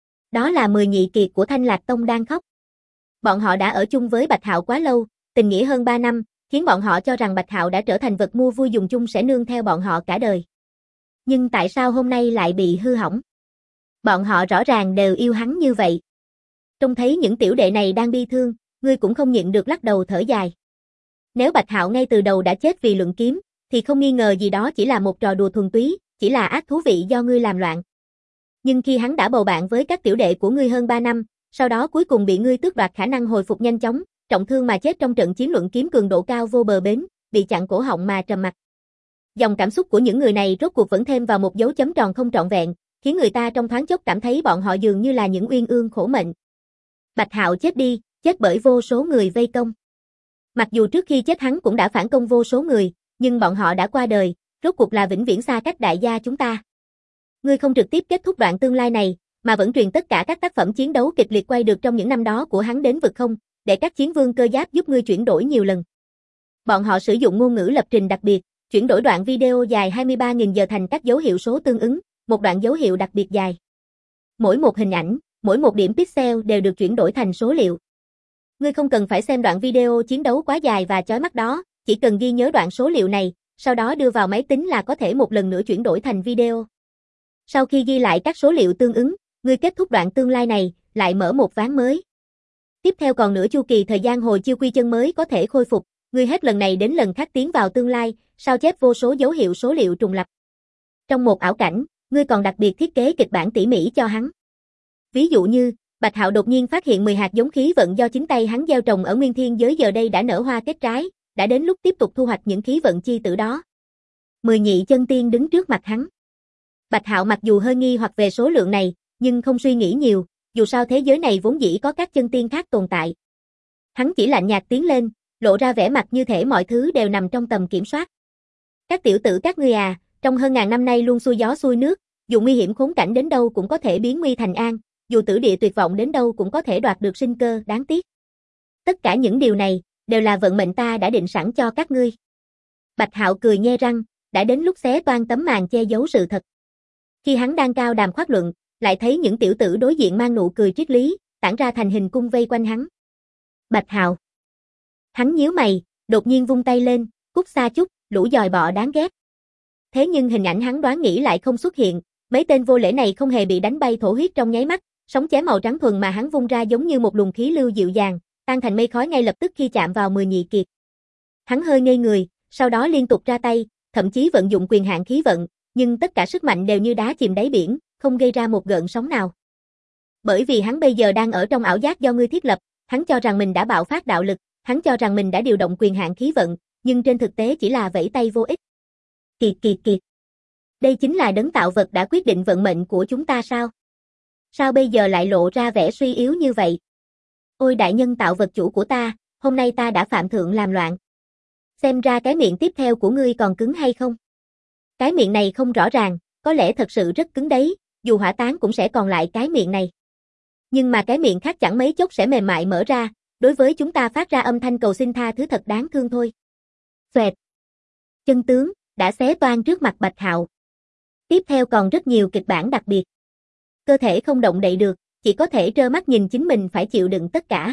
Đó là mười nhị kiệt của Thanh Lạc Tông đang khóc. Bọn họ đã ở chung với Bạch Hạo quá lâu, tình nghĩa hơn ba năm, khiến bọn họ cho rằng Bạch Hạo đã trở thành vật mua vui dùng chung sẽ nương theo bọn họ cả đời. Nhưng tại sao hôm nay lại bị hư hỏng? Bọn họ rõ ràng đều yêu hắn như vậy. Trông thấy những tiểu đệ này đang bi thương, ngươi cũng không nhịn được lắc đầu thở dài. Nếu Bạch Hạo ngay từ đầu đã chết vì luận kiếm, thì không nghi ngờ gì đó chỉ là một trò đùa thuần túy, chỉ là ác thú vị do ngươi làm loạn. Nhưng khi hắn đã bầu bạn với các tiểu đệ của ngươi hơn ba năm, sau đó cuối cùng bị ngươi tước đoạt khả năng hồi phục nhanh chóng, trọng thương mà chết trong trận chiến luận kiếm cường độ cao vô bờ bến, bị chặn cổ họng mà trầm mặc. Dòng cảm xúc của những người này rốt cuộc vẫn thêm vào một dấu chấm tròn không trọn vẹn, khiến người ta trong thoáng chốc cảm thấy bọn họ dường như là những uyên ương khổ mệnh. Bạch Hạo chết đi, chết bởi vô số người vây công. Mặc dù trước khi chết hắn cũng đã phản công vô số người, nhưng bọn họ đã qua đời, rốt cuộc là vĩnh viễn xa cách đại gia chúng ta. Ngươi không trực tiếp kết thúc đoạn tương lai này, mà vẫn truyền tất cả các tác phẩm chiến đấu kịch liệt quay được trong những năm đó của hắn đến vực không, để các chiến vương cơ giáp giúp ngươi chuyển đổi nhiều lần. Bọn họ sử dụng ngôn ngữ lập trình đặc biệt, chuyển đổi đoạn video dài hai mươi ba nghìn giờ thành các dấu hiệu số tương ứng, một đoạn dấu hiệu đặc biệt dài. Mỗi một hình ảnh, mỗi một điểm pixel đều được chuyển đổi thành số liệu. Ngươi không cần phải xem đoạn video chiến đấu quá dài và chói mắt đó, chỉ cần ghi nhớ đoạn số liệu này, sau đó đưa vào máy tính là có thể một lần nữa chuyển đổi thành video. Sau khi ghi lại các số liệu tương ứng, ngươi kết thúc đoạn tương lai này, lại mở một ván mới. Tiếp theo còn nửa chu kỳ thời gian hồi chiêu quy chân mới có thể khôi phục, ngươi hết lần này đến lần khác tiến vào tương lai, sao chép vô số dấu hiệu số liệu trùng lập. Trong một ảo cảnh, ngươi còn đặc biệt thiết kế kịch bản tỉ mỉ cho hắn. Ví dụ như, Bạch Hạo đột nhiên phát hiện mười hạt giống khí vận do chính tay hắn gieo trồng ở Nguyên Thiên giới giờ đây đã nở hoa kết trái, đã đến lúc tiếp tục thu hoạch những khí vận chi tử đó. Mười nhị chân tiên đứng trước mặt hắn. Bạch Hạo mặc dù hơi nghi hoặc về số lượng này, nhưng không suy nghĩ nhiều, dù sao thế giới này vốn dĩ có các chân tiên khác tồn tại. Hắn chỉ lạnh nhạt tiến lên, lộ ra vẻ mặt như thể mọi thứ đều nằm trong tầm kiểm soát. Các tiểu tử các ngươi à, trong hơn ngàn năm nay luôn xuôi gió xuôi nước, dù nguy hiểm khốn cảnh đến đâu cũng có thể biến nguy thành an, dù tử địa tuyệt vọng đến đâu cũng có thể đoạt được sinh cơ, đáng tiếc. Tất cả những điều này, đều là vận mệnh ta đã định sẵn cho các ngươi. Bạch Hạo cười nhe răng, đã đến lúc xé toang tấm màn che giấu sự thật. Khi hắn đang cao đàm khoác luận, lại thấy những tiểu tử đối diện mang nụ cười triết lý, tản ra thành hình cung vây quanh hắn. Bạch Hạo. Hắn nhíu mày, đột nhiên vung tay lên, cút xa chút, lũ dòi bọ đáng ghét. Thế nhưng hình ảnh hắn đoán nghĩ lại không xuất hiện, mấy tên vô lễ này không hề bị đánh bay thổ huyết trong nháy mắt, sóng chém màu trắng thuần mà hắn vung ra giống như một luồng khí lưu dịu dàng, tan thành mây khói ngay lập tức khi chạm vào mười nhị kiệt. Hắn hơi ngây người, sau đó liên tục ra tay, thậm chí vận dụng quyền hạn khí vận, nhưng tất cả sức mạnh đều như đá chìm đáy biển, không gây ra một gợn sóng nào. Bởi vì hắn bây giờ đang ở trong ảo giác do ngươi thiết lập, hắn cho rằng mình đã bạo phát đạo lực, hắn cho rằng mình đã điều động quyền hạn khí vận, nhưng trên thực tế chỉ là vẫy tay vô ích. Kiệt kiệt kiệt. Đây chính là đấng tạo vật đã quyết định vận mệnh của chúng ta sao? Sao bây giờ lại lộ ra vẻ suy yếu như vậy? Ôi đại nhân tạo vật chủ của ta, hôm nay ta đã phạm thượng làm loạn. Xem ra cái miệng tiếp theo của ngươi còn cứng hay không? Cái miệng này không rõ ràng, có lẽ thật sự rất cứng đấy, dù hỏa táng cũng sẽ còn lại cái miệng này. Nhưng mà cái miệng khác chẳng mấy chốc sẽ mềm mại mở ra, đối với chúng ta phát ra âm thanh cầu xin tha thứ thật đáng thương thôi. Xoẹt. Chân tướng đã xé toang trước mặt Bạch Hạo. Tiếp theo còn rất nhiều kịch bản đặc biệt. Cơ thể không động đậy được, chỉ có thể trơ mắt nhìn chính mình phải chịu đựng tất cả.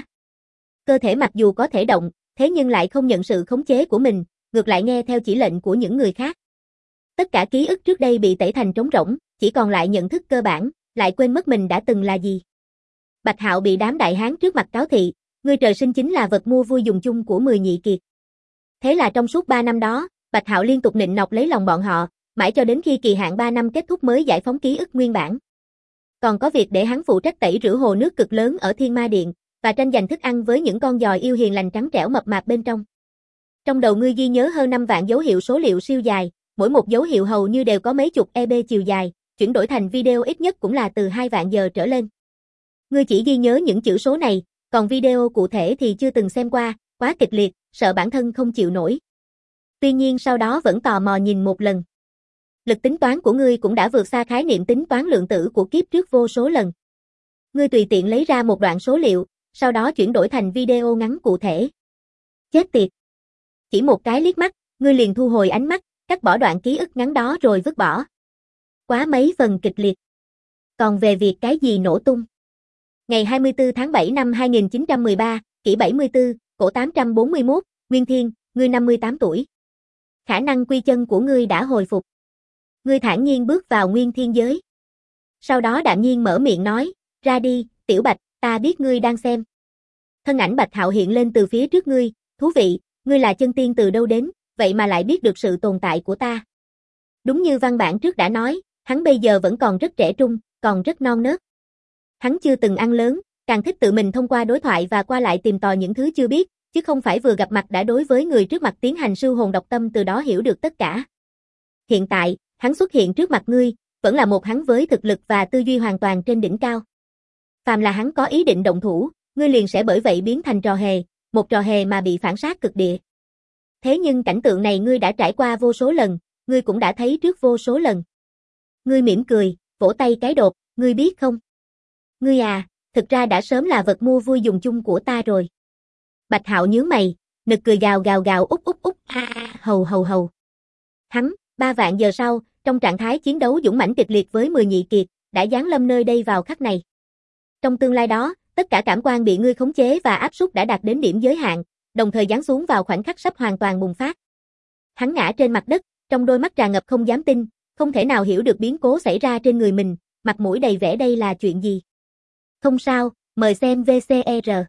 Cơ thể mặc dù có thể động, thế nhưng lại không nhận sự khống chế của mình, ngược lại nghe theo chỉ lệnh của những người khác. Tất cả ký ức trước đây bị tẩy thành trống rỗng, chỉ còn lại nhận thức cơ bản, lại quên mất mình đã từng là gì. Bạch Hạo bị đám đại hán trước mặt cáo thị, ngươi trời sinh chính là vật mua vui dùng chung của mười nhị kiệt. Thế là trong suốt ba năm đó, Bạch Hạo liên tục nịnh nọt lấy lòng bọn họ, mãi cho đến khi kỳ hạn ba năm kết thúc mới giải phóng ký ức nguyên bản. Còn có việc để hắn phụ trách tẩy rửa hồ nước cực lớn ở Thiên Ma Điện, và tranh giành thức ăn với những con giòi yêu hiền lành trắng trẻo mập mạp bên trong. Trong đầu ngươi ghi nhớ hơn năm vạn dấu hiệu số liệu siêu dài, mỗi một dấu hiệu hầu như đều có mấy chục E B chiều dài, chuyển đổi thành video ít nhất cũng là từ hai vạn giờ trở lên. Ngươi chỉ ghi nhớ những chữ số này, còn video cụ thể thì chưa từng xem qua, quá kịch liệt, sợ bản thân không chịu nổi. Tuy nhiên sau đó vẫn tò mò nhìn một lần. Lực tính toán của ngươi cũng đã vượt xa khái niệm tính toán lượng tử của kiếp trước vô số lần. Ngươi tùy tiện lấy ra một đoạn số liệu, sau đó chuyển đổi thành video ngắn cụ thể. Chết tiệt. Chỉ một cái liếc mắt, ngươi liền thu hồi ánh mắt, cắt bỏ đoạn ký ức ngắn đó rồi vứt bỏ. Quá mấy phần kịch liệt. Còn về việc cái gì nổ tung? Ngày hai mươi tư tháng bảy năm hai nghìn chín trăm mười ba, kỷ bảy mươi tư, cổ tám trăm bốn mươi mốt, Nguyên Thiên, ngươi năm mươi tám tuổi. Khả năng quy chân của ngươi đã hồi phục. Ngươi thản nhiên bước vào Nguyên Thiên giới. Sau đó đạm nhiên mở miệng nói, ra đi, Tiểu Bạch, ta biết ngươi đang xem. Thân ảnh Bạch Hạo hiện lên từ phía trước ngươi, thú vị, ngươi là chân tiên từ đâu đến, vậy mà lại biết được sự tồn tại của ta. Đúng như văn bản trước đã nói, hắn bây giờ vẫn còn rất trẻ trung, còn rất non nớt. Hắn chưa từng ăn lớn, càng thích tự mình thông qua đối thoại và qua lại tìm tòi những thứ chưa biết, chứ không phải vừa gặp mặt đã đối với người trước mặt tiến hành sưu hồn đọc tâm từ đó hiểu được tất cả. Hiện tại, hắn xuất hiện trước mặt ngươi, vẫn là một hắn với thực lực và tư duy hoàn toàn trên đỉnh cao. Phàm là hắn có ý định động thủ, ngươi liền sẽ bởi vậy biến thành trò hề, một trò hề mà bị phản sát cực địa. Thế nhưng cảnh tượng này ngươi đã trải qua vô số lần, ngươi cũng đã thấy trước vô số lần. Ngươi mỉm cười, vỗ tay cái đột, ngươi biết không? Ngươi à, thực ra đã sớm là vật mua vui dùng chung của ta rồi. Bạch Hạo nhướng mày, nực cười gào gào gào úp úp úp, a a, hầu hầu hầu. Hắn, ba vạn giờ sau, trong trạng thái chiến đấu dũng mãnh kịch liệt với mười nhị kiệt, đã giáng lâm nơi đây vào khắc này. Trong tương lai đó, tất cả cảm quan bị ngươi khống chế và áp suất đã đạt đến điểm giới hạn, đồng thời giáng xuống vào khoảnh khắc sắp hoàn toàn bùng phát. Hắn ngã trên mặt đất, trong đôi mắt tràn ngập không dám tin, không thể nào hiểu được biến cố xảy ra trên người mình, mặt mũi đầy vẻ đây là chuyện gì. Không sao, mời xem vê xê rờ.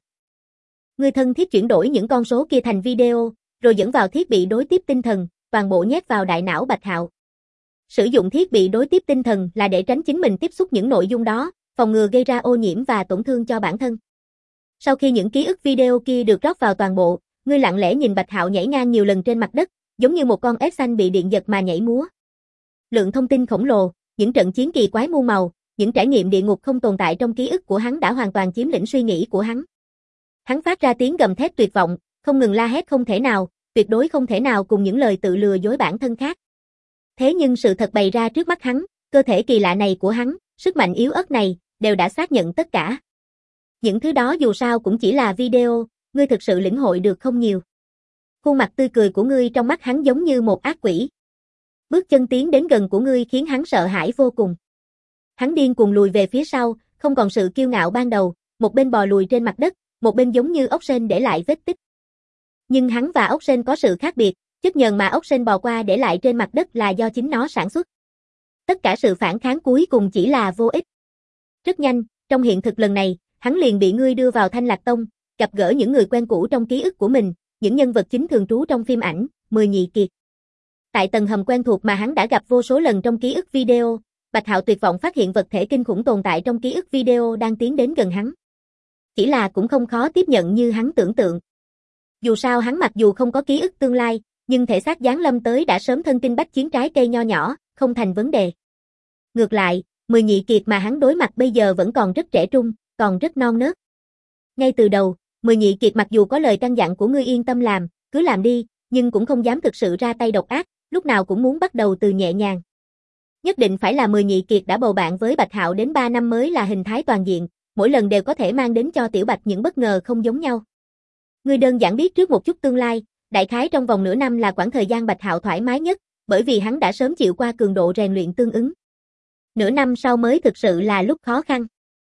Ngươi thân thiết chuyển đổi những con số kia thành video, rồi dẫn vào thiết bị đối tiếp tinh thần, toàn bộ nhét vào đại não Bạch Hạo. Sử dụng thiết bị đối tiếp tinh thần là để tránh chính mình tiếp xúc những nội dung đó, phòng ngừa gây ra ô nhiễm và tổn thương cho bản thân. Sau khi những ký ức video kia được rót vào toàn bộ, ngươi lặng lẽ nhìn Bạch Hạo nhảy ngang nhiều lần trên mặt đất, giống như một con ếch xanh bị điện giật mà nhảy múa. Lượng thông tin khổng lồ, những trận chiến kỳ quái muôn màu, những trải nghiệm địa ngục không tồn tại trong ký ức của hắn đã hoàn toàn chiếm lĩnh suy nghĩ của hắn. Hắn phát ra tiếng gầm thét tuyệt vọng, không ngừng la hét không thể nào, tuyệt đối không thể nào cùng những lời tự lừa dối bản thân khác. Thế nhưng sự thật bày ra trước mắt hắn, cơ thể kỳ lạ này của hắn, sức mạnh yếu ớt này, đều đã xác nhận tất cả. Những thứ đó dù sao cũng chỉ là video, ngươi thực sự lĩnh hội được không nhiều. Khuôn mặt tươi cười của ngươi trong mắt hắn giống như một ác quỷ. Bước chân tiến đến gần của ngươi khiến hắn sợ hãi vô cùng. Hắn điên cuồng lùi về phía sau, không còn sự kiêu ngạo ban đầu, một bên bò lùi trên mặt đất, một bên giống như ốc sên để lại vết tích. Nhưng hắn và ốc sên có sự khác biệt, chất nhờn mà ốc sên bò qua để lại trên mặt đất là do chính nó sản xuất. Tất cả sự phản kháng cuối cùng chỉ là vô ích. Rất nhanh, trong hiện thực lần này, hắn liền bị ngươi đưa vào Thanh Lạc Tông, gặp gỡ những người quen cũ trong ký ức của mình, những nhân vật chính thường trú trong phim ảnh, Mười Nhị Kiệt. Tại tầng hầm quen thuộc mà hắn đã gặp vô số lần trong ký ức video, Bạch Hạo tuyệt vọng phát hiện vật thể kinh khủng tồn tại trong ký ức video đang tiến đến gần hắn. Chỉ là cũng không khó tiếp nhận như hắn tưởng tượng. Dù sao hắn mặc dù không có ký ức tương lai, nhưng thể xác giáng lâm tới đã sớm thân kinh bách chiến trái cây nho nhỏ, không thành vấn đề. Ngược lại, Mười Nhị Kiệt mà hắn đối mặt bây giờ vẫn còn rất trẻ trung, còn rất non nớt. Ngay từ đầu, Mười Nhị Kiệt mặc dù có lời căn dặn của ngươi yên tâm làm, cứ làm đi, nhưng cũng không dám thực sự ra tay độc ác, lúc nào cũng muốn bắt đầu từ nhẹ nhàng. Nhất định phải là Mười Nhị Kiệt đã bầu bạn với Bạch Hạo đến ba năm mới là hình thái toàn diện, mỗi lần đều có thể mang đến cho Tiểu Bạch những bất ngờ không giống nhau. Ngươi đơn giản biết trước một chút tương lai, đại khái trong vòng nửa năm là khoảng thời gian Bạch Hạo thoải mái nhất, bởi vì hắn đã sớm chịu qua cường độ rèn luyện tương ứng. Nửa năm sau mới thực sự là lúc khó khăn.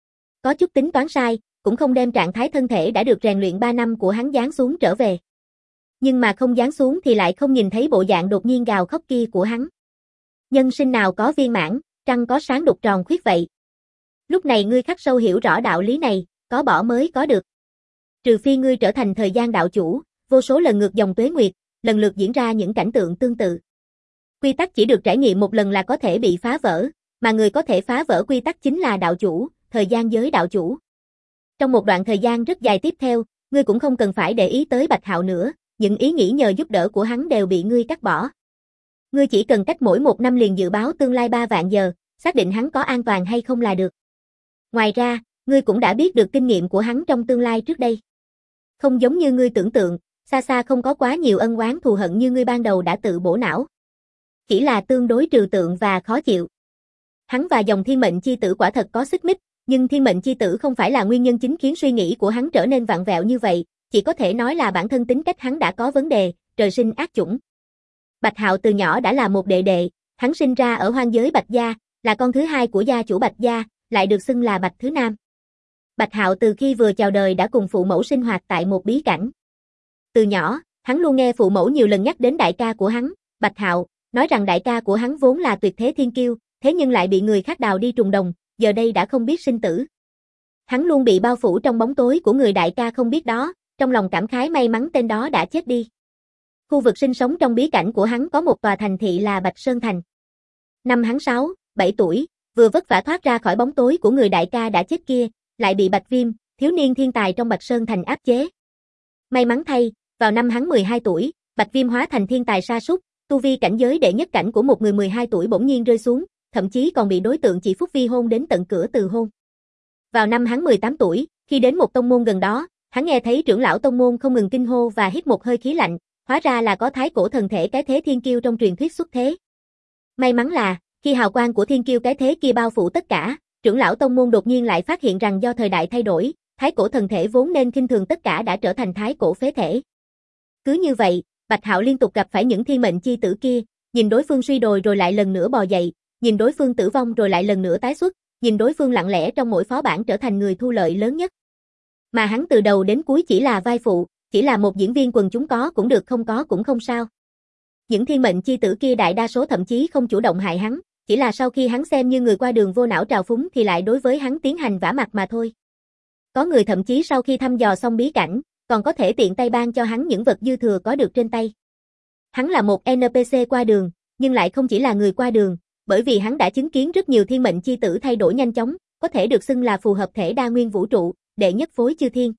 Có chút tính toán sai, cũng không đem trạng thái thân thể đã được rèn luyện ba năm của hắn giáng xuống trở về. Nhưng mà không giáng xuống thì lại không nhìn thấy bộ dạng đột nhiên gào khóc kia của hắn. Nhân sinh nào có viên mãn, trăng có sáng đục tròn khuyết vậy. Lúc này ngươi khắc sâu hiểu rõ đạo lý này, có bỏ mới có được. Trừ phi ngươi trở thành thời gian đạo chủ, vô số lần ngược dòng tuế nguyệt, lần lượt diễn ra những cảnh tượng tương tự. Quy tắc chỉ được trải nghiệm một lần là có thể bị phá vỡ, mà người có thể phá vỡ quy tắc chính là đạo chủ, thời gian giới đạo chủ. Trong một đoạn thời gian rất dài tiếp theo, ngươi cũng không cần phải để ý tới Bạch Hạo nữa, những ý nghĩ nhờ giúp đỡ của hắn đều bị ngươi cắt bỏ. Ngươi chỉ cần cách mỗi một năm liền dự báo tương lai ba vạn giờ, xác định hắn có an toàn hay không là được. Ngoài ra, ngươi cũng đã biết được kinh nghiệm của hắn trong tương lai trước đây. Không giống như ngươi tưởng tượng, xa xa không có quá nhiều ân oán thù hận như ngươi ban đầu đã tự bổ não. Chỉ là tương đối trừu tượng và khó chịu. Hắn và dòng thiên mệnh chi tử quả thật có xích mích, nhưng thiên mệnh chi tử không phải là nguyên nhân chính khiến suy nghĩ của hắn trở nên vặn vẹo như vậy, chỉ có thể nói là bản thân tính cách hắn đã có vấn đề, trời sinh ác chủng. Bạch Hạo từ nhỏ đã là một đệ đệ, hắn sinh ra ở hoang giới Bạch gia, là con thứ hai của gia chủ Bạch gia, lại được xưng là Bạch Thứ Nam. Bạch Hạo từ khi vừa chào đời đã cùng phụ mẫu sinh hoạt tại một bí cảnh. Từ nhỏ, hắn luôn nghe phụ mẫu nhiều lần nhắc đến đại ca của hắn, Bạch Hạo, nói rằng đại ca của hắn vốn là tuyệt thế thiên kiêu, thế nhưng lại bị người khác đào đi trùng đồng, giờ đây đã không biết sinh tử. Hắn luôn bị bao phủ trong bóng tối của người đại ca không biết đó, trong lòng cảm khái may mắn tên đó đã chết đi. Khu vực sinh sống trong bí cảnh của hắn có một tòa thành thị là Bạch Sơn Thành. Năm hắn sáu, bảy tuổi, vừa vất vả thoát ra khỏi bóng tối của người đại ca đã chết kia, lại bị Bạch Viêm, thiếu niên thiên tài trong Bạch Sơn Thành áp chế. May mắn thay, vào năm hắn mười hai tuổi, Bạch Viêm hóa thành thiên tài sa sút, tu vi cảnh giới đệ nhất cảnh của một người mười hai tuổi bỗng nhiên rơi xuống, thậm chí còn bị đối tượng chỉ Phúc Vi hôn đến tận cửa từ hôn. Vào năm hắn mười tám tuổi, khi đến một tông môn gần đó, hắn nghe thấy trưởng lão tông môn không ngừng kinh hô và hít một hơi khí lạnh, hóa ra là có thái cổ thần thể cái thế thiên kiêu trong truyền thuyết xuất thế. May mắn là, khi hào quang của thiên kiêu cái thế kia bao phủ tất cả, trưởng lão tông môn đột nhiên lại phát hiện rằng do thời đại thay đổi, thái cổ thần thể vốn nên khinh thường tất cả đã trở thành thái cổ phế thể. Cứ như vậy, Bạch Hạo liên tục gặp phải những thiên mệnh chi tử kia, nhìn đối phương suy đồi rồi lại lần nữa bò dậy, nhìn đối phương tử vong rồi lại lần nữa tái xuất, nhìn đối phương lặng lẽ trong mỗi phó bản trở thành người thu lợi lớn nhất. Mà hắn từ đầu đến cuối chỉ là vai phụ, chỉ là một diễn viên quần chúng có cũng được không có cũng không sao. Những thiên mệnh chi tử kia đại đa số thậm chí không chủ động hại hắn, chỉ là sau khi hắn xem như người qua đường vô não trào phúng thì lại đối với hắn tiến hành vả mặt mà thôi. Có người thậm chí sau khi thăm dò xong bí cảnh, còn có thể tiện tay ban cho hắn những vật dư thừa có được trên tay. Hắn là một en pê xê qua đường, nhưng lại không chỉ là người qua đường, bởi vì hắn đã chứng kiến rất nhiều thiên mệnh chi tử thay đổi nhanh chóng, có thể được xưng là phù hợp thể đa nguyên vũ trụ, đệ nhất phối chư thiên.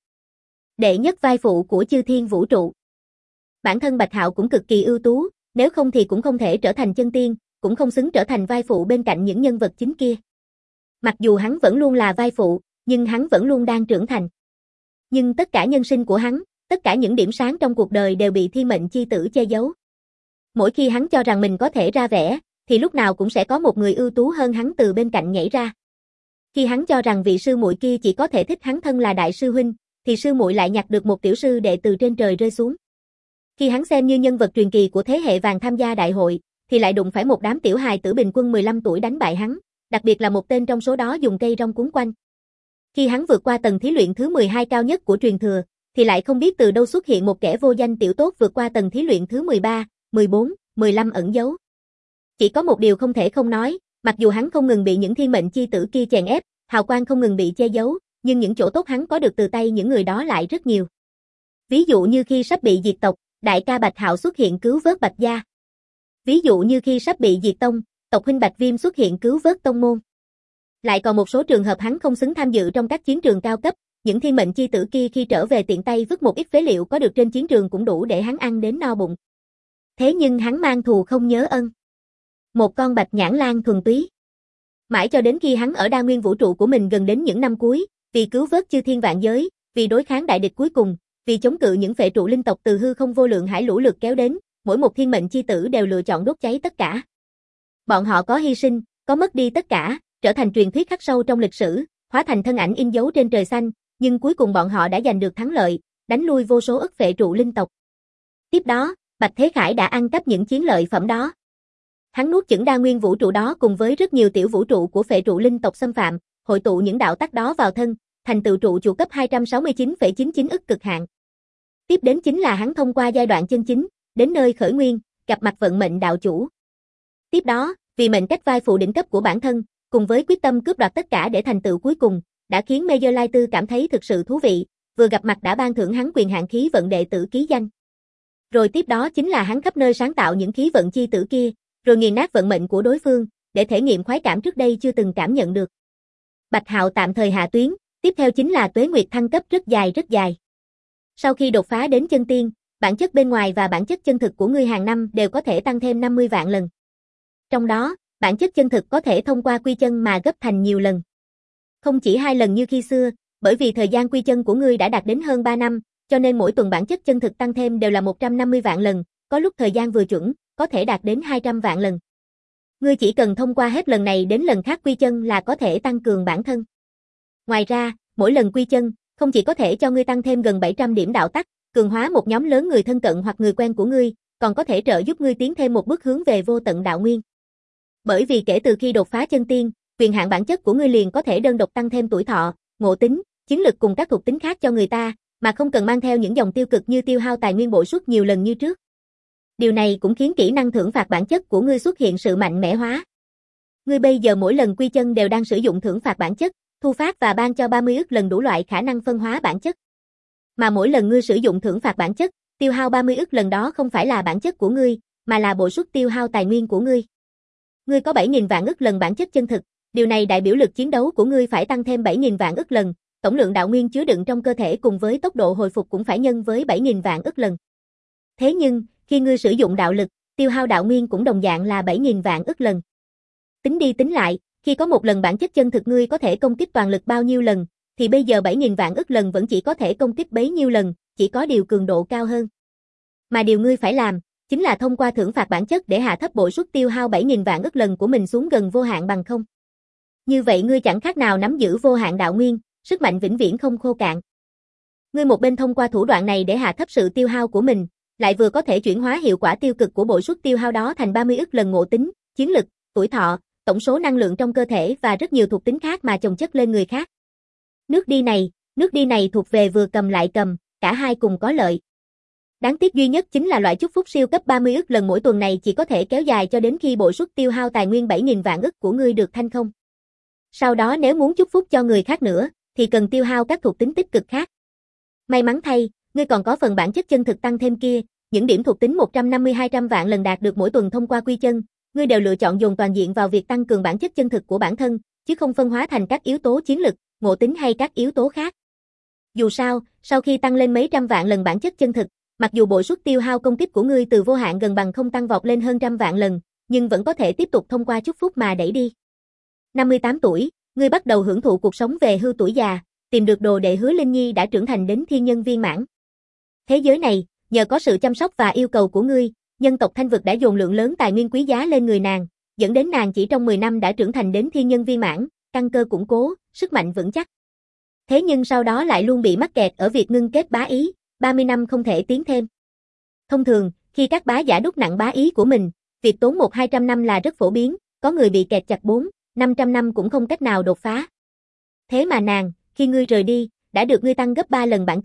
Đệ nhất vai phụ của chư thiên vũ trụ. Bản thân Bạch Hạo cũng cực kỳ ưu tú, nếu không thì cũng không thể trở thành chân tiên, cũng không xứng trở thành vai phụ bên cạnh những nhân vật chính kia. Mặc dù hắn vẫn luôn là vai phụ, nhưng hắn vẫn luôn đang trưởng thành. Nhưng tất cả nhân sinh của hắn, tất cả những điểm sáng trong cuộc đời đều bị thiên mệnh chi tử che giấu. Mỗi khi hắn cho rằng mình có thể ra vẻ, thì lúc nào cũng sẽ có một người ưu tú hơn hắn từ bên cạnh nhảy ra. Khi hắn cho rằng vị sư muội kia chỉ có thể thích hắn thân là đại sư huynh, thì sư muội lại nhặt được một tiểu sư đệ từ trên trời rơi xuống. Khi hắn xem như nhân vật truyền kỳ của thế hệ vàng tham gia đại hội, thì lại đụng phải một đám tiểu hài tử bình quân mười lăm tuổi đánh bại hắn, đặc biệt là một tên trong số đó dùng cây rong cuốn quanh. Khi hắn vượt qua tầng thí luyện thứ mười hai cao nhất của truyền thừa, thì lại không biết từ đâu xuất hiện một kẻ vô danh tiểu tốt vượt qua tầng thí luyện thứ mười ba, mười bốn, mười lăm ẩn giấu. Chỉ có một điều không thể không nói, mặc dù hắn không ngừng bị những thiên mệnh chi tử kia chèn ép, hào quang không ngừng bị che giấu, nhưng những chỗ tốt hắn có được từ tay những người đó lại rất nhiều. Ví dụ như khi sắp bị diệt tộc, đại ca Bạch Hạo xuất hiện cứu vớt Bạch gia. Ví dụ như khi sắp bị diệt tông, tộc huynh Bạch Viêm xuất hiện cứu vớt tông môn. Lại còn một số trường hợp hắn không xứng tham dự trong các chiến trường cao cấp, những thiên mệnh chi tử kia khi trở về tiện tay vứt một ít phế liệu có được trên chiến trường cũng đủ để hắn ăn đến no bụng. Thế nhưng hắn mang thù không nhớ ân. Một con bạch nhãn lang thuần túy. Mãi cho đến khi hắn ở đa nguyên vũ trụ của mình gần đến những năm cuối, vì cứu vớt chư thiên vạn giới, vì đối kháng đại địch cuối cùng, vì chống cự những phệ trụ linh tộc từ hư không vô lượng hải lũ lượt kéo đến, mỗi một thiên mệnh chi tử đều lựa chọn đốt cháy tất cả. Bọn họ có hy sinh, có mất đi tất cả, trở thành truyền thuyết khắc sâu trong lịch sử, hóa thành thân ảnh in dấu trên trời xanh, nhưng cuối cùng bọn họ đã giành được thắng lợi, đánh lui vô số ức phệ trụ linh tộc. Tiếp đó, Bạch Thế Khải đã ăn cắp những chiến lợi phẩm đó. Hắn nuốt chửng đa nguyên vũ trụ đó cùng với rất nhiều tiểu vũ trụ của phệ trụ linh tộc xâm phạm, hội tụ những đạo tắc đó vào thân, thành tựu trụ chủ cấp hai trăm sáu mươi chín phẩy chín chín ức cực hạn. Tiếp đến chính là hắn thông qua giai đoạn chân chính, đến nơi khởi nguyên, gặp mặt vận mệnh đạo chủ. Tiếp đó, vì mệnh cách vai phụ đỉnh cấp của bản thân, cùng với quyết tâm cướp đoạt tất cả để thành tựu cuối cùng, đã khiến Major Lai Tư cảm thấy thực sự thú vị, vừa gặp mặt đã ban thưởng hắn quyền hạn khí vận đệ tử ký danh. Rồi tiếp đó chính là hắn khắp nơi sáng tạo những khí vận chi tử kia, rồi nghiền nát vận mệnh của đối phương, để thể nghiệm khoái cảm trước đây chưa từng cảm nhận được. Bạch Hạo tạm thời hạ tuyến, tiếp theo chính là tuế nguyệt thăng cấp rất dài rất dài. Sau khi đột phá đến chân tiên, bản chất bên ngoài và bản chất chân thực của ngươi hàng năm đều có thể tăng thêm năm mươi vạn lần. Trong đó, bản chất chân thực có thể thông qua quy chân mà gấp thành nhiều lần. Không chỉ hai lần như khi xưa, bởi vì thời gian quy chân của ngươi đã đạt đến hơn ba năm, cho nên mỗi tuần bản chất chân thực tăng thêm đều là một trăm năm mươi vạn lần, có lúc thời gian vừa chuẩn, có thể đạt đến hai trăm vạn lần. Ngươi chỉ cần thông qua hết lần này đến lần khác quy chân là có thể tăng cường bản thân. Ngoài ra, mỗi lần quy chân, không chỉ có thể cho ngươi tăng thêm gần bảy trăm điểm đạo tắc, cường hóa một nhóm lớn người thân cận hoặc người quen của ngươi, còn có thể trợ giúp ngươi tiến thêm một bước hướng về vô tận đạo nguyên. Bởi vì kể từ khi đột phá chân tiên, quyền hạn bản chất của ngươi liền có thể đơn độc tăng thêm tuổi thọ, ngộ tính, chiến lực cùng các thuộc tính khác cho người ta, mà không cần mang theo những dòng tiêu cực như tiêu hao tài nguyên bội suất nhiều lần như trước. Điều này cũng khiến kỹ năng thưởng phạt bản chất của ngươi xuất hiện sự mạnh mẽ hóa. Ngươi bây giờ mỗi lần quy chân đều đang sử dụng thưởng phạt bản chất, thu phát và ban cho ba mươi ức lần đủ loại khả năng phân hóa bản chất. Mà mỗi lần ngươi sử dụng thưởng phạt bản chất, tiêu hao ba mươi ức lần đó không phải là bản chất của ngươi, mà là bội suất tiêu hao tài nguyên của ngươi. Ngươi có bảy nghìn vạn ức lần bản chất chân thực, điều này đại biểu lực chiến đấu của ngươi phải tăng thêm bảy nghìn vạn ức lần, tổng lượng đạo nguyên chứa đựng trong cơ thể cùng với tốc độ hồi phục cũng phải nhân với bảy nghìn vạn ức lần. Thế nhưng, khi ngươi sử dụng đạo lực, tiêu hao đạo nguyên cũng đồng dạng là bảy nghìn vạn ức lần. Tính đi tính lại, khi có một lần bản chất chân thực ngươi có thể công kích toàn lực bao nhiêu lần, thì bây giờ bảy nghìn vạn ức lần vẫn chỉ có thể công kích bấy nhiêu lần, chỉ có điều cường độ cao hơn. Mà điều ngươi phải làm, chính là thông qua thưởng phạt bản chất để hạ thấp bội suất tiêu hao bảy nghìn vạn ức lần của mình xuống gần vô hạn bằng không. Như vậy ngươi chẳng khác nào nắm giữ vô hạn đạo nguyên, sức mạnh vĩnh viễn không khô cạn. Ngươi một bên thông qua thủ đoạn này để hạ thấp sự tiêu hao của mình, lại vừa có thể chuyển hóa hiệu quả tiêu cực của bội suất tiêu hao đó thành ba mươi ức lần ngộ tính, chiến lực, tuổi thọ, tổng số năng lượng trong cơ thể và rất nhiều thuộc tính khác mà chồng chất lên người khác. Nước đi này, nước đi này thuộc về vừa cầm lại cầm, cả hai cùng có lợi. Đáng tiếc duy nhất chính là loại chúc phúc siêu cấp ba mươi ức lần mỗi tuần này chỉ có thể kéo dài cho đến khi bội suất tiêu hao tài nguyên bảy nghìn vạn ức của ngươi được thanh không. Sau đó nếu muốn chúc phúc cho người khác nữa, thì cần tiêu hao các thuộc tính tích cực khác. May mắn thay, ngươi còn có phần bản chất chân thực tăng thêm kia, những điểm thuộc tính một trăm năm mươi hai trăm vạn lần đạt được mỗi tuần thông qua quy chân, ngươi đều lựa chọn dồn toàn diện vào việc tăng cường bản chất chân thực của bản thân, chứ không phân hóa thành các yếu tố chiến lực, ngộ tính hay các yếu tố khác. Dù sao, sau khi tăng lên mấy trăm vạn lần bản chất chân thực, mặc dù bội suất tiêu hao công kích của ngươi từ vô hạn gần bằng không tăng vọt lên hơn trăm vạn lần, nhưng vẫn có thể tiếp tục thông qua chúc phúc mà đẩy đi. năm mươi tám tuổi, ngươi bắt đầu hưởng thụ cuộc sống về hưu tuổi già, tìm được đồ đệ Hứa Linh Nhi đã trưởng thành đến thiên nhân viên mãn. Thế giới này, nhờ có sự chăm sóc và yêu cầu của ngươi, nhân tộc Thanh Vực đã dồn lượng lớn tài nguyên quý giá lên người nàng, dẫn đến nàng chỉ trong mười năm đã trưởng thành đến thiên nhân viên mãn, căn cơ củng cố, sức mạnh vững chắc. Thế nhưng sau đó lại luôn bị mắc kẹt ở việc ngưng kết bá ý, ba mươi năm không thể tiến thêm. Thông thường, khi các bá giả đúc nặng bá ý của mình, việc tốn một hai trăm năm là rất phổ biến, có người bị kẹt chặt bốn, năm trăm năm cũng không cách nào đột phá. Thế mà nàng, khi ngươi rời đi, đã được ngươi tăng gấp ba lần bản chất,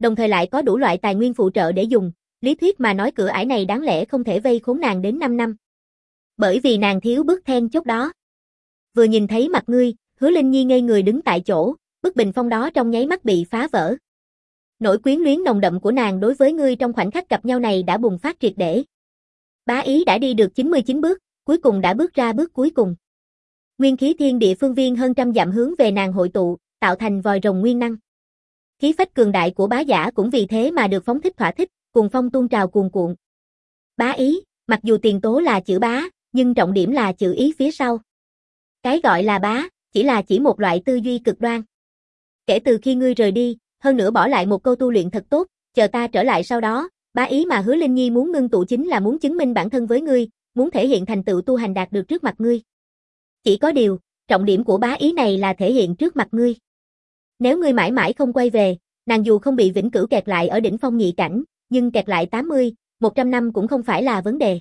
đồng thời lại có đủ loại tài nguyên phụ trợ để dùng, lý thuyết mà nói cửa ải này đáng lẽ không thể vây khốn nàng đến năm năm. Bởi vì nàng thiếu bước then chốt đó. Vừa nhìn thấy mặt ngươi, Hứa Linh Nhi ngây người đứng tại chỗ, bức bình phong đó trong nháy mắt bị phá vỡ. Nỗi quyến luyến nồng đậm của nàng đối với ngươi trong khoảnh khắc gặp nhau này đã bùng phát triệt để. Bá Ý đã đi được chín mươi chín bước, cuối cùng đã bước ra bước cuối cùng. Nguyên khí thiên địa phương viên hơn trăm dặm hướng về nàng hội tụ, tạo thành vòi rồng nguyên năng. Khí phách cường đại của bá giả cũng vì thế mà được phóng thích thỏa thích, cùng phong tuôn trào cuồn cuộn. Bá Ý, mặc dù tiền tố là chữ bá, nhưng trọng điểm là chữ ý phía sau. Cái gọi là bá, chỉ là chỉ một loại tư duy cực đoan. Kể từ khi ngươi rời đi, hơn nữa bỏ lại một câu tu luyện thật tốt, chờ ta trở lại sau đó, bá ý mà Hứa Linh Nhi muốn ngưng tụ chính là muốn chứng minh bản thân với ngươi, muốn thể hiện thành tựu tu hành đạt được trước mặt ngươi. Chỉ có điều, trọng điểm của bá ý này là thể hiện trước mặt ngươi. Nếu ngươi mãi mãi không quay về, nàng dù không bị vĩnh cửu kẹt lại ở đỉnh phong nhị cảnh, nhưng kẹt lại tám mươi, một trăm năm cũng không phải là vấn đề.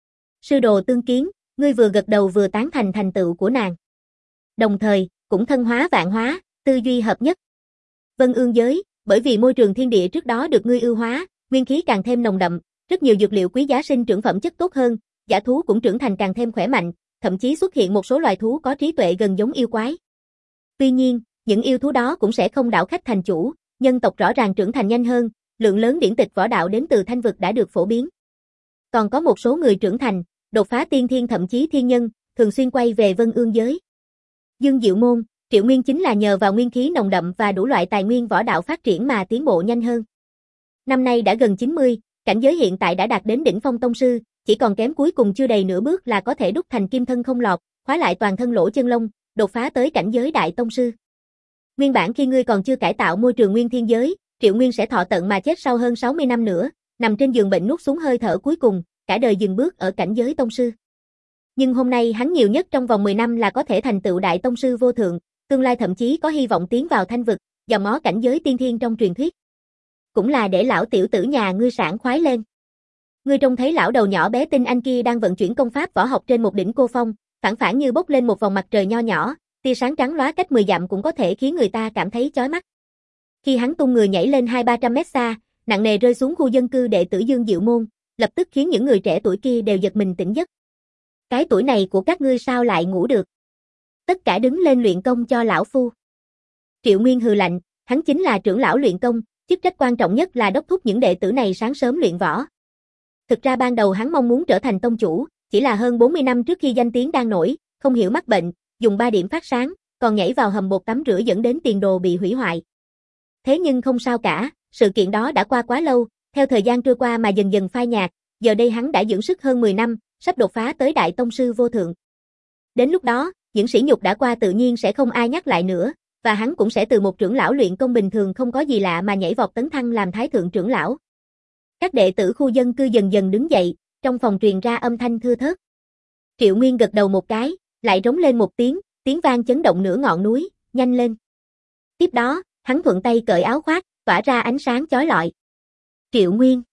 Sư đồ tương kiến, ngươi vừa gật đầu vừa tán thành thành tựu của nàng. Đồng thời, cũng thân hóa vạn hóa, tư duy hợp nhất. Vân Ương giới, bởi vì môi trường thiên địa trước đó được ngươi ưu hóa, nguyên khí càng thêm nồng đậm, rất nhiều dược liệu quý giá sinh trưởng phẩm chất tốt hơn, giả thú cũng trưởng thành càng thêm khỏe mạnh, thậm chí xuất hiện một số loài thú có trí tuệ gần giống yêu quái. Tuy nhiên, những yêu thú đó cũng sẽ không đảo khách thành chủ, nhân tộc rõ ràng trưởng thành nhanh hơn, lượng lớn điển tịch võ đạo đến từ thanh vực đã được phổ biến. Còn có một số người trưởng thành, đột phá tiên thiên thậm chí thiên nhân, thường xuyên quay về Vân Ương giới. Dương Diệu Môn, Triệu Nguyên chính là nhờ vào nguyên khí nồng đậm và đủ loại tài nguyên võ đạo phát triển mà tiến bộ nhanh hơn. Năm nay đã gần chín mươi, cảnh giới hiện tại đã đạt đến đỉnh phong tông sư, chỉ còn kém cuối cùng chưa đầy nửa bước là có thể đúc thành kim thân không lọt, khóa lại toàn thân lỗ chân lông, đột phá tới cảnh giới đại tông sư. Nguyên bản khi ngươi còn chưa cải tạo môi trường nguyên thiên giới, Triệu Nguyên sẽ thọ tận mà chết sau hơn sáu mươi năm nữa, nằm trên giường bệnh nuốt xuống hơi thở cuối cùng, cả đời dừng bước ở cảnh giới tông sư. Nhưng hôm nay hắn nhiều nhất trong vòng mười năm là có thể thành tựu đại tông sư vô thượng, tương lai thậm chí có hy vọng tiến vào thanh vực, dòm ngó cảnh giới tiên thiên trong truyền thuyết. Cũng là để lão tiểu tử nhà ngươi sảng khoái lên. Ngươi trông thấy lão đầu nhỏ bé tinh anh kia đang vận chuyển công pháp võ học trên một đỉnh cô phong, phản phản như bốc lên một vòng mặt trời nho nhỏ, tia sáng trắng lóa cách mười dặm cũng có thể khiến người ta cảm thấy chói mắt. Khi hắn tung người nhảy lên hai ba trăm mét xa, nặng nề rơi xuống khu dân cư đệ tử Dương Diệu Môn, lập tức khiến những người trẻ tuổi kia đều giật mình tỉnh giấc. Cái tuổi này của các ngươi sao lại ngủ được? Tất cả đứng lên luyện công cho lão phu. Triệu Nguyên hừ lạnh, hắn chính là trưởng lão luyện công, chức trách quan trọng nhất là đốc thúc những đệ tử này sáng sớm luyện võ. Thực ra ban đầu hắn mong muốn trở thành tông chủ, chỉ là hơn bốn mươi năm trước khi danh tiếng đang nổi, không hiểu mắc bệnh, dùng ba điểm phát sáng, còn nhảy vào hầm bột tắm rửa dẫn đến tiền đồ bị hủy hoại. Thế nhưng không sao cả, sự kiện đó đã qua quá lâu, theo thời gian trôi qua mà dần dần phai nhạt, giờ đây hắn đã dưỡng sức hơn mười năm, sắp đột phá tới đại tông sư vô thượng. Đến lúc đó, những sỉ nhục đã qua tự nhiên sẽ không ai nhắc lại nữa, và hắn cũng sẽ từ một trưởng lão luyện công bình thường không có gì lạ mà nhảy vọt tấn thăng làm thái thượng trưởng lão. Các đệ tử khu dân cư dần dần đứng dậy, trong phòng truyền ra âm thanh thưa thớt. Triệu Nguyên gật đầu một cái, lại rống lên một tiếng, tiếng vang chấn động nửa ngọn núi, nhanh lên. Tiếp đó, hắn thuận tay cởi áo khoác, tỏa ra ánh sáng chói lọi. Triệu Nguyên.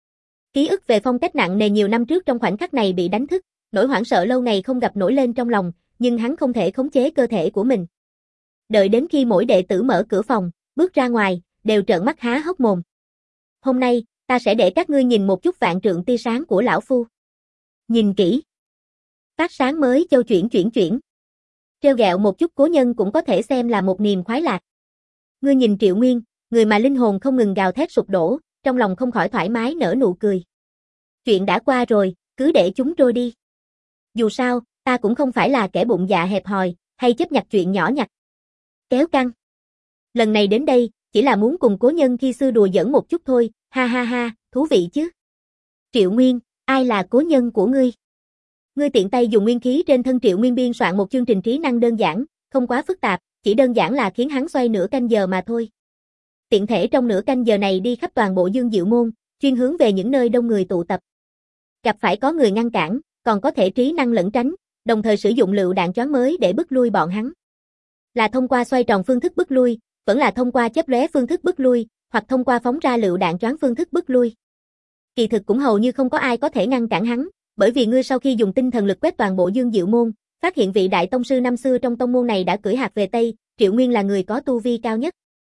Ký ức về phong cách nặng nề nhiều năm trước trong khoảnh khắc này bị đánh thức, nỗi hoảng sợ lâu ngày không gặp nổi lên trong lòng, nhưng hắn không thể khống chế cơ thể của mình. Đợi đến khi mỗi đệ tử mở cửa phòng, bước ra ngoài, đều trợn mắt há hốc mồm. Hôm nay, ta sẽ để các ngươi nhìn một chút vạn trượng tia sáng của lão phu. Nhìn kỹ. Phát sáng mới châu chuyển chuyển chuyển. Trêu ghẹo một chút cố nhân cũng có thể xem là một niềm khoái lạc. Ngươi nhìn Triệu Nguyên, người mà linh hồn không ngừng gào thét sụp đổ, trong lòng không khỏi thoải mái nở nụ cười. Chuyện đã qua rồi, cứ để chúng trôi đi. Dù sao, ta cũng không phải là kẻ bụng dạ hẹp hòi, hay chấp nhặt chuyện nhỏ nhặt. Kéo căng. Lần này đến đây, chỉ là muốn cùng cố nhân khi xưa đùa giỡn một chút thôi, ha ha ha, thú vị chứ. Triệu Nguyên, ai là cố nhân của ngươi? Ngươi tiện tay dùng nguyên khí trên thân Triệu Nguyên biên soạn một chương trình trí năng đơn giản, không quá phức tạp, chỉ đơn giản là khiến hắn xoay nửa canh giờ mà thôi. Tiện thể trong nửa canh giờ này đi khắp toàn bộ Dương Diệu Môn, chuyên hướng về những nơi đông người tụ tập. Gặp phải có người ngăn cản, còn có thể trí năng lẩn tránh, đồng thời sử dụng lựu đạn choáng mới để bức lui bọn hắn. Là thông qua xoay tròn phương thức bức lui, vẫn là thông qua chớp lóe phương thức bức lui, hoặc thông qua phóng ra lựu đạn choáng phương thức bức lui. Kỳ thực cũng hầu như không có ai có thể ngăn cản hắn, bởi vì ngươi sau khi dùng tinh thần lực quét toàn bộ Dương Diệu Môn, phát hiện vị đại tông sư năm xưa trong tông môn này đã cưỡi hạc về Tây, Triệu Nguyên là người có tu vi cao nhất.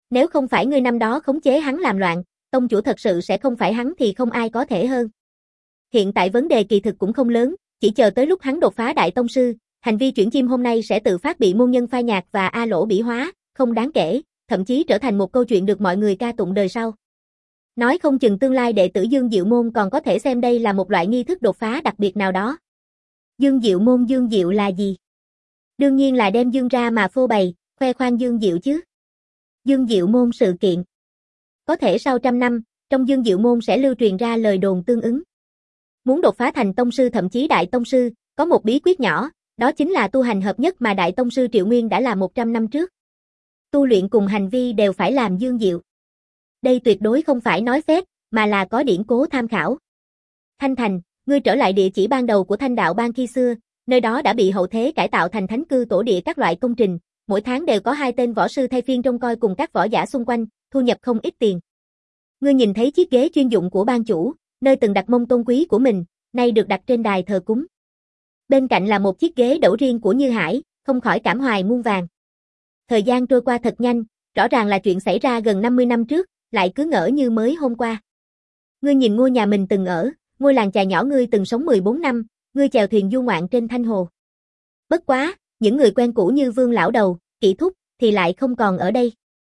Nếu không phải ngươi năm đó khống chế hắn làm loạn, tông chủ thật sự sẽ không phải hắn thì không ai có thể hơn. Hiện tại vấn đề kỳ thực cũng không lớn, chỉ chờ tới lúc hắn đột phá đại tông sư, hành vi chuyển chim hôm nay sẽ tự phát bị môn nhân phai nhạt và A Lỗ bỉ hóa, không đáng kể, thậm chí trở thành một câu chuyện được mọi người ca tụng đời sau. Nói không chừng tương lai đệ tử Dương Diệu Môn còn có thể xem đây là một loại nghi thức đột phá đặc biệt nào đó. Dương Diệu Môn Dương Diệu là gì? Đương nhiên là đem Dương ra mà phô bày, khoe khoang Dương Diệu chứ. Dương Diệu Môn sự kiện. Có thể sau trăm năm, trong Dương Diệu Môn sẽ lưu truyền ra lời đồn tương ứng. Muốn đột phá thành tông sư thậm chí đại tông sư, có một bí quyết nhỏ, đó chính là tu hành hợp nhất mà đại tông sư Triệu Nguyên đã làm một trăm năm trước. Tu luyện cùng hành vi đều phải làm dương diệu. Đây tuyệt đối không phải nói phép, mà là có điển cố tham khảo. Thanh Thành, ngươi trở lại địa chỉ ban đầu của Thanh Đạo Bang khi xưa, nơi đó đã bị hậu thế cải tạo thành thánh cư tổ địa các loại công trình, mỗi tháng đều có hai tên võ sư thay phiên trông coi cùng các võ giả xung quanh, thu nhập không ít tiền. Ngươi nhìn thấy chiếc ghế chuyên dụng của ban chủ, nơi từng đặt mông tôn quý của mình, nay được đặt trên đài thờ cúng. Bên cạnh là một chiếc ghế đẩu riêng của Như Hải, không khỏi cảm hoài muôn vàng. Thời gian trôi qua thật nhanh, rõ ràng là chuyện xảy ra gần năm mươi năm trước, lại cứ ngỡ như mới hôm qua. Ngươi nhìn ngôi nhà mình từng ở, ngôi làng chài nhỏ ngươi từng sống mười bốn năm, ngươi chèo thuyền du ngoạn trên Thanh Hồ. Bất quá, những người quen cũ như Vương lão đầu, Kỷ thúc thì lại không còn ở đây.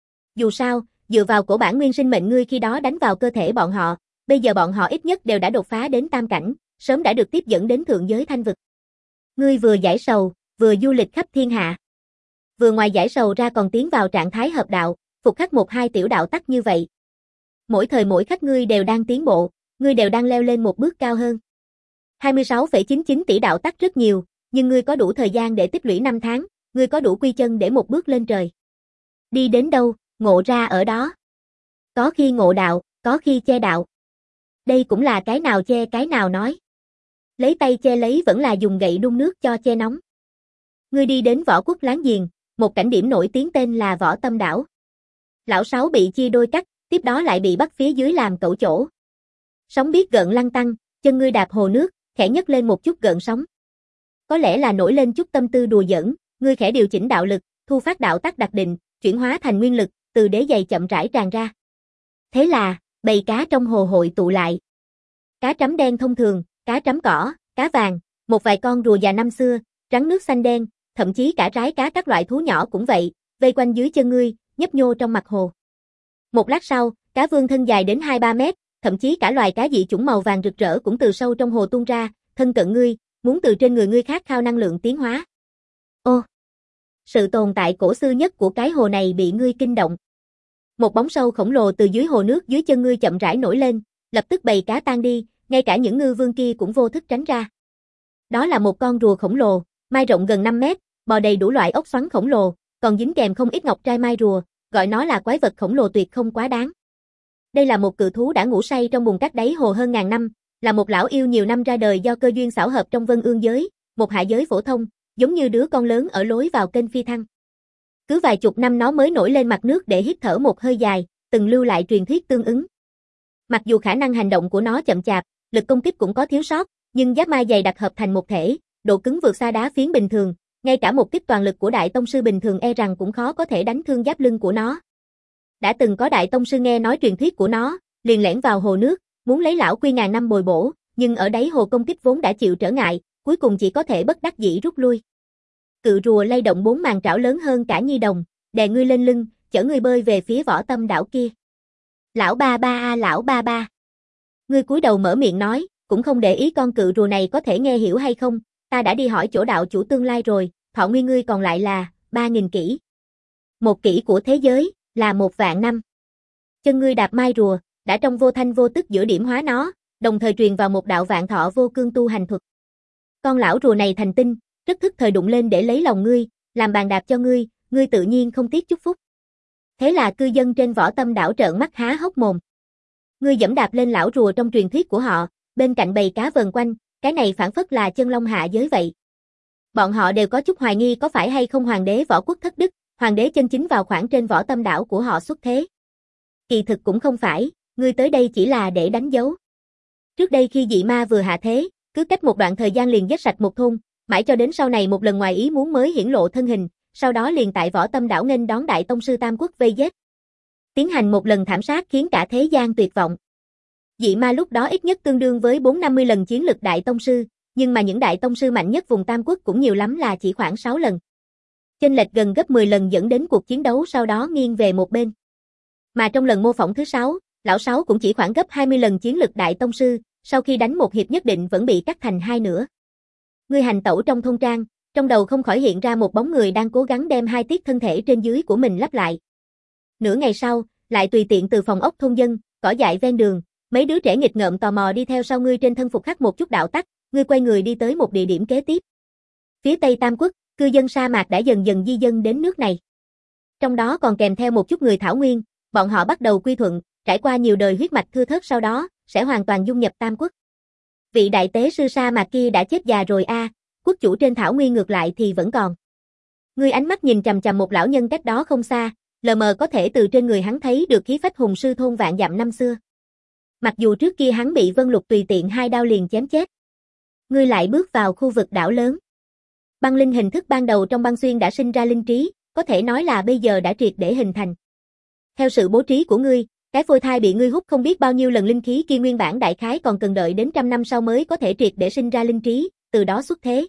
Dù sao, dựa vào cổ bản nguyên sinh mệnh ngươi khi đó đánh vào cơ thể bọn họ, bây giờ bọn họ ít nhất đều đã đột phá đến tam cảnh, sớm đã được tiếp dẫn đến thượng giới thanh vực. Ngươi vừa giải sầu, vừa du lịch khắp thiên hạ. Vừa ngoài giải sầu ra còn tiến vào trạng thái hợp đạo, phục khắc một hai tiểu đạo tắc như vậy. Mỗi thời mỗi khắc ngươi đều đang tiến bộ, ngươi đều đang leo lên một bước cao hơn. hai mươi sáu phẩy chín chín tỷ đạo tắc rất nhiều, nhưng ngươi có đủ thời gian để tích lũy năm tháng, ngươi có đủ quy chân để một bước lên trời. Đi đến đâu, ngộ ra ở đó. Có khi ngộ đạo, có khi che đạo. Đây cũng là cái nào che cái nào nói. Lấy tay che lấy vẫn là dùng gậy đun nước cho che nóng. Ngươi đi đến võ quốc láng giềng, một cảnh điểm nổi tiếng tên là Võ Tâm Đảo. Lão Sáu bị chia đôi cắt, tiếp đó lại bị bắt phía dưới làm cẩu chỗ. Sóng biết gợn lăn tăng, chân ngươi đạp hồ nước, khẽ nhấc lên một chút gợn sóng. Có lẽ là nổi lên chút tâm tư đùa giỡn, ngươi khẽ điều chỉnh đạo lực, thu phát đạo tắc đặc định, chuyển hóa thành nguyên lực, từ đế giày chậm rãi tràn ra. Thế là, bầy cá trong hồ hội tụ lại. Cá trắm đen thông thường, cá trắm cỏ, cá vàng, một vài con rùa già năm xưa, trắng nước xanh đen, thậm chí cả rái cá các loại thú nhỏ cũng vậy, vây quanh dưới chân ngươi, nhấp nhô trong mặt hồ. Một lát sau, cá vương thân dài đến hai ba mét, thậm chí cả loài cá dị chủng màu vàng rực rỡ cũng từ sâu trong hồ tuôn ra, thân cận ngươi, muốn từ trên người ngươi khát khao năng lượng tiến hóa. Ô! Sự tồn tại cổ xưa nhất của cái hồ này bị ngươi kinh động. Một bóng sâu khổng lồ từ dưới hồ nước dưới chân ngươi chậm rãi nổi lên, lập tức bầy cá tan đi, ngay cả những ngư vương kia cũng vô thức tránh ra. Đó là một con rùa khổng lồ, mai rộng gần năm mét, bò đầy đủ loại ốc xoắn khổng lồ, còn dính kèm không ít ngọc trai mai rùa, gọi nó là quái vật khổng lồ tuyệt không quá đáng. Đây là một cự thú đã ngủ say trong bùn cát đáy hồ hơn ngàn năm, là một lão yêu nhiều năm ra đời do cơ duyên xảo hợp trong Vân Ương giới, một hạ giới phổ thông, giống như đứa con lớn ở lối vào kênh phi thăng. Cứ vài chục năm nó mới nổi lên mặt nước để hít thở một hơi dài, từng lưu lại truyền thuyết tương ứng. Mặc dù khả năng hành động của nó chậm chạp, lực công kích cũng có thiếu sót, nhưng giáp mai dày đặc hợp thành một thể, độ cứng vượt xa đá phiến bình thường, ngay cả một kích toàn lực của đại tông sư bình thường e rằng cũng khó có thể đánh thương giáp lưng của nó. Đã từng có đại tông sư nghe nói truyền thuyết của nó, liền lẻn vào hồ nước, muốn lấy lão quy ngàn năm bồi bổ, nhưng ở đáy hồ công kích vốn đã chịu trở ngại, cuối cùng chỉ có thể bất đắc dĩ rút lui. Cự rùa lay động bốn màn trảo lớn hơn cả nhi đồng, đè ngươi lên lưng, chở ngươi bơi về phía Võ Tâm Đảo kia. Lão ba ba a lão ba ba. Ngươi cúi đầu mở miệng nói, cũng không để ý con cự rùa này có thể nghe hiểu hay không, ta đã đi hỏi chỗ đạo chủ tương lai rồi, thọ nguyên ngươi còn lại là ba nghìn kỷ. Một kỷ của thế giới là một vạn năm. Chân ngươi đạp mai rùa, đã trong vô thanh vô tức giữa điểm hóa nó, đồng thời truyền vào một đạo vạn thọ vô cương tu hành thuật. Con lão rùa này thành tinh, rất thức thời đụng lên để lấy lòng ngươi, làm bàn đạp cho ngươi, ngươi tự nhiên không tiếc chúc phúc. Thế là cư dân trên Võ Tâm Đảo trợn mắt há hốc mồm. Ngươi dẫm đạp lên lão rùa trong truyền thuyết của họ, bên cạnh bầy cá vờn quanh, cái này phản phất là chân long hạ giới vậy. Bọn họ đều có chút hoài nghi có phải hay không hoàng đế võ quốc thất đức, hoàng đế chân chính vào khoảng trên Võ Tâm Đảo của họ xuất thế. Kỳ thực cũng không phải, ngươi tới đây chỉ là để đánh dấu. Trước đây khi dị ma vừa hạ thế, cứ cách một đoạn thời gian liền giết sạch một thôn, mãi cho đến sau này một lần ngoài ý muốn mới hiển lộ thân hình, sau đó liền tại Võ Tâm Đảo nghênh đón đại tông sư Tam Quốc vây giết. Tiến hành một lần thảm sát khiến cả thế gian tuyệt vọng. Dị ma lúc đó ít nhất tương đương với bốn năm mươi lần chiến lực đại tông sư, nhưng mà những đại tông sư mạnh nhất vùng Tam Quốc cũng nhiều lắm là chỉ khoảng sáu lần. Chênh lệch gần gấp mười lần dẫn đến cuộc chiến đấu sau đó nghiêng về một bên. Mà trong lần mô phỏng thứ sáu, lão sáu cũng chỉ khoảng gấp hai mươi lần chiến lực đại tông sư, sau khi đánh một hiệp nhất định vẫn bị cắt thành hai nửa. Ngươi hành tẩu trong thôn trang, trong đầu không khỏi hiện ra một bóng người đang cố gắng đem hai tiết thân thể trên dưới của mình lắp lại. Nửa ngày sau, lại tùy tiện từ phòng ốc thôn dân, cỏ dại ven đường, mấy đứa trẻ nghịch ngợm tò mò đi theo sau ngươi trên thân phục khắc một chút đạo tắc, ngươi quay người đi tới một địa điểm kế tiếp. Phía Tây Tam Quốc, cư dân sa mạc đã dần dần di dân đến nước này. Trong đó còn kèm theo một chút người thảo nguyên, bọn họ bắt đầu quy thuận, trải qua nhiều đời huyết mạch thưa thớt sau đó, sẽ hoàn toàn dung nhập Tam Quốc. Vị đại tế sư sa mạc kia đã chết già rồi a, à, quốc chủ trên thảo nguyên ngược lại thì vẫn còn. Ngươi ánh mắt nhìn chằm chằm một lão nhân cách đó không xa, lờ mờ có thể từ trên người hắn thấy được khí phách hùng sư thôn vạn dặm năm xưa. Mặc dù trước kia hắn bị Vân Lục tùy tiện hai đao liền chém chết. Ngươi lại bước vào khu vực đảo lớn. Băng linh hình thức ban đầu trong băng xuyên đã sinh ra linh trí, có thể nói là bây giờ đã triệt để hình thành. Theo sự bố trí của ngươi, cái phôi thai bị ngươi hút không biết bao nhiêu lần linh khí kia nguyên bản đại khái còn cần đợi đến trăm năm sau mới có thể triệt để sinh ra linh trí, từ đó xuất thế.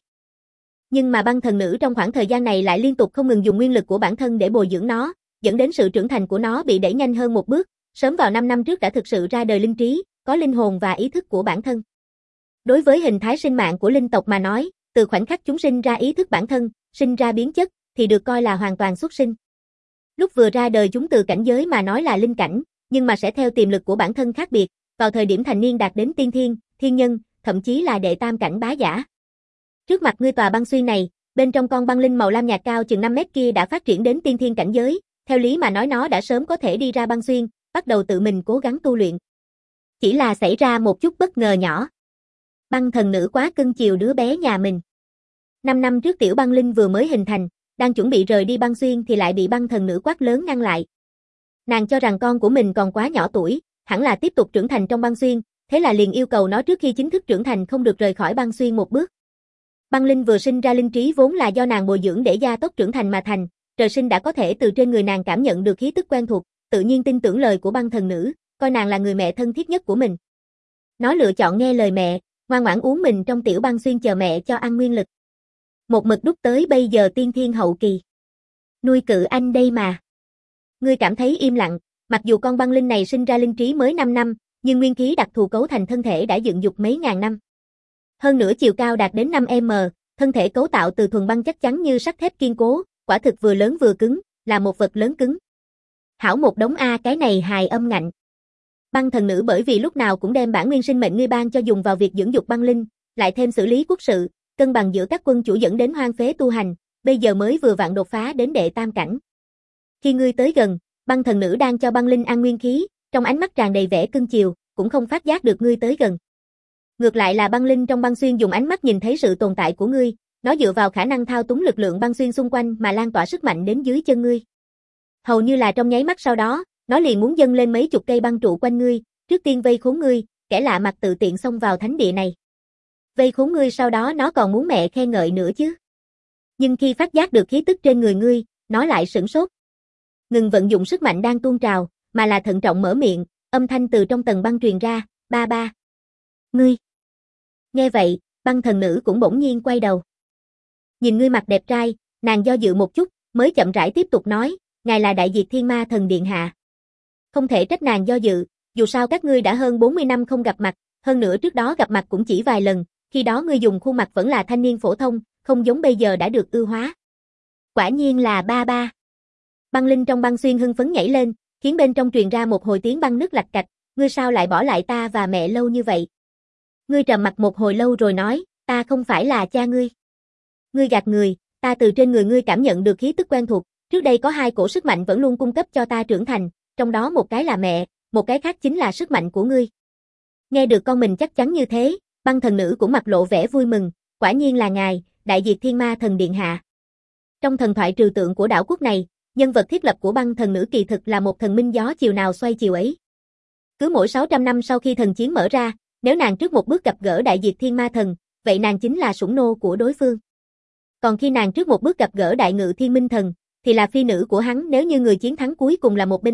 Nhưng mà băng thần nữ trong khoảng thời gian này lại liên tục không ngừng dùng nguyên lực của bản thân để bồi dưỡng nó, dẫn đến sự trưởng thành của nó bị đẩy nhanh hơn một bước, sớm vào năm năm trước đã thực sự ra đời linh trí, có linh hồn và ý thức của bản thân. Đối với hình thái sinh mạng của linh tộc mà nói, từ khoảnh khắc chúng sinh ra ý thức bản thân, sinh ra biến chất, thì được coi là hoàn toàn xuất sinh. Lúc vừa ra đời chúng từ cảnh giới mà nói là linh cảnh, nhưng mà sẽ theo tiềm lực của bản thân khác biệt, vào thời điểm thành niên đạt đến tiên thiên, thiên nhân, thậm chí là đệ tam cảnh bá giả. Trước mặt ngươi tòa băng xuyên này, bên trong con băng linh màu lam nhạt cao chừng năm mét kia đã phát triển đến tiên thiên cảnh giới, theo lý mà nói nó đã sớm có thể đi ra băng xuyên, bắt đầu tự mình cố gắng tu luyện. Chỉ là xảy ra một chút bất ngờ nhỏ. Băng thần nữ quá cưng chiều đứa bé nhà mình. Năm năm trước tiểu băng linh vừa mới hình thành, đang chuẩn bị rời đi băng xuyên thì lại bị băng thần nữ quát lớn ngăn lại. Nàng cho rằng con của mình còn quá nhỏ tuổi, hẳn là tiếp tục trưởng thành trong băng xuyên, thế là liền yêu cầu nó trước khi chính thức trưởng thành không được rời khỏi băng xuyên một bước. Băng linh vừa sinh ra linh trí vốn là do nàng bồi dưỡng để gia tốc trưởng thành mà thành, trời sinh đã có thể từ trên người nàng cảm nhận được khí tức quen thuộc, tự nhiên tin tưởng lời của băng thần nữ, coi nàng là người mẹ thân thiết nhất của mình. Nó lựa chọn nghe lời mẹ, ngoan ngoãn uống mình trong tiểu băng xuyên chờ mẹ cho ăn nguyên lực. Một mực đúc tới bây giờ tiên thiên hậu kỳ. Nuôi cự anh đây mà. Ngươi cảm thấy im lặng, mặc dù con băng linh này sinh ra linh trí mới năm năm, nhưng nguyên khí đặc thù cấu thành thân thể đã dựng dục mấy ngàn năm. Hơn nữa chiều cao đạt đến năm mét, thân thể cấu tạo từ thuần băng chắc chắn như sắt thép kiên cố, quả thực vừa lớn vừa cứng, là một vật lớn cứng. Hảo một đống a, cái này hài âm ngạnh. Băng thần nữ bởi vì lúc nào cũng đem bản nguyên sinh mệnh ngươi ban cho dùng vào việc dưỡng dục băng linh, lại thêm xử lý quốc sự, cân bằng giữa các quân chủ dẫn đến hoang phế tu hành, bây giờ mới vừa vặn đột phá đến đệ tam cảnh. Khi ngươi tới gần, băng thần nữ đang cho băng linh ăn nguyên khí, trong ánh mắt tràn đầy vẻ cưng chiều, cũng không phát giác được ngươi tới gần. Ngược lại là băng linh trong băng xuyên dùng ánh mắt nhìn thấy sự tồn tại của ngươi, nó dựa vào khả năng thao túng lực lượng băng xuyên xung quanh mà lan tỏa sức mạnh đến dưới chân ngươi. Hầu như là trong nháy mắt sau đó, nó liền muốn dâng lên mấy chục cây băng trụ quanh ngươi, trước tiên vây khốn ngươi, kẻ lạ mặt tự tiện xông vào thánh địa này. Vây khốn ngươi sau đó nó còn muốn mẹ khen ngợi nữa chứ. Nhưng khi phát giác được khí tức trên người ngươi, nó lại sửng sốt. Ngừng vận dụng sức mạnh đang tuôn trào, mà là thận trọng mở miệng, âm thanh từ trong tầng băng truyền ra, ba ba. Ngươi. Nghe vậy, băng thần nữ cũng bỗng nhiên quay đầu. Nhìn ngươi mặt đẹp trai, nàng do dự một chút, mới chậm rãi tiếp tục nói, ngài là đại diệt thiên ma thần điện hạ. Không thể trách nàng do dự, dù sao các ngươi đã hơn bốn mươi năm không gặp mặt, hơn nữa trước đó gặp mặt cũng chỉ vài lần, khi đó ngươi dùng khuôn mặt vẫn là thanh niên phổ thông, không giống bây giờ đã được ưu hóa. Quả nhiên là ba ba. Băng linh trong băng xuyên hưng phấn nhảy lên, khiến bên trong truyền ra một hồi tiếng băng nứt lạch cạch, ngươi sao lại bỏ lại ta và mẹ lâu như vậy? Ngươi trầm mặt một hồi lâu rồi nói, ta không phải là cha ngươi. Ngươi gạt người, ta từ trên người ngươi cảm nhận được khí tức quen thuộc, trước đây có hai cổ sức mạnh vẫn luôn cung cấp cho ta trưởng thành, trong đó một cái là mẹ, một cái khác chính là sức mạnh của ngươi. Nghe được con mình chắc chắn như thế, băng thần nữ cũng mặt lộ vẻ vui mừng, quả nhiên là ngài, đại diệt thiên ma thần điện hạ. Trong thần thoại trừu tượng của đảo quốc này, nhân vật thiết lập của băng thần nữ kỳ thực là một thần minh gió chiều nào xoay chiều ấy. Cứ mỗi sáu trăm năm sau khi thần chiến mở ra, nếu nàng trước một bước gặp gỡ đại diệt thiên ma thần, vậy nàng chính là sủng nô của đối phương. Còn khi nàng trước một bước gặp gỡ đại ngự thiên minh thần, thì là phi nữ của hắn nếu như người chiến thắng cuối cùng là một bên khác,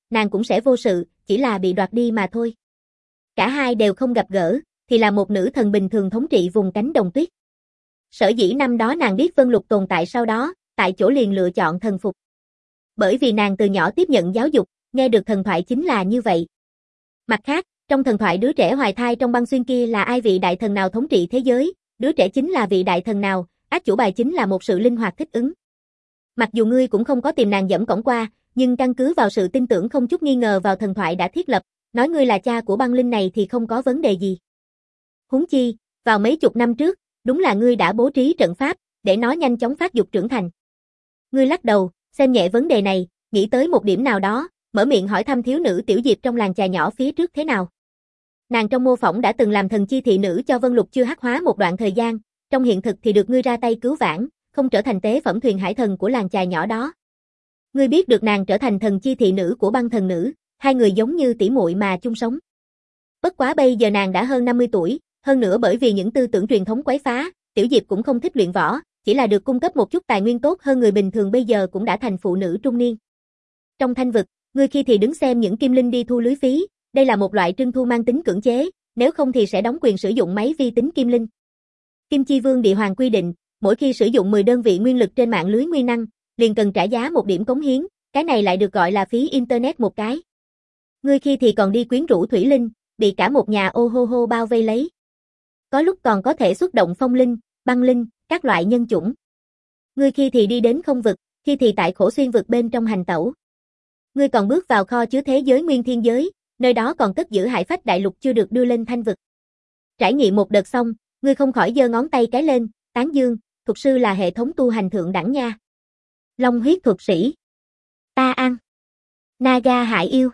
nàng cũng sẽ vô sự, chỉ là bị đoạt đi mà thôi. Cả hai đều không gặp gỡ, thì là một nữ thần bình thường thống trị vùng cánh đồng tuyết. Sở dĩ năm đó nàng biết Vân Lục tồn tại sau đó, tại chỗ liền lựa chọn thần phục. Bởi vì nàng từ nhỏ tiếp nhận giáo dục, nghe được thần thoại chính là như vậy. Mặt khác, trong thần thoại đứa trẻ hoài thai trong băng xuyên kia là ai, vị đại thần nào thống trị thế giới, đứa trẻ chính là vị đại thần nào, ác chủ bài chính là một sự linh hoạt thích ứng. Mặc dù ngươi cũng không có tìm nàng dẫm cổng qua, nhưng căn cứ vào sự tin tưởng không chút nghi ngờ vào thần thoại đã thiết lập, nói ngươi là cha của băng linh này thì không có vấn đề gì. Huống chi, vào mấy chục năm trước, đúng là ngươi đã bố trí trận pháp, để nó nhanh chóng phát dục trưởng thành. Ngươi lắc đầu, xem nhẹ vấn đề này, nghĩ tới một điểm nào đó, mở miệng hỏi thăm thiếu nữ Tiểu Diệp trong làng trà nhỏ phía trước thế nào. Nàng trong mô phỏng đã từng làm thần chi thị nữ cho Vân Lục chưa hắc hóa một đoạn thời gian, trong hiện thực thì được ngươi ra tay cứu vãn, không trở thành tế phẩm thuyền hải thần của làng trà nhỏ đó. Ngươi biết được nàng trở thành thần chi thị nữ của băng thần nữ, hai người giống như tỷ muội mà chung sống. Bất quá bây giờ nàng đã hơn năm mươi tuổi, hơn nữa bởi vì những tư tưởng truyền thống quấy phá, Tiểu Diệp cũng không thích luyện võ, chỉ là được cung cấp một chút tài nguyên tốt hơn người bình thường, bây giờ cũng đã thành phụ nữ trung niên. Trong thanh vực, ngươi khi thì đứng xem những kim linh đi thu lưới phí, đây là một loại trưng thu mang tính cưỡng chế, nếu không thì sẽ đóng quyền sử dụng máy vi tính kim linh. Kim Chi Vương Địa Hoàng quy định, mỗi khi sử dụng mười đơn vị nguyên lực trên mạng lưới nguyên năng, liền cần trả giá một điểm cống hiến, cái này lại được gọi là phí internet một cái. Ngươi khi thì còn đi quyến rũ thủy linh, bị cả một nhà ô hô hô bao vây lấy. Có lúc còn có thể xuất động phong linh, băng linh, các loại nhân chủng. Ngươi khi thì đi đến không vực, khi thì tại khổ xuyên vực bên trong hành tẩu. Ngươi còn bước vào kho chứa thế giới nguyên thiên giới, nơi đó còn cất giữ hải phách đại lục chưa được đưa lên thanh vực. Trải nghiệm một đợt xong, ngươi không khỏi giơ ngón tay cái lên, tán dương, thuật sư là hệ thống tu hành thượng đẳng nha. Long huyết thuật sĩ. Ta ăn. Naga hải yêu.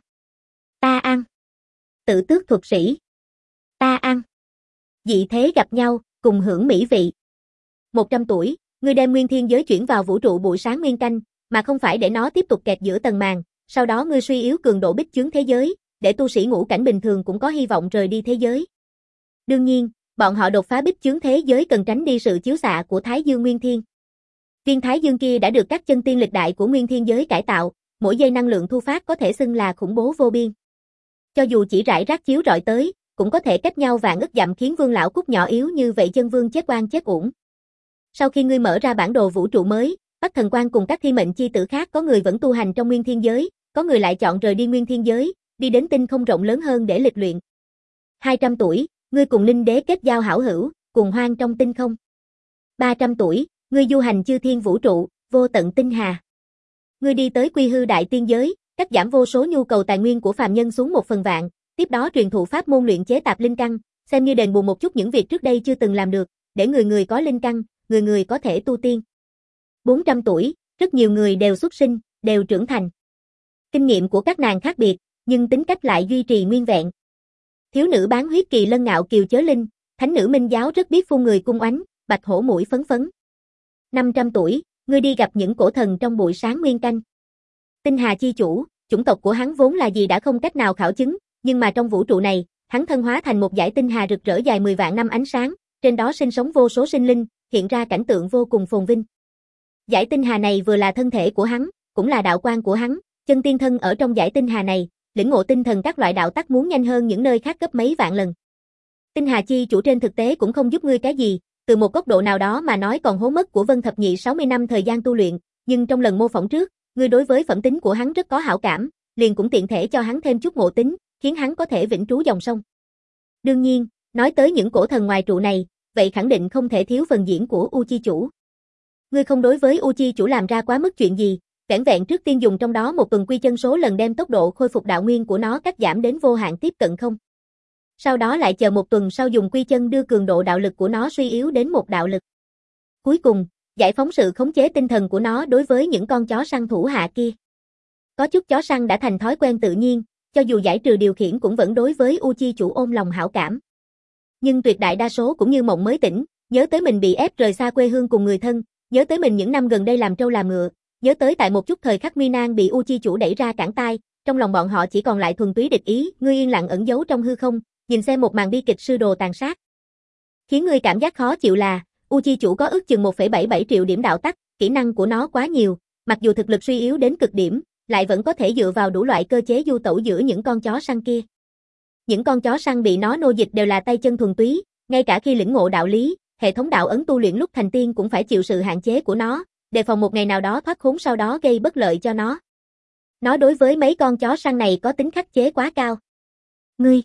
Ta ăn. Tự tước thuật sĩ. Ta ăn. Dị thế gặp nhau, cùng hưởng mỹ vị. một trăm tuổi, ngươi đem nguyên thiên giới chuyển vào vũ trụ buổi sáng nguyên canh, mà không phải để nó tiếp tục kẹt giữa tầng màn, sau đó ngươi suy yếu cường độ bích chướng thế giới, để tu sĩ ngũ cảnh bình thường cũng có hy vọng rời đi thế giới. Đương nhiên, bọn họ đột phá bích chướng thế giới cần tránh đi sự chiếu xạ của Thái Dương Nguyên Thiên. Viên Thái Dương kia đã được các chân tiên lịch đại của Nguyên Thiên giới cải tạo, mỗi giây năng lượng thu phát có thể xưng là khủng bố vô biên. Cho dù chỉ rải rác chiếu rọi tới, cũng có thể cách nhau vạn ức dặm, khiến Vương lão cút nhỏ yếu như vậy chân vương chết oan chết uổng. Sau khi ngươi mở ra bản đồ vũ trụ mới, Bắc Thần Quan cùng các thi mệnh chi tử khác có người vẫn tu hành trong Nguyên Thiên giới, có người lại chọn rời đi Nguyên Thiên giới, đi đến tinh không rộng lớn hơn để lịch luyện. hai trăm tuổi, ngươi cùng Ninh Đế kết giao hảo hữu, cùng hoang trong tinh không. ba trăm tuổi, ngươi du hành chư thiên vũ trụ, vô tận tinh hà. Ngươi đi tới Quy Hư đại tiên giới, cắt giảm vô số nhu cầu tài nguyên của phàm nhân xuống một phần vạn, tiếp đó truyền thụ pháp môn luyện chế tạp linh căn, xem như đền bù một chút những việc trước đây chưa từng làm được, để người người có linh căn, người người có thể tu tiên. bốn trăm tuổi, rất nhiều người đều xuất sinh, đều trưởng thành. Kinh nghiệm của các nàng khác biệt, nhưng tính cách lại duy trì nguyên vẹn. Thiếu nữ bán huyết kỳ lân ngạo kiều chớ linh, thánh nữ minh giáo rất biết phun người cung oánh, bạch hổ mũi phấn phấn. năm trăm tuổi, ngươi đi gặp những cổ thần trong buổi sáng nguyên canh. Tinh Hà chi chủ, chủng tộc của hắn vốn là gì đã không cách nào khảo chứng, nhưng mà trong vũ trụ này, hắn thân hóa thành một dải tinh hà rực rỡ dài mười vạn năm ánh sáng, trên đó sinh sống vô số sinh linh, hiện ra cảnh tượng vô cùng phồn vinh. Dải tinh hà này vừa là thân thể của hắn, cũng là đạo quan của hắn, chân tiên thân ở trong dải tinh hà này, lĩnh ngộ tinh thần các loại đạo tắc muốn nhanh hơn những nơi khác gấp mấy vạn lần. Tinh Hà chi chủ trên thực tế cũng không giúp ngươi cái gì, từ một góc độ nào đó mà nói còn hố mất của Vân Thập Nhị sáu mươi năm thời gian tu luyện, nhưng trong lần mô phỏng trước, ngươi đối với phẩm tính của hắn rất có hảo cảm, liền cũng tiện thể cho hắn thêm chút ngộ tính, khiến hắn có thể vĩnh trú dòng sông. Đương nhiên, nói tới những cổ thần ngoài trụ này, vậy khẳng định không thể thiếu phần diễn của U chi chủ. Ngươi không đối với U chi chủ làm ra quá mức chuyện gì, vẻn vẹn trước tiên dùng trong đó một tuần quy chân số lần đem tốc độ khôi phục đạo nguyên của nó cắt giảm đến vô hạn tiếp cận không. Sau đó lại chờ một tuần sau dùng quy chân đưa cường độ đạo lực của nó suy yếu đến một đạo lực. Cuối cùng, giải phóng sự khống chế tinh thần của nó đối với những con chó săn thủ hạ kia. Có chút chó săn đã thành thói quen tự nhiên, cho dù giải trừ điều khiển cũng vẫn đối với U chi chủ ôm lòng hảo cảm. Nhưng tuyệt đại đa số cũng như mộng mới tỉnh, nhớ tới mình bị ép rời xa quê hương cùng người thân, nhớ tới mình những năm gần đây làm trâu làm ngựa, nhớ tới tại một chút thời khắc nguy nan bị U chi chủ đẩy ra cản tay, trong lòng bọn họ chỉ còn lại thuần túy địch ý, ngươi yên lặng ẩn giấu trong hư không, nhìn xem một màn bi kịch sư đồ tàn sát. Khiến ngươi cảm giác khó chịu là, U chi chủ có ước chừng một phẩy bảy bảy triệu điểm đạo tắc, kỹ năng của nó quá nhiều, mặc dù thực lực suy yếu đến cực điểm, lại vẫn có thể dựa vào đủ loại cơ chế du tẩu giữa những con chó săn kia. Những con chó săn bị nó nô dịch đều là tay chân thuần túy, ngay cả khi lĩnh ngộ đạo lý, hệ thống đạo ấn tu luyện lúc thành tiên cũng phải chịu sự hạn chế của nó, đề phòng một ngày nào đó thoát khốn sau đó gây bất lợi cho nó. Nó đối với mấy con chó săn này có tính khắc chế quá cao. Ngươi.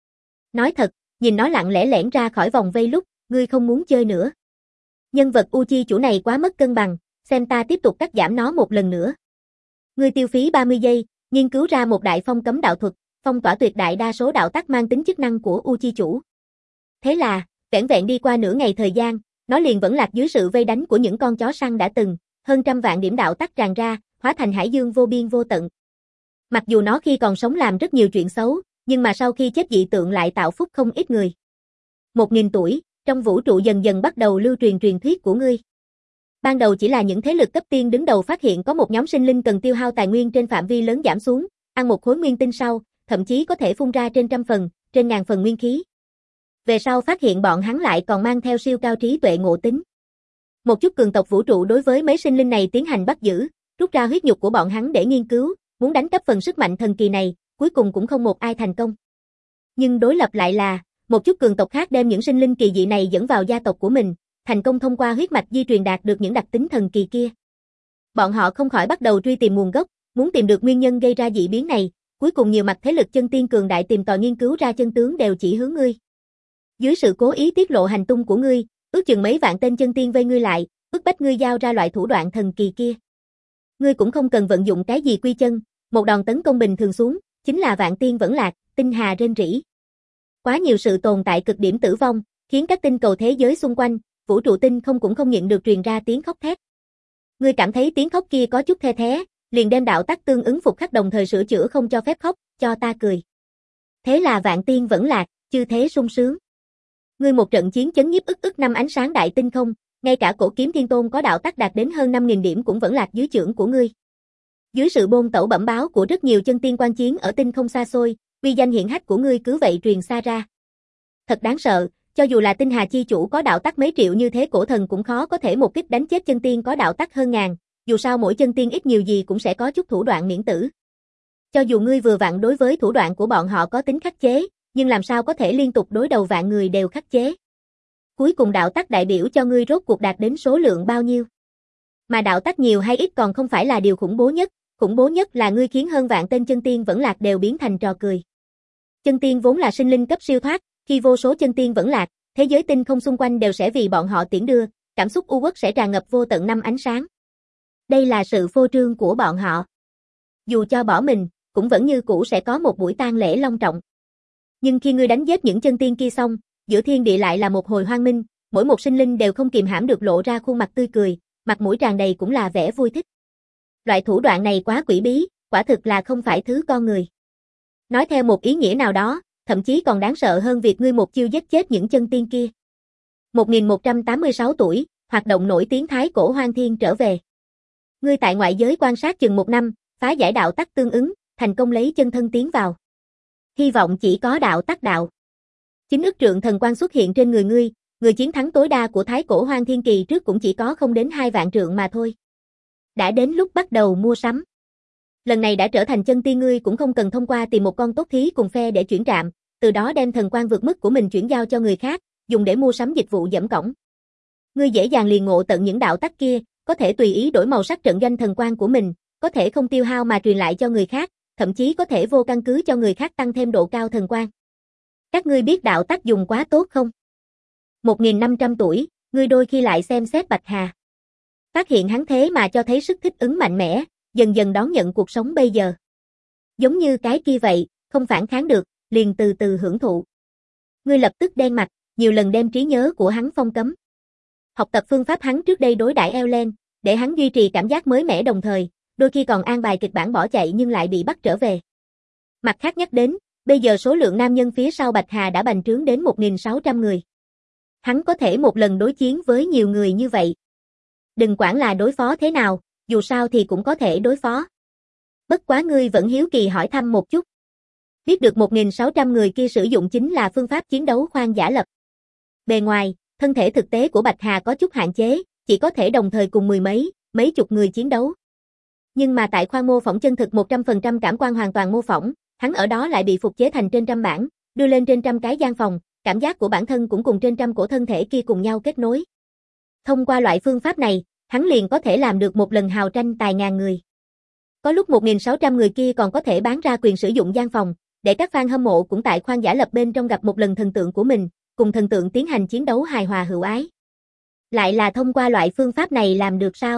Nói thật, nhìn nó lặng lẽ lẻn ra khỏi vòng vây lúc, ngươi không muốn chơi nữa. Nhân vật Uchichủ này quá mất cân bằng, xem ta tiếp tục cắt giảm nó một lần nữa. Ngươi tiêu phí ba mươi giây, nghiên cứu ra một đại phong cấm đạo thuật, phong tỏa tuyệt đại đa số đạo tắc mang tính chức năng của Uchichủ. Thế là, vẻn vẹn đi qua nửa ngày thời gian, nó liền vẫn lạc dưới sự vây đánh của những con chó săn đã từng, hơn trăm vạn điểm đạo tắc tràn ra, hóa thành hải dương vô biên vô tận. Mặc dù nó khi còn sống làm rất nhiều chuyện xấu, nhưng mà sau khi chết dị tượng lại tạo phúc không ít người. Một nghìn tuổi, trong vũ trụ dần dần bắt đầu lưu truyền truyền thuyết của ngươi. Ban đầu chỉ là những thế lực cấp tiên đứng đầu phát hiện có một nhóm sinh linh cần tiêu hao tài nguyên trên phạm vi lớn giảm xuống, ăn một khối nguyên tinh sau, thậm chí có thể phun ra trên trăm phần, trên ngàn phần nguyên khí. Về sau phát hiện bọn hắn lại còn mang theo siêu cao trí tuệ ngộ tính. Một chút cường tộc vũ trụ đối với mấy sinh linh này tiến hành bắt giữ, rút ra huyết nhục của bọn hắn để nghiên cứu, muốn đánh cắp phần sức mạnh thần kỳ này, cuối cùng cũng không một ai thành công. Nhưng đối lập lại là, một chút cường tộc khác đem những sinh linh kỳ dị này dẫn vào gia tộc của mình, thành công thông qua huyết mạch di truyền đạt được những đặc tính thần kỳ kia. Bọn họ không khỏi bắt đầu truy tìm nguồn gốc, muốn tìm được nguyên nhân gây ra dị biến này, cuối cùng nhiều mặt thế lực chân tiên cường đại tìm tòi nghiên cứu ra chân tướng đều chỉ hướng ngươi. Dưới sự cố ý tiết lộ hành tung của ngươi, ước chừng mấy vạn tên chân tiên vây ngươi lại, ức bách ngươi giao ra loại thủ đoạn thần kỳ kia. Ngươi cũng không cần vận dụng cái gì quy chân, một đòn tấn công bình thường xuống, chính là vạn tiên vẫn lạc, tinh hà rên rỉ. Quá nhiều sự tồn tại cực điểm tử vong, khiến các tinh cầu thế giới xung quanh, vũ trụ tinh không cũng không nhịn được truyền ra tiếng khóc thét. Ngươi cảm thấy tiếng khóc kia có chút the thé, liền đem đạo tắc tương ứng phục khắc đồng thời sửa chữa không cho phép khóc, cho ta cười. Thế là vạn tiên vẫn lạc, chư thế sung sướng. Ngươi một trận chiến chấn nhiếp ức ức năm ánh sáng đại tinh không, ngay cả cổ kiếm thiên tôn có đạo tắc đạt đến hơn năm nghìn điểm cũng vẫn lạc dưới chưởng của ngươi. Dưới sự bôn tẩu bẩm báo của rất nhiều chân tiên quan chiến ở tinh không xa xôi, uy danh hiển hách của ngươi cứ vậy truyền xa ra. Thật đáng sợ, cho dù là tinh hà chi chủ có đạo tắc mấy triệu như thế cổ thần cũng khó có thể một kích đánh chết chân tiên có đạo tắc hơn ngàn, dù sao mỗi chân tiên ít nhiều gì cũng sẽ có chút thủ đoạn miễn tử. Cho dù ngươi vừa vặn đối với thủ đoạn của bọn họ có tính khắc chế, nhưng làm sao có thể liên tục đối đầu vạn người đều khắc chế. Cuối cùng đạo tắc đại biểu cho ngươi rốt cuộc đạt đến số lượng bao nhiêu. Mà đạo tắc nhiều hay ít còn không phải là điều khủng bố nhất, khủng bố nhất là ngươi khiến hơn vạn tên chân tiên vẫn lạc đều biến thành trò cười. Chân tiên vốn là sinh linh cấp siêu thoát, khi vô số chân tiên vẫn lạc, thế giới tinh không xung quanh đều sẽ vì bọn họ tiễn đưa, cảm xúc u uất sẽ tràn ngập vô tận năm ánh sáng. Đây là sự phô trương của bọn họ. Dù cho bỏ mình, cũng vẫn như cũ sẽ có một buổi tang lễ long trọng. Nhưng khi ngươi đánh giết những chân tiên kia xong, giữa thiên địa lại là một hồi hoang minh, mỗi một sinh linh đều không kìm hãm được lộ ra khuôn mặt tươi cười, mặt mũi tràn đầy cũng là vẻ vui thích. Loại thủ đoạn này quá quỷ bí, quả thực là không phải thứ con người. Nói theo một ý nghĩa nào đó, thậm chí còn đáng sợ hơn việc ngươi một chiêu giết chết những chân tiên kia. một nghìn một trăm tám mươi sáu tuổi, hoạt động nổi tiếng thái cổ hoang thiên trở về. Ngươi tại ngoại giới quan sát chừng một năm, phá giải đạo tắc tương ứng, thành công lấy chân thân tiến vào. Hy vọng chỉ có đạo tắc đạo. Chính ức trượng thần quang xuất hiện trên người ngươi, người chiến thắng tối đa của thái cổ hoang thiên kỳ trước cũng chỉ có không đến hai vạn trượng mà thôi. Đã đến lúc bắt đầu mua sắm. Lần này đã trở thành chân tiên ngươi cũng không cần thông qua tìm một con tốt thí cùng phe để chuyển trạm, từ đó đem thần quang vượt mức của mình chuyển giao cho người khác, dùng để mua sắm dịch vụ dẫm cổng. Ngươi dễ dàng liền ngộ tận những đạo tắc kia, có thể tùy ý đổi màu sắc trận doanh thần quang của mình, có thể không tiêu hao mà truyền lại cho người khác, thậm chí có thể vô căn cứ cho người khác tăng thêm độ cao thần quang. Các ngươi biết đạo tắc dùng quá tốt không? một nghìn năm trăm tuổi, ngươi đôi khi lại xem xét Bạch Hà. Phát hiện hắn thế mà cho thấy sức thích ứng mạnh mẽ, dần dần đón nhận cuộc sống bây giờ. Giống như cái kia vậy, không phản kháng được, liền từ từ hưởng thụ. Ngươi lập tức đen mặt, nhiều lần đem trí nhớ của hắn phong cấm. Học tập phương pháp hắn trước đây đối đãi Ellen, để hắn duy trì cảm giác mới mẻ đồng thời, đôi khi còn an bài kịch bản bỏ chạy nhưng lại bị bắt trở về. Mặt khác nhắc đến, bây giờ số lượng nam nhân phía sau Bạch Hà đã bành trướng đến một nghìn sáu trăm người. Hắn có thể một lần đối chiến với nhiều người như vậy. Đừng quản là đối phó thế nào, dù sao thì cũng có thể đối phó. Bất quá ngươi vẫn hiếu kỳ hỏi thăm một chút. Biết được một nghìn sáu trăm người kia sử dụng chính là phương pháp chiến đấu khoan giả lập. Bề ngoài, thân thể thực tế của Bạch Hà có chút hạn chế, chỉ có thể đồng thời cùng mười mấy, mấy chục người chiến đấu. Nhưng mà tại khoang mô phỏng chân thực một trăm phần trăm cảm quan hoàn toàn mô phỏng, hắn ở đó lại bị phục chế thành trên trăm bản, đưa lên trên trăm cái gian phòng, cảm giác của bản thân cũng cùng trên trăm cổ thân thể kia cùng nhau kết nối. Thông qua loại phương pháp này, hắn liền có thể làm được một lần hào tranh tài ngàn người. Có lúc một nghìn sáu trăm người kia còn có thể bán ra quyền sử dụng gian phòng, để các fan hâm mộ cũng tại khoang giả lập bên trong gặp một lần thần tượng của mình, cùng thần tượng tiến hành chiến đấu hài hòa hữu ái. Lại là thông qua loại phương pháp này làm được sao?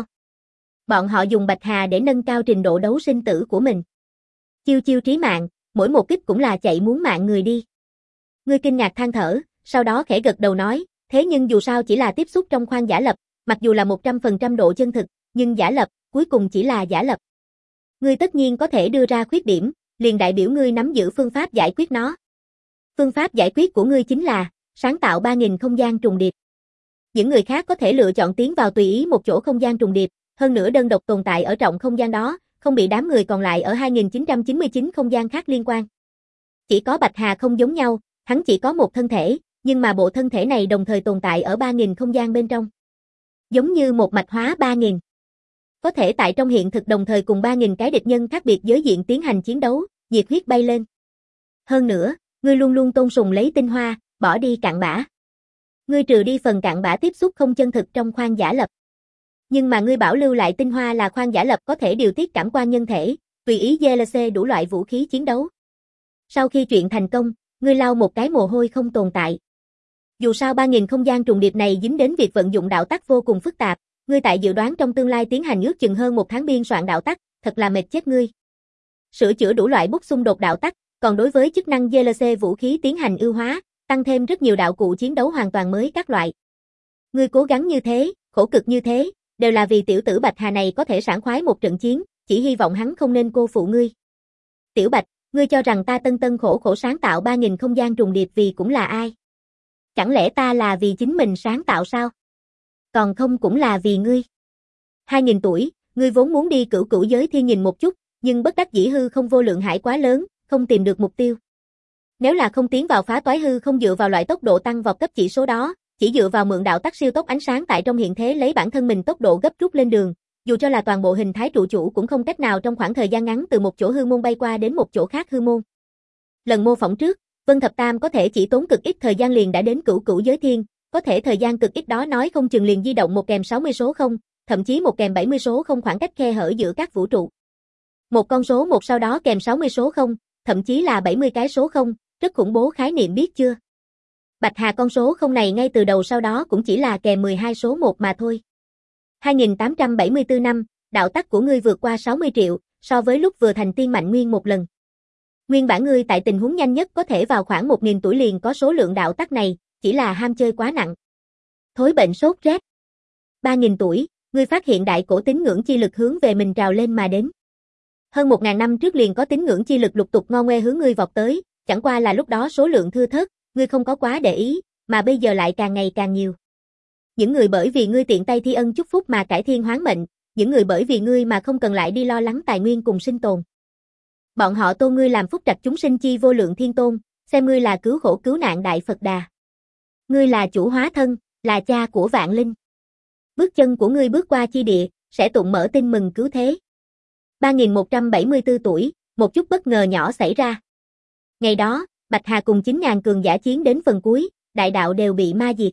Bọn họ dùng Bạch Hà để nâng cao trình độ đấu sinh tử của mình. Chiêu chiêu trí mạng, mỗi một kích cũng là chạy muốn mạng người đi. Ngươi kinh ngạc than thở, sau đó khẽ gật đầu nói, thế nhưng dù sao chỉ là tiếp xúc trong khoang giả lập, mặc dù là một trăm phần trăm độ chân thực, nhưng giả lập, cuối cùng chỉ là giả lập. Ngươi tất nhiên có thể đưa ra khuyết điểm, liền đại biểu ngươi nắm giữ phương pháp giải quyết nó. Phương pháp giải quyết của ngươi chính là sáng tạo ba nghìn không gian trùng điệp. Những người khác có thể lựa chọn tiến vào tùy ý một chỗ không gian trùng điệp, hơn nữa đơn độc tồn tại ở trọng không gian đó, không bị đám người còn lại ở hai nghìn chín trăm chín mươi chín không gian khác liên quan. Chỉ có Bạch Hà không giống nhau, hắn chỉ có một thân thể, nhưng mà bộ thân thể này đồng thời tồn tại ở ba nghìn không gian bên trong. Giống như một mạch hóa ba nghìn. Có thể tại trong hiện thực đồng thời cùng ba nghìn cái địch nhân khác biệt giới diện tiến hành chiến đấu, nhiệt huyết bay lên. Hơn nữa, ngươi luôn luôn tôn sùng lấy tinh hoa, bỏ đi cặn bã. Ngươi trừ đi phần cặn bã tiếp xúc không chân thực trong khoang giả lập. Nhưng mà ngươi bảo lưu lại tinh hoa là khoang giả lập có thể điều tiết cảm quan nhân thể, tùy ý giê lờ xê đủ loại vũ khí chiến đấu. Sau khi chuyện thành công, ngươi lau một cái mồ hôi không tồn tại. Dù sao ba nghìn không gian trùng điệp này dính đến việc vận dụng đạo tắc vô cùng phức tạp, ngươi tại dự đoán trong tương lai tiến hành ước chừng hơn một tháng biên soạn đạo tắc, thật là mệt chết ngươi. Sửa chữa đủ loại bút xung đột đạo tắc, còn đối với chức năng giê lờ xê vũ khí tiến hành ưu hóa, tăng thêm rất nhiều đạo cụ chiến đấu hoàn toàn mới các loại. Ngươi cố gắng như thế, khổ cực như thế, đều là vì tiểu tử Bạch Hà này có thể sảng khoái một trận chiến, chỉ hy vọng hắn không nên cô phụ ngươi. Tiểu Bạch, ngươi cho rằng ta tân tân khổ khổ sáng tạo ba nghìn không gian trùng điệp vì cũng là ai? Chẳng lẽ ta là vì chính mình sáng tạo sao? Còn không cũng là vì ngươi. hai nghìn tuổi, ngươi vốn muốn đi cửu cửu giới thiên nhìn một chút, nhưng bất đắc dĩ hư không vô lượng hải quá lớn, không tìm được mục tiêu. Nếu là không tiến vào phá toái hư không dựa vào loại tốc độ tăng vọt cấp chỉ số đó, chỉ dựa vào mượn đạo tắc siêu tốc ánh sáng tại trong hiện thế lấy bản thân mình tốc độ gấp rút lên đường, dù cho là toàn bộ hình thái trụ chủ cũng không cách nào trong khoảng thời gian ngắn từ một chỗ hư môn bay qua đến một chỗ khác hư môn. Lần mô phỏng trước, Vân Thập Tam có thể chỉ tốn cực ít thời gian liền đã đến cửu cửu giới thiên, có thể thời gian cực ít đó nói không chừng liền di động một kèm sáu mươi số không, thậm chí một kèm bảy mươi số không khoảng cách khe hở giữa các vũ trụ. Một con số một sau đó kèm sáu mươi số không, thậm chí là bảy mươi cái số không, rất khủng bố khái niệm biết chưa? Bạch Hà con số không này ngay từ đầu sau đó cũng chỉ là kèm mười hai số một mà thôi. hai nghìn tám trăm bảy mươi tư năm, đạo tắc của ngươi vượt qua sáu mươi triệu, so với lúc vừa thành tiên mạnh nguyên một lần. Nguyên bản ngươi tại tình huống nhanh nhất có thể vào khoảng một nghìn tuổi liền có số lượng đạo tắc này, chỉ là ham chơi quá nặng. Thối bệnh sốt rét. ba nghìn tuổi, ngươi phát hiện đại cổ tín ngưỡng chi lực hướng về mình trào lên mà đến. Hơn một nghìn năm trước liền có tín ngưỡng chi lực lục tục ngo ngoe hướng ngươi vọt tới, chẳng qua là lúc đó số lượng thưa thớt, ngươi không có quá để ý, mà bây giờ lại càng ngày càng nhiều. Những người bởi vì ngươi tiện tay thi ân chúc phúc mà cải thiên hoán mệnh, những người bởi vì ngươi mà không cần lại đi lo lắng tài nguyên cùng sinh tồn. Bọn họ tôn ngươi làm phúc trạch chúng sinh chi vô lượng thiên tôn, xem ngươi là cứu khổ cứu nạn đại Phật Đà. Ngươi là chủ hóa thân, là cha của vạn linh. Bước chân của ngươi bước qua chi địa, sẽ tụng mở tin mừng cứu thế. ba nghìn một trăm bảy mươi tư tuổi, một chút bất ngờ nhỏ xảy ra. Ngày đó, Bạch Hà cùng chín nghìn cường giả chiến đến phần cuối, đại đạo đều bị ma diệt.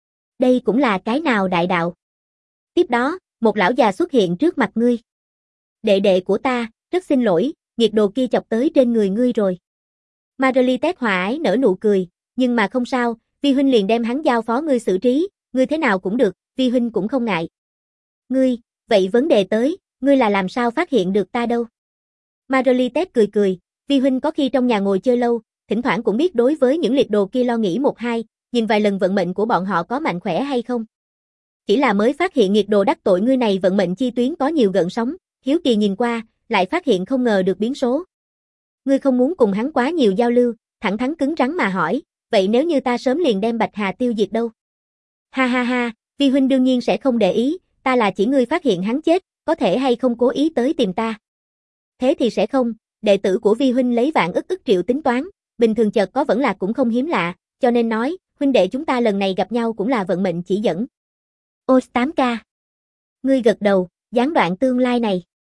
Đây cũng là cái nào đại đạo? Tiếp đó, một lão già xuất hiện trước mặt ngươi. Đệ đệ của ta, rất xin lỗi, nghiệt đồ kia chọc tới trên người ngươi rồi. Marley hòa ái nở nụ cười, nhưng mà không sao, Vi huynh liền đem hắn giao phó ngươi xử trí, ngươi thế nào cũng được, Vi huynh cũng không ngại. Ngươi, vậy vấn đề tới, ngươi là làm sao phát hiện được ta đâu? Marley cười cười, Vi huynh có khi trong nhà ngồi chơi lâu, thỉnh thoảng cũng biết đối với những liệt đồ kia lo nghĩ một hai, nhìn vài lần vận mệnh của bọn họ có mạnh khỏe hay không. Chỉ là mới phát hiện nghiệt đồ đắc tội ngươi này vận mệnh chi tuyến có nhiều gợn sóng, hiếu kỳ nhìn qua, lại phát hiện không ngờ được biến số. Ngươi không muốn cùng hắn quá nhiều giao lưu, thẳng thắn cứng rắn mà hỏi, vậy nếu như ta sớm liền đem Bạch Hà tiêu diệt đâu? Ha ha ha, Vi huynh đương nhiên sẽ không để ý, ta là chỉ ngươi phát hiện hắn chết, có thể hay không cố ý tới tìm ta. Thế thì sẽ không, đệ tử của Vi huynh lấy vạn ức ức triệu tính toán, bình thường chợt có vẫn là cũng không hiếm lạ, cho nên nói, huynh đệ chúng ta lần này gặp nhau cũng là vận mệnh chỉ dẫn. Ô tám K. Ngươi gật đầu, gián đoạn tương lai này.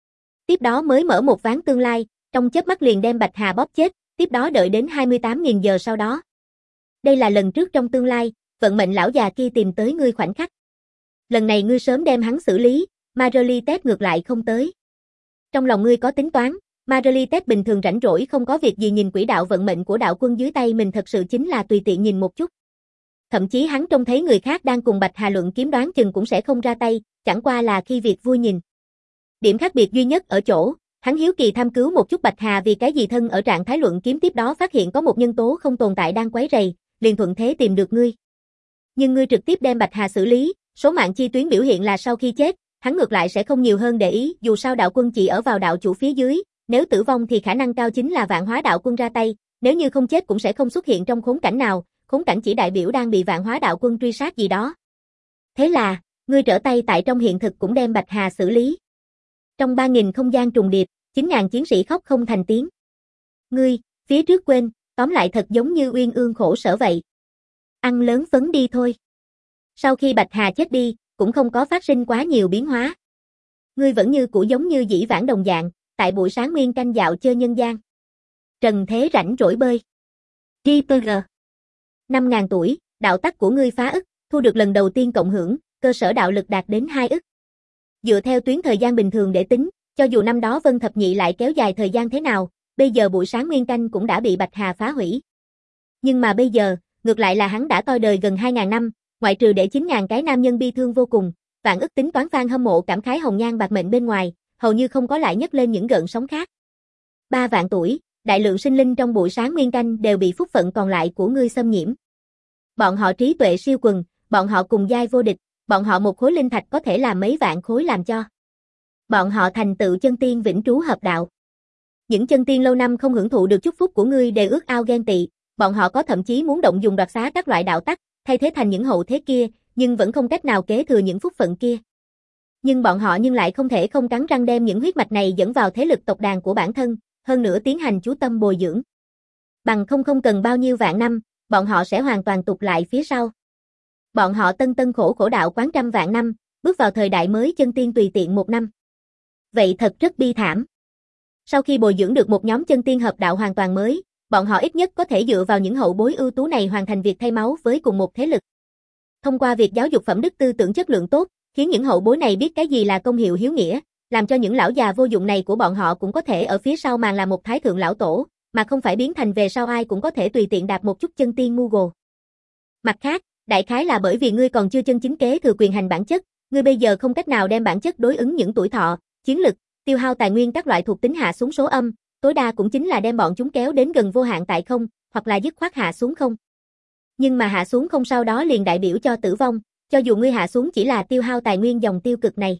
Tiếp đó mới mở một ván tương lai, trong chớp mắt liền đem Bạch Hà bóp chết, tiếp đó đợi đến hai mươi tám nghìn giờ sau đó. Đây là lần trước trong tương lai, vận mệnh lão già kia tìm tới ngươi khoảnh khắc. Lần này ngươi sớm đem hắn xử lý, Marlitet ngược lại không tới. Trong lòng ngươi có tính toán, Marlitet bình thường rảnh rỗi không có việc gì nhìn quỹ đạo vận mệnh của đạo quân dưới tay mình thật sự chính là tùy tiện nhìn một chút. Thậm chí hắn trông thấy người khác đang cùng Bạch Hà luận kiếm đoán chừng cũng sẽ không ra tay, chẳng qua là khi việc vui nhìn. Điểm khác biệt duy nhất ở chỗ, hắn hiếu kỳ tham cứu một chút Bạch Hà vì cái gì thân ở trạng thái luận kiếm tiếp đó phát hiện có một nhân tố không tồn tại đang quấy rầy, liền thuận thế tìm được ngươi. Nhưng ngươi trực tiếp đem Bạch Hà xử lý, số mạng chi tuyến biểu hiện là sau khi chết, hắn ngược lại sẽ không nhiều hơn để ý, dù sao đạo quân chỉ ở vào đạo chủ phía dưới, nếu tử vong thì khả năng cao chính là vạn hóa đạo quân ra tay, nếu như không chết cũng sẽ không xuất hiện trong khốn cảnh nào, khốn cảnh chỉ đại biểu đang bị vạn hóa đạo quân truy sát gì đó. Thế là, ngươi trở tay tại trong hiện thực cũng đem Bạch Hà xử lý. Trong ba nghìn không gian trùng điệp, chín nghìn chiến sĩ khóc không thành tiếng. Ngươi, phía trước quên, tóm lại thật giống như uyên ương khổ sở vậy. Ăn lớn phấn đi thôi. Sau khi Bạch Hà chết đi, cũng không có phát sinh quá nhiều biến hóa. Ngươi vẫn như cũ giống như dĩ vãng đồng dạng, tại buổi sáng nguyên canh dạo chơi nhân gian. Trần thế rảnh rỗi bơi. rờ pê giê. năm nghìn tuổi, đạo tắc của ngươi phá ức, thu được lần đầu tiên cộng hưởng, cơ sở đạo lực đạt đến hai ức. Dựa theo tuyến thời gian bình thường để tính, cho dù năm đó Vân Thập Nhị lại kéo dài thời gian thế nào, bây giờ buổi sáng nguyên canh cũng đã bị Bạch Hà phá hủy. Nhưng mà bây giờ, ngược lại là hắn đã toi đời gần hai nghìn năm, ngoại trừ để chín nghìn cái nam nhân bi thương vô cùng, vạn ức tính toán fan hâm mộ cảm khái hồng nhan bạc mệnh bên ngoài, hầu như không có lại nhấc lên những gợn sóng khác. Ba vạn tuổi, đại lượng sinh linh trong buổi sáng nguyên canh đều bị phúc phận còn lại của ngươi xâm nhiễm. Bọn họ trí tuệ siêu quần, bọn họ cùng giai vô địch, bọn họ một khối linh thạch có thể làm mấy vạn khối làm cho. Bọn họ thành tựu chân tiên vĩnh trú hợp đạo. Những chân tiên lâu năm không hưởng thụ được chúc phúc của ngươi đều ước ao ghen tị, bọn họ có thậm chí muốn động dùng đoạt xá các loại đạo tắc, thay thế thành những hậu thế kia, nhưng vẫn không cách nào kế thừa những phúc phận kia. Nhưng bọn họ nhưng lại không thể không cắn răng đem những huyết mạch này dẫn vào thế lực tộc đàn của bản thân, hơn nữa tiến hành chú tâm bồi dưỡng. Bằng không không cần bao nhiêu vạn năm, bọn họ sẽ hoàn toàn tụt lại phía sau. Bọn họ tân tân khổ khổ đạo quán trăm vạn năm, bước vào thời đại mới chân tiên tùy tiện một năm. Vậy thật rất bi thảm. Sau khi bồi dưỡng được một nhóm chân tiên hợp đạo hoàn toàn mới, bọn họ ít nhất có thể dựa vào những hậu bối ưu tú này hoàn thành việc thay máu với cùng một thế lực. Thông qua việc giáo dục phẩm đức tư tưởng chất lượng tốt, khiến những hậu bối này biết cái gì là công hiệu hiếu nghĩa, làm cho những lão già vô dụng này của bọn họ cũng có thể ở phía sau màn làm một thái thượng lão tổ, mà không phải biến thành về sau ai cũng có thể tùy tiện đạp một chút chân tiên ngu gồ. Mặt khác, đại khái là bởi vì ngươi còn chưa chân chính kế thừa quyền hành bản chất, ngươi bây giờ không cách nào đem bản chất đối ứng những tuổi thọ, chiến lực, tiêu hao tài nguyên các loại thuộc tính hạ xuống số âm, tối đa cũng chính là đem bọn chúng kéo đến gần vô hạn tại không, hoặc là dứt khoát hạ xuống không. Nhưng mà hạ xuống không sau đó liền đại biểu cho tử vong, cho dù ngươi hạ xuống chỉ là tiêu hao tài nguyên dòng tiêu cực này.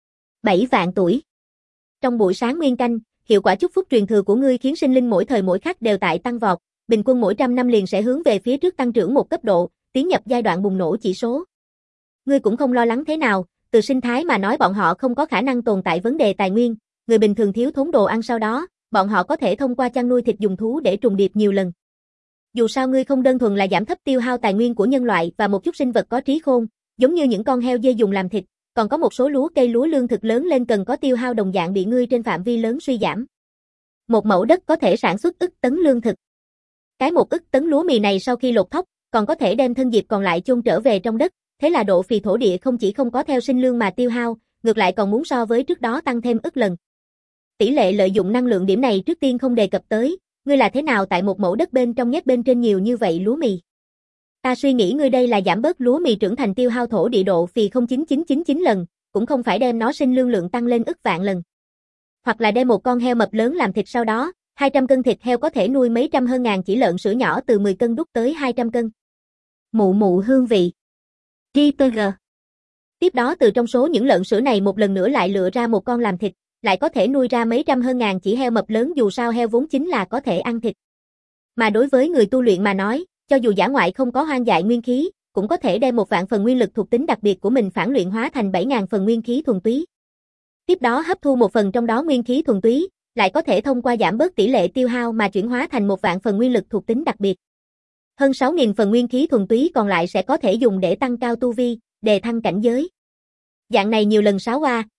bảy vạn tuổi. Trong buổi sáng nguyên canh, hiệu quả chúc phúc truyền thừa của ngươi khiến sinh linh mỗi thời mỗi khắc đều tại tăng vọt, bình quân mỗi trăm năm liền sẽ hướng về phía trước tăng trưởng một cấp độ, tiến nhập giai đoạn bùng nổ chỉ số. Ngươi cũng không lo lắng thế nào, từ sinh thái mà nói bọn họ không có khả năng tồn tại vấn đề tài nguyên, người bình thường thiếu thốn đồ ăn sau đó, bọn họ có thể thông qua chăn nuôi thịt dùng thú để trùng điệp nhiều lần. Dù sao ngươi không đơn thuần là giảm thấp tiêu hao tài nguyên của nhân loại và một chút sinh vật có trí khôn, giống như những con heo dê dùng làm thịt, còn có một số lúa cây lúa lương thực lớn lên cần có tiêu hao đồng dạng bị ngươi trên phạm vi lớn suy giảm. Một mẫu đất có thể sản xuất ức tấn lương thực. Cái một ức tấn lúa mì này sau khi lột thóc, còn có thể đem thân diệp còn lại chôn trở về trong đất, thế là độ phì thổ địa không chỉ không có theo sinh lương mà tiêu hao, ngược lại còn muốn so với trước đó tăng thêm ức lần. Tỷ lệ lợi dụng năng lượng điểm này trước tiên không đề cập tới, ngươi là thế nào tại một mẫu đất bên trong nhét bên trên nhiều như vậy lúa mì. Ta suy nghĩ ngươi đây là giảm bớt lúa mì trưởng thành tiêu hao thổ địa độ phì không chín chín chín chín lần, cũng không phải đem nó sinh lương lượng tăng lên ức vạn lần. Hoặc là đem một con heo mập lớn làm thịt sau đó, hai trăm cân thịt heo có thể nuôi mấy trăm hơn ngàn chỉ lợn sữa nhỏ từ mười cân đúc tới hai trăm cân. Mụ mụ hương vị. rờ pê giê. Tiếp đó từ trong số những lợn sữa này một lần nữa lại lựa ra một con làm thịt, lại có thể nuôi ra mấy trăm hơn ngàn chỉ heo mập lớn dù sao heo vốn chính là có thể ăn thịt. Mà đối với người tu luyện mà nói, cho dù dã ngoại không có hoang dại nguyên khí, cũng có thể đem một vạn phần nguyên lực thuộc tính đặc biệt của mình phản luyện hóa thành bảy nghìn phần nguyên khí thuần túy. Tiếp đó hấp thu một phần trong đó nguyên khí thuần túy, lại có thể thông qua giảm bớt tỷ lệ tiêu hao mà chuyển hóa thành một vạn phần nguyên lực thuộc tính đặc biệt. Hơn sáu nghìn phần nguyên khí thuần túy còn lại sẽ có thể dùng để tăng cao tu vi, đề thăng cảnh giới. Dạng này nhiều lần sáo qua,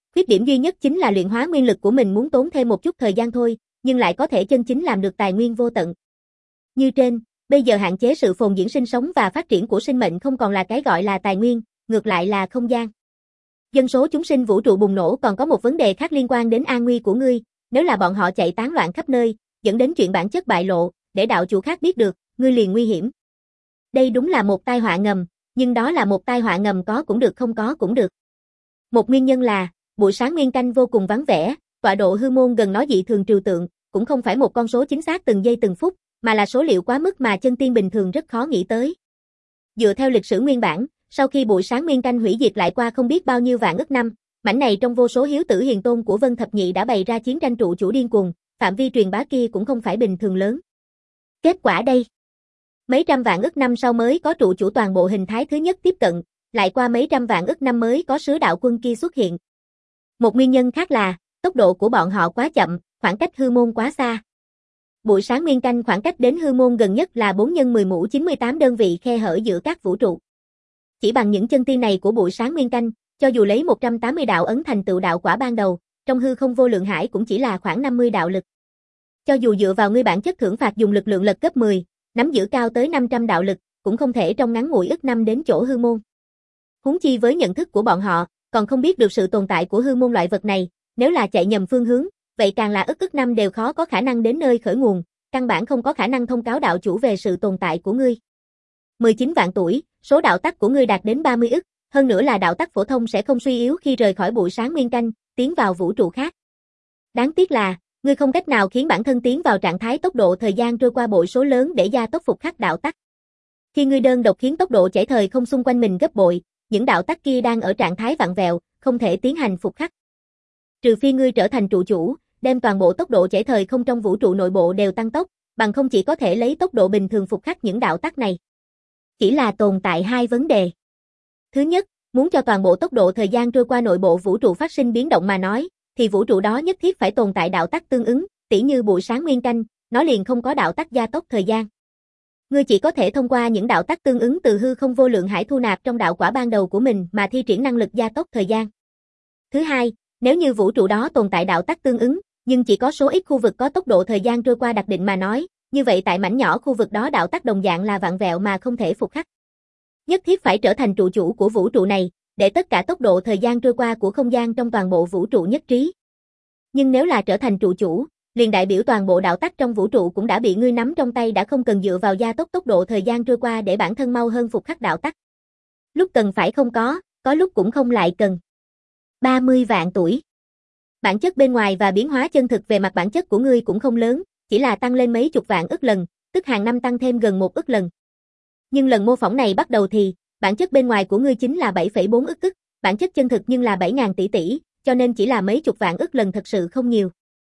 Khuyết điểm duy nhất chính là luyện hóa nguyên lực của mình muốn tốn thêm một chút thời gian thôi, nhưng lại có thể chân chính làm được tài nguyên vô tận. Như trên, bây giờ hạn chế sự phồn diễn sinh sống và phát triển của sinh mệnh không còn là cái gọi là tài nguyên, ngược lại là không gian. Dân số chúng sinh vũ trụ bùng nổ còn có một vấn đề khác liên quan đến an nguy của ngươi, nếu là bọn họ chạy tán loạn khắp nơi, dẫn đến chuyện bản chất bại lộ, để đạo chủ khác biết được, ngươi liền nguy hiểm. Đây đúng là một tai họa ngầm, nhưng đó là một tai họa ngầm có cũng được không có cũng được. Một nguyên nhân là, buổi sáng nguyên canh vô cùng vắng vẻ, tọa độ hư môn gần nó dị thường trừu tượng, cũng không phải một con số chính xác từng giây từng phút, mà là số liệu quá mức mà chân tiên bình thường rất khó nghĩ tới. Dựa theo lịch sử nguyên bản, sau khi buổi sáng nguyên canh hủy diệt lại qua không biết bao nhiêu vạn ức năm, mảnh này trong vô số hiếu tử hiền tôn của Vân Thập Nhị đã bày ra chiến tranh trụ chủ điên cuồng, phạm vi truyền bá kia cũng không phải bình thường lớn. Kết quả đây, mấy trăm vạn ức năm sau mới có trụ chủ toàn bộ hình thái thứ nhất tiếp cận, lại qua mấy trăm vạn ức năm mới có sứ đạo quân kia xuất hiện. Một nguyên nhân khác là, tốc độ của bọn họ quá chậm, khoảng cách hư môn quá xa. Buổi sáng nguyên canh khoảng cách đến hư môn gần nhất là bốn nhân mười mũ chín mươi tám đơn vị khe hở giữa các vũ trụ. Chỉ bằng những chân tiên này của buổi sáng nguyên canh, cho dù lấy một trăm tám mươi đạo ấn thành tựu đạo quả ban đầu, trong hư không vô lượng hải cũng chỉ là khoảng năm mươi đạo lực. Cho dù dựa vào ngươi bản chất thưởng phạt dùng lực lượng lật gấp mười, nắm giữ cao tới năm trăm đạo lực, cũng không thể trong ngắn ngủi ức năm đến chỗ hư môn. Huống chi với nhận thức của bọn họ, còn không biết được sự tồn tại của hư môn loại vật này, nếu là chạy nhầm phương hướng, vậy càng là ức ức năm đều khó có khả năng đến nơi khởi nguồn, căn bản không có khả năng thông cáo đạo chủ về sự tồn tại của ngươi. mười chín vạn tuổi, số đạo tắc của ngươi đạt đến ba mươi ức, hơn nữa là đạo tắc phổ thông sẽ không suy yếu khi rời khỏi buổi sáng nguyên canh, tiến vào vũ trụ khác. Đáng tiếc là, ngươi không cách nào khiến bản thân tiến vào trạng thái tốc độ thời gian trôi qua bội số lớn để gia tốc phục khắc đạo tắc. Khi ngươi đơn độc khiến tốc độ chảy thời không xung quanh mình gấp bội, những đạo tắc kia đang ở trạng thái vặn vẹo, không thể tiến hành phục khắc. Trừ phi ngươi trở thành trụ chủ, đem toàn bộ tốc độ chảy thời không trong vũ trụ nội bộ đều tăng tốc, bằng không chỉ có thể lấy tốc độ bình thường phục khắc những đạo tắc này. Chỉ là tồn tại hai vấn đề. Thứ nhất, muốn cho toàn bộ tốc độ thời gian trôi qua nội bộ vũ trụ phát sinh biến động mà nói, thì vũ trụ đó nhất thiết phải tồn tại đạo tắc tương ứng, tỉ như buổi sáng nguyên canh, nó liền không có đạo tắc gia tốc thời gian. Ngươi chỉ có thể thông qua những đạo tắc tương ứng từ hư không vô lượng hải thu nạp trong đạo quả ban đầu của mình mà thi triển năng lực gia tốc thời gian. Thứ hai, nếu như vũ trụ đó tồn tại đạo tắc tương ứng, nhưng chỉ có số ít khu vực có tốc độ thời gian trôi qua đặc định mà nói, như vậy tại mảnh nhỏ khu vực đó đạo tắc đồng dạng là vặn vẹo mà không thể phục khắc. Nhất thiết phải trở thành trụ chủ của vũ trụ này, để tất cả tốc độ thời gian trôi qua của không gian trong toàn bộ vũ trụ nhất trí. Nhưng nếu là trở thành trụ chủ, liền đại biểu toàn bộ đạo tắc trong vũ trụ cũng đã bị ngươi nắm trong tay đã không cần dựa vào gia tốc tốc độ thời gian trôi qua để bản thân mau hơn phục khắc đạo tắc. Lúc cần phải không có, có lúc cũng không lại cần. ba mươi vạn tuổi. Bản chất bên ngoài và biến hóa chân thực về mặt bản chất của ngươi cũng không lớn, chỉ là tăng lên mấy chục vạn ức lần, tức hàng năm tăng thêm gần một ức lần. Nhưng lần mô phỏng này bắt đầu thì, bản chất bên ngoài của ngươi chính là bảy phẩy bốn ức ức, bản chất chân thực nhưng là bảy ngàn tỷ tỷ, cho nên chỉ là mấy chục vạn ức lần thật sự không nhiều.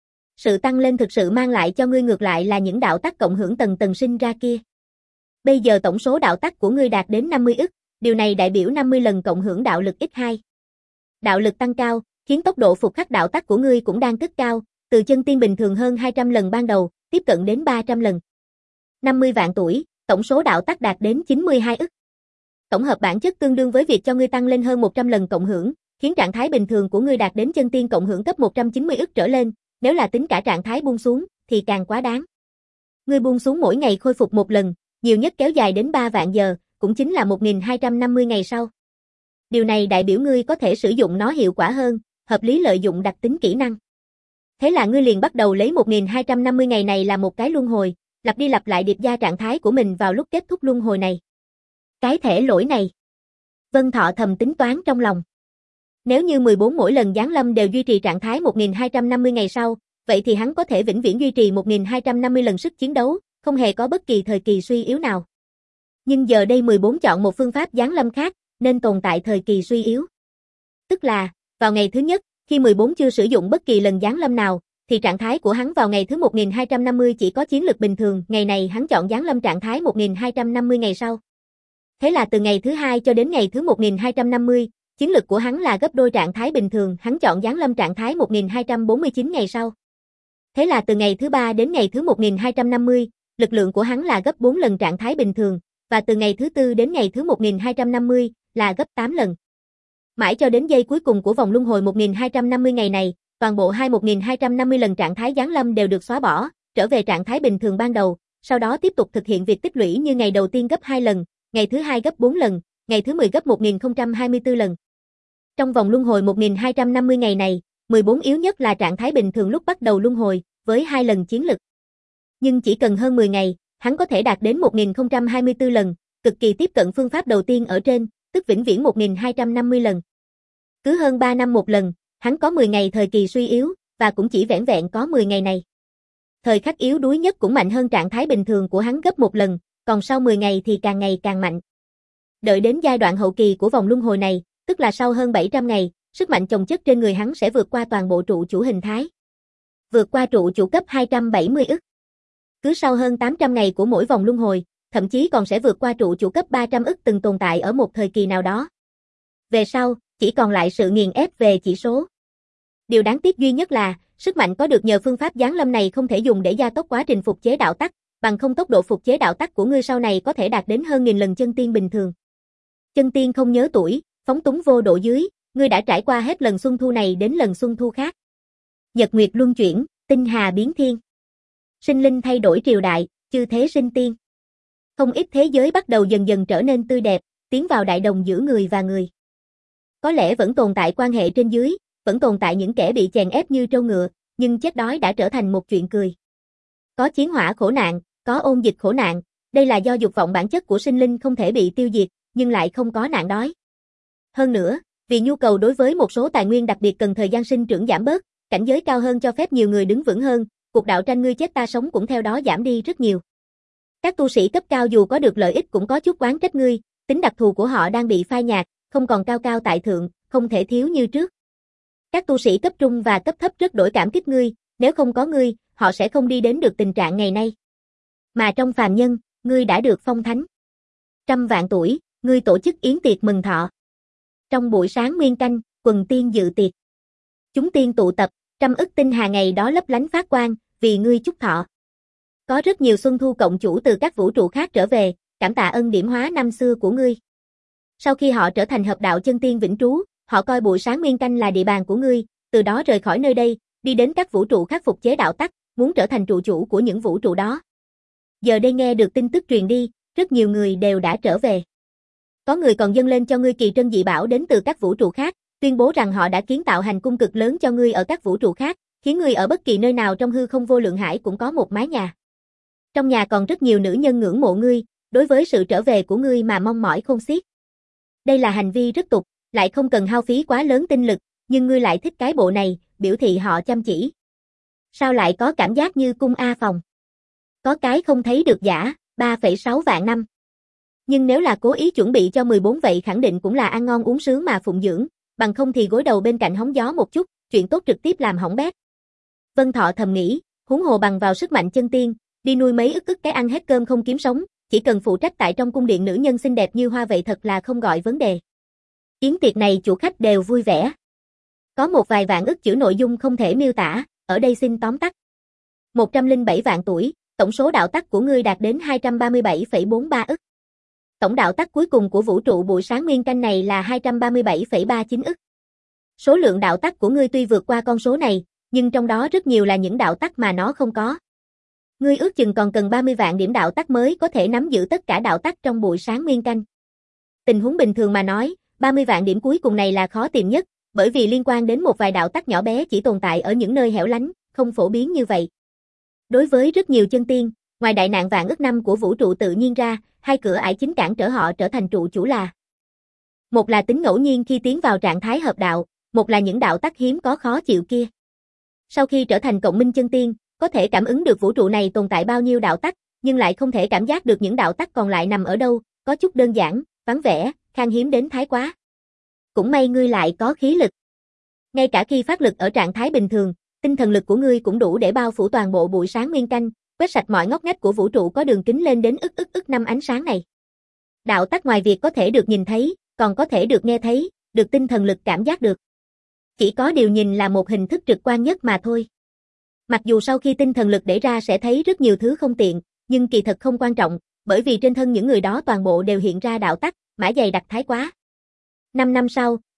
Sự tăng lên thực sự mang lại cho ngươi ngược lại là những đạo tắc cộng hưởng tầng tầng sinh ra kia. Bây giờ tổng số đạo tắc của ngươi đạt đến năm mươi ức, điều này đại biểu năm mươi lần cộng hưởng đạo lực nhân hai. Đạo lực tăng cao, khiến tốc độ phục khắc đạo tắc của ngươi cũng đang cất cao, từ chân tiên bình thường hơn hai trăm lần ban đầu, tiếp cận đến ba trăm lần. năm mươi vạn tuổi, tổng số đạo tắc đạt đến chín mươi hai ức. Tổng hợp bản chất tương đương với việc cho ngươi tăng lên hơn một trăm lần cộng hưởng, khiến trạng thái bình thường của ngươi đạt đến chân tiên cộng hưởng cấp một trăm chín mươi ức trở lên, nếu là tính cả trạng thái buông xuống, thì càng quá đáng. Ngươi buông xuống mỗi ngày khôi phục một lần, nhiều nhất kéo dài đến ba vạn giờ, cũng chính là một nghìn hai trăm năm mươi ngày sau. Điều này đại biểu ngươi có thể sử dụng nó hiệu quả hơn, hợp lý lợi dụng đặc tính kỹ năng. Thế là ngươi liền bắt đầu lấy một nghìn hai trăm năm mươi ngày này là một cái luân hồi, lặp đi lặp lại điệp gia trạng thái của mình vào lúc kết thúc luân hồi này. Cái thể lỗi này. Vân Thọ thầm tính toán trong lòng. Nếu như mười bốn mỗi lần giáng lâm đều duy trì trạng thái một nghìn hai trăm năm mươi ngày sau, vậy thì hắn có thể vĩnh viễn duy trì một nghìn hai trăm năm mươi lần sức chiến đấu, không hề có bất kỳ thời kỳ suy yếu nào. Nhưng giờ đây mười bốn chọn một phương pháp giáng lâm khác, nên tồn tại thời kỳ suy yếu. Tức là, vào ngày thứ nhất, khi mười bốn chưa sử dụng bất kỳ lần giáng lâm nào, thì trạng thái của hắn vào ngày thứ một nghìn hai trăm năm mươi chỉ có chiến lực bình thường, ngày này hắn chọn giáng lâm trạng thái một nghìn hai trăm năm mươi ngày sau. Thế là từ ngày thứ hai cho đến ngày thứ một nghìn hai trăm năm mươi, chiến lực của hắn là gấp đôi trạng thái bình thường, hắn chọn giáng lâm trạng thái một nghìn hai trăm bốn mươi chín ngày sau. Thế là từ ngày thứ ba đến ngày thứ một nghìn hai trăm năm mươi, lực lượng của hắn là gấp bốn lần trạng thái bình thường, và từ ngày thứ tư đến ngày thứ một nghìn hai trăm năm mươi là gấp tám lần. Mãi cho đến giây cuối cùng của vòng luân hồi một nghìn hai trăm năm mươi ngày này, toàn bộ hai một nghìn hai trăm năm mươi lần trạng thái giáng lâm đều được xóa bỏ, trở về trạng thái bình thường ban đầu, sau đó tiếp tục thực hiện việc tích lũy như ngày đầu tiên gấp hai lần, ngày thứ hai gấp bốn lần, ngày thứ mười gấp một nghìn không trăm hai mươi tư lần. Trong vòng luân hồi một nghìn hai trăm năm mươi ngày này, mười bốn yếu nhất là trạng thái bình thường lúc bắt đầu luân hồi, với hai lần chiến lực. Nhưng chỉ cần hơn mười ngày, hắn có thể đạt đến một nghìn không trăm hai mươi tư lần, cực kỳ tiếp cận phương pháp đầu tiên ở trên, tức vĩnh viễn một nghìn hai trăm năm mươi lần. Cứ hơn ba năm một lần, hắn có mười ngày thời kỳ suy yếu, và cũng chỉ vẻn vẹn có mười ngày này. Thời khắc yếu đuối nhất cũng mạnh hơn trạng thái bình thường của hắn gấp một lần, còn sau mười ngày thì càng ngày càng mạnh. Đợi đến giai đoạn hậu kỳ của vòng luân hồi này, tức là sau hơn bảy trăm ngày, sức mạnh chồng chất trên người hắn sẽ vượt qua toàn bộ trụ chủ hình thái. Vượt qua trụ chủ cấp hai trăm bảy mươi ức. Cứ sau hơn tám trăm ngày của mỗi vòng luân hồi, thậm chí còn sẽ vượt qua trụ chủ cấp ba trăm ức từng tồn tại ở một thời kỳ nào đó. Về sau, chỉ còn lại sự nghiền ép về chỉ số. Điều đáng tiếc duy nhất là, sức mạnh có được nhờ phương pháp giáng lâm này không thể dùng để gia tốc quá trình phục chế đạo tắc, bằng không tốc độ phục chế đạo tắc của ngươi sau này có thể đạt đến hơn nghìn lần chân tiên bình thường. Chân tiên không nhớ tuổi, phóng túng vô độ dưới, ngươi đã trải qua hết lần xuân thu này đến lần xuân thu khác. Nhật nguyệt luân chuyển, tinh hà biến thiên. Sinh linh thay đổi triều đại, chư thế sinh tiên. Không ít thế giới bắt đầu dần dần trở nên tươi đẹp, tiến vào đại đồng giữa người và người. Có lẽ vẫn tồn tại quan hệ trên dưới, vẫn tồn tại những kẻ bị chèn ép như trâu ngựa, nhưng chết đói đã trở thành một chuyện cười. Có chiến hỏa khổ nạn, có ôn dịch khổ nạn, đây là do dục vọng bản chất của sinh linh không thể bị tiêu diệt, nhưng lại không có nạn đói. Hơn nữa, vì nhu cầu đối với một số tài nguyên đặc biệt cần thời gian sinh trưởng giảm bớt, cảnh giới cao hơn cho phép nhiều người đứng vững hơn, cuộc đạo tranh ngươi chết ta sống cũng theo đó giảm đi rất nhiều. Các tu sĩ cấp cao dù có được lợi ích cũng có chút oán trách ngươi, tính đặc thù của họ đang bị phai nhạt, không còn cao cao tại thượng, không thể thiếu như trước. Các tu sĩ cấp trung và cấp thấp rất đổi cảm kích ngươi, nếu không có ngươi, họ sẽ không đi đến được tình trạng ngày nay. Mà trong phàm nhân, ngươi đã được phong thánh. Trăm vạn tuổi, ngươi tổ chức yến tiệc mừng thọ. Trong buổi sáng nguyên canh, quần tiên dự tiệc. Chúng tiên tụ tập, trăm ức tinh hà ngày đó lấp lánh phát quang, vì ngươi chúc thọ. Có rất nhiều xuân thu cộng chủ từ các vũ trụ khác trở về, cảm tạ ân điểm hóa năm xưa của ngươi. Sau khi họ trở thành hợp đạo chân tiên vĩnh trú, họ coi buổi sáng nguyên canh là địa bàn của ngươi, từ đó rời khỏi nơi đây, đi đến các vũ trụ khác phục chế đạo tắc, muốn trở thành trụ chủ của những vũ trụ đó. Giờ đây nghe được tin tức truyền đi, rất nhiều người đều đã trở về. Có người còn dâng lên cho ngươi kỳ trân dị bảo đến từ các vũ trụ khác, tuyên bố rằng họ đã kiến tạo hành cung cực lớn cho ngươi ở các vũ trụ khác, khiến ngươi ở bất kỳ nơi nào trong hư không vô lượng hải cũng có một mái nhà. Trong nhà còn rất nhiều nữ nhân ngưỡng mộ ngươi, đối với sự trở về của ngươi mà mong mỏi không xiết. Đây là hành vi rất tục, lại không cần hao phí quá lớn tinh lực, nhưng ngươi lại thích cái bộ này, biểu thị họ chăm chỉ. Sao lại có cảm giác như cung A phòng? Có cái không thấy được giả, ba phẩy sáu vạn năm. Nhưng nếu là cố ý chuẩn bị cho mười bốn vậy khẳng định cũng là ăn ngon uống sướng mà phụng dưỡng, bằng không thì gối đầu bên cạnh hóng gió một chút, chuyện tốt trực tiếp làm hỏng bét. Vân Thọ thầm nghĩ, huống hồ bằng vào sức mạnh chân tiên, đi nuôi mấy ức ức cái ăn hết cơm không kiếm sống, chỉ cần phụ trách tại trong cung điện nữ nhân xinh đẹp như hoa vậy thật là không gọi vấn đề. Yến tiệc này chủ khách đều vui vẻ. Có một vài vạn ức chữ nội dung không thể miêu tả, ở đây xin tóm tắt. một trăm lẻ bảy vạn tuổi, tổng số đạo tắc của ngươi đạt đến hai trăm ba mươi bảy phẩy bốn mươi ba ức. Tổng đạo tắc cuối cùng của vũ trụ buổi sáng nguyên canh này là hai trăm ba mươi bảy phẩy ba mươi chín ức. Số lượng đạo tắc của ngươi tuy vượt qua con số này, nhưng trong đó rất nhiều là những đạo tắc mà nó không có. Ngươi ước chừng còn cần ba mươi vạn điểm đạo tắc mới có thể nắm giữ tất cả đạo tắc trong buổi sáng nguyên canh. Tình huống bình thường mà nói, ba mươi vạn điểm cuối cùng này là khó tìm nhất, bởi vì liên quan đến một vài đạo tắc nhỏ bé chỉ tồn tại ở những nơi hẻo lánh, không phổ biến như vậy. Đối với rất nhiều chân tiên, ngoài đại nạn vạn ức năm của vũ trụ tự nhiên ra, hai cửa ải chính cản trở họ trở thành trụ chủ là: một là tính ngẫu nhiên khi tiến vào trạng thái hợp đạo, một là những đạo tắc hiếm có khó chịu kia. Sau khi trở thành cộng minh chân tiên, có thể cảm ứng được vũ trụ này tồn tại bao nhiêu đạo tắc, nhưng lại không thể cảm giác được những đạo tắc còn lại nằm ở đâu, có chút đơn giản, vắng vẻ, khan hiếm đến thái quá. Cũng may ngươi lại có khí lực. Ngay cả khi phát lực ở trạng thái bình thường, tinh thần lực của ngươi cũng đủ để bao phủ toàn bộ buổi sáng nguyên canh, quét sạch mọi ngóc ngách của vũ trụ có đường kính lên đến ức ức ức năm ánh sáng này. Đạo tắc ngoài việc có thể được nhìn thấy, còn có thể được nghe thấy, được tinh thần lực cảm giác được. Chỉ có điều nhìn là một hình thức trực quan nhất mà thôi. Mặc dù sau khi tinh thần lực để ra sẽ thấy rất nhiều thứ không tiện, nhưng kỳ thật không quan trọng, bởi vì trên thân những người đó toàn bộ đều hiện ra đạo tắc, mã dày đặc thái quá. Năm năm sau,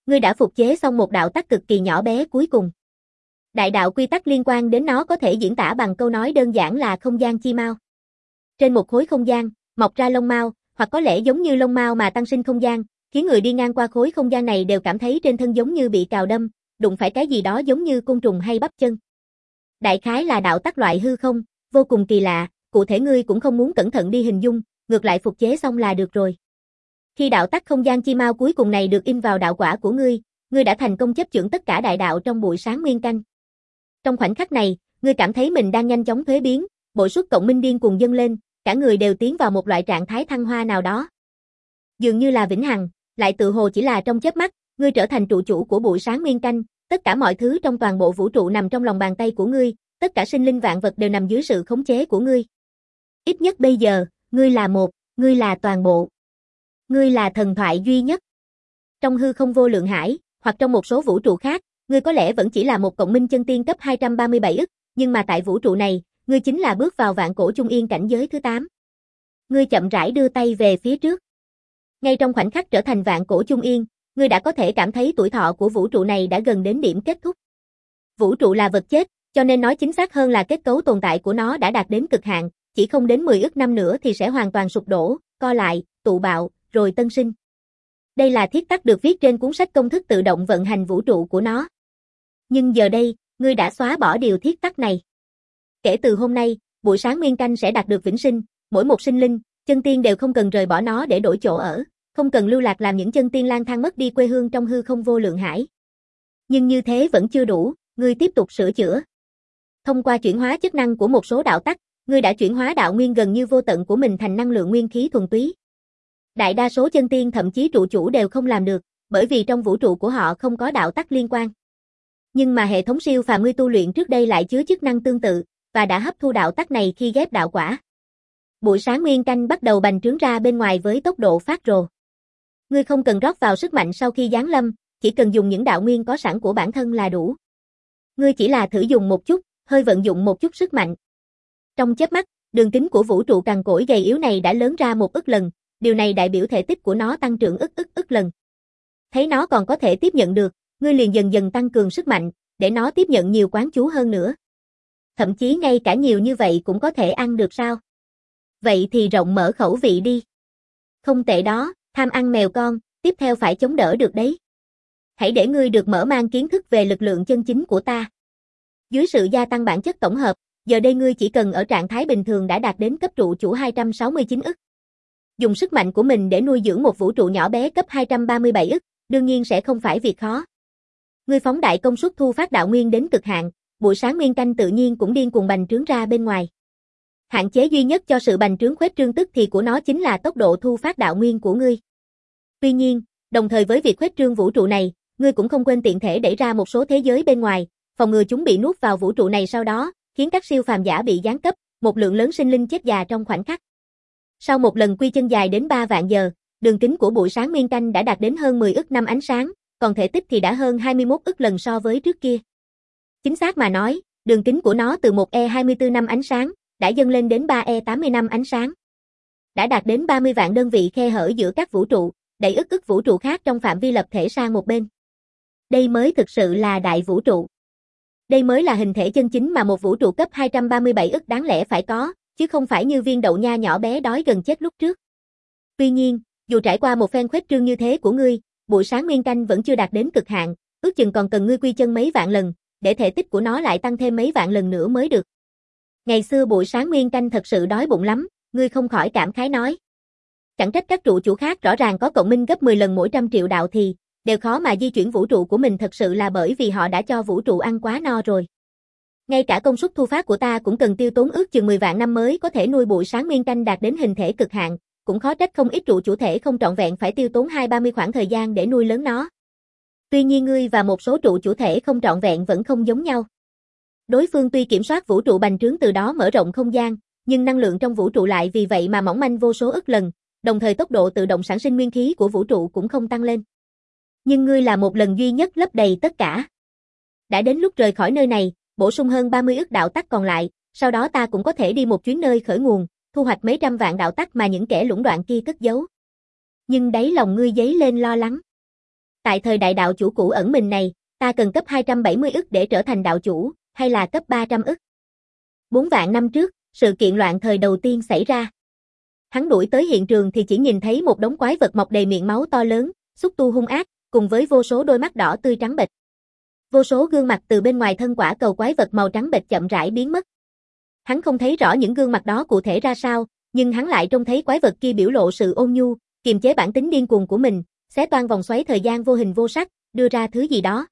Ngươi đã phục chế xong một đạo tắc cực kỳ nhỏ bé cuối cùng. Đại đạo quy tắc liên quan đến nó có thể diễn tả bằng câu nói đơn giản là không gian chi mao. Trên một khối không gian, mọc ra lông mao, hoặc có lẽ giống như lông mao mà tăng sinh không gian, khiến người đi ngang qua khối không gian này đều cảm thấy trên thân giống như bị cào đâm, đụng phải cái gì đó giống như côn trùng hay bắp chân. Đại khái là đạo tắc loại hư không, vô cùng kỳ lạ, cụ thể ngươi cũng không muốn cẩn thận đi hình dung, ngược lại phục chế xong là được rồi. Khi đạo tắc không gian chi mao cuối cùng này được in vào đạo quả của ngươi, ngươi đã thành công chấp chưởng tất cả đại đạo trong buổi sáng nguyên canh. Trong khoảnh khắc này, ngươi cảm thấy mình đang nhanh chóng thuế biến, bội suất cộng minh điên cuồng dâng lên, cả người đều tiến vào một loại trạng thái thăng hoa nào đó. Dường như là vĩnh hằng, lại tự hồ chỉ là trong chớp mắt, ngươi trở thành trụ chủ của buổi sáng nguyên canh, tất cả mọi thứ trong toàn bộ vũ trụ nằm trong lòng bàn tay của ngươi, tất cả sinh linh vạn vật đều nằm dưới sự khống chế của ngươi. Ít nhất bây giờ, ngươi là một, ngươi là toàn bộ. Ngươi là thần thoại duy nhất. Trong hư không vô lượng hải, hoặc trong một số vũ trụ khác, ngươi có lẽ vẫn chỉ là một cộng minh chân tiên cấp hai trăm ba mươi bảy ức, nhưng mà tại vũ trụ này, ngươi chính là bước vào vạn cổ trung yên cảnh giới thứ tám. Ngươi chậm rãi đưa tay về phía trước. Ngay trong khoảnh khắc trở thành vạn cổ trung yên, ngươi đã có thể cảm thấy tuổi thọ của vũ trụ này đã gần đến điểm kết thúc. Vũ trụ là vật chết, cho nên nói chính xác hơn là kết cấu tồn tại của nó đã đạt đến cực hạn, chỉ không đến mười ức năm nữa thì sẽ hoàn toàn sụp đổ, co lại, tụ bạo, rồi tân sinh. Đây là thiết tắc được viết trên cuốn sách công thức tự động vận hành vũ trụ của nó. Nhưng giờ đây, ngươi đã xóa bỏ điều thiết tắc này. Kể từ hôm nay, buổi sáng nguyên canh sẽ đạt được vĩnh sinh, mỗi một sinh linh, chân tiên đều không cần rời bỏ nó để đổi chỗ ở, không cần lưu lạc làm những chân tiên lang thang mất đi quê hương trong hư không vô lượng hải. Nhưng như thế vẫn chưa đủ, ngươi tiếp tục sửa chữa. Thông qua chuyển hóa chức năng của một số đạo tắc, ngươi đã chuyển hóa đạo nguyên gần như vô tận của mình thành năng lượng nguyên khí thuần túy. Đại đa số chân tiên thậm chí trụ chủ đều không làm được, bởi vì trong vũ trụ của họ không có đạo tắc liên quan. Nhưng mà hệ thống siêu phàm ngươi tu luyện trước đây lại chứa chức năng tương tự, và đã hấp thu đạo tắc này khi ghép đạo quả. Buổi sáng nguyên canh bắt đầu bành trướng ra bên ngoài với tốc độ phát rồ. Ngươi không cần rót vào sức mạnh sau khi giáng lâm, chỉ cần dùng những đạo nguyên có sẵn của bản thân là đủ. Ngươi chỉ là thử dùng một chút, hơi vận dụng một chút sức mạnh. Trong chớp mắt, đường kính của vũ trụ cằn cỗi gầy yếu này đã lớn ra một ức lần, điều này đại biểu thể tích của nó tăng trưởng ức ức ức lần. Thấy nó còn có thể tiếp nhận được, ngươi liền dần dần tăng cường sức mạnh, để nó tiếp nhận nhiều quán chú hơn nữa. Thậm chí ngay cả nhiều như vậy cũng có thể ăn được sao? Vậy thì rộng mở khẩu vị đi. Không tệ đó, tham ăn mèo con, tiếp theo phải chống đỡ được đấy. Hãy để ngươi được mở mang kiến thức về lực lượng chân chính của ta. Dưới sự gia tăng bản chất tổng hợp, giờ đây ngươi chỉ cần ở trạng thái bình thường đã đạt đến cấp trụ chủ hai trăm sáu mươi chín ức. Dùng sức mạnh của mình để nuôi dưỡng một vũ trụ nhỏ bé cấp hai trăm ba mươi bảy ức, đương nhiên sẽ không phải việc khó. Ngươi phóng đại công suất thu phát đạo nguyên đến cực hạn, buổi sáng nguyên canh tự nhiên cũng điên cuồng bành trướng ra bên ngoài. Hạn chế duy nhất cho sự bành trướng khuếch trương tức thì của nó chính là tốc độ thu phát đạo nguyên của ngươi. Tuy nhiên, đồng thời với việc khuếch trương vũ trụ này, ngươi cũng không quên tiện thể đẩy ra một số thế giới bên ngoài, phòng ngừa chúng bị nuốt vào vũ trụ này sau đó, khiến các siêu phàm giả bị giáng cấp, một lượng lớn sinh linh chết già trong khoảnh khắc. Sau một lần quy chân dài đến ba vạn giờ, đường kính của buổi sáng nguyên canh đã đạt đến hơn mười ức năm ánh sáng, còn thể tích thì đã hơn hai mươi mốt ức lần so với trước kia. Chính xác mà nói, đường kính của nó từ một e hai mươi tư năm ánh sáng, đã dâng lên đến ba e tám mươi năm ánh sáng. Đã đạt đến ba mươi vạn đơn vị khe hở giữa các vũ trụ, đẩy ức ức vũ trụ khác trong phạm vi lập thể sang một bên. Đây mới thực sự là đại vũ trụ. Đây mới là hình thể chân chính mà một vũ trụ cấp hai trăm ba mươi bảy ức đáng lẽ phải có, chứ không phải như viên đậu nha nhỏ bé đói gần chết lúc trước. Tuy nhiên, dù trải qua một phen khuếch trương như thế của ngươi, buổi sáng nguyên canh vẫn chưa đạt đến cực hạn, ước chừng còn cần ngươi quy chân mấy vạn lần, để thể tích của nó lại tăng thêm mấy vạn lần nữa mới được. Ngày xưa buổi sáng nguyên canh thật sự đói bụng lắm, ngươi không khỏi cảm khái nói. Chẳng trách các trụ chủ khác rõ ràng có cộng minh gấp mười lần mỗi trăm triệu đạo thì, đều khó mà di chuyển vũ trụ của mình thật sự là bởi vì họ đã cho vũ trụ ăn quá no rồi. Ngay cả công suất thu phát của ta cũng cần tiêu tốn ước chừng mười vạn năm mới có thể nuôi buổi sáng nguyên canh đạt đến hình thể cực hạn, cũng khó trách không ít trụ chủ thể không trọn vẹn phải tiêu tốn hai ba mươi khoảng thời gian để nuôi lớn nó. Tuy nhiên ngươi và một số trụ chủ thể không trọn vẹn vẫn không giống nhau. Đối phương tuy kiểm soát vũ trụ bành trướng từ đó mở rộng không gian, nhưng năng lượng trong vũ trụ lại vì vậy mà mỏng manh vô số ức lần, đồng thời tốc độ tự động sản sinh nguyên khí của vũ trụ cũng không tăng lên. Nhưng ngươi là một lần duy nhất lấp đầy tất cả. Đã đến lúc rời khỏi nơi này, bổ sung hơn ba mươi ức đạo tắc còn lại, sau đó ta cũng có thể đi một chuyến nơi khởi nguồn, thu hoạch mấy trăm vạn đạo tắc mà những kẻ lũng đoạn kia cất giấu. Nhưng đáy lòng ngươi dấy lên lo lắng. Tại thời đại đạo chủ cũ ẩn mình này, ta cần cấp hai trăm bảy mươi ức để trở thành đạo chủ, hay là cấp ba trăm ức? Bốn vạn năm trước, sự kiện loạn thời đầu tiên xảy ra. Hắn đuổi tới hiện trường thì chỉ nhìn thấy một đống quái vật mọc đầy miệng máu to lớn, xúc tu hung ác, cùng với vô số đôi mắt đỏ tươi trắng bệch. Vô số gương mặt từ bên ngoài thân quả cầu quái vật màu trắng bệch chậm rãi biến mất. Hắn không thấy rõ những gương mặt đó cụ thể ra sao, nhưng hắn lại trông thấy quái vật kia biểu lộ sự ôn nhu, kiềm chế bản tính điên cuồng của mình, xé toang vòng xoáy thời gian vô hình vô sắc, đưa ra thứ gì đó.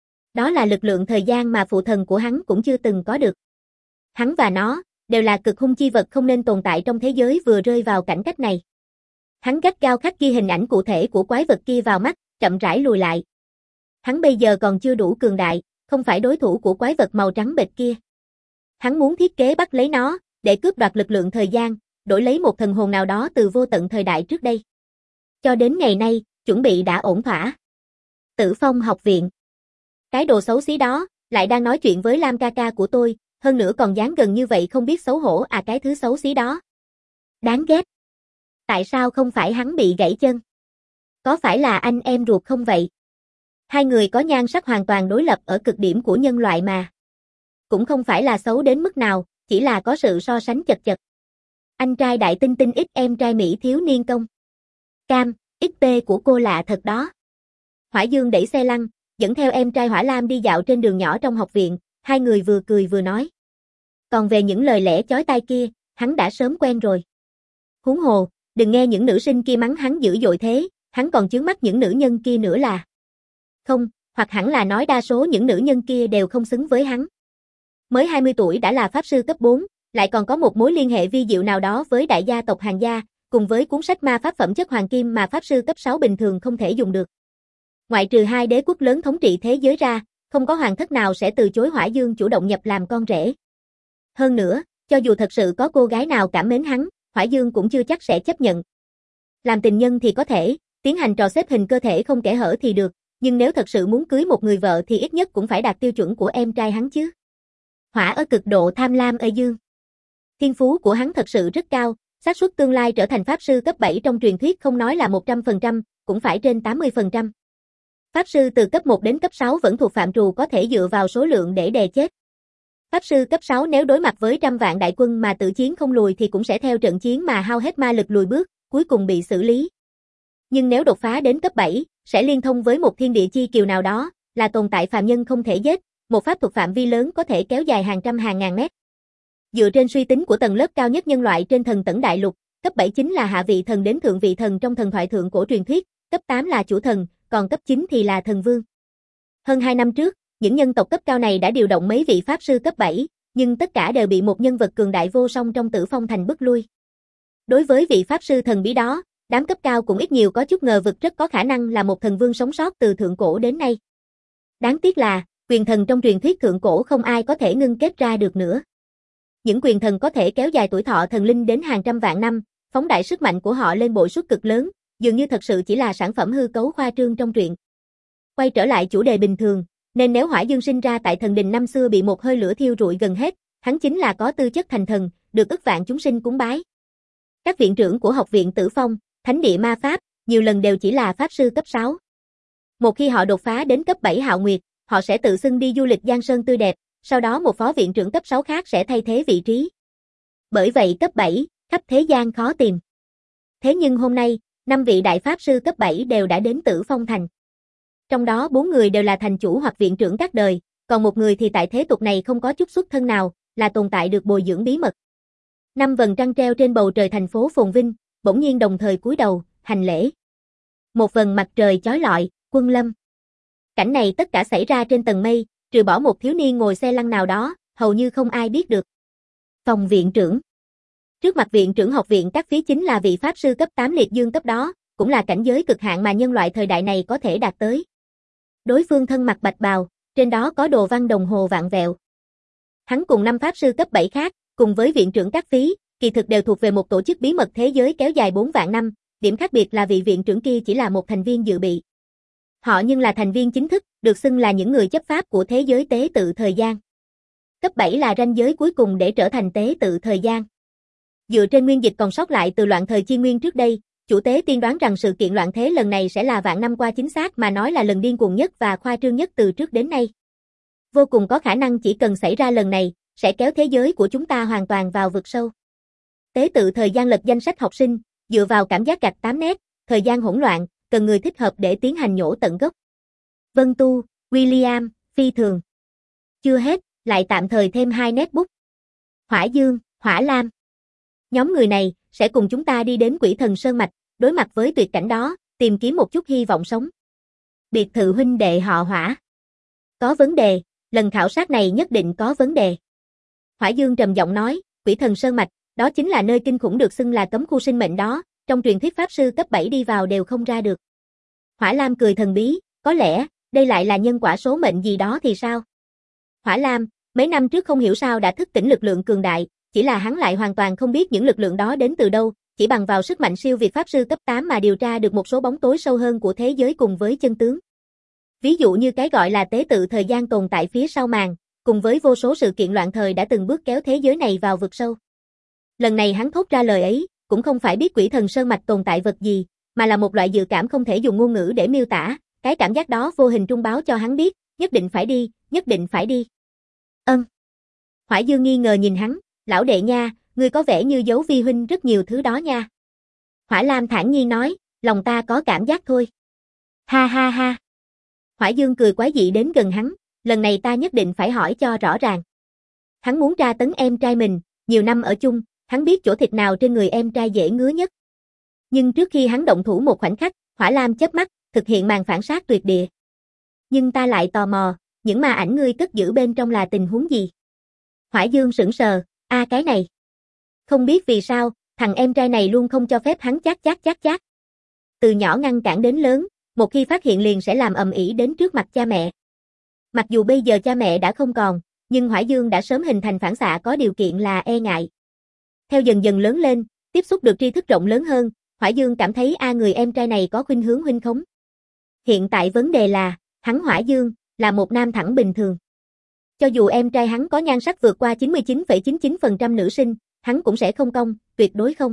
Đó là lực lượng thời gian mà phụ thần của hắn cũng chưa từng có được. Hắn và nó đều là cực hung chi vật không nên tồn tại trong thế giới vừa rơi vào cảnh cách này. Hắn gắt gao khắc ghi hình ảnh cụ thể của quái vật kia vào mắt, chậm rãi lùi lại. Hắn bây giờ còn chưa đủ cường đại, không phải đối thủ của quái vật màu trắng bệch kia. Hắn muốn thiết kế bắt lấy nó, để cướp đoạt lực lượng thời gian, đổi lấy một thần hồn nào đó từ vô tận thời đại trước đây. Cho đến ngày nay, chuẩn bị đã ổn thỏa. Tử Phong học viện. Cái đồ xấu xí đó, lại đang nói chuyện với Lam ca ca của tôi, hơn nữa còn dán gần như vậy không biết xấu hổ à cái thứ xấu xí đó. Đáng ghét. Tại sao không phải hắn bị gãy chân? Có phải là anh em ruột không vậy? Hai người có nhan sắc hoàn toàn đối lập ở cực điểm của nhân loại mà. Cũng không phải là xấu đến mức nào, chỉ là có sự so sánh chật chật. Anh trai đại tinh tinh ít em trai Mỹ thiếu niên công. Cam, ích pê của cô lạ thật đó. Hỏa Dương đẩy xe lăn, dẫn theo em trai Hỏa Lam đi dạo trên đường nhỏ trong học viện, hai người vừa cười vừa nói. Còn về những lời lẽ chói tai kia, hắn đã sớm quen rồi. Huống hồ, đừng nghe những nữ sinh kia mắng hắn dữ dội thế, hắn còn chướng mắt những nữ nhân kia nữa là. Không, hoặc hẳn là nói đa số những nữ nhân kia đều không xứng với hắn. Mới hai mươi tuổi đã là pháp sư cấp bốn, lại còn có một mối liên hệ vi diệu nào đó với đại gia tộc Hàn gia, cùng với cuốn sách ma pháp phẩm chất hoàng kim mà pháp sư cấp sáu bình thường không thể dùng được. Ngoại trừ hai đế quốc lớn thống trị thế giới ra, không có hoàng thất nào sẽ từ chối Hỏa Dương chủ động nhập làm con rể. Hơn nữa, cho dù thật sự có cô gái nào cảm mến hắn, Hỏa Dương cũng chưa chắc sẽ chấp nhận. Làm tình nhân thì có thể, tiến hành trò xếp hình cơ thể không kẽ hở thì được, nhưng nếu thật sự muốn cưới một người vợ thì ít nhất cũng phải đạt tiêu chuẩn của em trai hắn chứ. Hỏa ở cực độ tham lam ở Dương. Thiên phú của hắn thật sự rất cao, xác suất tương lai trở thành pháp sư cấp bảy trong truyền thuyết không nói là một trăm phần trăm, cũng phải trên tám mươi phần trăm. Pháp sư từ cấp một đến cấp sáu vẫn thuộc phạm trù có thể dựa vào số lượng để đè chết. Pháp sư cấp sáu nếu đối mặt với trăm vạn đại quân mà tự chiến không lùi thì cũng sẽ theo trận chiến mà hao hết ma lực lùi bước, cuối cùng bị xử lý. Nhưng nếu đột phá đến cấp bảy, sẽ liên thông với một thiên địa chi kiều nào đó, là tồn tại phàm nhân không thể giết, một pháp thuật phạm vi lớn có thể kéo dài hàng trăm hàng ngàn mét. Dựa trên suy tính của tầng lớp cao nhất nhân loại trên thần tẩn đại lục, cấp bảy chính là hạ vị thần đến thượng vị thần trong thần thoại thượng cổ truyền thuyết, cấp tám là chủ thần, còn cấp chín thì là thần vương. Hơn hai năm trước, những nhân tộc cấp cao này đã điều động mấy vị pháp sư cấp bảy, nhưng tất cả đều bị một nhân vật cường đại vô song trong Tử Phong thành bức lui. Đối với vị pháp sư thần bí đó, đám cấp cao cũng ít nhiều có chút ngờ vực rất có khả năng là một thần vương sống sót từ thượng cổ đến nay. Đáng tiếc là, quyền thần trong truyền thuyết thượng cổ không ai có thể ngưng kết ra được nữa. Những quyền thần có thể kéo dài tuổi thọ thần linh đến hàng trăm vạn năm, phóng đại sức mạnh của họ lên bội suất cực lớn, dường như thật sự chỉ là sản phẩm hư cấu khoa trương trong truyện. Quay trở lại chủ đề bình thường, nên nếu Hỏa Dương sinh ra tại thần đình năm xưa bị một hơi lửa thiêu rụi gần hết, hắn chính là có tư chất thành thần, được ức vạn chúng sinh cúng bái. Các viện trưởng của học viện Tử Phong, Thánh địa ma pháp, nhiều lần đều chỉ là pháp sư cấp sáu. Một khi họ đột phá đến cấp bảy Hạo Nguyệt, họ sẽ tự xưng đi du lịch Giang Sơn tươi đẹp, sau đó một phó viện trưởng cấp sáu khác sẽ thay thế vị trí. Bởi vậy cấp bảy, khắp thế gian khó tìm. Thế nhưng hôm nay, năm vị đại pháp sư cấp bảy đều đã đến Tử Phong thành. Trong đó bốn người đều là thành chủ hoặc viện trưởng các đời, còn một người thì tại thế tục này không có chút xuất thân nào, là tồn tại được bồi dưỡng bí mật. Năm vầng trăng treo trên bầu trời thành phố phồn vinh, bỗng nhiên đồng thời cúi đầu, hành lễ. Một vầng mặt trời chói lọi, Quân Lâm. Cảnh này tất cả xảy ra trên tầng mây, trừ bỏ một thiếu niên ngồi xe lăn nào đó, hầu như không ai biết được. Phòng viện trưởng. Trước mặt viện trưởng học viện các phí chính là vị pháp sư cấp tám liệt dương cấp đó, cũng là cảnh giới cực hạn mà nhân loại thời đại này có thể đạt tới. Đối phương thân mặc bạch bào, trên đó có đồ văn đồng hồ vạn vẹo. Hắn cùng năm pháp sư cấp bảy khác, cùng với viện trưởng các phí, kỳ thực đều thuộc về một tổ chức bí mật thế giới kéo dài bốn vạn năm, điểm khác biệt là vị viện trưởng kia chỉ là một thành viên dự bị. Họ nhưng là thành viên chính thức, được xưng là những người chấp pháp của thế giới tế tự thời gian. Cấp bảy là ranh giới cuối cùng để trở thành tế tự thời gian. Dựa trên nguyên dịch còn sót lại từ loạn thời chi nguyên trước đây, Chủ tế tiên đoán rằng sự kiện loạn thế lần này sẽ là vạn năm qua chính xác mà nói là lần điên cuồng nhất và khoa trương nhất từ trước đến nay. Vô cùng có khả năng chỉ cần xảy ra lần này, sẽ kéo thế giới của chúng ta hoàn toàn vào vực sâu. Tế tự thời gian lật danh sách học sinh, dựa vào cảm giác gạch tám nét, thời gian hỗn loạn, cần người thích hợp để tiến hành nhổ tận gốc. Vân Tu, William, phi thường. Chưa hết, lại tạm thời thêm hai nét bút. Hỏa Dương, Hỏa Lam. Nhóm người này sẽ cùng chúng ta đi đến Quỷ Thần Sơn Mạch, đối mặt với tuyệt cảnh đó, tìm kiếm một chút hy vọng sống. Biệt thự huynh đệ họ Hỏa. Có vấn đề, lần khảo sát này nhất định có vấn đề. Hỏa Dương trầm giọng nói, Quỷ Thần Sơn Mạch, đó chính là nơi kinh khủng được xưng là cấm khu sinh mệnh đó, trong truyền thuyết pháp sư cấp bảy đi vào đều không ra được. Hỏa Lam cười thần bí, có lẽ, đây lại là nhân quả số mệnh gì đó thì sao? Hỏa Lam, mấy năm trước không hiểu sao đã thức tỉnh lực lượng cường đại, chỉ là hắn lại hoàn toàn không biết những lực lượng đó đến từ đâu, chỉ bằng vào sức mạnh siêu việt pháp sư cấp tám mà điều tra được một số bóng tối sâu hơn của thế giới cùng với chân tướng. Ví dụ như cái gọi là tế tự thời gian tồn tại phía sau màn, cùng với vô số sự kiện loạn thời đã từng bước kéo thế giới này vào vực sâu. Lần này hắn thốt ra lời ấy, cũng không phải biết Quỷ Thần Sơn Mạch tồn tại vật gì, mà là một loại dự cảm không thể dùng ngôn ngữ để miêu tả, cái cảm giác đó vô hình trung báo cho hắn biết, nhất định phải đi, nhất định phải đi. Ân. Hỏa Dương nghi ngờ nhìn hắn, lão đệ nha, ngươi có vẻ như giấu vi huynh rất nhiều thứ đó nha. Hỏa Lam thản nhiên nói, lòng ta có cảm giác thôi. Ha ha ha. Hỏa Dương cười quái dị đến gần hắn, lần này ta nhất định phải hỏi cho rõ ràng. Hắn muốn tra tấn em trai mình, nhiều năm ở chung, hắn biết chỗ thịt nào trên người em trai dễ ngứa nhất. Nhưng trước khi hắn động thủ một khoảnh khắc, Hỏa Lam chớp mắt, thực hiện màn phản sát tuyệt địa. Nhưng ta lại tò mò, những ma ảnh ngươi cất giữ bên trong là tình huống gì? Hỏa Dương sững sờ, a cái này. Không biết vì sao, thằng em trai này luôn không cho phép hắn chát chát chát chát. Từ nhỏ ngăn cản đến lớn, một khi phát hiện liền sẽ làm ầm ĩ đến trước mặt cha mẹ. Mặc dù bây giờ cha mẹ đã không còn, nhưng Hỏa Dương đã sớm hình thành phản xạ có điều kiện là e ngại. Theo dần dần lớn lên, tiếp xúc được tri thức rộng lớn hơn, Hỏa Dương cảm thấy a người em trai này có khuynh hướng huynh khống. Hiện tại vấn đề là, hắn Hỏa Dương, là một nam thẳng bình thường. Cho dù em trai hắn có nhan sắc vượt qua chín mươi chín phẩy chín chín phần trăm nữ sinh, hắn cũng sẽ không công, tuyệt đối không.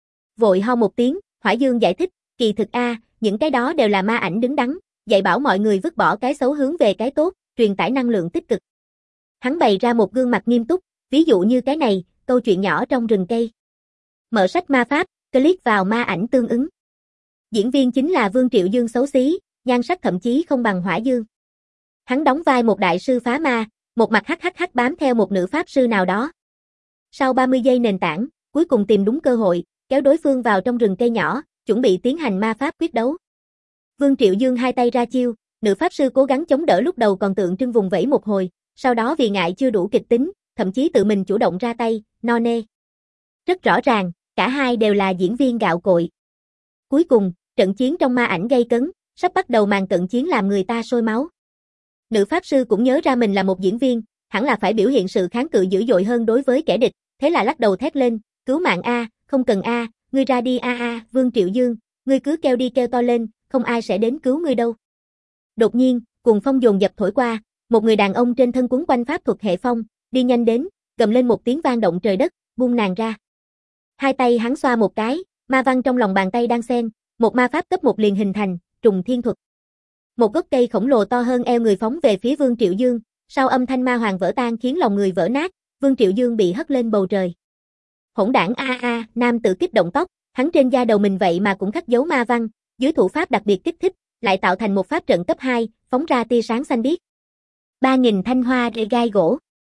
Vội ho một tiếng, Hỏa Dương giải thích, kỳ thực a, những cái đó đều là ma ảnh đứng đắn, dạy bảo mọi người vứt bỏ cái xấu hướng về cái tốt, truyền tải năng lượng tích cực. Hắn bày ra một gương mặt nghiêm túc, ví dụ như cái này, câu chuyện nhỏ trong rừng cây. Mở sách ma pháp, click vào ma ảnh tương ứng. Diễn viên chính là Vương Triệu Dương xấu xí, nhan sắc thậm chí không bằng Hỏa Dương. Hắn đóng vai một đại sư phá ma, một mặt hắc hắc hắc bám theo một nữ pháp sư nào đó. Sau ba mươi giây nền tảng, cuối cùng tìm đúng cơ hội, kéo đối phương vào trong rừng cây nhỏ, chuẩn bị tiến hành ma pháp quyết đấu. Vương Triệu Dương hai tay ra chiêu, nữ pháp sư cố gắng chống đỡ lúc đầu còn tượng trưng vùng vẫy một hồi, sau đó vì ngại chưa đủ kịch tính, thậm chí tự mình chủ động ra tay, no nê. Rất rõ ràng, cả hai đều là diễn viên gạo cội. Cuối cùng, trận chiến trong ma ảnh gay cấn, sắp bắt đầu màn cận chiến làm người ta sôi máu. Nữ pháp sư cũng nhớ ra mình là một diễn viên, hẳn là phải biểu hiện sự kháng cự dữ dội hơn đối với kẻ địch, thế là lắc đầu thét lên, cứu mạng a, không cần a, ngươi ra đi a a, Vương Triệu Dương, ngươi cứ kêu đi kêu to lên, không ai sẽ đến cứu ngươi đâu. Đột nhiên, cuồng phong dồn dập thổi qua, một người đàn ông trên thân quấn quanh pháp thuật hệ phong, đi nhanh đến, gầm lên một tiếng vang động trời đất, buông nàng ra. Hai tay hắn xoa một cái, ma văn trong lòng bàn tay đang xen, một ma pháp cấp một liền hình thành, trùng thiên thuật. Một gốc cây khổng lồ to hơn eo người phóng về phía Vương Triệu Dương, sau âm thanh ma hoàng vỡ tan khiến lòng người vỡ nát, Vương Triệu Dương bị hất lên bầu trời. Hỗn đảng a a, nam tử kích động tóc, hắn trên da đầu mình vậy mà cũng khắc dấu ma văn, dưới thủ pháp đặc biệt kích thích, lại tạo thành một pháp trận cấp hai, phóng ra tia sáng xanh biếc. ba nghìn thanh hoa rễ gai gỗ.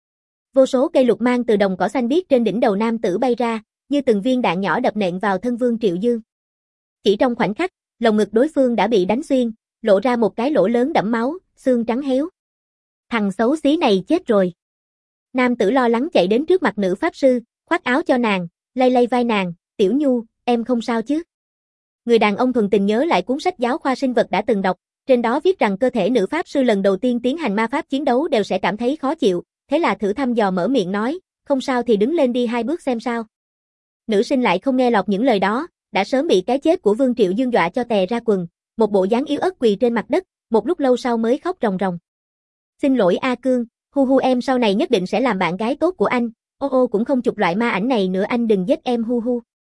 Vô số cây lục mang từ đồng cỏ xanh biếc trên đỉnh đầu nam tử bay ra, như từng viên đạn nhỏ đập nện vào thân Vương Triệu Dương. Chỉ trong khoảnh khắc, lồng ngực đối phương đã bị đánh xuyên, lộ ra một cái lỗ lớn đẫm máu, xương trắng héo. Thằng xấu xí này chết rồi. Nam tử lo lắng chạy đến trước mặt nữ pháp sư, khoác áo cho nàng, lay lay vai nàng, Tiểu Nhu, em không sao chứ? Người đàn ông thuần tình nhớ lại cuốn sách giáo khoa sinh vật đã từng đọc, trên đó viết rằng cơ thể nữ pháp sư lần đầu tiên tiến hành ma pháp chiến đấu đều sẽ cảm thấy khó chịu, thế là thử thăm dò mở miệng nói, không sao thì đứng lên đi hai bước xem sao. Nữ sinh lại không nghe lọt những lời đó, đã sớm bị cái chết của Vương Triệu Dương dọa cho tè ra quần, một bộ dáng yếu ớt quỳ trên mặt đất, một lúc lâu sau mới khóc ròng ròng. Xin lỗi A Cương, hu hu em sau này nhất định sẽ làm bạn gái tốt của anh, ô ô cũng không chụp loại ma ảnh này nữa anh đừng giết em hu hu.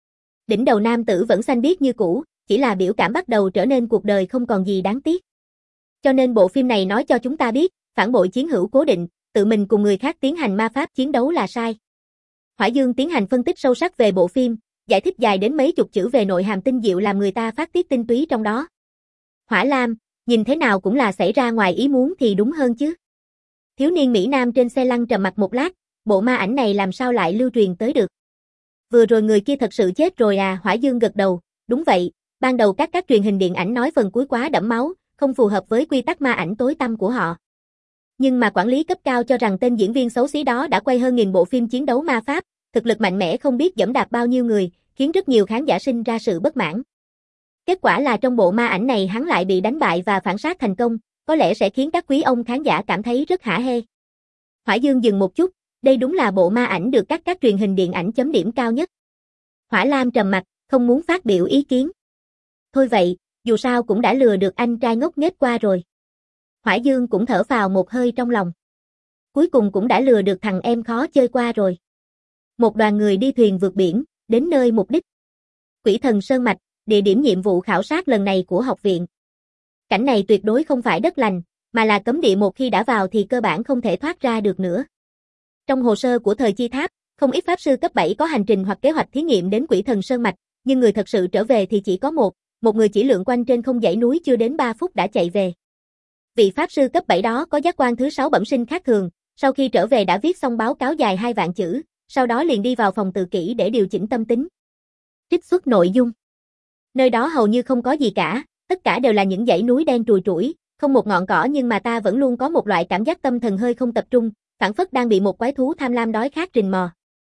Đỉnh đầu nam tử vẫn xanh biếc như cũ, chỉ là biểu cảm bắt đầu trở nên cuộc đời không còn gì đáng tiếc. Cho nên bộ phim này nói cho chúng ta biết, phản bội chiến hữu cố định, tự mình cùng người khác tiến hành ma pháp chiến đấu là sai. Hỏa Dương tiến hành phân tích sâu sắc về bộ phim, giải thích dài đến mấy chục chữ về nội hàm tinh diệu làm người ta phát tiết tinh túy trong đó. Hỏa Lam, nhìn thế nào cũng là xảy ra ngoài ý muốn thì đúng hơn chứ. Thiếu niên Mỹ Nam trên xe lăn trầm mặc một lát, bộ ma ảnh này làm sao lại lưu truyền tới được. Vừa rồi người kia thật sự chết rồi à? Hỏa Dương gật đầu, đúng vậy, ban đầu các các truyền hình điện ảnh nói phần cuối quá đẫm máu, không phù hợp với quy tắc ma ảnh tối tăm của họ. Nhưng mà quản lý cấp cao cho rằng tên diễn viên xấu xí đó đã quay hơn nghìn bộ phim chiến đấu ma pháp, thực lực mạnh mẽ không biết dẫm đạp bao nhiêu người, khiến rất nhiều khán giả sinh ra sự bất mãn. Kết quả là trong bộ ma ảnh này hắn lại bị đánh bại và phản sát thành công, có lẽ sẽ khiến các quý ông khán giả cảm thấy rất hả hê. Hỏa Dương dừng một chút, đây đúng là bộ ma ảnh được các các truyền hình điện ảnh chấm điểm cao nhất. Hỏa Lam trầm mặt, không muốn phát biểu ý kiến. Thôi vậy, dù sao cũng đã lừa được anh trai ngốc nghếch qua rồi. Hỏa Dương cũng thở phào một hơi trong lòng. Cuối cùng cũng đã lừa được thằng em khó chơi qua rồi. Một đoàn người đi thuyền vượt biển, đến nơi mục đích. Quỷ Thần Sơn Mạch, địa điểm nhiệm vụ khảo sát lần này của học viện. Cảnh này tuyệt đối không phải đất lành, mà là cấm địa, một khi đã vào thì cơ bản không thể thoát ra được nữa. Trong hồ sơ của thời Chi Tháp, không ít pháp sư cấp bảy có hành trình hoặc kế hoạch thí nghiệm đến Quỷ Thần Sơn Mạch, nhưng người thật sự trở về thì chỉ có một, một người chỉ lượn quanh trên không dãy núi chưa đến ba phút đã chạy về. Vị pháp sư cấp bảy đó có giác quan thứ sáu bẩm sinh khác thường, sau khi trở về đã viết xong báo cáo dài hai vạn chữ, sau đó liền đi vào phòng tự kỷ để điều chỉnh tâm tính. Trích xuất nội dung. Nơi đó hầu như không có gì cả, tất cả đều là những dãy núi đen trùi trũi, không một ngọn cỏ, nhưng mà ta vẫn luôn có một loại cảm giác tâm thần hơi không tập trung, phảng phất đang bị một quái thú tham lam đói khát rình mò.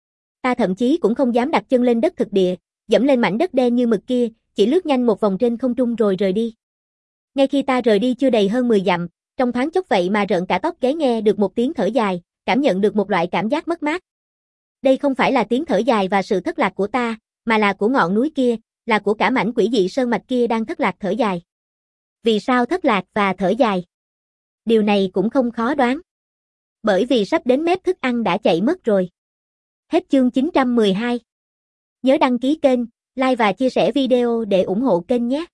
Ta thậm chí cũng không dám đặt chân lên đất thực địa, dẫm lên mảnh đất đen như mực kia, chỉ lướt nhanh một vòng trên không trung rồi rời đi. Ngay khi ta rời đi chưa đầy hơn mười dặm, trong thoáng chốc vậy mà rợn cả tóc gáy nghe được một tiếng thở dài, cảm nhận được một loại cảm giác mất mát. Đây không phải là tiếng thở dài và sự thất lạc của ta, mà là của ngọn núi kia, là của cả mảnh quỷ dị sơn mạch kia đang thất lạc thở dài. Vì sao thất lạc và thở dài? Điều này cũng không khó đoán. Bởi vì sắp đến mép thức ăn đã chạy mất rồi. Hết chương chín trăm mười hai. Nhớ đăng ký kênh, like và chia sẻ video để ủng hộ kênh nhé.